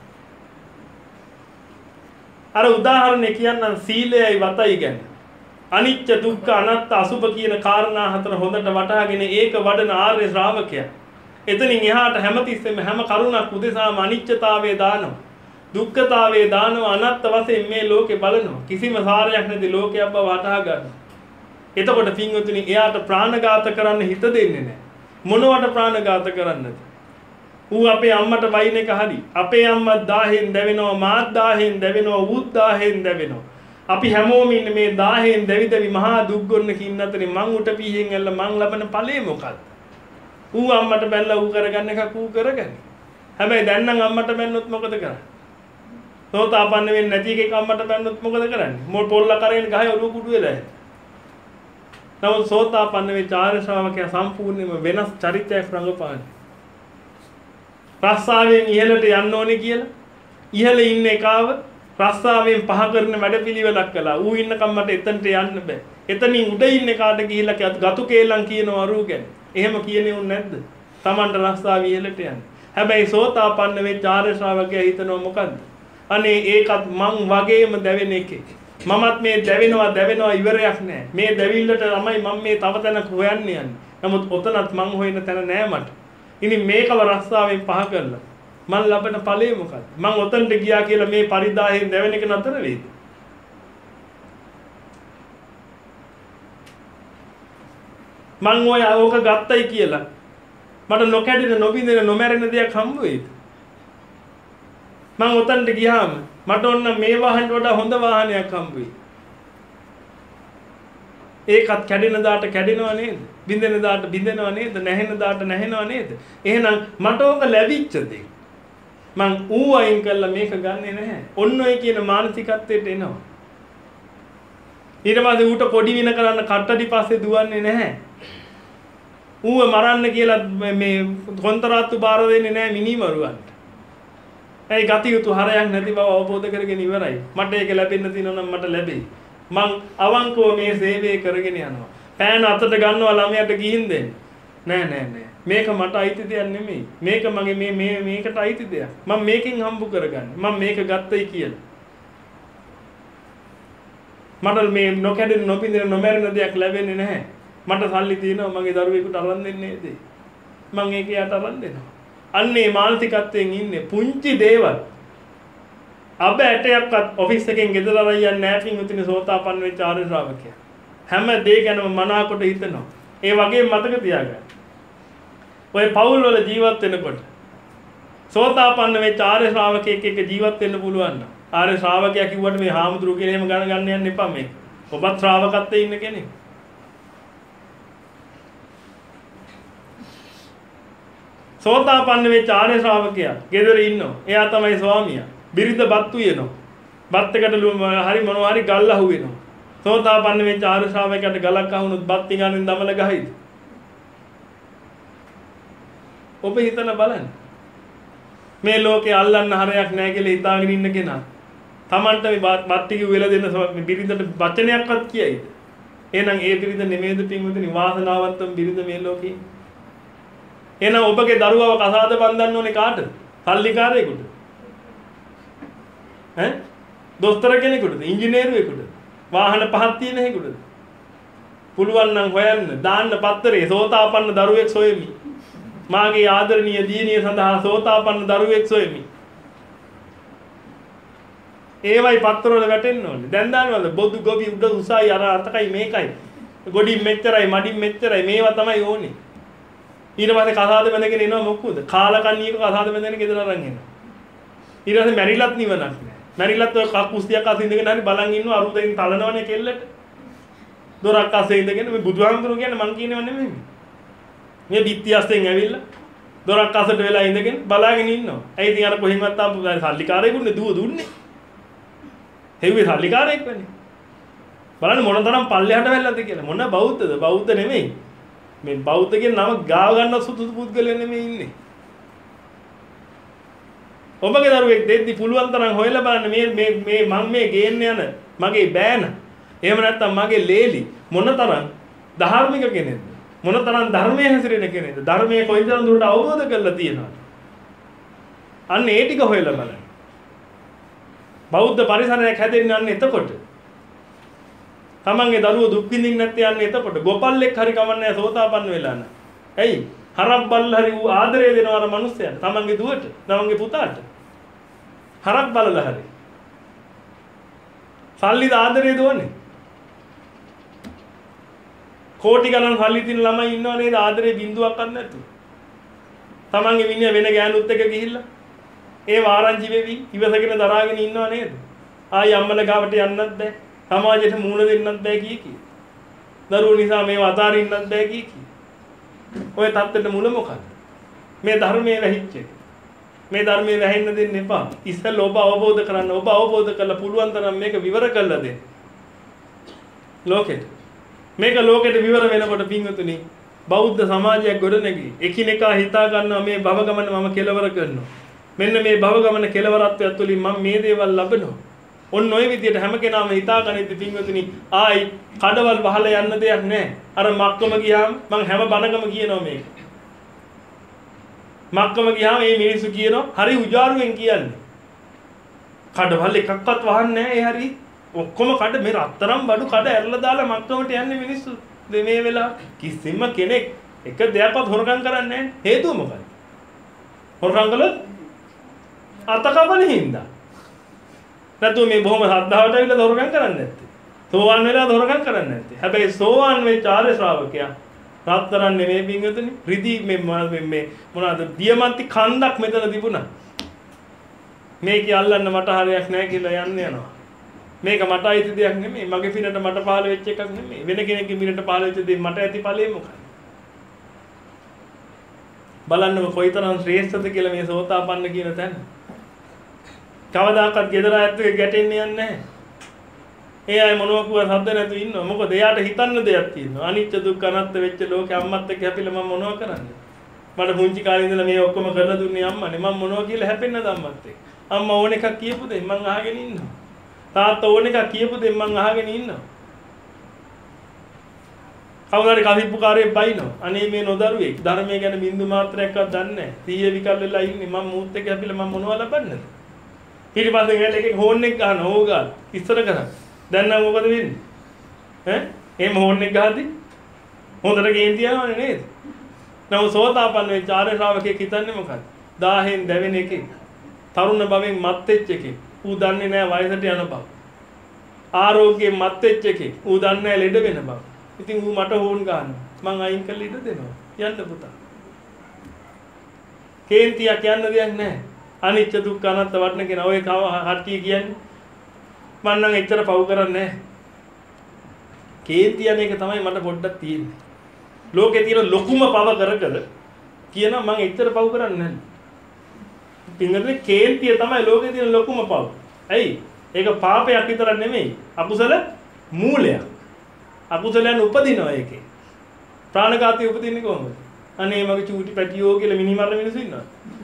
අර උදාහරණේ කියන්නම් සීලයයි වතයි ගැන. අනිත්‍ය දුක්ඛ අනාත්ම අසුභ කියන කාරණා හතර හොඳට වටහාගෙන ඒක වඩන ආර්ය ශ්‍රාවකයා. එතනින් එහාට හැමතිස්සෙම හැම කරුණක් උදෙසාම අනිත්‍යතාවයේ දානවා. දුක්ඛතාවයේ දානවා අනාත්ම වශයෙන් මේ ලෝකේ බලනවා. කිසිම සාරයක් නැති ලෝකයක් බව වටහා ගන්නවා. එතකොට පින්වතුනි එයාට ප්‍රාණඝාත කරන්න හිත දෙන්නේ නැහැ. මොනවට ප්‍රාණඝාත කරන්නද? ඌ අපේ අම්මට වයින් එක හරි. අපේ අම්මා දාහෙන් දැවෙනවා, මාත් දාහෙන් දැවෙනවා, ඌත් දාහෙන් දැවෙනවා. අපි හැමෝම ඉන්නේ මේ දාහෙන් දැවි දැවි මහා දුක් ගොන්නක ඉන්න අතරේ මං උට පීහෙන් ඇල්ල මං ලබන ඵලෙ මොකක්ද? ඌ අම්මට බැලලා ඌ කරගන්න එකක් ඌ කරගන්නේ. හැබැයි දැන් නම් අම්මට බැන්නොත් මොකද කරන්නේ? සෝතාපන්න වෙන්නේ නැති එකෙක් අම්මට බැන්නොත් මොකද කරන්නේ? මොල් පොල්ල කරගෙන ගහේ ඔළුව කුඩු වෙලා යනවා. නමුත් සෝතාපන්න වෙච්ච ආර්ය ශ්‍රාවකයා සම්පූර්ණයෙන්ම වෙනස් චරිතයක් රඟපාන්නේ. රස්සාවෙන් ඉහළට යන්න ඕනේ කියලා ඉහළ ඉන්න එකාව රස්සාවෙන් පහ කරන වැඩපිළිවෙලක් කළා. ඌ ඉන්නකම් මට එතනට යන්න බෑ. එතනින් උඩ ඉන්න එකාට ගිහිල්ලා ගතු කේලම් කියනවා අරු ගැන. එහෙම කියන්නේ උන් නැද්ද? Tamanට රස්සාව ඉහළට යන්න. හැබැයි සෝතාපන්න වෙච්ච ආර්ය ශ්‍රාවකයා හිතනවා මොකද්ද? අනේ ඒකත් මං වගේම දැවෙන එකේ. මමත් මේ දැවෙනවා දැවෙනවා ඉවරයක් නෑ. මේ දැවිල්ලට තමයි මම මේ තව තැනක හොයන්න යන්නේ. නමුත් ඔතනත් මං හොයන තැන නෑ මට. ඉතින් මේකව රස්සාවෙන් පහ කරලා මං ලබන ඵලෙ මොකක්ද? මං ඔතනට ගියා කියලා මේ පරිදාහෙන් දැවෙන එක නතර වෙයිද? මං ඔය ඕක ගත්තයි කියලා මට නොකැඩෙන නොබින්දෙන නොමැරෙන දෙයක් හම්බ වෙයිද? මං ඔතනට ගියාම මට ඔන්න මේ වාහනට වඩා හොඳ වාහනයක් හම්බ වෙයි. ඒකත් කැඩෙන දාට කැඩෙනව නේද? බින්දෙන දාට බින්දෙනව නේද? නැහෙන දාට නැහෙනව නේද? එහෙනම් මට ඕක ලැබිච්ච දෙයක්. මං ඌ අයින් කළා මේක ගන්නෙ නැහැ. ඔන්න ඔය කියන මානසිකත්වයට එනවා. ඊට පස්සේ ඌට පොඩි වින කරන්න කට්ටඩි පස්සේ දුවන්නේ නැහැ. ඌව මරන්න කියලා මේ කොන්තරාත්තු බාර දෙන්නේ නැහැ මිනිමරුවන්ට. ඒ ගතියුතු හරයක් නැති බව අවබෝධ කරගෙන ඉවරයි. මට ඒක ලැබෙන්න තියෙනවා නම් මට ලැබෙයි. මං අවංකව මේ සේවය කරගෙන යනවා. පෑන අතට ගන්නවා ළමයට ගිහින් දෙන්න. නෑ නෑ නෑ. මේක මට අයිති දෙයක් නෙමෙයි. මේක මගේ මේ මේ මේකට අයිති දෙයක්. මම මේකෙන් හම්බ කරගන්නේ. මම මේක ගත්තයි කියලා. මට මේ නොකැඩෙන නොපින්දෙන නොමැරෙන දෙයක් ලැබෙන්නේ නැහැ. මට සල්ලි තියෙනවා මගේ දරුවෙකුට අරන් දෙන්නේ නේද? මම ඒක යට අරන් දෙනවා. අන්නේ මානසිකත්වයෙන් ඉන්නේ පුංචි දේවල්. අබ ඇටයක්වත් ඔෆිස් එකෙන් ගෙදර අරන් යන්නේ නැහැ පින්විතිනේ සෝතාපන්න වෙච්ච ආර්ය ශ්‍රාවකයා. හැම දේ ගැනම මනාකොට හිතනවා. ඒ වගේ මතක තියාගන්න. ඔය පවුල් වල ජීවත් වෙනකොට සෝතාපන්න වෙච්ච ආර්ය ශ්‍රාවකයෙක් එක්ක ජීවත් වෙන්න පුළුවන් නම් ආර්ය ශ්‍රාවකයා කිව්වට මේ හාමුදුරුවෝ කියලා එහෙම ගණ ගන්න යන්න එපා මේක. ඔබත් ශ්‍රාවකත්වයේ ඉන්න කෙනෙක්. සෝතාපන්න වෙච්ච ආර්ය ශ්‍රාවකයා ගෙදර ඉන්නවා. එයා තමයි ස්වාමියා. බිරිඳ බත් උයනවා. බත් එකට හරි මොනවා හරි ගල් අහු වෙනවා. සෝතාපන්න වෙච්ච ආර්ය ශ්‍රාවකයාට ගලක් අහුනොත් බත් පිඟානෙන් දමල ගහයිද? ඔබ හිතලා බලන්න. මේ ලෝකේ අල්ලන්න හරයක් නැහැ කියලා හිතාගෙන ඉන්න කෙනා Tamanට මේ බත් ටික උයලා දෙන්න බිරිඳට වචනයක්වත් කියයිද? එහෙනම් ඒ බිරිඳ නෙමෙයිද පින්වතුනි වාසනාවන්තම බිරිඳ මේ ලෝකේ? එහෙනම් ඔබගේ දරුවව කසාද බඳින්න ඕනේ කාටද? සල්ලිකාරයෙකුට. ඈ? දොස්තර කෙනෙකුටද? ඉංජිනේරුවෙකුටද? වාහන පහක් තියෙන හේකුටද? පුළුවන් නම් හොයන්න දාන්න පත්තරේ සෝතාපන්න දරුවෙක් සොයමි. මාගේ ආදරණීය දියණිය සඳහා සෝතාපන්න දරුවෙක් සොයමි. ඒවයි පත්තරවල වැටෙන්න ඕනේ. දැන් දානවල බොදු ගොවි උඩ උසයි අර අතකයි මේකයි. ගොඩින් මෙච්චරයි මඩින් මෙච්චරයි මේවා තමයි ඕනේ. ඊට පස්සේ කසාද බැඳගෙන එනවා මොකද? කාලකන්ණියක කසාද බැඳගෙන ගෙදර අරන් එනවා. ඊට පස්සේ මැරිලත් නිවනක් නෑ. මැරිලත් ඔය කකුස්තියක් අත ඉඳගෙන හරි බලන් ඉන්නවා අරුතෙන් තලනවනේ කෙල්ලට. දොරක් අස්සේ ඉඳගෙන මේ බුදුහාමුදුරුවෝ කියන්නේ මං කියනව නෙමෙයි. මේ බිත්තියස්යෙන් ඇවිල්ලා දොරක් අසට වෙලා ඉඳගෙන බලාගෙන ඉන්නවා. ඇයි ඉතින් අර කොහෙන්වත් ආපු සල්ලිකාරයෙකුනේ දුව දුන්නේ. හෙව්වේ සල්ලිකාරයෙක් වෙන්නේ. බලන්න මොන තරම් පල්ලෙහාට වැල්ලද කියලා. මොන බෞද්ධද? බෞද්ධ නෙමෙයි. මේ බෞද්ධ කියන නම ගාව ගන්න සුදුසු පුද්ගලයෝ නෙමෙයි ඉන්නේ. ඔබගේ දරුවෙක් දෙද්දි පුළුවන් තරම් හොයලා බලන්න මේ මේ මේ මම මේ ගේන්න යන මගේ බෑන. එහෙම නැත්නම් මගේ ලේලි මොනතරම් ධාර්මික කෙනෙක්ද? මොනතරම් ධර්මයේ හැසිරෙන කෙනෙක්ද? ධර්මයේ කොයිතරම් දුරට අවබෝධ කරලා තියෙනවද? අන්න ඒ ටික හොයලා බලන්න. බෞද්ධ පරිසරයක් හැදෙන්න යන්නේ එතකොට. තමන්ගේ දරුවෝ දුක් විඳින්න නැත්තේ යන්නේ එතකොට. ගොපල්ලෙක් හරි කමන්නේ සෝතාපන්න වෙලා නැහැ. ඇයි? හරක් බල්ල හරි ඌ ආදරය දෙනවා අර මිනිස්සයාට. තමන්ගේ දුවට, තමන්ගේ පුතාට. හරක් බලලා හරි. සල්ලිද ආදරය දුවන්නේ. කෝටි ගණන් සල්ලි තියෙන ළමයි ඉන්නව නේද ආදරේ බින්දුවක්වත් නැතුව. තමන්ගේ මිනිහා වෙන ගෑනුත් එක්ක ගිහිල්ලා ඒ වාරංචි වෙවි ඉවසගෙන දරාගෙන ඉන්නව නේද? ආයි අම්මලා ගාවට යන්නත් බෑ. සමාජයට මූණ දෙන්නත් බෑ කී කී. දරුවෝ නිසා මේව අතාරින්නත් බෑ කී කී. ඔය தත්තෙට මුල මොකද්ද? මේ ධර්මයේ වැහිච්ච එක. මේ ධර්මයේ වැහෙන්න දෙන්න එපා. ඉස්සෙල්ලා ඔබ අවබෝධ කරගන්න. ඔබ අවබෝධ කරලා පුළුවන් තරම් මේක විවර කරලා දෙන්න. ලෝකෙට. මේක ලෝකෙට විවර වෙනකොට පින්වතුනි බෞද්ධ සමාජයක් ගොඩනැගී එකිනෙකා හිතා ගන්නවා මේ භව ගමන මම කෙලවර කරනවා. මෙන්න මේ භව ගමන කෙලවරත්වයක් තුලින් මම මේ දේවල් ලබනවා. ඔන්න ඔය විදිහට හැම කෙනාම හිතා ගනිද්දි පින්වතුනි ආයි කඩවල් වහලා යන්න දෙයක් නැහැ. අර මක්කම ගියාම මං හැම බණකම කියනවා මේක. මක්කම ගියාම මේ මිනිස්සු කියනවා හරි උජාරුවෙන් කියන්නේ. කඩවල් එකක්වත් වහන්නේ නැහැ ඒ හරි. ඔක්කොම කඩ මේ රත්තරම් බඩු කඩ ඇරලා දාලා මක්කමට යන්නේ මිනිස්සු. මේ වෙලාව කිසිම කෙනෙක් එක දෙයක්වත් හොරකම් කරන්නේ නැහැ. හේතුව මොකක්ද? හොරකම් කළොත් අතකපන හින්දා. නැතු මේ බොහොම ශ්‍රද්ධාවට ඇවිල්ලා හොරකම් කරන්නේ නැත්තේ. සෝවාන් වෙලා හොරකම් කරන්නේ නැත්තේ. හැබැයි සෝවාන් වෙච්ච ආර්ය ශ්‍රාවකයා රත්තරන් නෙමෙයි පින්වතුනි. රිදී මේ මේ මොනවාද? දියමන්ති කන්දක් මෙතන තිබුණා. මේක අල්ලන්න මට හරියක් නැහැ කියලා යන්න යනවා. මේක මට අයිති දෙයක් නෙමෙයි. මගේ පිනට මට පහළ වෙච්ච එකක් නෙමෙයි. වෙන කෙනෙක්ගේ පිනට පහළ වෙච්ච දේ මට ඇති ඵලෙ මොකක්ද? බලන්නකො කොයිතරම් ශ්‍රේෂ්ඨද කියලා මේ සෝතාපන්න කියන තැන. කවදාකවත් gedara ඇත්ත එක ගැටෙන්නේ නැහැ. ඒ අය මොනවා කිව්වත් හද්ද නැතුව ඉන්නවා. මොකද එයාට හිතන්න දෙයක් තියෙනවා. අනිත්‍ය දුක්ඛ අනාත්ම වෙච්ච ලෝකේ අම්මත් එක්ක හැපිලා මම මොනවා කරන්නේ? මට පුංචි කාලේ ඉඳලා මේ ඔක්කොම කරලා දුන්නේ අම්මනේ. මම මොනවා කියලා හැපෙන්නද අම්මත් එක්ක? අම්මා ඕන එකක් කියපු දෙයි මං අහගෙන ඉන්නවා. තාත්තා ඕන එකක් කියපු දෙයි මං අහගෙන ඉන්නවා. කවුරුහරි කසිප්පුකාරයෙක් බයිනවා. අනේ මේ නොදරුවෙක් ධර්මයේ ගැන බින්දු මාත්‍රයක්වත් දන්නේ නැහැ. සීයේ විකල් වෙලා ඉන්නේ. මම මූත් එක්ක හැපිලා මම මොනවා ලබන්නද? ඊට පස්සේ ගෑල එකෙක් හෝන් එක ගන්න ඕගාල් ඉස්සර කරා. දැන් නම් මොකද වෙන්නේ? ඈ? එහෙම හෝන් එක ගහද්දි හොඳට ගේන්ති යනවනේ නේද? නම සෝතාපන්න වෙච්ච ආර්ය ශ්‍රාවකයෙක් හිතන්නේ මොකක්ද? දාහෙන් දැවෙන එකේ. තරුණ භවෙන් මත් වෙච්ච එකේ. ඌ දන්නේ නැහැ වයසට යන බව. ආරෝග්‍යයෙන් මත් වෙච්ච එකේ. ඌ දන්නේ නැහැ ලෙඩ වෙන බව. ඉතින් ඌ මට හෝන් ගන්නවා. මං අයින් කරලා ඉඳ දෙනවා. යන්න පුතා. කේන්තියක් යන්න දෙයක් නැහැ. අනිත්‍ය දුක්ඛ අනාත්ම වටන කියන ඔය කව හට්ටිය කියන්නේ මම නම් එච්චර පව් කරන්නේ නැහැ. කේන්ති යන එක තමයි මට පොඩ්ඩක් තියෙන්නේ. ලෝකේ තියෙන ලොකුම පව කර කර කියනවා මම එච්චර පව් කරන්නේ නැහැ. පින්ගන්නේ කේන්තිය තමයි ලෝකේ තියෙන ලොකුම පව. ඇයි? ඒක පාපයක් විතර නෙමෙයි. අකුසල මූලයක්. අකුසලයන් උපදිනවා ඒකේ. ප්‍රාණඝාතය උපදින්නේ කොහොමද? අනේ මගේ චූටි පැටියෝ කියලා මිනි මරන මිනිස්සු ඉන්නවා.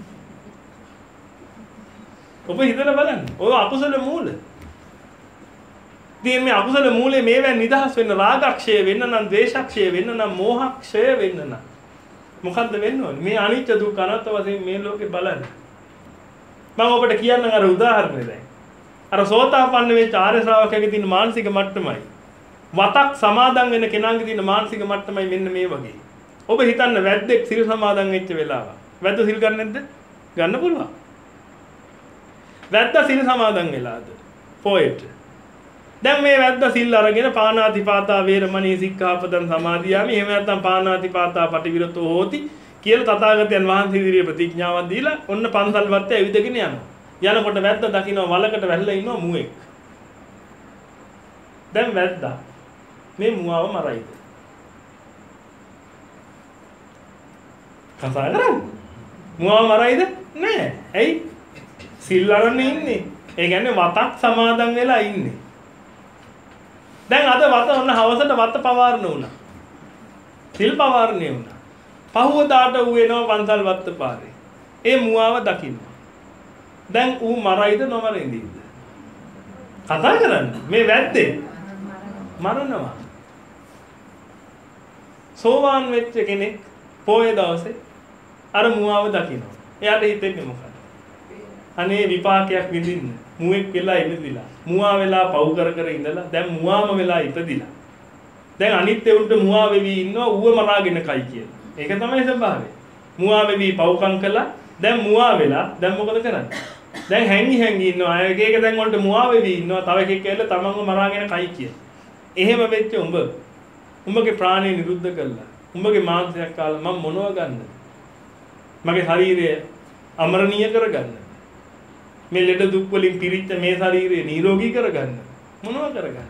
ඔබ හිතලා බලන්න. ඔය අකුසල මූල. ඉතින් මේ අකුසල මූලේ මේවෙන් නිදහස් වෙන්න රාගක්ෂය වෙන්න නම් ද්වේෂක්ෂය වෙන්න නම් මෝහක්ෂය වෙන්න නම් මොකද්ද වෙන්න ඕනේ? මේ අනිත්‍ය දුක්ඛ අනාත්ම වශයෙන් මේ ලෝකේ බලන්න. මම ඔබට කියන්නම් අර උදාහරණය දැන්. අර සෝතාපන්න වෙච්ච ආර්ය ශ්‍රාවකයාගේ තියෙන මානසික මට්ටමයි. වතක් සමාදන් වෙන කෙනාගේ තියෙන මානසික මට්ටමයි මෙන්න මේ වගේ. ඔබ හිතන්න වැද්දෙක් සිල් සමාදන් වෙච්ච වෙලාව. වැද්ද සිල් ගන්න නැද්ද? ගන්න පුළුවන්. වැද්දා සිල් සමාදන් වෙලාද? පොයිට්. දැන් මේ වැද්දා සිල් අරගෙන පාණාතිපාතා වේරමණී සික්ඛාපදං සමාදියාමි. එහෙම නැත්නම් පාණාතිපාතා පටිවිරතෝ හෝති කියලා තථාගතයන් වහන්සේ ඉදිරියේ ප්‍රතිඥාවක් දීලා ඔන්න පන්සල් වත්තේ ඇවිදගෙන යනවා. යනකොට වැද්දා දකින්න වලකට වැල්ලා ඉන්නවා මුවෙක්. දැන් වැද්දා මේ මුවව මරයිද? කතා කරන්නේ. මුවාව මරයිද? නෑ. ඇයි? සිල් අරන් ඉන්නේ. ඒ කියන්නේ වතක් සමාදන් වෙලා ඉන්නේ. දැන් අද වත ඔන්න හවසට වත පවාරණ වුණා. සිල් පවාරණේ වුණා. පහුවදාට ඌ එනවා පන්සල් වත්ත පාරේ. ඒ මුවාව දකින්න. දැන් ඌ මරයිද නොමරින්ද? කතා කරන්නේ. මේ වැද්දේ මරනවා. සෝවාන් වෙච්ච කෙනෙක් පොයේ දවසේ අර මුවාව දකිනවා. එයාට හිතෙන්නේ මොකක්ද? අනේ විපාකයක් විඳින්න. මුවෙක් වෙලා ඉපදිලා. මුවා වෙලා පව් කර කර ඉඳලා දැන් මුවාම වෙලා ඉපදිලා. දැන් අනිත් එවුන්ට මුවා වෙවි ඉන්නවා ඌව මරාගෙන කයි කියලා. ඒක තමයි ස්වභාවය. මුවා වෙවි පව්කම් කළා දැන් මුවා වෙලා දැන් මොකද කරන්නේ? දැන් හැංගි හැංගි ඉන්නවා. එක එක දැන් වලට මුවා වෙවි ඉන්නවා. තව එකෙක් කියලා තමන්ව මරාගෙන කයි කියලා. එහෙම වෙච්ච උඹ උඹගේ ප්‍රාණය නිරුද්ධ කළා. උඹගේ මාංශයක් කාලා මම මොනව ගන්නද? මගේ ශරීරය අමරණීය කරගන්න. මේ ලෙඩ දුක් වලින් පිරිච්ච මේ ශරීරය නිරෝගී කරගන්න. මොනව කරගන්න?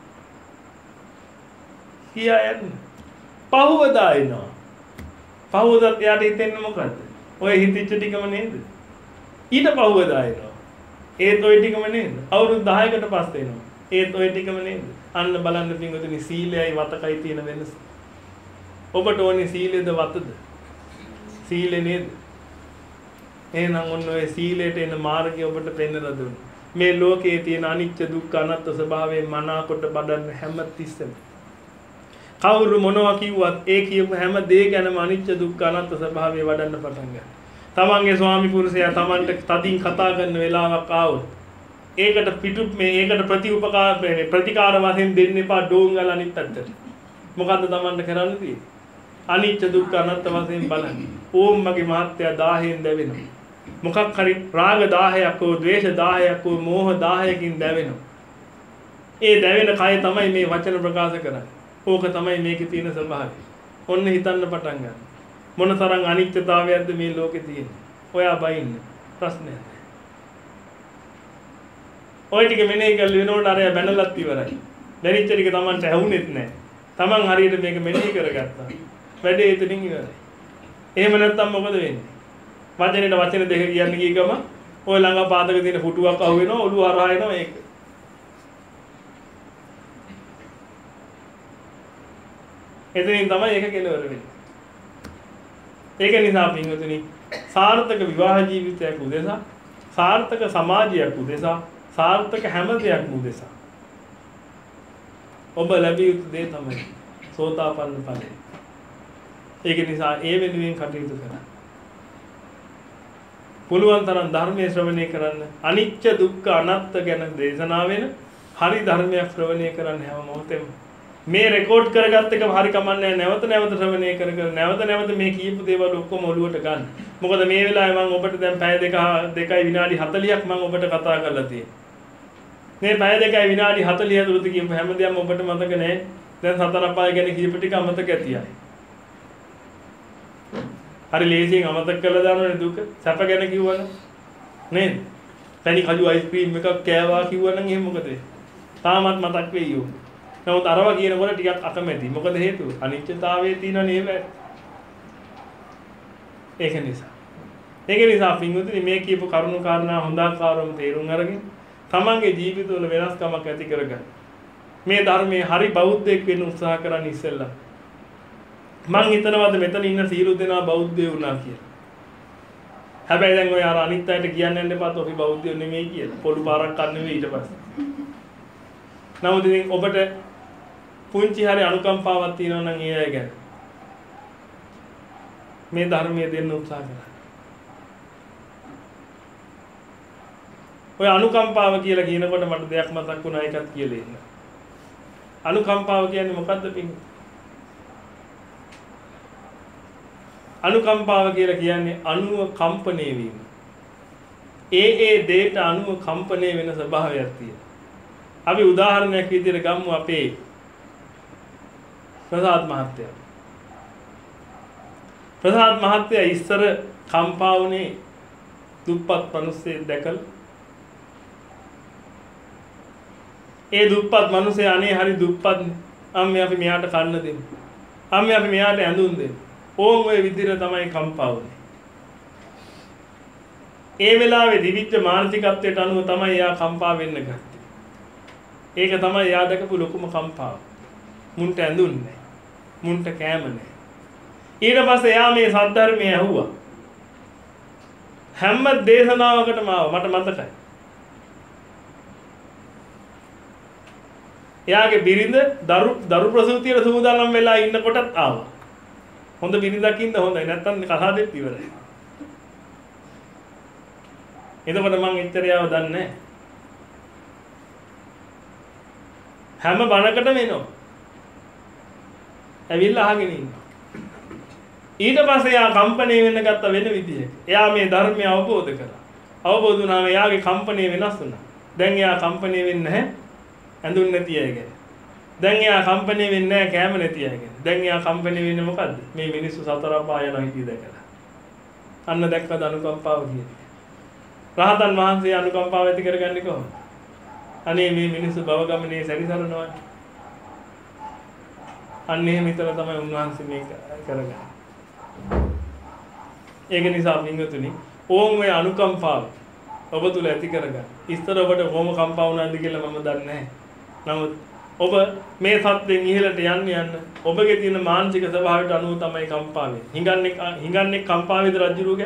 කියා යන්න. පහවදා එනවා. පහවදත් යාට හිතෙන්නේ මොකද්ද? ඔය හිතිච්ච ටිකම නේද? ඊට පහවදා එනවා. ඒත් ඔය ටිකම නේද? අවුරුදු දහයකට පස්සේ එනවා. ඒත් ඔය ටිකම නේද? අන්න බලන්න පින්වතුනි සීලයයි වතකයි තියෙන වෙනස. ඔබට ඕනේ සීලෙද වතද? සීලේ නේද? එහෙනම් ඔන්න ඔය සීලයට එන මාර්ගය ඔබට පෙන්වලා දුන්නා. මේ ලෝකයේ තියෙන අනිත්‍ය දුක්ඛ අනාත්ම ස්වභාවයෙන් මනාකොට බඩන්න හැම තිස්සෙම. කවුරු මොනවා කිව්වත් ඒ කියපු හැම දේ ගැනම අනිත්‍ය දුක්ඛ අනාත්ම ස්වභාවය වඩන්න පටන් ගන්නවා. තමන්ගේ ස්වාමි පුරුෂයා තමන්ට තදින් කතා කරන වෙලාවක් ආවොත් ඒකට පිටු මේ ඒකට ප්‍රතිඋපකාර ප්‍රතිකාර වශයෙන් දෙන්න එපා ඩෝංගල අනිත් අතට. මොකද්ද තමන්ට කරන්න තියෙන්නේ? අනිත්‍ය දුක්ඛ අනාත්ම වශයෙන් බලන්න. ඕම් මගේ මහත්ය දාහයෙන් දැවෙනවා. මොකක් හරි රාග දාහයක් හෝ ද්වේෂ දාහයක් හෝ මෝහ දාහයකින් දැවෙනවා. ඒ දැවෙන කය තමයි මේ වචන ප්‍රකාශ කරන්නේ. ඕක තමයි මේකේ තියෙන ස්වභාවය. ඔන්න හිතන්න පටන් ගන්න. මොන තරම් අනිත්‍යතාවයක්ද මේ ලෝකේ තියෙන්නේ. ඔයා බයින්න ප්‍රශ්නයක්. ඔය ටික මෙනෙහි කරලා වෙනකොට අරය බැනලත් ඉවරයි. දැනිච්ච ටික Tamanට ඇහුනෙත් නැහැ. Taman හරියට මේක මෙනෙහි කරගත්තා. වැඩේ එතනින් ඉවරයි. එහෙම නැත්නම් මොකද වෙන්නේ? වචනෙට වචන දෙක කියන්න ගිය ගම ඔය ළඟ පාදක තියෙන පුටුවක් අහු වෙනවා ඔළුව හරහා එනවා ඒක. එතනින් තමයි ඒක කෙලවර වෙන්නේ. ඒක නිසා පින්වතුනි සාර්ථක විවාහ ජීවිතයක් උදෙසා සාර්ථක සමාජයක් උදෙසා සාර්ථක හැම දෙයක්ම උදෙසා ඔබ ලැබිය යුතු දේ තමයි සෝතාපන්න ඵලය. ඒක නිසා ඒ වෙනුවෙන් කටයුතු කරන්න. පුළුවන් තරම් ධර්මයේ ශ්‍රවණය කරන්න. අනිත්‍ය දුක්ඛ අනාත්ම ගැන දේශනා වෙන හරි ධර්මයක් ශ්‍රවණය කරන්න හැම මොහොතෙම. මේ රෙකෝඩ් කරගත්ත එක හරි කමන්නේ නැවත නැවත ශ්‍රවණය කර කර නැවත නැවත මේ කියපු දේවල් ඔක්කොම ඔලුවට ගන්න. මොකද මේ වෙලාවේ මම ඔබට දැන් පැය දෙක දෙකයි විනාඩි හතලියක් මම ඔබට කතා කරලා තියෙනවා. මේ පැය දෙකයි විනාඩි හතලිය තුරද කියපු හැමදේම ඔබට මතක නැහැ. දැන් සතර අපාය ගැන කියපු ටික අමතක ඇතියයි. හරි ලේසියෙන් අමතක කරලා දානවනේ දුක. සැප ගැන කිව්වනම් නේද? පැණි කජු අයිස්ක්‍රීම් එකක් කෑවා කිව්වනම් එහෙම මොකද වෙන්නේ? තාමත් මතක් වෙයි යෝ. නමුත් අරවා කියනකොට ටිකක් අකමැති. මොකද හේතුව? අනිත්‍යතාවයේ තියෙන නේද? ඒක නිසා. ඒක නිසා පින්වතුනි මේ කියපු කරුණු කාරණා හොඳාකාරවම තේරුම් අරගෙන තමන්ගේ ජීවිතවල වෙනස්කමක් ඇති කරගන්න. මේ ධර්මයේ හරි බෞද්ධයෙක් වෙන්න උත්සාහ කරන්න ඉස්සෙල්ලා මං හිතනවාද මෙතන ඉන්න සියලු දෙනා බෞද්ධයෝ වුණා කියලා. හැබැයි දැන් ඔය අර අනිත් අයට කියන්න යන්න එපා තෝ අපි බෞද්ධයෝ නෙමෙයි කියලා. පොඩු පාරක් ගන්න නෙවෙයි ඊට පස්සේ. නමුත් ඉතින් ඔබට පුංචි හරි අනුකම්පාවක් තියෙනවා නම් ඒ අය ගැන මේ ධර්මයේ දෙන්න උත්සාහ කරන්න. ඔය අනුකම්පාව කියලා කියනකොට මට දෙයක් මතක් වුණා ඒකත් කියලා ඉන්න. අනුකම්පාව කියන්නේ මොකද්ද පිටින්? අනුකම්පාව කියලා කියන්නේ අණුව කම්පණය වීම. ඒ ඒ දේට අණුව කම්පණය වෙන ස්වභාවයක් තියෙනවා. අපි උදාහරණයක් විදිහට ගමු අපේ ප්‍රසාද් මහත්තයා. ප්‍රසාද් මහත්තයා ඉස්සර කම්පා වුණේ දුප්පත් මිනිස්සෙක් දැකලා. ඒ දුප්පත් මිනිස්සේ අනේ හරි දුප්පත් අම්මේ අපි මෙයාට කන්න දෙමු. අම්මේ අපි මෙයාට ඇඳුම් දෙමු. ඕම් ඔය විදිහට තමයි කම්පා වුනේ. ඒ වෙලාවේ දිවිච්ච මානසිකත්වයට අනුව තමයි එයා කම්පා වෙන්න ගත්තේ. ඒක තමයි එයා දැකපු ලොකුම කම්පාව. මුන්ට ඇඳුන්නේ. මුන්ට කෑම නැහැ. ඊට පස්සේ එයා මේ සද්ධර්මය ඇහුවා. හැම දේශනාවකටම ආවා මට මතකයි. එයාගේ බිරිඳ දරු දරු ප්‍රසූතියට සූදානම් වෙලා ඉන්නකොටත් ආවා. හොඳ බිරිඳක් ඉන්න හොඳයි නැත්තම් කතා දෙත් ඉවරයි. එතකොට මං එච්චර යාව දන්නේ නැහැ. හැම බණකටම එනවා. ඇවිල්ලා අහගෙන ඉන්නවා. ඊට පස්සේ යා කම්පණය වෙන්න ගත්ත වෙන විදිහක. එයා මේ ධර්මය අවබෝධ කරා. අවබෝධ වුණාම එයාගේ කම්පණය වෙනස් වුණා. දැන් එයා කම්පණය වෙන්නේ නැහැ. ඇඳුන් නැති අය ගැන. දැන් එයා කම්පණය වෙන්නේ නැහැ කෑම නැති අය ගැන. දැන් එයා කම්පණය වෙන්නේ මොකද්ද? මේ මිනිස්සු සතර අපාය යනවා හිතී දැකලා. අන්න දැක්කද අනුකම්පාව කියන්නේ. රහතන් වහන්සේ අනුකම්පාව ඇති කරගන්නේ කොහොමද? අනේ මේ මිනිස්සු භව ගමනේ සැරිසරනවා. අන්න එහෙම හිතලා තමයි උන්වහන්සේ මේක කරගන්නේ. ඒක නිසා පින්වතුනි ඕම් ඔය අනුකම්පාව ඔබ තුල ඇති කරගන්න. ඉස්තර ඔබට කොහොම කම්පා වුණාද කියලා මම දන්නේ නැහැ. නමුත් ඔබ මේ සත්‍යෙන් ඉහළට යන්න යන්න ඔබගේ තියෙන මානසික ස්වභාවයට අනුව තමයි කම්පා වෙන්නේ. හිඟන්නේ හිඟන්නේ කම්පා වේද රජුරුවගේ?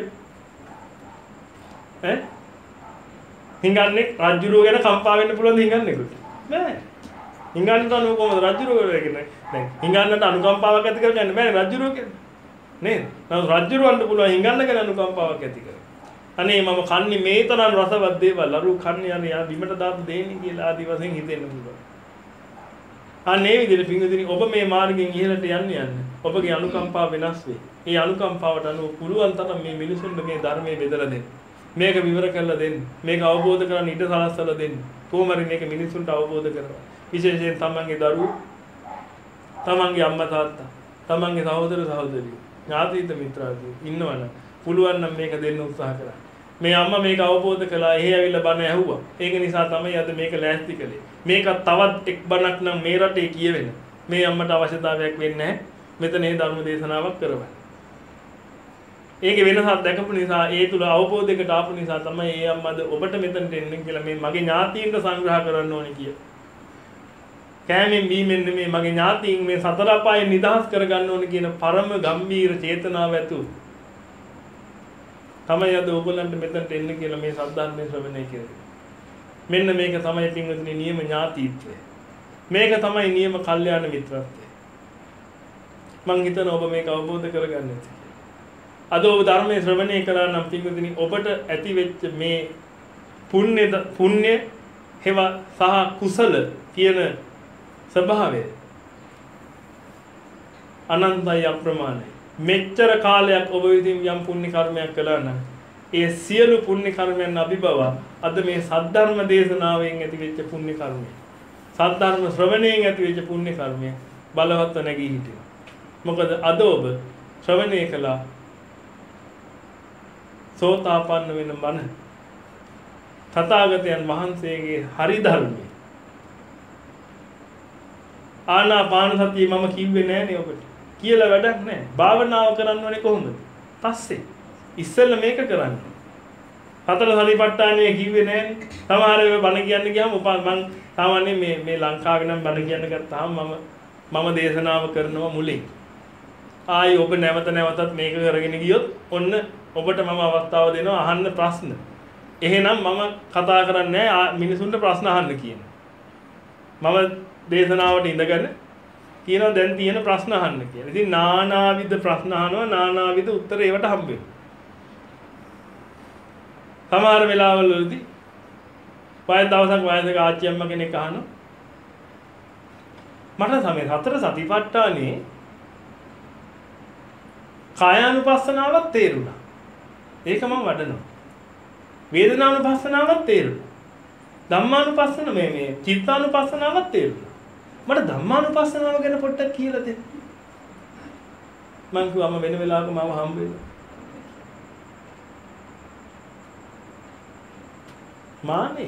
ඈ? හිඟන්නේ රජුරුව ගැන කම්පා වෙන්න පුළුවන්ද හිඟන්නේකට? බෑ. හිඟන්නට අනුව කොහොමද රජුරුව කියන්නේ? දැන් හිඟන්නට අනුකම්පාවක් ඇති කරගන්න බෑනේ රජුරුව කියන්නේ. නේද? නමුත් රජුරවන්ට පුළුවන් හිඟන්න ගැන අනුකම්පාවක් ඇති කරගන්න. අනේ මම කන්නේ මේ තරම් රසවත් දේවල් අරු කන්නේ අනේ යා බිමට දාපු දෙන්නේ කියලා ආදි වශයෙන් හිතෙන්න පුළුවන්. අනේ විදිහට පිංගුදිනි ඔබ මේ මාර්ගයෙන් ඉහළට යන්න යන්න ඔබගේ අනුකම්පාව වෙනස් වේ. ඒ අනුකම්පාවට අනුව පුළුවන් තරම් මේ මිනිසුන්ට මේ ධර්මයේ බෙදලා දෙන්න. මේක විවර කරලා දෙන්න. මේක අවබෝධ කරගන්න ඉඩ සලස්සලා දෙන්න. කොහොම හරි මේක මිනිසුන්ට අවබෝධ කරගන්න. විශේෂයෙන් තමන්ගේ දරුවෝ, තමන්ගේ අම්මා තාත්තා, තමන්ගේ සහෝදර සහෝදරියෝ, ඥාතිත මිත්‍රාදීෝ ඉන්නවනම් පුළුවන් නම් මේක දෙන්න උත්සාහ කරන්න. මේ අම්මා මේක අවබෝධ කළා. එහෙ ඇවිල්ලා බණ ඇහුවා. ඒක නිසා තමයි අද මේක ලෑස්ති කළේ. මේක තවත් එක් බණක් නම් මේ රටේ කියවෙන. මේ අම්මට අවශ්‍යතාවයක් වෙන්නේ නැහැ. මෙතන මේ ධර්ම දේශනාවක් කරවන්න. ඒකේ වෙනසක් දැකපු නිසා ඒ තුල අවබෝධයකට ආපු නිසා තමයි මේ අම්මද ඔබට මෙතනට එන්නේ කියලා මේ මගේ ඥාතීන්ට සංග්‍රහ කරන්න ඕනේ කිය. කෑමෙන් බීමෙන් නෙමෙයි මගේ ඥාතීන් මේ සතර අපායෙන් නිදහස් කරගන්න ඕනේ කියන පරම ගම්බීර චේතනාව ඇතුව තමයි අද ඔයගොල්ලන්ට මෙතනට එන්න කියලා මේ සද්ධර්මයේ ශ්‍රවණය කරන්නේ. මෙන්න මේක තමයි පින්වතුනි නියම ඥාතීත්වය. මේක තමයි නියම කල්යාණ මිත්‍රත්වය. මං හිතනවා ඔබ මේක අවබෝධ කරගන්න ඇති. අද ඔබ ධර්මයේ ශ්‍රවණය කරා නම් පින්වතුනි ඔබට ඇති වෙච්ච මේ පුණ්‍ය පුණ්‍ය හේව සහ කුසල කියන ස්වභාවය අනන්තයි අප්‍රමාණයි. මෙච්චර කාලයක් ඔබ විසින් යම් පුණ්‍ය කර්මයක් කළා නම් ඒ සියලු පුණ්‍ය කර්මයන් අභිබව අද මේ සද්ධර්ම දේශනාවෙන් ඇතිවෙච්ච පුණ්‍ය කර්මය, සද්ධර්ම ශ්‍රවණයෙන් ඇතිවෙච්ච පුණ්‍ය කර්මය බලවත්ව නැගී හිටිනවා. මොකද අද ඔබ ශ්‍රවණය කළා සෝතාපන්න වෙන බණ තථාගතයන් වහන්සේගේ හරි ධර්මය. ආනාපාන සතිය මම කිව්වේ නෑනේ ඔබට. කියලා වැඩක් නැහැ. භාවනාව කරන්න ඕනේ කොහොමද? පස්සේ. ඉස්සෙල්ලා මේක කරන්න. හතර සතිපට්ඨානය කිව්වේ නැහැනේ. සමහර වෙලාව බණ කියන්න ගියාම මම සාමාන්‍යයෙන් මේ මේ ලංකාවේ නම් බණ කියන්න ගත්තාම මම මම දේශනාව කරනවා මුලින්. ආයි ඔබ නැවත නැවතත් මේක කරගෙන ගියොත් ඔන්න ඔබට මම අවස්ථාව දෙනවා අහන්න ප්‍රශ්න. එහෙනම් මම කතා කරන්නේ නැහැ මිනිසුන්ට ප්‍රශ්න අහන්න කියන. මම දේශනාවට ඉඳගෙන කියනවා දැන් තියෙන ප්‍රශ්න අහන්න කියලා. ඉතින් නානාවිද ප්‍රශ්න අහනවා නානාවිද උත්තර ඒවට හම්බ වෙනවා. සමහර වෙලාවල් වලදී වයස දවසක් වයසක ආච්චි අම්මා කෙනෙක් අහනවා මට සමේ හතර සතිපට්ඨානේ කායානුපස්සනාවක් තේරුණා. ඒක මම වඩනවා. වේදනානුපස්සනාවක් තේරුණා. ධම්මානුපස්සන මේ මේ චිත්තානුපස්සනාවක් තේරුණා. මට ධම්මානුපස්සනාව ගැන පොඩ්ඩක් කියලා දෙන්න. මං කිව්වා මම වෙන වෙලාවක මම හම්බ වෙනවා. මානේ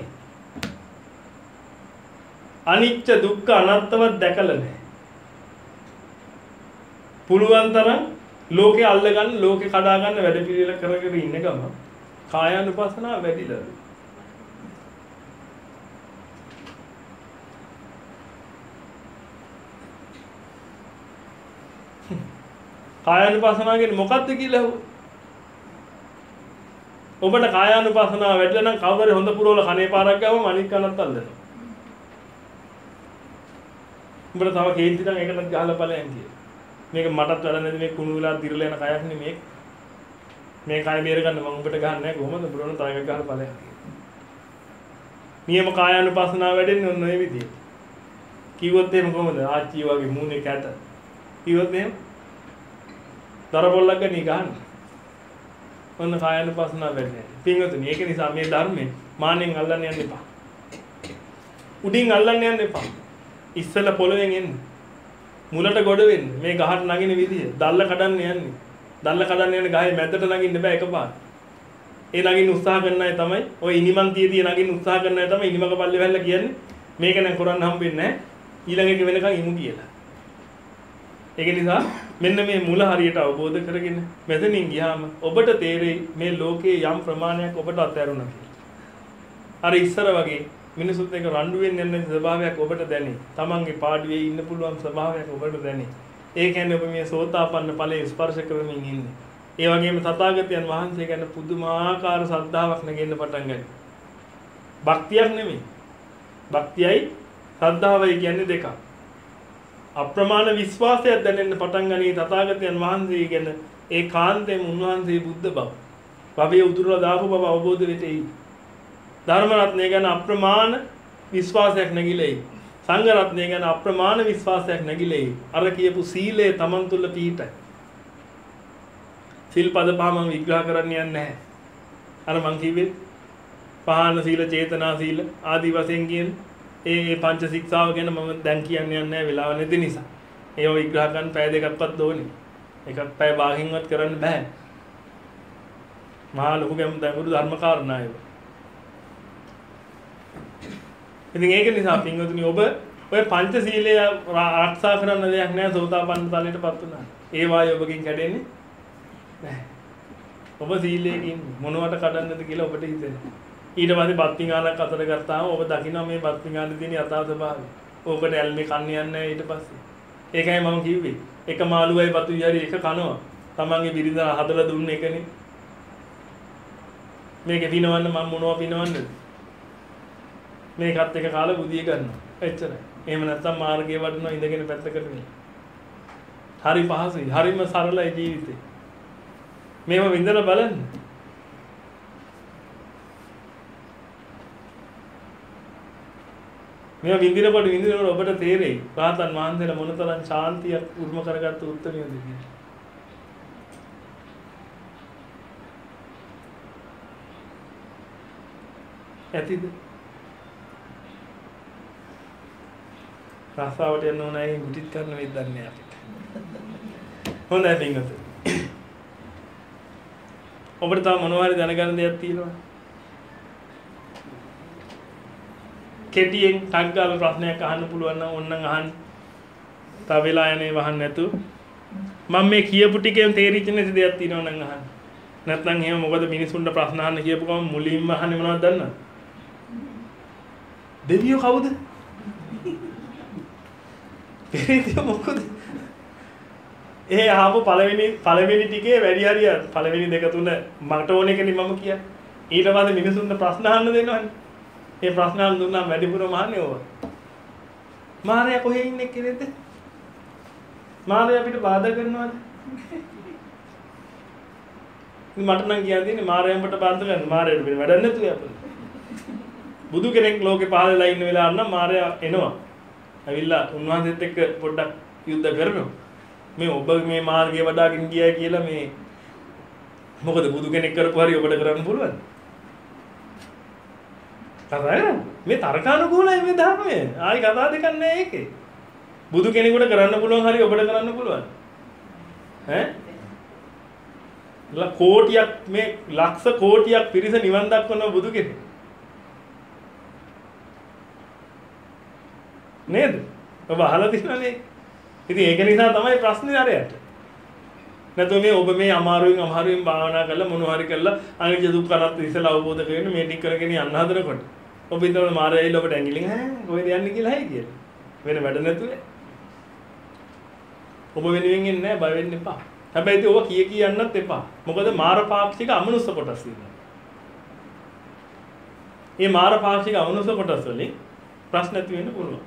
අනිච්ච දුක්ඛ අනාත්මවත් දැකලා නැහැ. පුළුවන් තරම් ලෝකේ අල්ල ගන්න, ලෝකේ කඩා ගන්න වැඩ පිළිවෙල කරගෙන ඉන්න ගම කායානුපස්සනාව වැඩිලා. කායානුපස්සනාව කියන්නේ මොකක්ද කියලා අහුව. ඔබට කායානුපස්සනාව වැඩිලා නම් කවුරුහරි හොඳ පුරවල කනේ පාරක් ගාවම අනිත් කනත් අල්ලනවා. උඹට තව කේන්ති නම් ඒකටත් ගහලා බලයන් කිය. මේක මටත් වැඩ නැති මේ කුණු වෙලා දිරලා යන කයක් නෙමෙයි. මේ කය බේර ගන්න මම උඹට ගහන්නේ නැහැ කොහොමද උඹට තව එකක් ගහලා බලයන් කිය. නියම කායානුපස්සනාව වැඩෙන්නේ ඔන්න ඔය විදිහට. කිව්වොත් එහෙම කොහොමද? ආච්චි වගේ මූණේ කැට. කිව්වොත් එහෙම දරපොල්ලක් ගනි ගන්න. ඔන්න කායානුපස්සනාව වැඩෙන්නේ. පින්වතුනි ඒක නිසා මේ ධර්මයේ මාන්නෙන් අල්ලන්න යන්න එපා. උඩින් අල්ලන්න යන්න එපා. ඉස්සල පොළවෙන් එන්න. මුලට ගොඩ වෙන්න. මේ ගහට නගින විදිය. දල්ල කඩන්න යන්නේ. දල්ල කඩන්න යන ගහේ මැදට නගින්න බෑ එකපාර. ඒ නගින්න උත්සාහ කරන අය තමයි ඔය ඉනිමන් තිය තිය නගින්න උත්සාහ කරන අය තමයි ඉනිමක පල්ලේ වැල්ල කියන්නේ. මේක නම් කරන්න හම්බෙන්නේ නැහැ. ඊළඟ එක වෙනකන් ඉමු කියලා. ඒක නිසා මෙන්න මේ මුල හරියට අවබෝධ කරගෙන මෙතනින් ගියාම ඔබට තේරෙයි මේ ලෝකයේ යම් ප්‍රමාණයක් ඔබට අත්හැරුණා කියලා. අර ඉස්සර වගේ මිනිසුත් එක්ක රණ්ඩු වෙන්න යන ස්වභාවයක් ඔබට දැනේ. තමන්ගේ පාඩුවේ ඉන්න පුළුවන් ස්වභාවයක් ඔබට දැනේ. ඒ කියන්නේ ඔබ මේ සෝතාපන්න ඵලයේ ස්පර්ශ කරමින් ඉන්නේ. ඒ වගේම තථාගතයන් වහන්සේ ගැන පුදුමාකාර ශ්‍රද්ධාවක් නැගෙන්න පටන් ගන්නවා. භක්තියක් නෙමෙයි. භක්තියයි ශ්‍රද්ධාවයි කියන්නේ දෙකක්. අප්‍රමාණ විශ්වාසයක් දැනෙන්න පටන් ගනී තථාගතයන් වහන්සේ ගැන ඒ කාන්තේම උන්වහන්සේ බුද්ධ බව. භවයේ උතුරලා දාපු බව අවබෝධ වෙතේ. ධර්ම රත්නය ගැන අප්‍රමාණ විශ්වාසයක් නැగిලෙයි. සංඝ රත්නය ගැන අප්‍රමාණ විශ්වාසයක් නැగిලෙයි. අර කියපු සීලය තමන් තුළ පිහිටයි. සිල් පද පහ මම විග්‍රහ කරන්න යන්නේ නැහැ. අර මං කිව්වේ පහන සීල, චේතනා සීල ආදී වශයෙන් කියන ඒ පංච ශික්ෂාව ගැන මම දැන් කියන්න යන්නේ නැහැ වෙලාව නැති නිසා. ඒව විග්‍රහ කරන්න පැය දෙකක්වත් ඕනේ. එකක් පැය භාගින්වත් කරන්න බෑ. මහා ලොකු ගැඹුරු ධර්ම කාරණා ඒවා. ඉතින් ඒක නිසා පින්වතුනි ඔබ ඔය පංච සීලය ආරක්ෂා කරන්න දෙයක් නැහැ සෝතාපන්න ඵලයටපත් වුණා. ඒ වායි ඔබකින් කැඩෙන්නේ නැහැ. ඔබ සීලයෙන් මොනවට කඩන්නද කියලා ඔබට හිතෙනවා. ඊට පස්සේ බත් පිඟානක් අතට ගත්තාම ඔබ දකිනවා මේ බත් පිඟානේ තියෙන යථා ස්වභාවය. ඕකට ඇල්මේ කන්නේ යන්නේ ඊට පස්සේ. ඒකයි මම කිව්වේ. එක මාළුවයි බතුයි හරි එක කනවා. තමන්ගේ බිරිඳ හදලා දුන්න එකනේ. මේක පිනවන්න මම මොනවා පිනවන්නද? මේකත් එක කාලා බුදිය ගන්නවා. එච්චරයි. එහෙම නැත්නම් මාර්ගයේ වඩනවා ඉඳගෙන පැත්තකට වෙන්න. හරි පහසුයි. හරිම සරලයි ජීවිතේ. මේව විඳලා බලන්න. මේව විඳිනකොට විඳිනකොට ඔබට තේරෙයි රහතන් වහන්සේලා මොනතරම් ශාන්තියක් උරුම කරගත්තු උත්තරියද කියලා. ඇතිද? රස්සාවට යන්න ඕනයි මුටිත් කරන්න වෙයිද දන්නේ අපිට. හොඳයි පින්වතුනි. ඔබට තව මොනවා හරි දැනගන්න දෙයක් තියෙනවද? කෙටියෙන් ටක් ගාලා ප්‍රශ්නයක් අහන්න පුළුවන් නම් ඕනනම් අහන්න. තව වෙලා යන්නේ වහන්න නැතුව. මම මේ කියපු ටිකෙන් තේරිච්ච නැති දෙයක් තියෙනවා නම් අහන්න. නැත්නම් එහෙම මොකද මිනිසුන්ට ප්‍රශ්න අහන්න කියපු ගමන් මුලින්ම අහන්නේ මොනවද දන්නවද? දෙවියෝ කවුද? පෙරේතයෝ මොකද? ඒ ආපු පළවෙනි පළවෙනි ටිකේ වැඩි හරිය පළවෙනි දෙක තුන මට ඕන එකනේ මම කියන්නේ. ඊට පස්සේ මිනිසුන්ට ප්‍රශ්න අහන්න දෙනවනේ. ඒ ප්‍රශ්න අහන්න දුන්නාම වැඩිපුරම අහන්නේ ඕවා. මාරයා කොහේ ඉන්නේ කියලාද? මාරයා අපිට බාධා කරනවද? මට නම් කියන්න තියෙන්නේ මාරයා උඹට බාධා කරන මාරයාට වෙන වැඩක් නැතුව අපිට. බුදු කෙනෙක් ලෝකේ පහළ වෙලා ඉන්න වෙලාව නම් මාරයා එනවා. ඇවිල්ලා උන්වහන්සේත් එක්ක පොඩ්ඩක් යුද්ධ කරනවා. මේ ඔබ මේ මාර්ගය වඩාගෙන ගියා කියලා මේ මොකද බුදු කෙනෙක් කරපු හරිය ඔබට කරන්න පුළුවන්? කතාවේ මේ තර්කානුකූලයි මේ ධර්මය. ආයි කතා දෙකක් නෑ ඒකේ. බුදු කෙනෙකුට කරන්න පුළුවන් හරිය ඔබට කරන්න පුළුවන්. ඈ? ලා කෝටියක් මේ ලක්ෂ කෝටියක් පිරිස නිවන් දක්වන බුදු කෙනෙක්. නේද? ඔබ අහලා තියෙනවනේ. ඉතින් ඒක නිසා තමයි ප්‍රශ්නේ අරයට. නැත්නම් මේ ඔබ මේ අමාරුවෙන් අමාරුවෙන් භාවනා කරලා මොනවා හරි කරලා අනිත්‍ය දුක්ඛ අනාත්ම ඉස්සලා අවබෝධ කරගෙන මේ ටික කරගෙන යන්න හදනකොට ඔබ හිතන මාරයයිල ඔබට ඇඟිලින් ඈ කොහෙද යන්නේ කියලා හයි කියලා. වෙන වැඩ නැතුනේ. ඔබ වෙනුවෙන් ඉන්නේ නැහැ බය වෙන්න එපා. හැබැයි ඉතින් ඔබ කී කී යන්නත් එපා. මොකද මාර පාක්ෂික අමනුෂ්‍ය කොටස් ඉන්නවා. මේ මාර පාක්ෂික අමනුෂ්‍ය කොටස් වලින් ප්‍රශ්න ඇති වෙන්න පුළුවන්.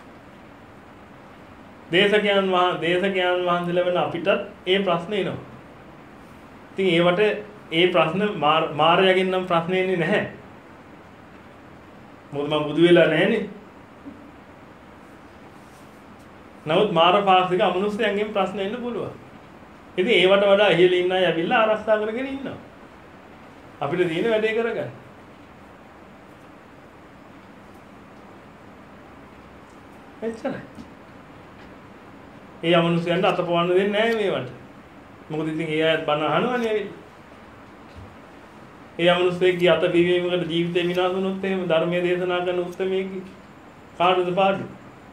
දේශකයන් වහ දේශකයන් වහන්සේලා වෙන අපිටත් ඒ ප්‍රශ්න එනවා. ඉතින් ඒවට ඒ ප්‍රශ්න මාරයාගෙන් නම් ප්‍රශ්න එන්නේ නැහැ. මොකද මම බුදු වෙලා නැහැනේ. නමුත් මාර පාක්ෂික අමනුෂ්‍යයන්ගෙන් ප්‍රශ්න එන්න පුළුවන්. ඉතින් ඒවට වඩා ඉහළ ඉන්න අය ඇවිල්ලා ආරක්ෂා කරගෙන ඉන්නවා. අපිට තියෙන වැඩේ කරගන්න. එච්චරයි. ඒ අමනුෂ්‍යයන්ට අතපොවන්න දෙන්නේ නැහැ මේවට. මොකද ඉතින් ඒ අයත් බන අහනවනේ ඇවිල්ලා. ඒ අමනුෂ්‍යයෙක්ගේ අත පිවීමකට ජීවිතේ විනාශ වුණොත් එහෙම ධර්මයේ දේශනා කරන උත්සමයේදී කාටද පාඩු?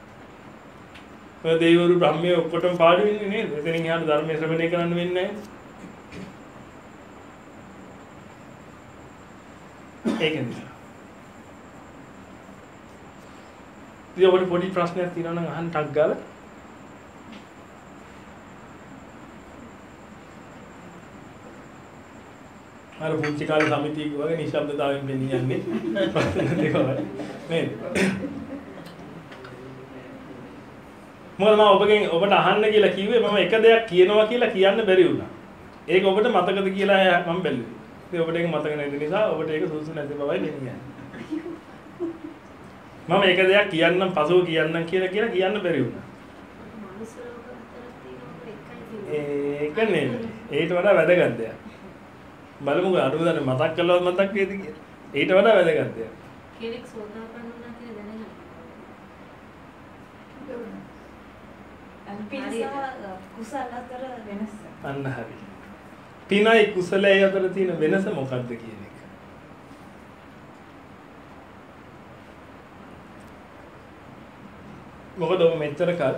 ඔය දෙවිවරු බ්‍රහ්මයේ ඔක්කොටම පාඩු වෙන්නේ නේද? එතනින් එහාට ධර්මයේ ශ්‍රවණය කරන්න වෙන්නේ නැහැ. ඒකෙන්ද. ඉතින් ඔබට පොඩි ප්‍රශ්නයක් තියෙනවා නම් අහන්න ටක් ගාලා. අර පුංචි කාලේ සමිතියක වගේ නිශ්ශබ්දතාවයෙන් වෙන්නේ යන්නේ ප්‍රශ්න දෙකවයි නේද? මොකද මම ඔබගෙන් ඔබට අහන්න කියලා කිව්වේ මම එක දෙයක් කියනවා කියලා කියන්න බැරි වුණා. ඒක ඔබට මතකද කියලා මම බැලුවේ. ඉතින් ඔබට ඒක මතක නැති නිසා ඔබට ඒක සුසු නැති බවයි දෙන්නේ. මම එක දෙයක් කියන්නම් පසුව කියන්නම් කියලා කියලා කියන්න බැරි වුණා. ඒක නෙමෙයි. ඒකට වඩා වැදගත් දෙයක්. බලමු අනුදාන මතක් කළාම මතක් වේද කියලා. ඊට වඩා වැදගත් දෙයක්. කෙනෙක් සෝතාපන්න වුණා කියලා දැනගන්න. පිනයි කුසල අතර වෙනස. අන්න හරි. පිනයි කුසලයි අතර තියෙන වෙනස මොකක්ද කියන එක. මොකද ඔබ මෙච්චර කල්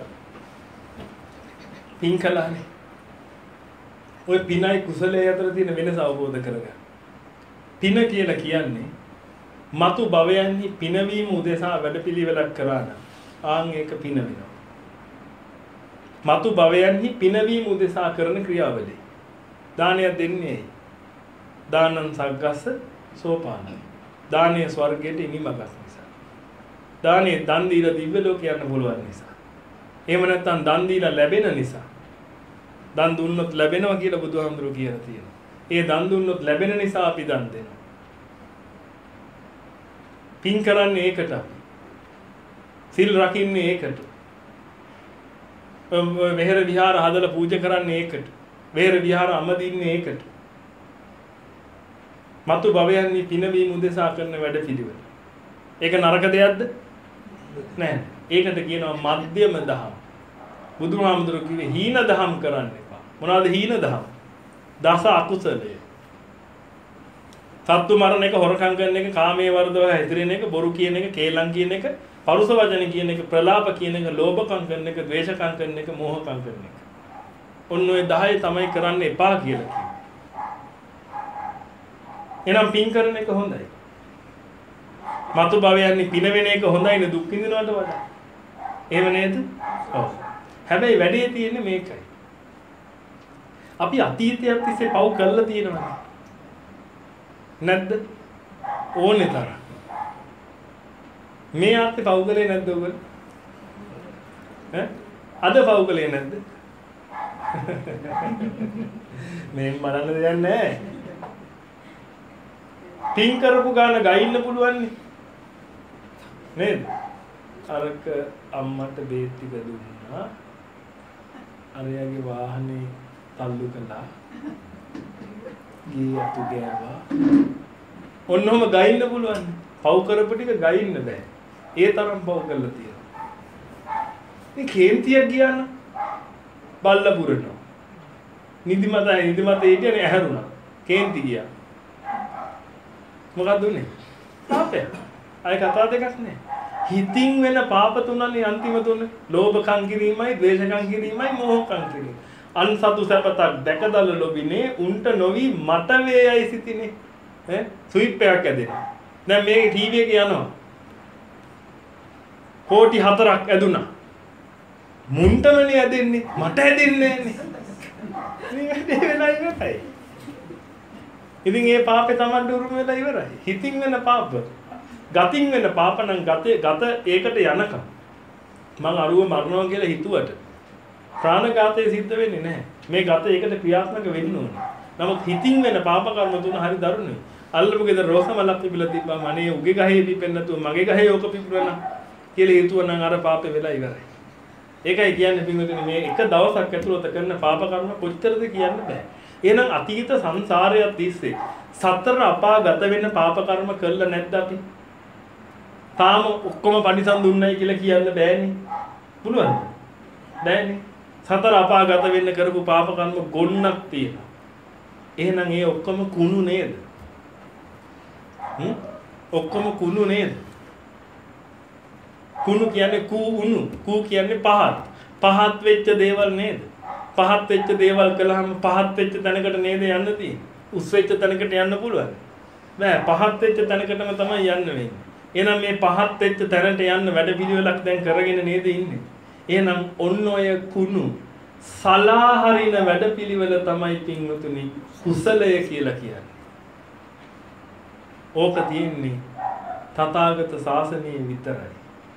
පින් කළානේ. ඔය පිනයි කුසලයේ අතර තියෙන වෙනස අවබෝධ කරගන්න. පින කියලා කියන්නේ මතු භවයන්හි පිනවීම උදෙසා වැඩපිළිවෙලක් කරා නම් ආන් ඒක පින වෙනවා. මතු භවයන්හි පිනවීම උදෙසා කරන ක්‍රියාවලිය. දානය දෙන්නේ දානං සග්ගස්ස සෝපාන. දානය ස්වර්ගයට ඉනිමගක් නිසා. දානය දන් දීලා දිව්‍ය ලෝක යන්න පුළුවන් නිසා. එහෙම නැත්නම් දන් දීලා ලැබෙන නිසා. දන් දුන්නොත් ලැබෙනවා කියලා බුදුහාමුදුරුවෝ කියලා තියෙනවා. ඒ දන් දුන්නොත් ලැබෙන නිසා අපි දන් දෙනවා. පින් කරන්නේ ඒකට අපි. සිල් රකින්නේ ඒකට. වෙහෙර විහාර හදලා පූජා කරන්නේ ඒකට. වෙහෙර විහාර අමදින්නේ ඒකට. මතු භවයන්හි පිනවීම උදෙසා කරන වැඩ පිළිවෙල. ඒක නරක දෙයක්ද? නෑ. ඒකට කියනවා මධ්‍යම දහම්. බුදුහාමුදුරුවෝ කිව්වේ හීන දහම් කරන්න එපා. මොනවාද හීන දහම්? දස අකුසලය. සත්තු මරණ එක, හොරකම් කරන එක, කාමයේ වර්ධව හැදිරෙන එක, බොරු කියන එක, කේලම් කියන එක, පරුස වචන කියන එක, ප්‍රලාප කියන එක, ලෝභකම් කරන එක, ද්වේෂකම් කරන එක, මෝහකම් කරන එක. ඔන්න ඔය දහය තමයි කරන්න එපා කියලා කිව්වේ. එහෙනම් පින් කරන එක හොඳයි. මතු භවයන්හි පින වෙන එක හොඳයි නේ දුක් විඳිනවට වඩා. එහෙම නේද? ඔව්. හැබැයි වැඩේ තියෙන්නේ මේකයි. අපි අතීතයක් තිස්සේ පව් කරලා තියෙනවනේ. නැද්ද? ඕනේ තරම්. මේ ආත්තේ පව් කළේ නැද්ද ඔයගොල්ලෝ? ඈ? අද පව් කළේ නැද්ද? මේ මරන්න දෙයක් නැහැ. පින් කරපු ගාන ගයින්න පුළුවන් නේද? අරක අම්මට බේත් ටික දුන්නා. අරයාගේ වාහනේ තල්ලු කළා. ගියේ අතු ගෑවා. ඔන්නෝම ගයින්න පුළුවන්. පව් කරපු ටික ගයින්න බෑ. ඒ තරම් පව් කරලා තියෙනවා. මේ කේන්තියක් ගියා නම් බල්ලා පුරනවා. නිදිමත නිදිමත හිටියනේ ඇහැරුණා. කේන්ති ගියා. මොකක්ද උනේ? පාපය. අය කතා දෙකක් නෑ. හිතින් වෙන පාප තුනනේ අන්තිම තුන. ලෝභකම් කිරීමයි, ද්වේෂකම් කිරීමයි, මෝහකම් කිරීමයි. අන්සතු සැපතක් දැකදල ලොබිනේ උන්ට නොවි මට වේයයි සිතිනේ ඈ ස්විප් එකක් ඇදෙනවා දැන් මේකේ ටීවී එක යනවා කෝටි හතරක් ඇදුනා මුන්ටමනේ ඇදෙන්නේ මට ඇදෙන්නේ නෑනේ මේ වෙලා ඉවරයි ඉතින් ඒ පාපේ Tamanට උරුම වෙලා ඉවරයි හිතින් වෙන පාප ගතින් වෙන පාප නම් ගතේ ගත ඒකට යනකම් මං අරුව මරනවා කියලා හිතුවට ප්‍රාණඝාතය සිද්ධ වෙන්නේ නැහැ මේ ගත ඒකට ක්‍රියාත්මක වෙන්න ඕනේ නමුත් හිතින් වෙන පාප කර්ම තුන හරි දරුණුයි අල්ලපු ගෙදර රෝසමලක් පිපිලා තිබ්බා මනේ උගේ ගහේ පිපෙන්න නැතුව මගේ ගහේ ඕක පිපුරනවා කියලා හිතුවනම් අර පාපේ වෙලා ඉවරයි ඒකයි කියන්නේ පින්වතුනි මේ එක දවසක් ඇතුළත කරන පාප කර්ම කොච්චරද කියන්න බෑ එහෙනම් අතීත සංසාරය තිස්සේ සතර අපාගත වෙන්න පාප කර්ම කළා නැද්ද අපි? තාම ඔක්කොම පරිසම් දුන්නයි කියලා කියන්න බෑනේ. පුළුවන්ද? බෑනේ. සතර අපාගත වෙන්න කරපු පාප කර්ම ගොන්නක් තියෙනවා. එහෙනම් ඒ ඔක්කොම කුණු නේද? හ්ම්? ඔක්කොම කුණු නේද? කුණු කියන්නේ කූ උණු. කූ කියන්නේ පහත්. පහත් වෙච්ච දේවල් නේද? පහත් වෙච්ච දේවල් කළාම පහත් වෙච්ච තැනකට නේද යන්න තියෙන්නේ. උස් වෙච්ච තැනකට යන්න පුළුවන්. බෑ පහත් වෙච්ච තැනකටම තමයි යන්න වෙන්නේ. එහෙනම් මේ පහත් වෙච්ච තැනට යන්න වැඩ පිළිවෙලක් දැන් කරගෙන නේද ඉන්නේ. එහෙනම් ඔන්න ඔය කුණු සලාහරින වැඩ පිළිවෙල තමයි පින්වතුනි කුසලය කියලා කියන්නේ. ඕක තියෙන්නේ තථාගත ශාසනයේ විතරයි.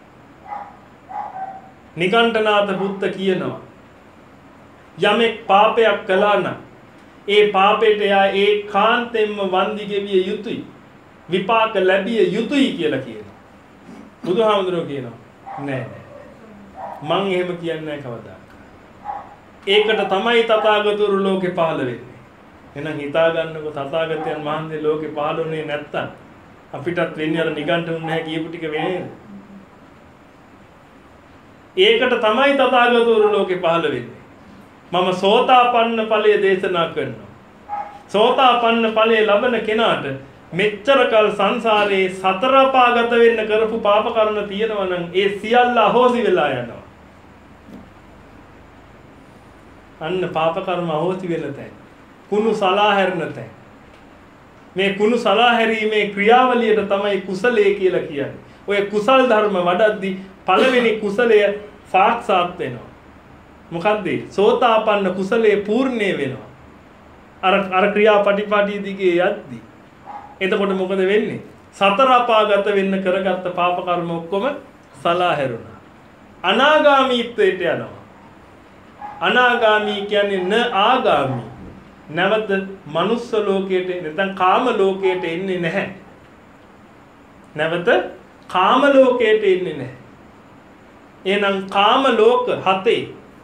නිකණ්ඨනාත බුද්ධ කියනවා යමෙක් පාපයක් කළා නම් ඒ පාපයට එයා ඒ කාන්තෙන්ම වන්දි ගෙවිය යුතුයි විපාක ලැබිය යුතුයි කියලා කියනවා බුදුහාමුදුරුවෝ කියනවා නෑ නෑ මං එහෙම කියන්නේ නෑ කවදාවත් ඒකට තමයි තථාගතවරු ලෝකේ පහළ වෙන්නේ එහෙනම් හිතා ගන්නකො තථාගතයන් වහන්සේ ලෝකේ පහළ වුණේ නැත්තම් අපිටත් වෙන්නේ අර නිගණ්ඨුන් නැහැ කියපු ටික වෙන්නේ ඒකට තමයි තථාගතවරු ලෝකේ පහළ වෙන්නේ මම සෝතාපන්න ඵලයේ දේශනා කරනවා. සෝතාපන්න ඵලයේ ලබන කෙනාට මෙච්චර කල් සංසාරේ සතර අපාගත වෙන්න කරපු පාප කර්ම තියෙනවා නම් ඒ සියල්ල අහෝසි වෙලා යනවා. අන්න පාප කර්ම අහෝසි වෙන තැන. කුණු සලාහැරන තැන. මේ කුණු සලාහැරීමේ ක්‍රියාවලියට තමයි කුසලයේ කියලා කියන්නේ. ඔය කුසල් ධර්ම වඩද්දි පළවෙනි කුසලය සාක්ෂාත් වෙනවා. මොකද්ද සෝතාපන්න කුසලයේ පූර්ණේ වෙනවා අර අර ක්‍රියාපටිපාටි දිගේ යද්දි එතකොට මොකද වෙන්නේ සතර අපාගත වෙන්න කරගත්ත පාප කර්ම ඔක්කොම සලාහැරුණා අනාගාමීත්වයට යනවා අනාගාමී කියන්නේ න ආගාමී නැවත මනුස්ස ලෝකයට නැත්නම් කාම ලෝකයට එන්නේ නැහැ නැවත කාම ලෝකයට එන්නේ නැහැ එහෙනම් කාම ලෝක හතේ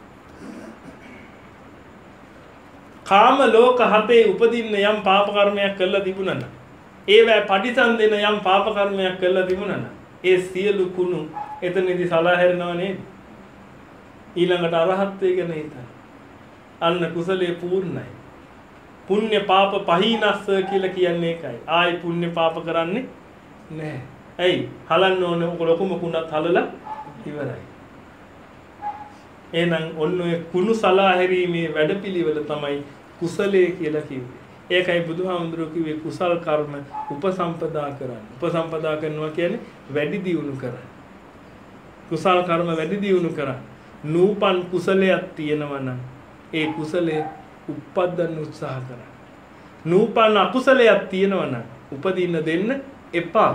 කාම ලෝක හතේ උපදින්න යම් පාප කර්මයක් කළා තිබුණා නම් ඒවැ පටිසන් දෙන යම් පාප කර්මයක් කළා තිබුණා නම් ඒ සියලු කුණු එතනදී සලාහැරෙනව නේද ඊළඟට අරහත්ත්වය ගැන හිතන්න අන්න කුසලයේ පූර්ණයි පුණ්‍ය පාප පහිනස්ස කියලා කියන්නේ ඒකයි ආයි පුණ්‍ය පාප කරන්නේ නැහැ ඇයි හලන්න ඕනේ ඔක ලොකුම කුණත් හලලා ඉවරයි එහෙනම් ඔන්න ඔය කුණු සලාහැරීමේ වැඩපිළිවෙල තමයි කුසලයේ කියලා කිව්වේ. ඒකයි බුදුහාමුදුරුවෝ කිව්වේ කුසල් කර්ම උපසම්පදා කරන්න. උපසම්පදා කරනවා කියන්නේ වැඩි දියුණු කරන්න. කුසල් කර්ම වැඩි දියුණු කරන්න. නූපන් කුසලයක් තියෙනවා නම් ඒ කුසලයේ උප්පද්දන්න උත්සාහ කරන්න. නූපන් අකුසලයක් තියෙනවා නම් උපදින්න දෙන්න එපා.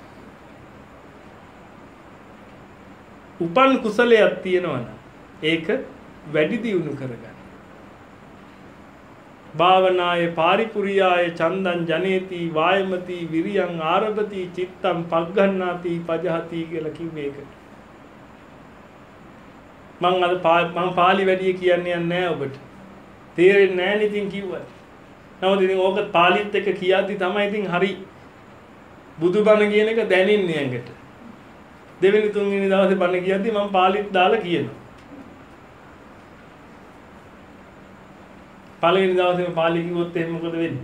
උපන් කුසලයක් තියෙනවා නම් ඒක වැඩි දියුණු කරගන්න. භාවනාය පාරිපුරියාය චන්දං ජනේති වායමති විරියං ආරභති චිත්තං පග්ගණ්ණාති පජහති කියලා කිව්වේ ඒක. මම අද මම පාලි වැඩි කියන්නේ නැහැ ඔබට. තේරෙන්නේ නැහැ නේ ඉතින් කිව්වා. නමුත් ඉතින් ඕක පාලිත් එක්ක කියද්දි තමයි ඉතින් හරි බුදුබණ කියන එක දැනෙන්නේ ඇඟට. දෙවෙනි තුන්වෙනි දවසේ බණ කියද්දි මම පාලිත් දාලා කියනවා. පළවෙනි දවසේම පාලි කිව්වොත් එහෙනම් මොකද වෙන්නේ?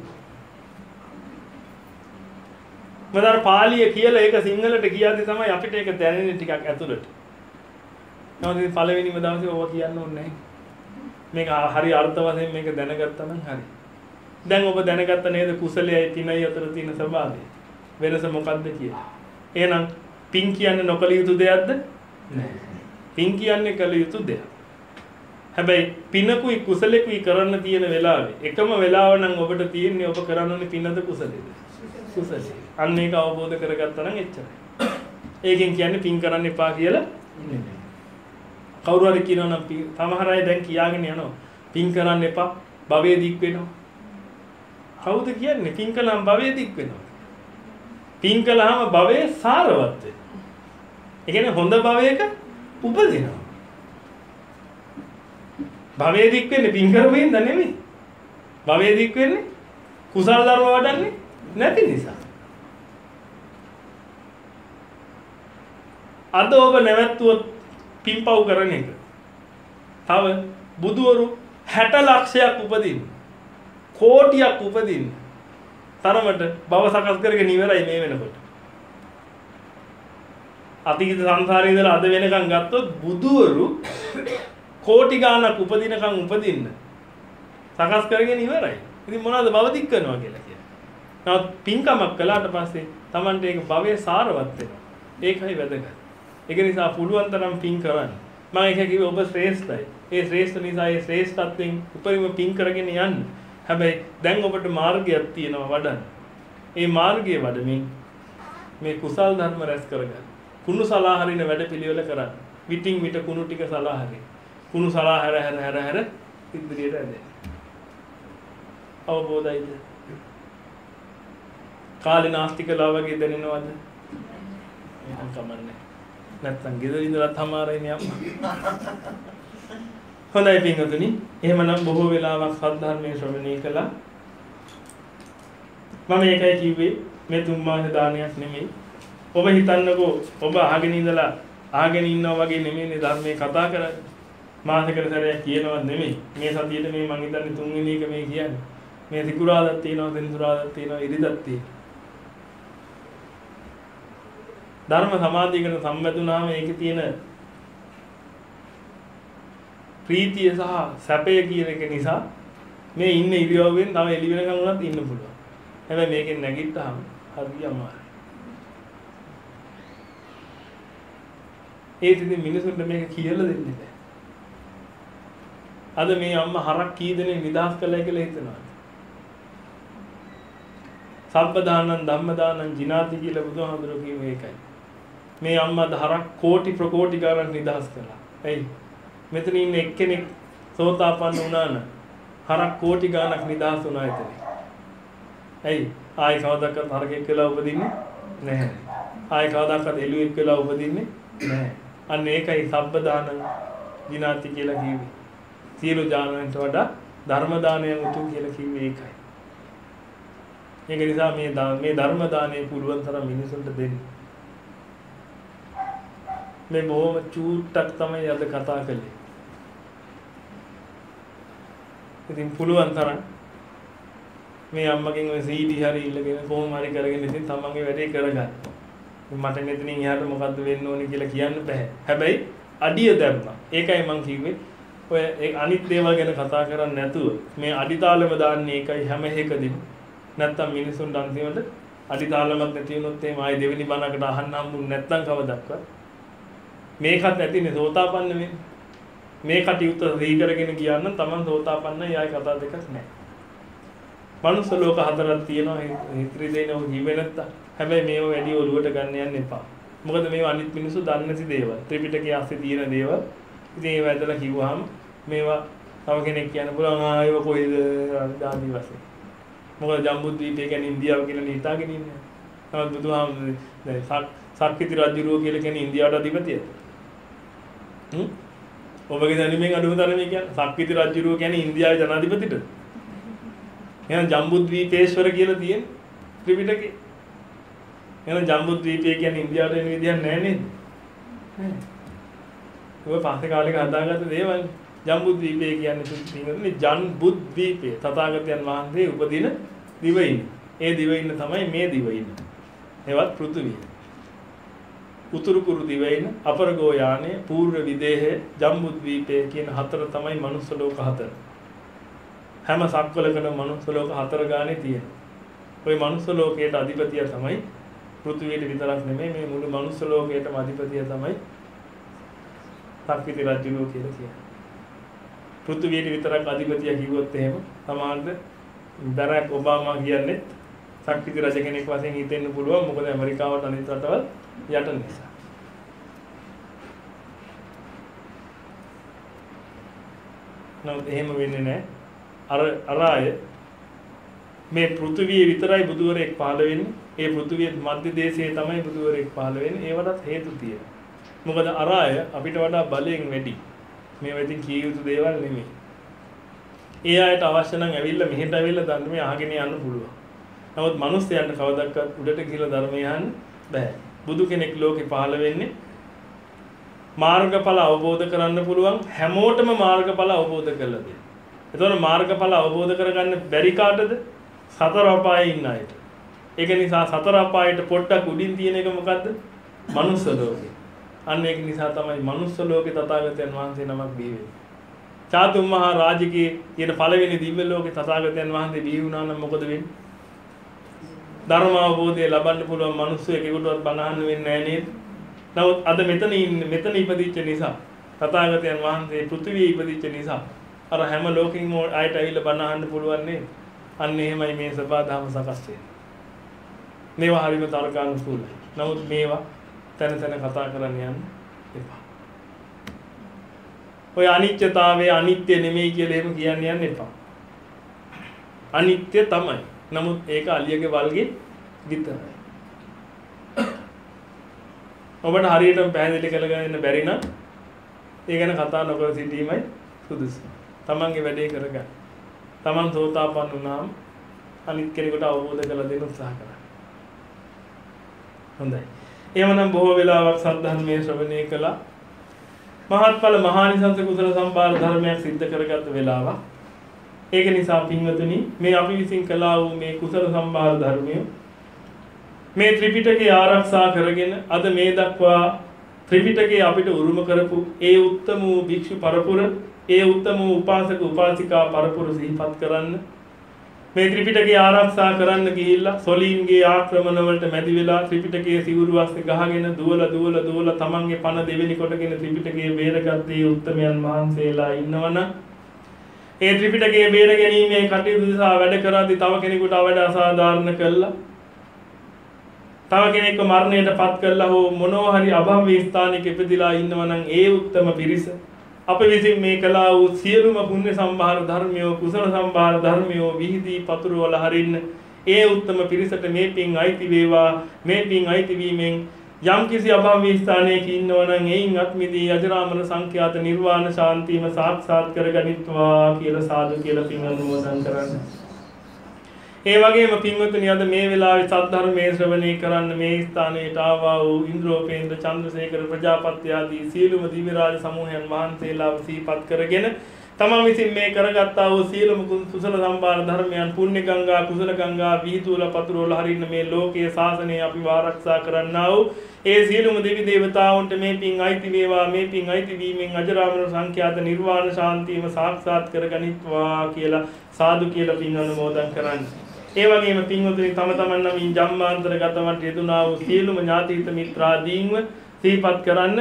මදාර පාලිය කියලා ඒක සිංහලට කියද්දි තමයි අපිට ඒක දැනෙන්නේ ටිකක් ඇතුළට. නමුත් ඉතින් පළවෙනිම දවසේ ඕවා කියන්න ඕනේ නැහැ. මේක හරි අර්ථ වශයෙන් මේක දැනගත්තා නම් හරි. දැන් ඔබ දැනගත්ත නේද කුසලයයි පිනයි අතර තියෙන ස්වභාවය. වෙනස මොකක්ද කියලා. එහෙනම් පින් කියන්නේ නොකල යුතු දෙයක්ද? නෑ. පින් කියන්නේ කල යුතු දෙයක්. හැබැයි පිනකුයි කුසලෙකුයි කරන්න තියෙන වෙලාවේ එකම වෙලාව නම් ඔබට තියෙන්නේ ඔබ කරන්නේ පිනද කුසලෙද? කුසලෙ. අන්න ඒක අවබෝධ කරගත්තා නම් එච්චරයි. ඒකෙන් කියන්නේ පින් කරන්න එපා කියලා නෙමෙයි. කවුරු හරි කියනවා නම් සමහර අය දැන් කියාගෙන යනවා පින් කරන්න එපා භවයේ දික් වෙනවා. කවුද කියන්නේ පින් කළාම භවයේ දික් වෙනවා? පින් කළාම භවයේ සාරවත් වෙනවා. ඒ කියන්නේ හොඳ භවයක උපදිනවා. භවයේ දික් වෙන්නේ පින් කරවෙන්න නෙමෙයි. භවයේ දික් වෙන්නේ කුසල ධර්ම වඩන්නේ නැති නිසා. අද ඔබ නැවැත්තුවොත් පින්පව් කරන එක. තව බුදුවරු හැට ලක්ෂයක් උපදින්න. කෝටියක් උපදින්න. තරමට භව සකස් කරගෙන ඉවරයි මේ වෙනකොට. අතීත සංසාරේ ඉඳලා අද වෙනකන් ගත්තොත් බුදුවරු කෝටි ගාණක් උපදිනකන් උපදින්න සකස් කරගෙන ඉවරයි. ඉතින් මොනවද භව දික් කරනවා කියලා කියන්නේ. නමුත් පින්කමක් කළාට පස්සේ Tamante ඒක භවයේ සාරවත් වෙනවා. ඒකයි වැදගත්. ඒක නිසා පුළුවන් තරම් පින් කරන්න. මම ඒක කිව්වේ ඔබ ශ්‍රේෂ්ඨයි. ඒ ශ්‍රේෂ්ඨ නිසා ඒ ශ්‍රේෂ්ඨත්වයෙන් උපරිම පින් කරගෙන යන්න. හැබැයි දැන් ඔබට මාර්ගයක් තියෙනවා වඩන්න. ඒ මාර්ගයේ වඩමින් මේ කුසල් ධර්ම රැස් කරගන්න. කුණු සලා හරින වැඩ පිළිවෙල කරන්න. විටින් විට කුණු ටික සලා හරින. කුණු සලා හැර හැර හැර හැර ඉදිරියට ඇදෙන්න. අවබෝධයිද? කාලේ නාස්ති කළා වගේ දැනෙනවද? එහෙනම් කමන්නේ. නැත්තම් ගෙදර ඉඳලා තමාරයිනේ අම්මා. හොඳයි පින්වතුනි. එහෙමනම් බොහෝ වෙලාවක් සද්ධර්මයේ ශ්‍රවණය කළා. මම ඒකයි කිව්වේ මේ තුන් මාස දානයක් නෙමෙයි. ඔබ හිතන්නකෝ ඔබ අහගෙන ඉඳලා අහගෙන ඉන්නවා වගේ නෙමෙයිනේ ධර්මයේ කතා කරන්නේ. මාසෙකට සැරයක් කියනවා නෙමෙයි. මේ සතියේට මේ මං හිතන්නේ තුන්වෙනි එක මේ කියන්නේ. මේ සිකුරාදා තියෙනවා, සෙනසුරාදා තියෙනවා, ඉරිදා තියෙනවා. ධර්ම සමාධියකට සම්බන්ධුනාම ඒකේ තියෙන ප්‍රීතිය සහ සැපය කියන එක නිසා මේ ඉන්න ඉරියව්වෙන් තව එළි වෙනකන් උනත් ඉන්න පුළුවන්. හැබැයි මේකෙන් නැගිට්ටාම හරි අමාරුයි. ඒ ඉතින් මිනිසුන්ට මේක කියලා දෙන්නේ නැහැ. අද මේ අම්මා හරක් කී දෙනෙක් නිදහස් කළයි කියලා හිතනවා. සබ්බදානං ධම්මදානං ජිනාති කියලා බුදුහාමුදුරුවෝ කිව්වේ ඒකයි. මේ අම්මා දහරක් කෝටි ප්‍රකෝටි ගණන් නිදහස් කළා. එයි මෙතන ඉන්න එක්කෙනෙක් සෝතාපන්න වුණා නම් හරක් කෝටි ගණක් නිදහස් වුණා එතන. එයි ආයි කවදාකවත් හරකෙක් කියලා උපදින්නේ නැහැ. ආයි කවදාකවත් එළුවෙක් කියලා උපදින්නේ නැහැ. අන්න ඒකයි සබ්බදානං ජිනාති කියලා කිව්වේ. සියලු දානයන්ට වඩා ධර්ම දානය උතුම් කියලා කිව්වේ ඒකයි. ඒක නිසා මේ මේ ධර්ම දානය පුළුවන් තරම් මිනිසුන්ට දෙන්න. මේ බොහොම චූට්ටක් තමයි අද කතා කළේ. ඉතින් පුළුවන් තරම් මේ අම්මගෙන් ඔය සීඩී හරි ඉල්ලගෙන කොහොම හරි කරගෙන ඉතින් තමන්ගේ වැඩේ කරගන්න. මට මෙතනින් එහාට මොකද්ද වෙන්න ඕනේ කියලා කියන්න බෑ. හැබැයි අඩිය දැම්මා. ඒකයි මං කිව්වේ ඔය ඒ අනිත් දේවල් ගැන කතා කරන්නේ නැතුව මේ අඩිතාලම දාන්නේ ඒකයි හැම එකදීම. නැත්තම් මිනිසුන් අන්තිමට අඩිතාලමක් නැති වුණොත් එහෙම ආයේ දෙවෙනි බණකට අහන්න හම්බුනේ නැත්තම් කවදක්වත් මේකත් නැතිනේ සෝතාපන්න වෙන්නේ. මේ කටයුත්ත දී කරගෙන ගියා නම් Taman සෝතාපන්නයි ආයේ කතා දෙකක් නැහැ. මනුස්ස ලෝක හතරක් තියෙනවා හිතරි දෙනව ජීවෙ නැත්තම්. හැබැයි මේව වැඩි ඔලුවට ගන්න යන්න එපා. මොකද මේව අනිත් මිනිස්සු දන්නේ නැති දේවල්. ත්‍රිපිටකයේ ASCII තියෙන දේවල්. ඉතින් ඒව ඇදලා කිව්වහම මේවා තව කෙනෙක් කියන්න පුළුවන් ආ ඒව කොයිද ආදී වශයෙන්. මොකද ජම්බුද්වීපය කියන්නේ ඉන්දියාව කියලා හිතාගෙන ඉන්නේ. තමයි බුදුහාමුදුරේ දැන් සක්විති රජුරෝ කියලා කියන්නේ ඉන්දියාවට අධිපතියද? හ්ම්? ඔබගේ දැනුමෙන් අඩුම තරමේ කියන්නේ සක්විති රජුරෝ කියන්නේ ඉන්දියාවේ ජනාධිපතිද? එහෙනම් ජම්බුද්වීපේශ්වර කියලා තියෙන්නේ ත්‍රිපිටකේ. එහෙනම් ජම්බුද්වීපය කියන්නේ ඉන්දියාවට එන විදියක් නැහැ නේද? නෑ. ඔය පස්සේ කාලෙක හදාගත්ත දේවල්. ජම්බුද්වීපය කියන්නේ පිටින්නේ ජන්බුද්වීපය. තථාගතයන් වහන්සේ උපදින දිවයින. ඒ දිවයින තමයි මේ දිවයින. ඒවත් පෘථිවිය. උතුරු කුරු දිවයින, අපරගෝ යානය, පූර්ව විදේහය, ජම්බුද්වීපය කියන හතර තමයි මනුස්ස ලෝක හතර. හැම සක්වලකම මනුස්ස ලෝක හතර ගානේ තියෙනවා. ওই මනුස්ස ලෝකයට අධිපතිය තමයි පෘථිවියට විතරක් නෙමෙයි මේ මුළු මනුස්ස ලෝකයටම අධිපතිය තමයි සක්විති රජුගේ කියලා කියන්නේ. පෘථිවියට විතරක් අධිපතිය කිව්වොත් එහෙම සමානද බරක් ඔබාමා කියන්නේ සක්විති රජ කෙනෙක් වශයෙන් හිතෙන්න පුළුවන්. මොකද ඇමරිකාවට අනිත් රටවල් යට නිසා. නමුත් එහෙම වෙන්නේ නැහැ. අර අර අය මේ පෘථිවියේ විතරයි බුදුවරයෙක් පහළ වෙන්නේ. ඒ පෘථිවියේ මධ්‍ය දේශයේ තමයි බුදුවරයෙක් පහළ වෙන්නේ. ඒවටත් හේතු තියෙනවා. මොකද අර අය අපිට වඩා බලයෙන් වැඩි. මේවා ඉතින් කිය යුතු දේවල් නෙමෙයි. ඒ අයට අවශ්‍ය නම් ඇවිල්ලා මෙහෙට ඇවිල්ලා ධර්මය අහගෙන යන්න පුළුවන්. නමුත් මිනිස්යන්ට කවදාවත් උඩට ගිහලා ධර්මය අහන්න බෑ. බුදු කෙනෙක් ලෝකේ පහළ වෙන්නේ මාර්ගඵල අවබෝධ කරන්න පුළුවන් හැමෝටම මාර්ගඵල අවබෝධ කරලා දෙන්න. එතකොට මාර්ගඵල අවබෝධ කරගන්න බැරි කාටද? සතර අපායේ ඉන්න අයට. ඒක නිසා සතර අපායට පොට්ටක් උඩින් තියෙන එක මොකද්ද? මනුස්ස ලෝකේ. අන්න ඒක නිසා තමයි මනුස්ස ලෝකේ තථාගතයන් වහන්සේ නමක් බිහි වෙන්නේ. චාතුම් මහා රාජිකේ කියන පළවෙනි දිව්‍ය ලෝකේ තථාගතයන් වහන්සේ බිහි වුණා නම් මොකද වෙන්නේ? ධර්ම අවබෝධය ලබන්න පුළුවන් මිනිස්සු එකෙකුටවත් බණ අහන්න වෙන්නේ නැහැ නේද? නමුත් අද මෙතන ඉන්නේ මෙතන ඉපදිච්ච නිසා තථාගතයන් වහන්සේ පෘථිවියේ ඉපදිච්ච නිසා අර හැම ලෝකෙකින්ම ආයෙත් ඇවිල්ලා බණ අහන්න පුළුවන් නේද? අන්න එහෙමයි මේ සබාධම සකස් වෙන්නේ. මේවා හරිම තර්කානුකූලයි. නමුත් මේවා තන තන කතා කරන්න යන්න එපා. ඔය අනිත්‍යතාවය අනිත්‍ය නෙමෙයි කියලා එහෙම කියන්න යන්න එපා. අනිත්‍ය තමයි. නමුත් ඒක අලියගේ වල්ගේ විතරයි. ඔබට හරියටම පැහැදිලි කරගෙන ඉන්න බැරි නම් ඒ ගැන කතා නොකර සිටීමයි සුදුසු. තමන්ගේ වැඩේ කරගන්න. තමන් සෝතාපන්න වුණාම අනිත් කෙනෙකුට අවබෝධ කරලා දෙන්න උත්සාහ කරන්න. හොඳයි. එහෙමනම් බොහෝ වෙලාවක් සද්ධර්මයේ ශ්‍රවණය කළා. මහත්ඵල මහානිසංස කුසල සම්භාර ධර්මයක් සිද්ධ කරගත්ත වෙලාවක්. ඒක නිසා පින්වතුනි මේ අපි විසින් කළා වූ මේ කුසල සම්භාර ධර්මය මේ ත්‍රිපිටකය ආරක්ෂා කරගෙන අද මේ දක්වා ත්‍රිපිටකය අපිට උරුම කරපු ඒ උත්තම වූ භික්ෂු පරපුර ඒ උත්තම වූ උපාසක උපාසිකා පරපුර සිහිපත් කරන්න මේ ත්‍රිපිටකය ආරක්ෂා කරන්න ගිහිල්ලා සොලීන්ගේ ආක්‍රමණ වලට මැදි වෙලා ත්‍රිපිටකයේ සිවුරු වස්සේ ගහගෙන දුවලා දුවලා දුවලා තමන්ගේ පණ දෙවෙනි කොටගෙන ත්‍රිපිටකයේ බේරගත්තේ උත්තමයන් වහන්සේලා ඉන්නවනම් ඒ ත්‍රිපිටකයේ බේර ගැනීමේ කටයුතු දිහා වැඩ කරද්දී තව කෙනෙකුට අවඩ අසාධාරණ කළා තව කෙනෙක්ව මරණයට පත් කළා හෝ මොනවා හරි අභව්‍ය ස්ථානයක ඉපදිලා ඉන්නවනම් ඒ උත්තම පිරිස අප විසින් මේ කළා වූ සියලුම පුණ්‍ය සම්භාර ධර්මියෝ කුසල සම්භාර ධර්මියෝ විහිදී පතුරවල හරින්න ඒ උත්තම පිරිසට මේ පින් අයිති වේවා මේ පින් අයිති වීමෙන් යම් කිසි අභව්‍ය ස්ථානයක ඉන්නවනම් එයින් අත්මිදී අජරාමර සංඛ්‍යාත නිර්වාණ ශාන්තියම සාක්ෂාත් කරගනිත්වා කියලා සාදු කියලා පින් අනුමෝදන් කරන්න. ඒ වගේම පින්වතුනි අද මේ වෙලාවේ සද්ධර්මයේ ශ්‍රවණය කරන්න මේ ස්ථානයට ආවා වූ ඉන්ද්‍රෝපේන්ද්‍ර චන්ද්‍රසේකර ප්‍රජාපති ආදී සියලුම දිව්‍ය රාජ සමූහයන් වහන්සේලාව සිහිපත් කරගෙන තමන් විසින් මේ කරගත්තා වූ සියලුම කුසල සම්භාර ධර්මයන් පුණ්‍ය ගංගා කුසල ගංගා විහිදුවලා පතුරවලා හරින්න මේ ලෝකයේ ශාසනය අපි ආරක්ෂා කරන්නා වූ ඒ සියලුම දෙවි දේවතාවුන්ට මේ පින් අයිති වේවා මේ පින් අයිති වීමෙන් අජරාමර සංඛ්‍යාත නිර්වාණ ශාන්තියම සාක්ෂාත් කරගනිත්වා කියලා සාදු කියලා පින් අනුමෝදන් කරන්නේ. ඒ වගේම පින්වතුනි තම තමන් නමින් ජම්මාන්තරගතවන්ට යෙදුනා වූ සියලුම ඥාති හිත මිත්‍රාදීන්ව සිහිපත් කරන්න.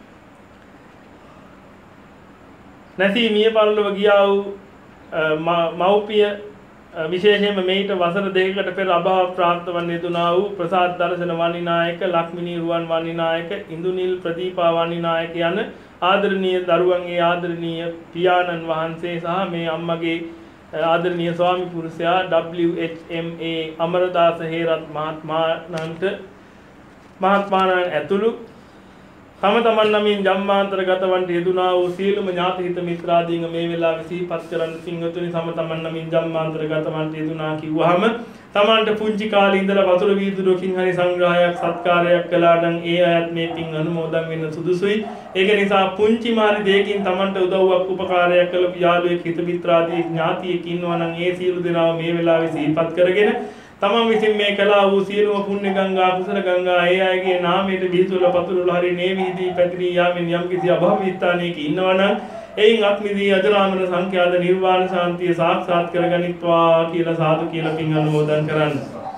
නැති මිය පරලොව ගියා වූ මව්පිය විශේෂයෙන්ම මේිට වසර දෙකකට පෙර අභාව ප්‍රාප්ත වන යෙදුනා වූ ප්‍රසාද් දර්ශන වන්නිනායක ලක්මිනී රුවන් වන්නිනායක ඉන්දුනිල් ප්‍රදීපා වන්නිනායක යන ආදරණීය දරුවන්ගේ ආදරණීය පියාණන් වහන්සේ සහ මේ අම්මගේ ආදරණීය ස්වාමි පුරුෂයා W H M A Amaradasa Herath මහත්මයාණන්ට මහත්මයාණන් ඇතුළු තම තමන් නමින් ජම්මාන්තරගත වන්ට යෙදුනා වූ සියලුම ඥාති හිත මිත්‍රාදීන් මේ වෙලාවේ සිහිපත් කරන්න පින්වතුනි තම තමන් නමින් ජම්මාන්තරගත වන්ට යෙදුනා කිව්වහම තමන්ට පුංචි කාලේ ඉඳලා වතුර වීදුරුවකින් හරි සංග්‍රහයක් සත්කාරයක් කළා නම් ඒ අයත් මේ පින් අනුමෝදන් වෙන්න සුදුසුයි. ඒක නිසා පුංචි මාරි දෙයකින් තමන්ට උදව්වක් උපකාරයක් කළ යාළුවෙක් හිත මිත්‍රාදී ඥාතියෙක් ඉන්නවා නම් ඒ සියලු දෙනාම මේ වෙලාවේ සිහිපත් කරගෙන තමන් විසින් මේ කළා වූ සියලුම පුණ්‍ය ගංගා කුසල ගංගා ඒ අයගේ නාමයට බිහිසුල පතුරුල හරි නේවිදී පැතිරී යාමින් යම් කිසි අභවීස්ථානයක ඉන්නවනම් එයින් අත්මිදී අජරාමර සංඛ්‍යාත නිර්වාණ ශාන්තිය සාක්ෂාත් කරගනිත්වා කියලා සාදු කියලා පින් අනුමෝදන් කරන්න.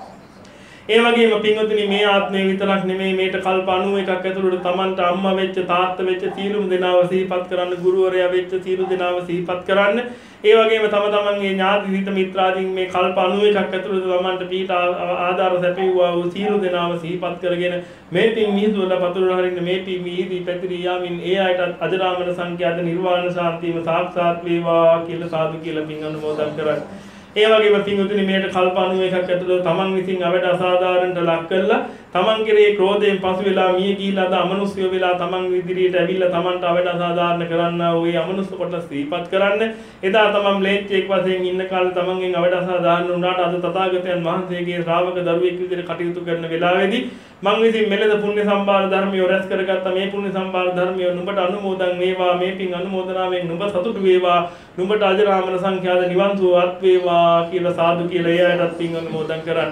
ඒ වගේම පින්වතුනි මේ ආත්මේ විතරක් නෙමෙයි මේට කල්ප අනූ එකක් ඇතුළත තමන්ට අම්මා වෙච්ච තාත්තා වෙච්ච සියලුම දෙනාව සිහිපත් කරන්න ගුරුවරයා වෙච්ච සියලු දෙනාව සිහිපත් කරන්න. ඒ වගේම තම තමන්ගේ ඥාති හිත මිත්‍රාදීන් මේ කල්ප අනූ එකක් ඇතුළත තමන්ට පීඨ ආධාර සැපෙව්වා වූ සියලු දෙනාව සිහිපත් කරගෙන මේ පින් මිහිදුවල පතුරල හරින්න මේ පින් මිහිදී පැතිරී යාමින් ඒ අයට අජරාමර සංඛ්‍යාත නිර්වාණ ශාන්තියම සාක්ෂාත් වේවා කියලා සාදු කියලා පින් අනුමෝදන් කරන්න. ඒ වගේම පින්වතුනි මේට කල්ප අනූ එකක් ඇතුළත තමන් විසින් අවඩ අසාධාරණට ලක් කරලා තමන් කෙරේ ක්‍රෝධයෙන් පසු වෙලා මිය ගිහිලා ද අමනුෂ්‍ය වෙලා තමන් ඉදිරියට ඇවිල්ලා තමන්ට අවඩ අසාධාරණ කරන්නා වූ ඒ අමනුෂ්‍ය කොටස් සිහිපත් කරන්න. එදා තමන් ම්ලේච්ඡෙක් වශයෙන් ඉන්න කාලේ තමන්ගෙන් අවඩ අසාධාරණ වුණාට අද තථාගතයන් වහන්සේගේ ශ්‍රාවක දරුවෙක් විදිහට කටයුතු කරන වෙලාවේදී මං විසින් මෙලෙස පුණ්‍ය සම්භාර ධර්මිය රැස් කරගත්ත මේ පුණ්‍ය සම්භාර ධර්මිය නුඹට අනුමෝදන් වේවා මේ පින් අනුමෝදනාවෙන් නුඹ සතුටු වේවා නුඹට අජරාමර සංඛ්‍යාත නිවන් සුවත් වේවා කියලා සාදු කියලා ඒ අයටත් පින් අනුමෝදන් කරන්න.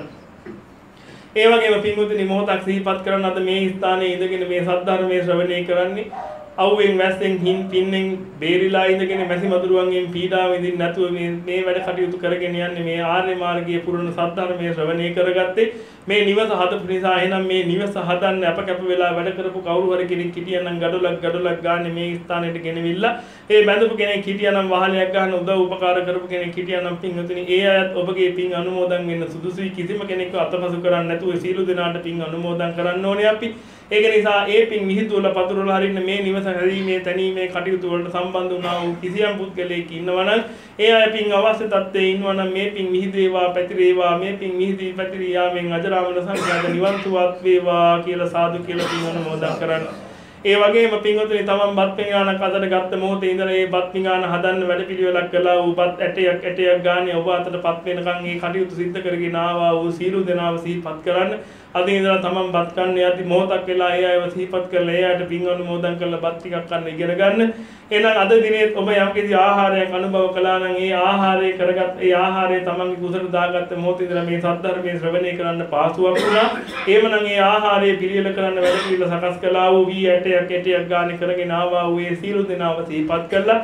ඒ වගේම පින්වතුනි මොහොතක් සිහිපත් කරන අද මේ ස්ථානයේ ඉඳගෙන මේ සද්ධර්මයේ ශ්‍රවණය කරන්නේ අවුවෙන් වැස්සෙන් හින් පින්නෙන් බේරිලා ඉඳගෙන මැසි මදුරුවන්ගෙන් පීඩා විඳින්න නැතුව මේ මේ වැඩ කටයුතු කරගෙන යන්නේ මේ ආර්ය මාර්ගයේ පුරණ සද්ධර්මයේ ශ්‍රවණය කරගත්තේ මේ නිවස හදපු නිසා එහෙනම් මේ නිවස හදන්න අප කැප වෙලා වැඩ කරපු කවුරු හරි කෙනෙක් හිටියනම් ගඩොලක් ගඩොලක් ගන්න මේ ස්ථානෙට ගෙනවිල්ලා ඒ බඳපු කෙනෙක් හිටියනම් වහලයක් ගන්න උදව් උපකාර කරපු කෙනෙක් හිටියනම් පින්වතුනි ඒ අයත් ඔබගේ පින් අනුමෝදන් වෙන්න සුදුසුයි. කිසිම කෙනෙක්ව අතපසු කරන්නේ නැතුව සීල දෙනාට පින් අනුමෝදන් කරන්න ඕනේ අපි. ඒක නිසා ඒ පින් මිහිදුවල පතුරල හරින්න මේ නිවස හැදීමේ තැනීමේ කටයුතු වලට සම්බන්ධ වුණා වූ කිසියම් පුද්ගලයෙක් ඉන්නවනම් ඒ අය පින් අවශ්‍ය තත්ත්වයේ ඉන්නවනම් මේ පින් මිහිදේවා පැතිරේවා මේ පින් මිහිදී පැතිරී යාමෙන් අජරාමර සංඛ්‍යාත නිවන් සුවත් වේවා කියලා සාදු කියලා පින් අනුමෝදන් කරන්න. ඒ වගේම පින්වතුනි තමන් බත් පිඟානක් අතට ගත්ත මොහොතේ ඉඳලා ඒ බත් පිඟාන හදන්න වැඩපිළිවෙලක් කළා වූ බත් ඇටයක් ඇටයක් ගානේ ඔබ අතටපත් වෙනකන් ඒ කටයුතු සිද්ධ කරගෙන ආවා වූ සීල දෙනාව සිහිපත් කරන්න. අද ඉඳලා තමන් බත් කන්න යද්දි මොහොතක් වෙලා ඒ අයව සිහිපත් කරලා ඒ අයට පින් අනුමෝදන් කරලා බත් ටිකක් කන්න ඉගෙන ගන්න. එහෙනම් අද දිනේ ඔබ යම්කිසි ආහාරයක් අනුභව කළා නම් ඒ ආහාරය කරගත් ඒ ආහාරය තමන්ගේ කුසල දාගත්ත මොහොතේ ඉඳලා මේ සද්ධර්මයේ ශ්‍රවණය කරන්න පාසුවක් වුණා. එහෙමනම් ඒ ආහාරය පිළියෙල කරන්න වැඩ පිළිවෙල සකස් කළා වූ වී ඇටයක් ඇටයක් ගානේ කරගෙන ආවා වූ ඒ සීල දෙනාව සිහිපත් කළා.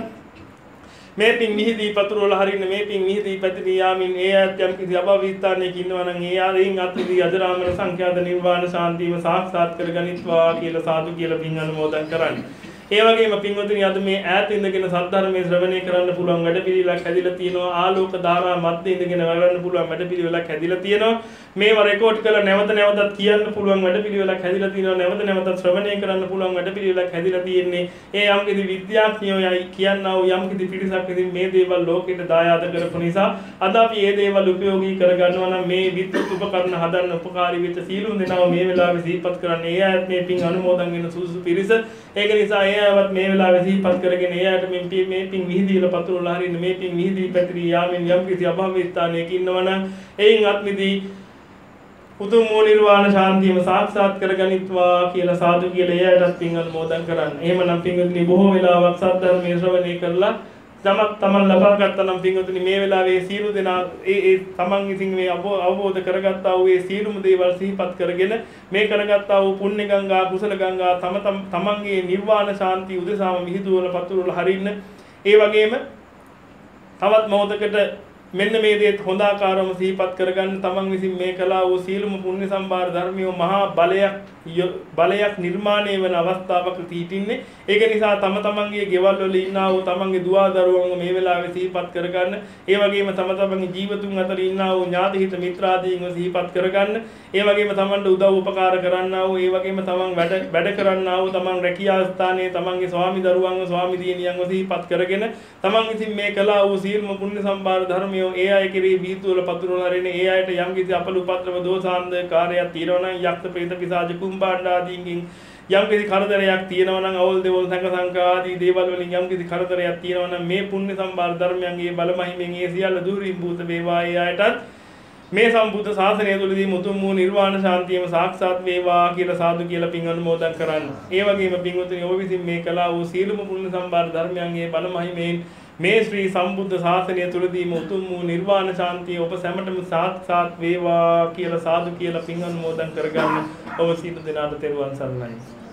මේ පින් මිහිදී පතුරවල හරින්න මේ පින් මිහිදී පැතිරී යාමින් ඒ අයත් යම් කිසි අභවීස්ථානයක ඉන්නවා නම් ඒ ආරෙන් අත්විඳී අජරාමර සංඛ්‍යාත නිර්වාණ ශාන්තියම සාක්ෂාත් කරගනිත්වා කියලා සාදු කියලා පින් අනුමෝදන් කරන්නේ. ඒ වගේම පින්වතුනි අද මේ ඈත ඉඳගෙන සද්ධර්මයේ ශ්‍රවණය කරන්න පුළුවන් වැඩපිළිවෙලක් හැදිලා තියෙනවා. ආලෝක ධාරා මැද්දේ ඉඳගෙන වඩන්න පුළුවන් වැඩපිළිවෙලක් හැදිලා තියෙනවා. මේව රෙකෝඩ් කරලා නැවත නැවතත් කියන්න පුළුවන් වැඩපිළිවෙලක් හැදිලා තියෙනවා. නැවත නැවතත් ශ්‍රවණය කරන්න පුළුවන් වැඩපිළිවෙලක් හැදිලා තියෙන්නේ. ඒ යම් කිසි විද්‍යාඥයෝ යයි කියනවා යම් කිසි පිරිසක් ඉතින් මේ දේවල් ලෝකෙට දායාද කරපු නිසා අද අපි මේ දේවල් උපයෝගී කරගන්නවා නම් මේ විද්‍යුත් උපකරණ හදන්න උපකාරී වෙච්ච සීලුන් දෙනාව මේ වෙලාවේ සිහිපත් කරන්නේ. ඒ අයත් මේ පින් අනුමෝදන් වෙන සුසු පිරිස. ඒක නිසා ඒ අයවත් මේ වෙලාවේ සිහිපත් කරගෙන ඒ අයට මේ පින් මේ පින් විහිදීලා පතුරලා හරින්න මේ පින් විහිදී පැතිරී යාමෙන් යම් කිසි අභව්‍ය ස්ථානයක ඉන්නවනම් එයින් අත්මිදී උතුම් වූ නිර්වාණ ශාන්තියම සාක්ෂාත් කරගනිත්වා කියලා සාදු කියලා ඒ අයටත් පින් අනුමෝදන් කරන්න. එහෙමනම් පින්වතුනි බොහෝ වෙලාවක් සද්ධර්මයේ ශ්‍රවණය කරලා තමක් තමන් ලබා ගත්තා නම් පින්වතුනි මේ වෙලාවේ සීල දෙනා ඒ ඒ තමන් විසින් මේ අවබෝධ කරගත්තා වූ ඒ සීලුම දේවල් සිහිපත් කරගෙන මේ කරගත්තා වූ පුණ්‍ය ගංගා කුසල ගංගා තම තමන්ගේ නිර්වාණ ශාන්තිය උදෙසාම මිහිදුවල පතුරවල හරින්න. ඒ වගේම තවත් මොහොතකට මෙන්න මේ දේත් හොඳ ආකාරවම සිහිපත් කරගන්න තමන් විසින් මේ කළා වූ සීලම පුණ්‍ය සම්භාර ධර්මිය මහා බලයක් බලයක් නිර්මාණය වෙන අවස්ථාවක සිටින්නේ. ඒක නිසා තම තමන්ගේ ගෙවල් වල ඉන්නා වූ තමන්ගේ දුවා දරුවන්ව මේ වෙලාවේ සිහිපත් කරගන්න. ඒ වගේම තම තමන්ගේ ජීවතුන් අතර ඉන්නා වූ ඥාති හිත මිත්‍රාදීන්ව සිහිපත් කරගන්න. ඒ වගේම තමන්ට උදව් උපකාර කරන්නා වූ ඒ වගේම තමන් වැඩ වැඩ කරන්නා වූ තමන් රැකියා ස්ථානයේ තමන්ගේ ස්වාමි දරුවන්ව ස්වාමි දියණියන්ව සිහිපත් කරගෙන තමන් විසින් මේ කළා වූ සීලම පුණ්‍ය සම්භාර ධර්මිය ඒ අය කෙරෙහි බීතුවල පතුරවල හරින ඒ අයට යම් කිසි අපල උපද්‍රව දෝසාන්ද කාර්යයක් තියෙනවා නම් යක්ෂ ප්‍රේත පිසාච කුම්භාණ්ඩ ආදීන්ගෙන් යම් කිසි කරදරයක් තියෙනවා නම් අවල් දෙවල් සංඝ සංඝ ආදී දේවල් වලින් යම් කිසි කරදරයක් තියෙනවා නම් මේ පුණ්‍ය සම්භාර ධර්මයන්ගේ බලමහිමෙන් ඒ සියල්ල දුරින් භූත වේවා. ඒ අයටත් මේ සම්බුද්ධ ශාසනය තුළදී මුතුන් වූ නිර්වාණ ශාන්තියම සාක්ෂාත් වේවා කියලා සාදු කියලා පින් අනුමෝදන් කරන්න. ඒ වගේම පින්වතුනි ඔබ විසින් මේ කළා වූ සීලම පුණ්‍ය සම්භාර ධර්මයන්ගේ බලමහිමෙන් මේ ශ්‍රී සම්බුද්ධ ශාසනය තුලදීම උතුම් වූ නිර්වාණ ශාන්තිය ඔබ සැමටම සාක්ෂාත් වේවා කියලා සාදු කියලා පින් අනුමෝදන් කරගන්න. ඔබ සියලු දෙනාට තෙරුවන් සරණයි.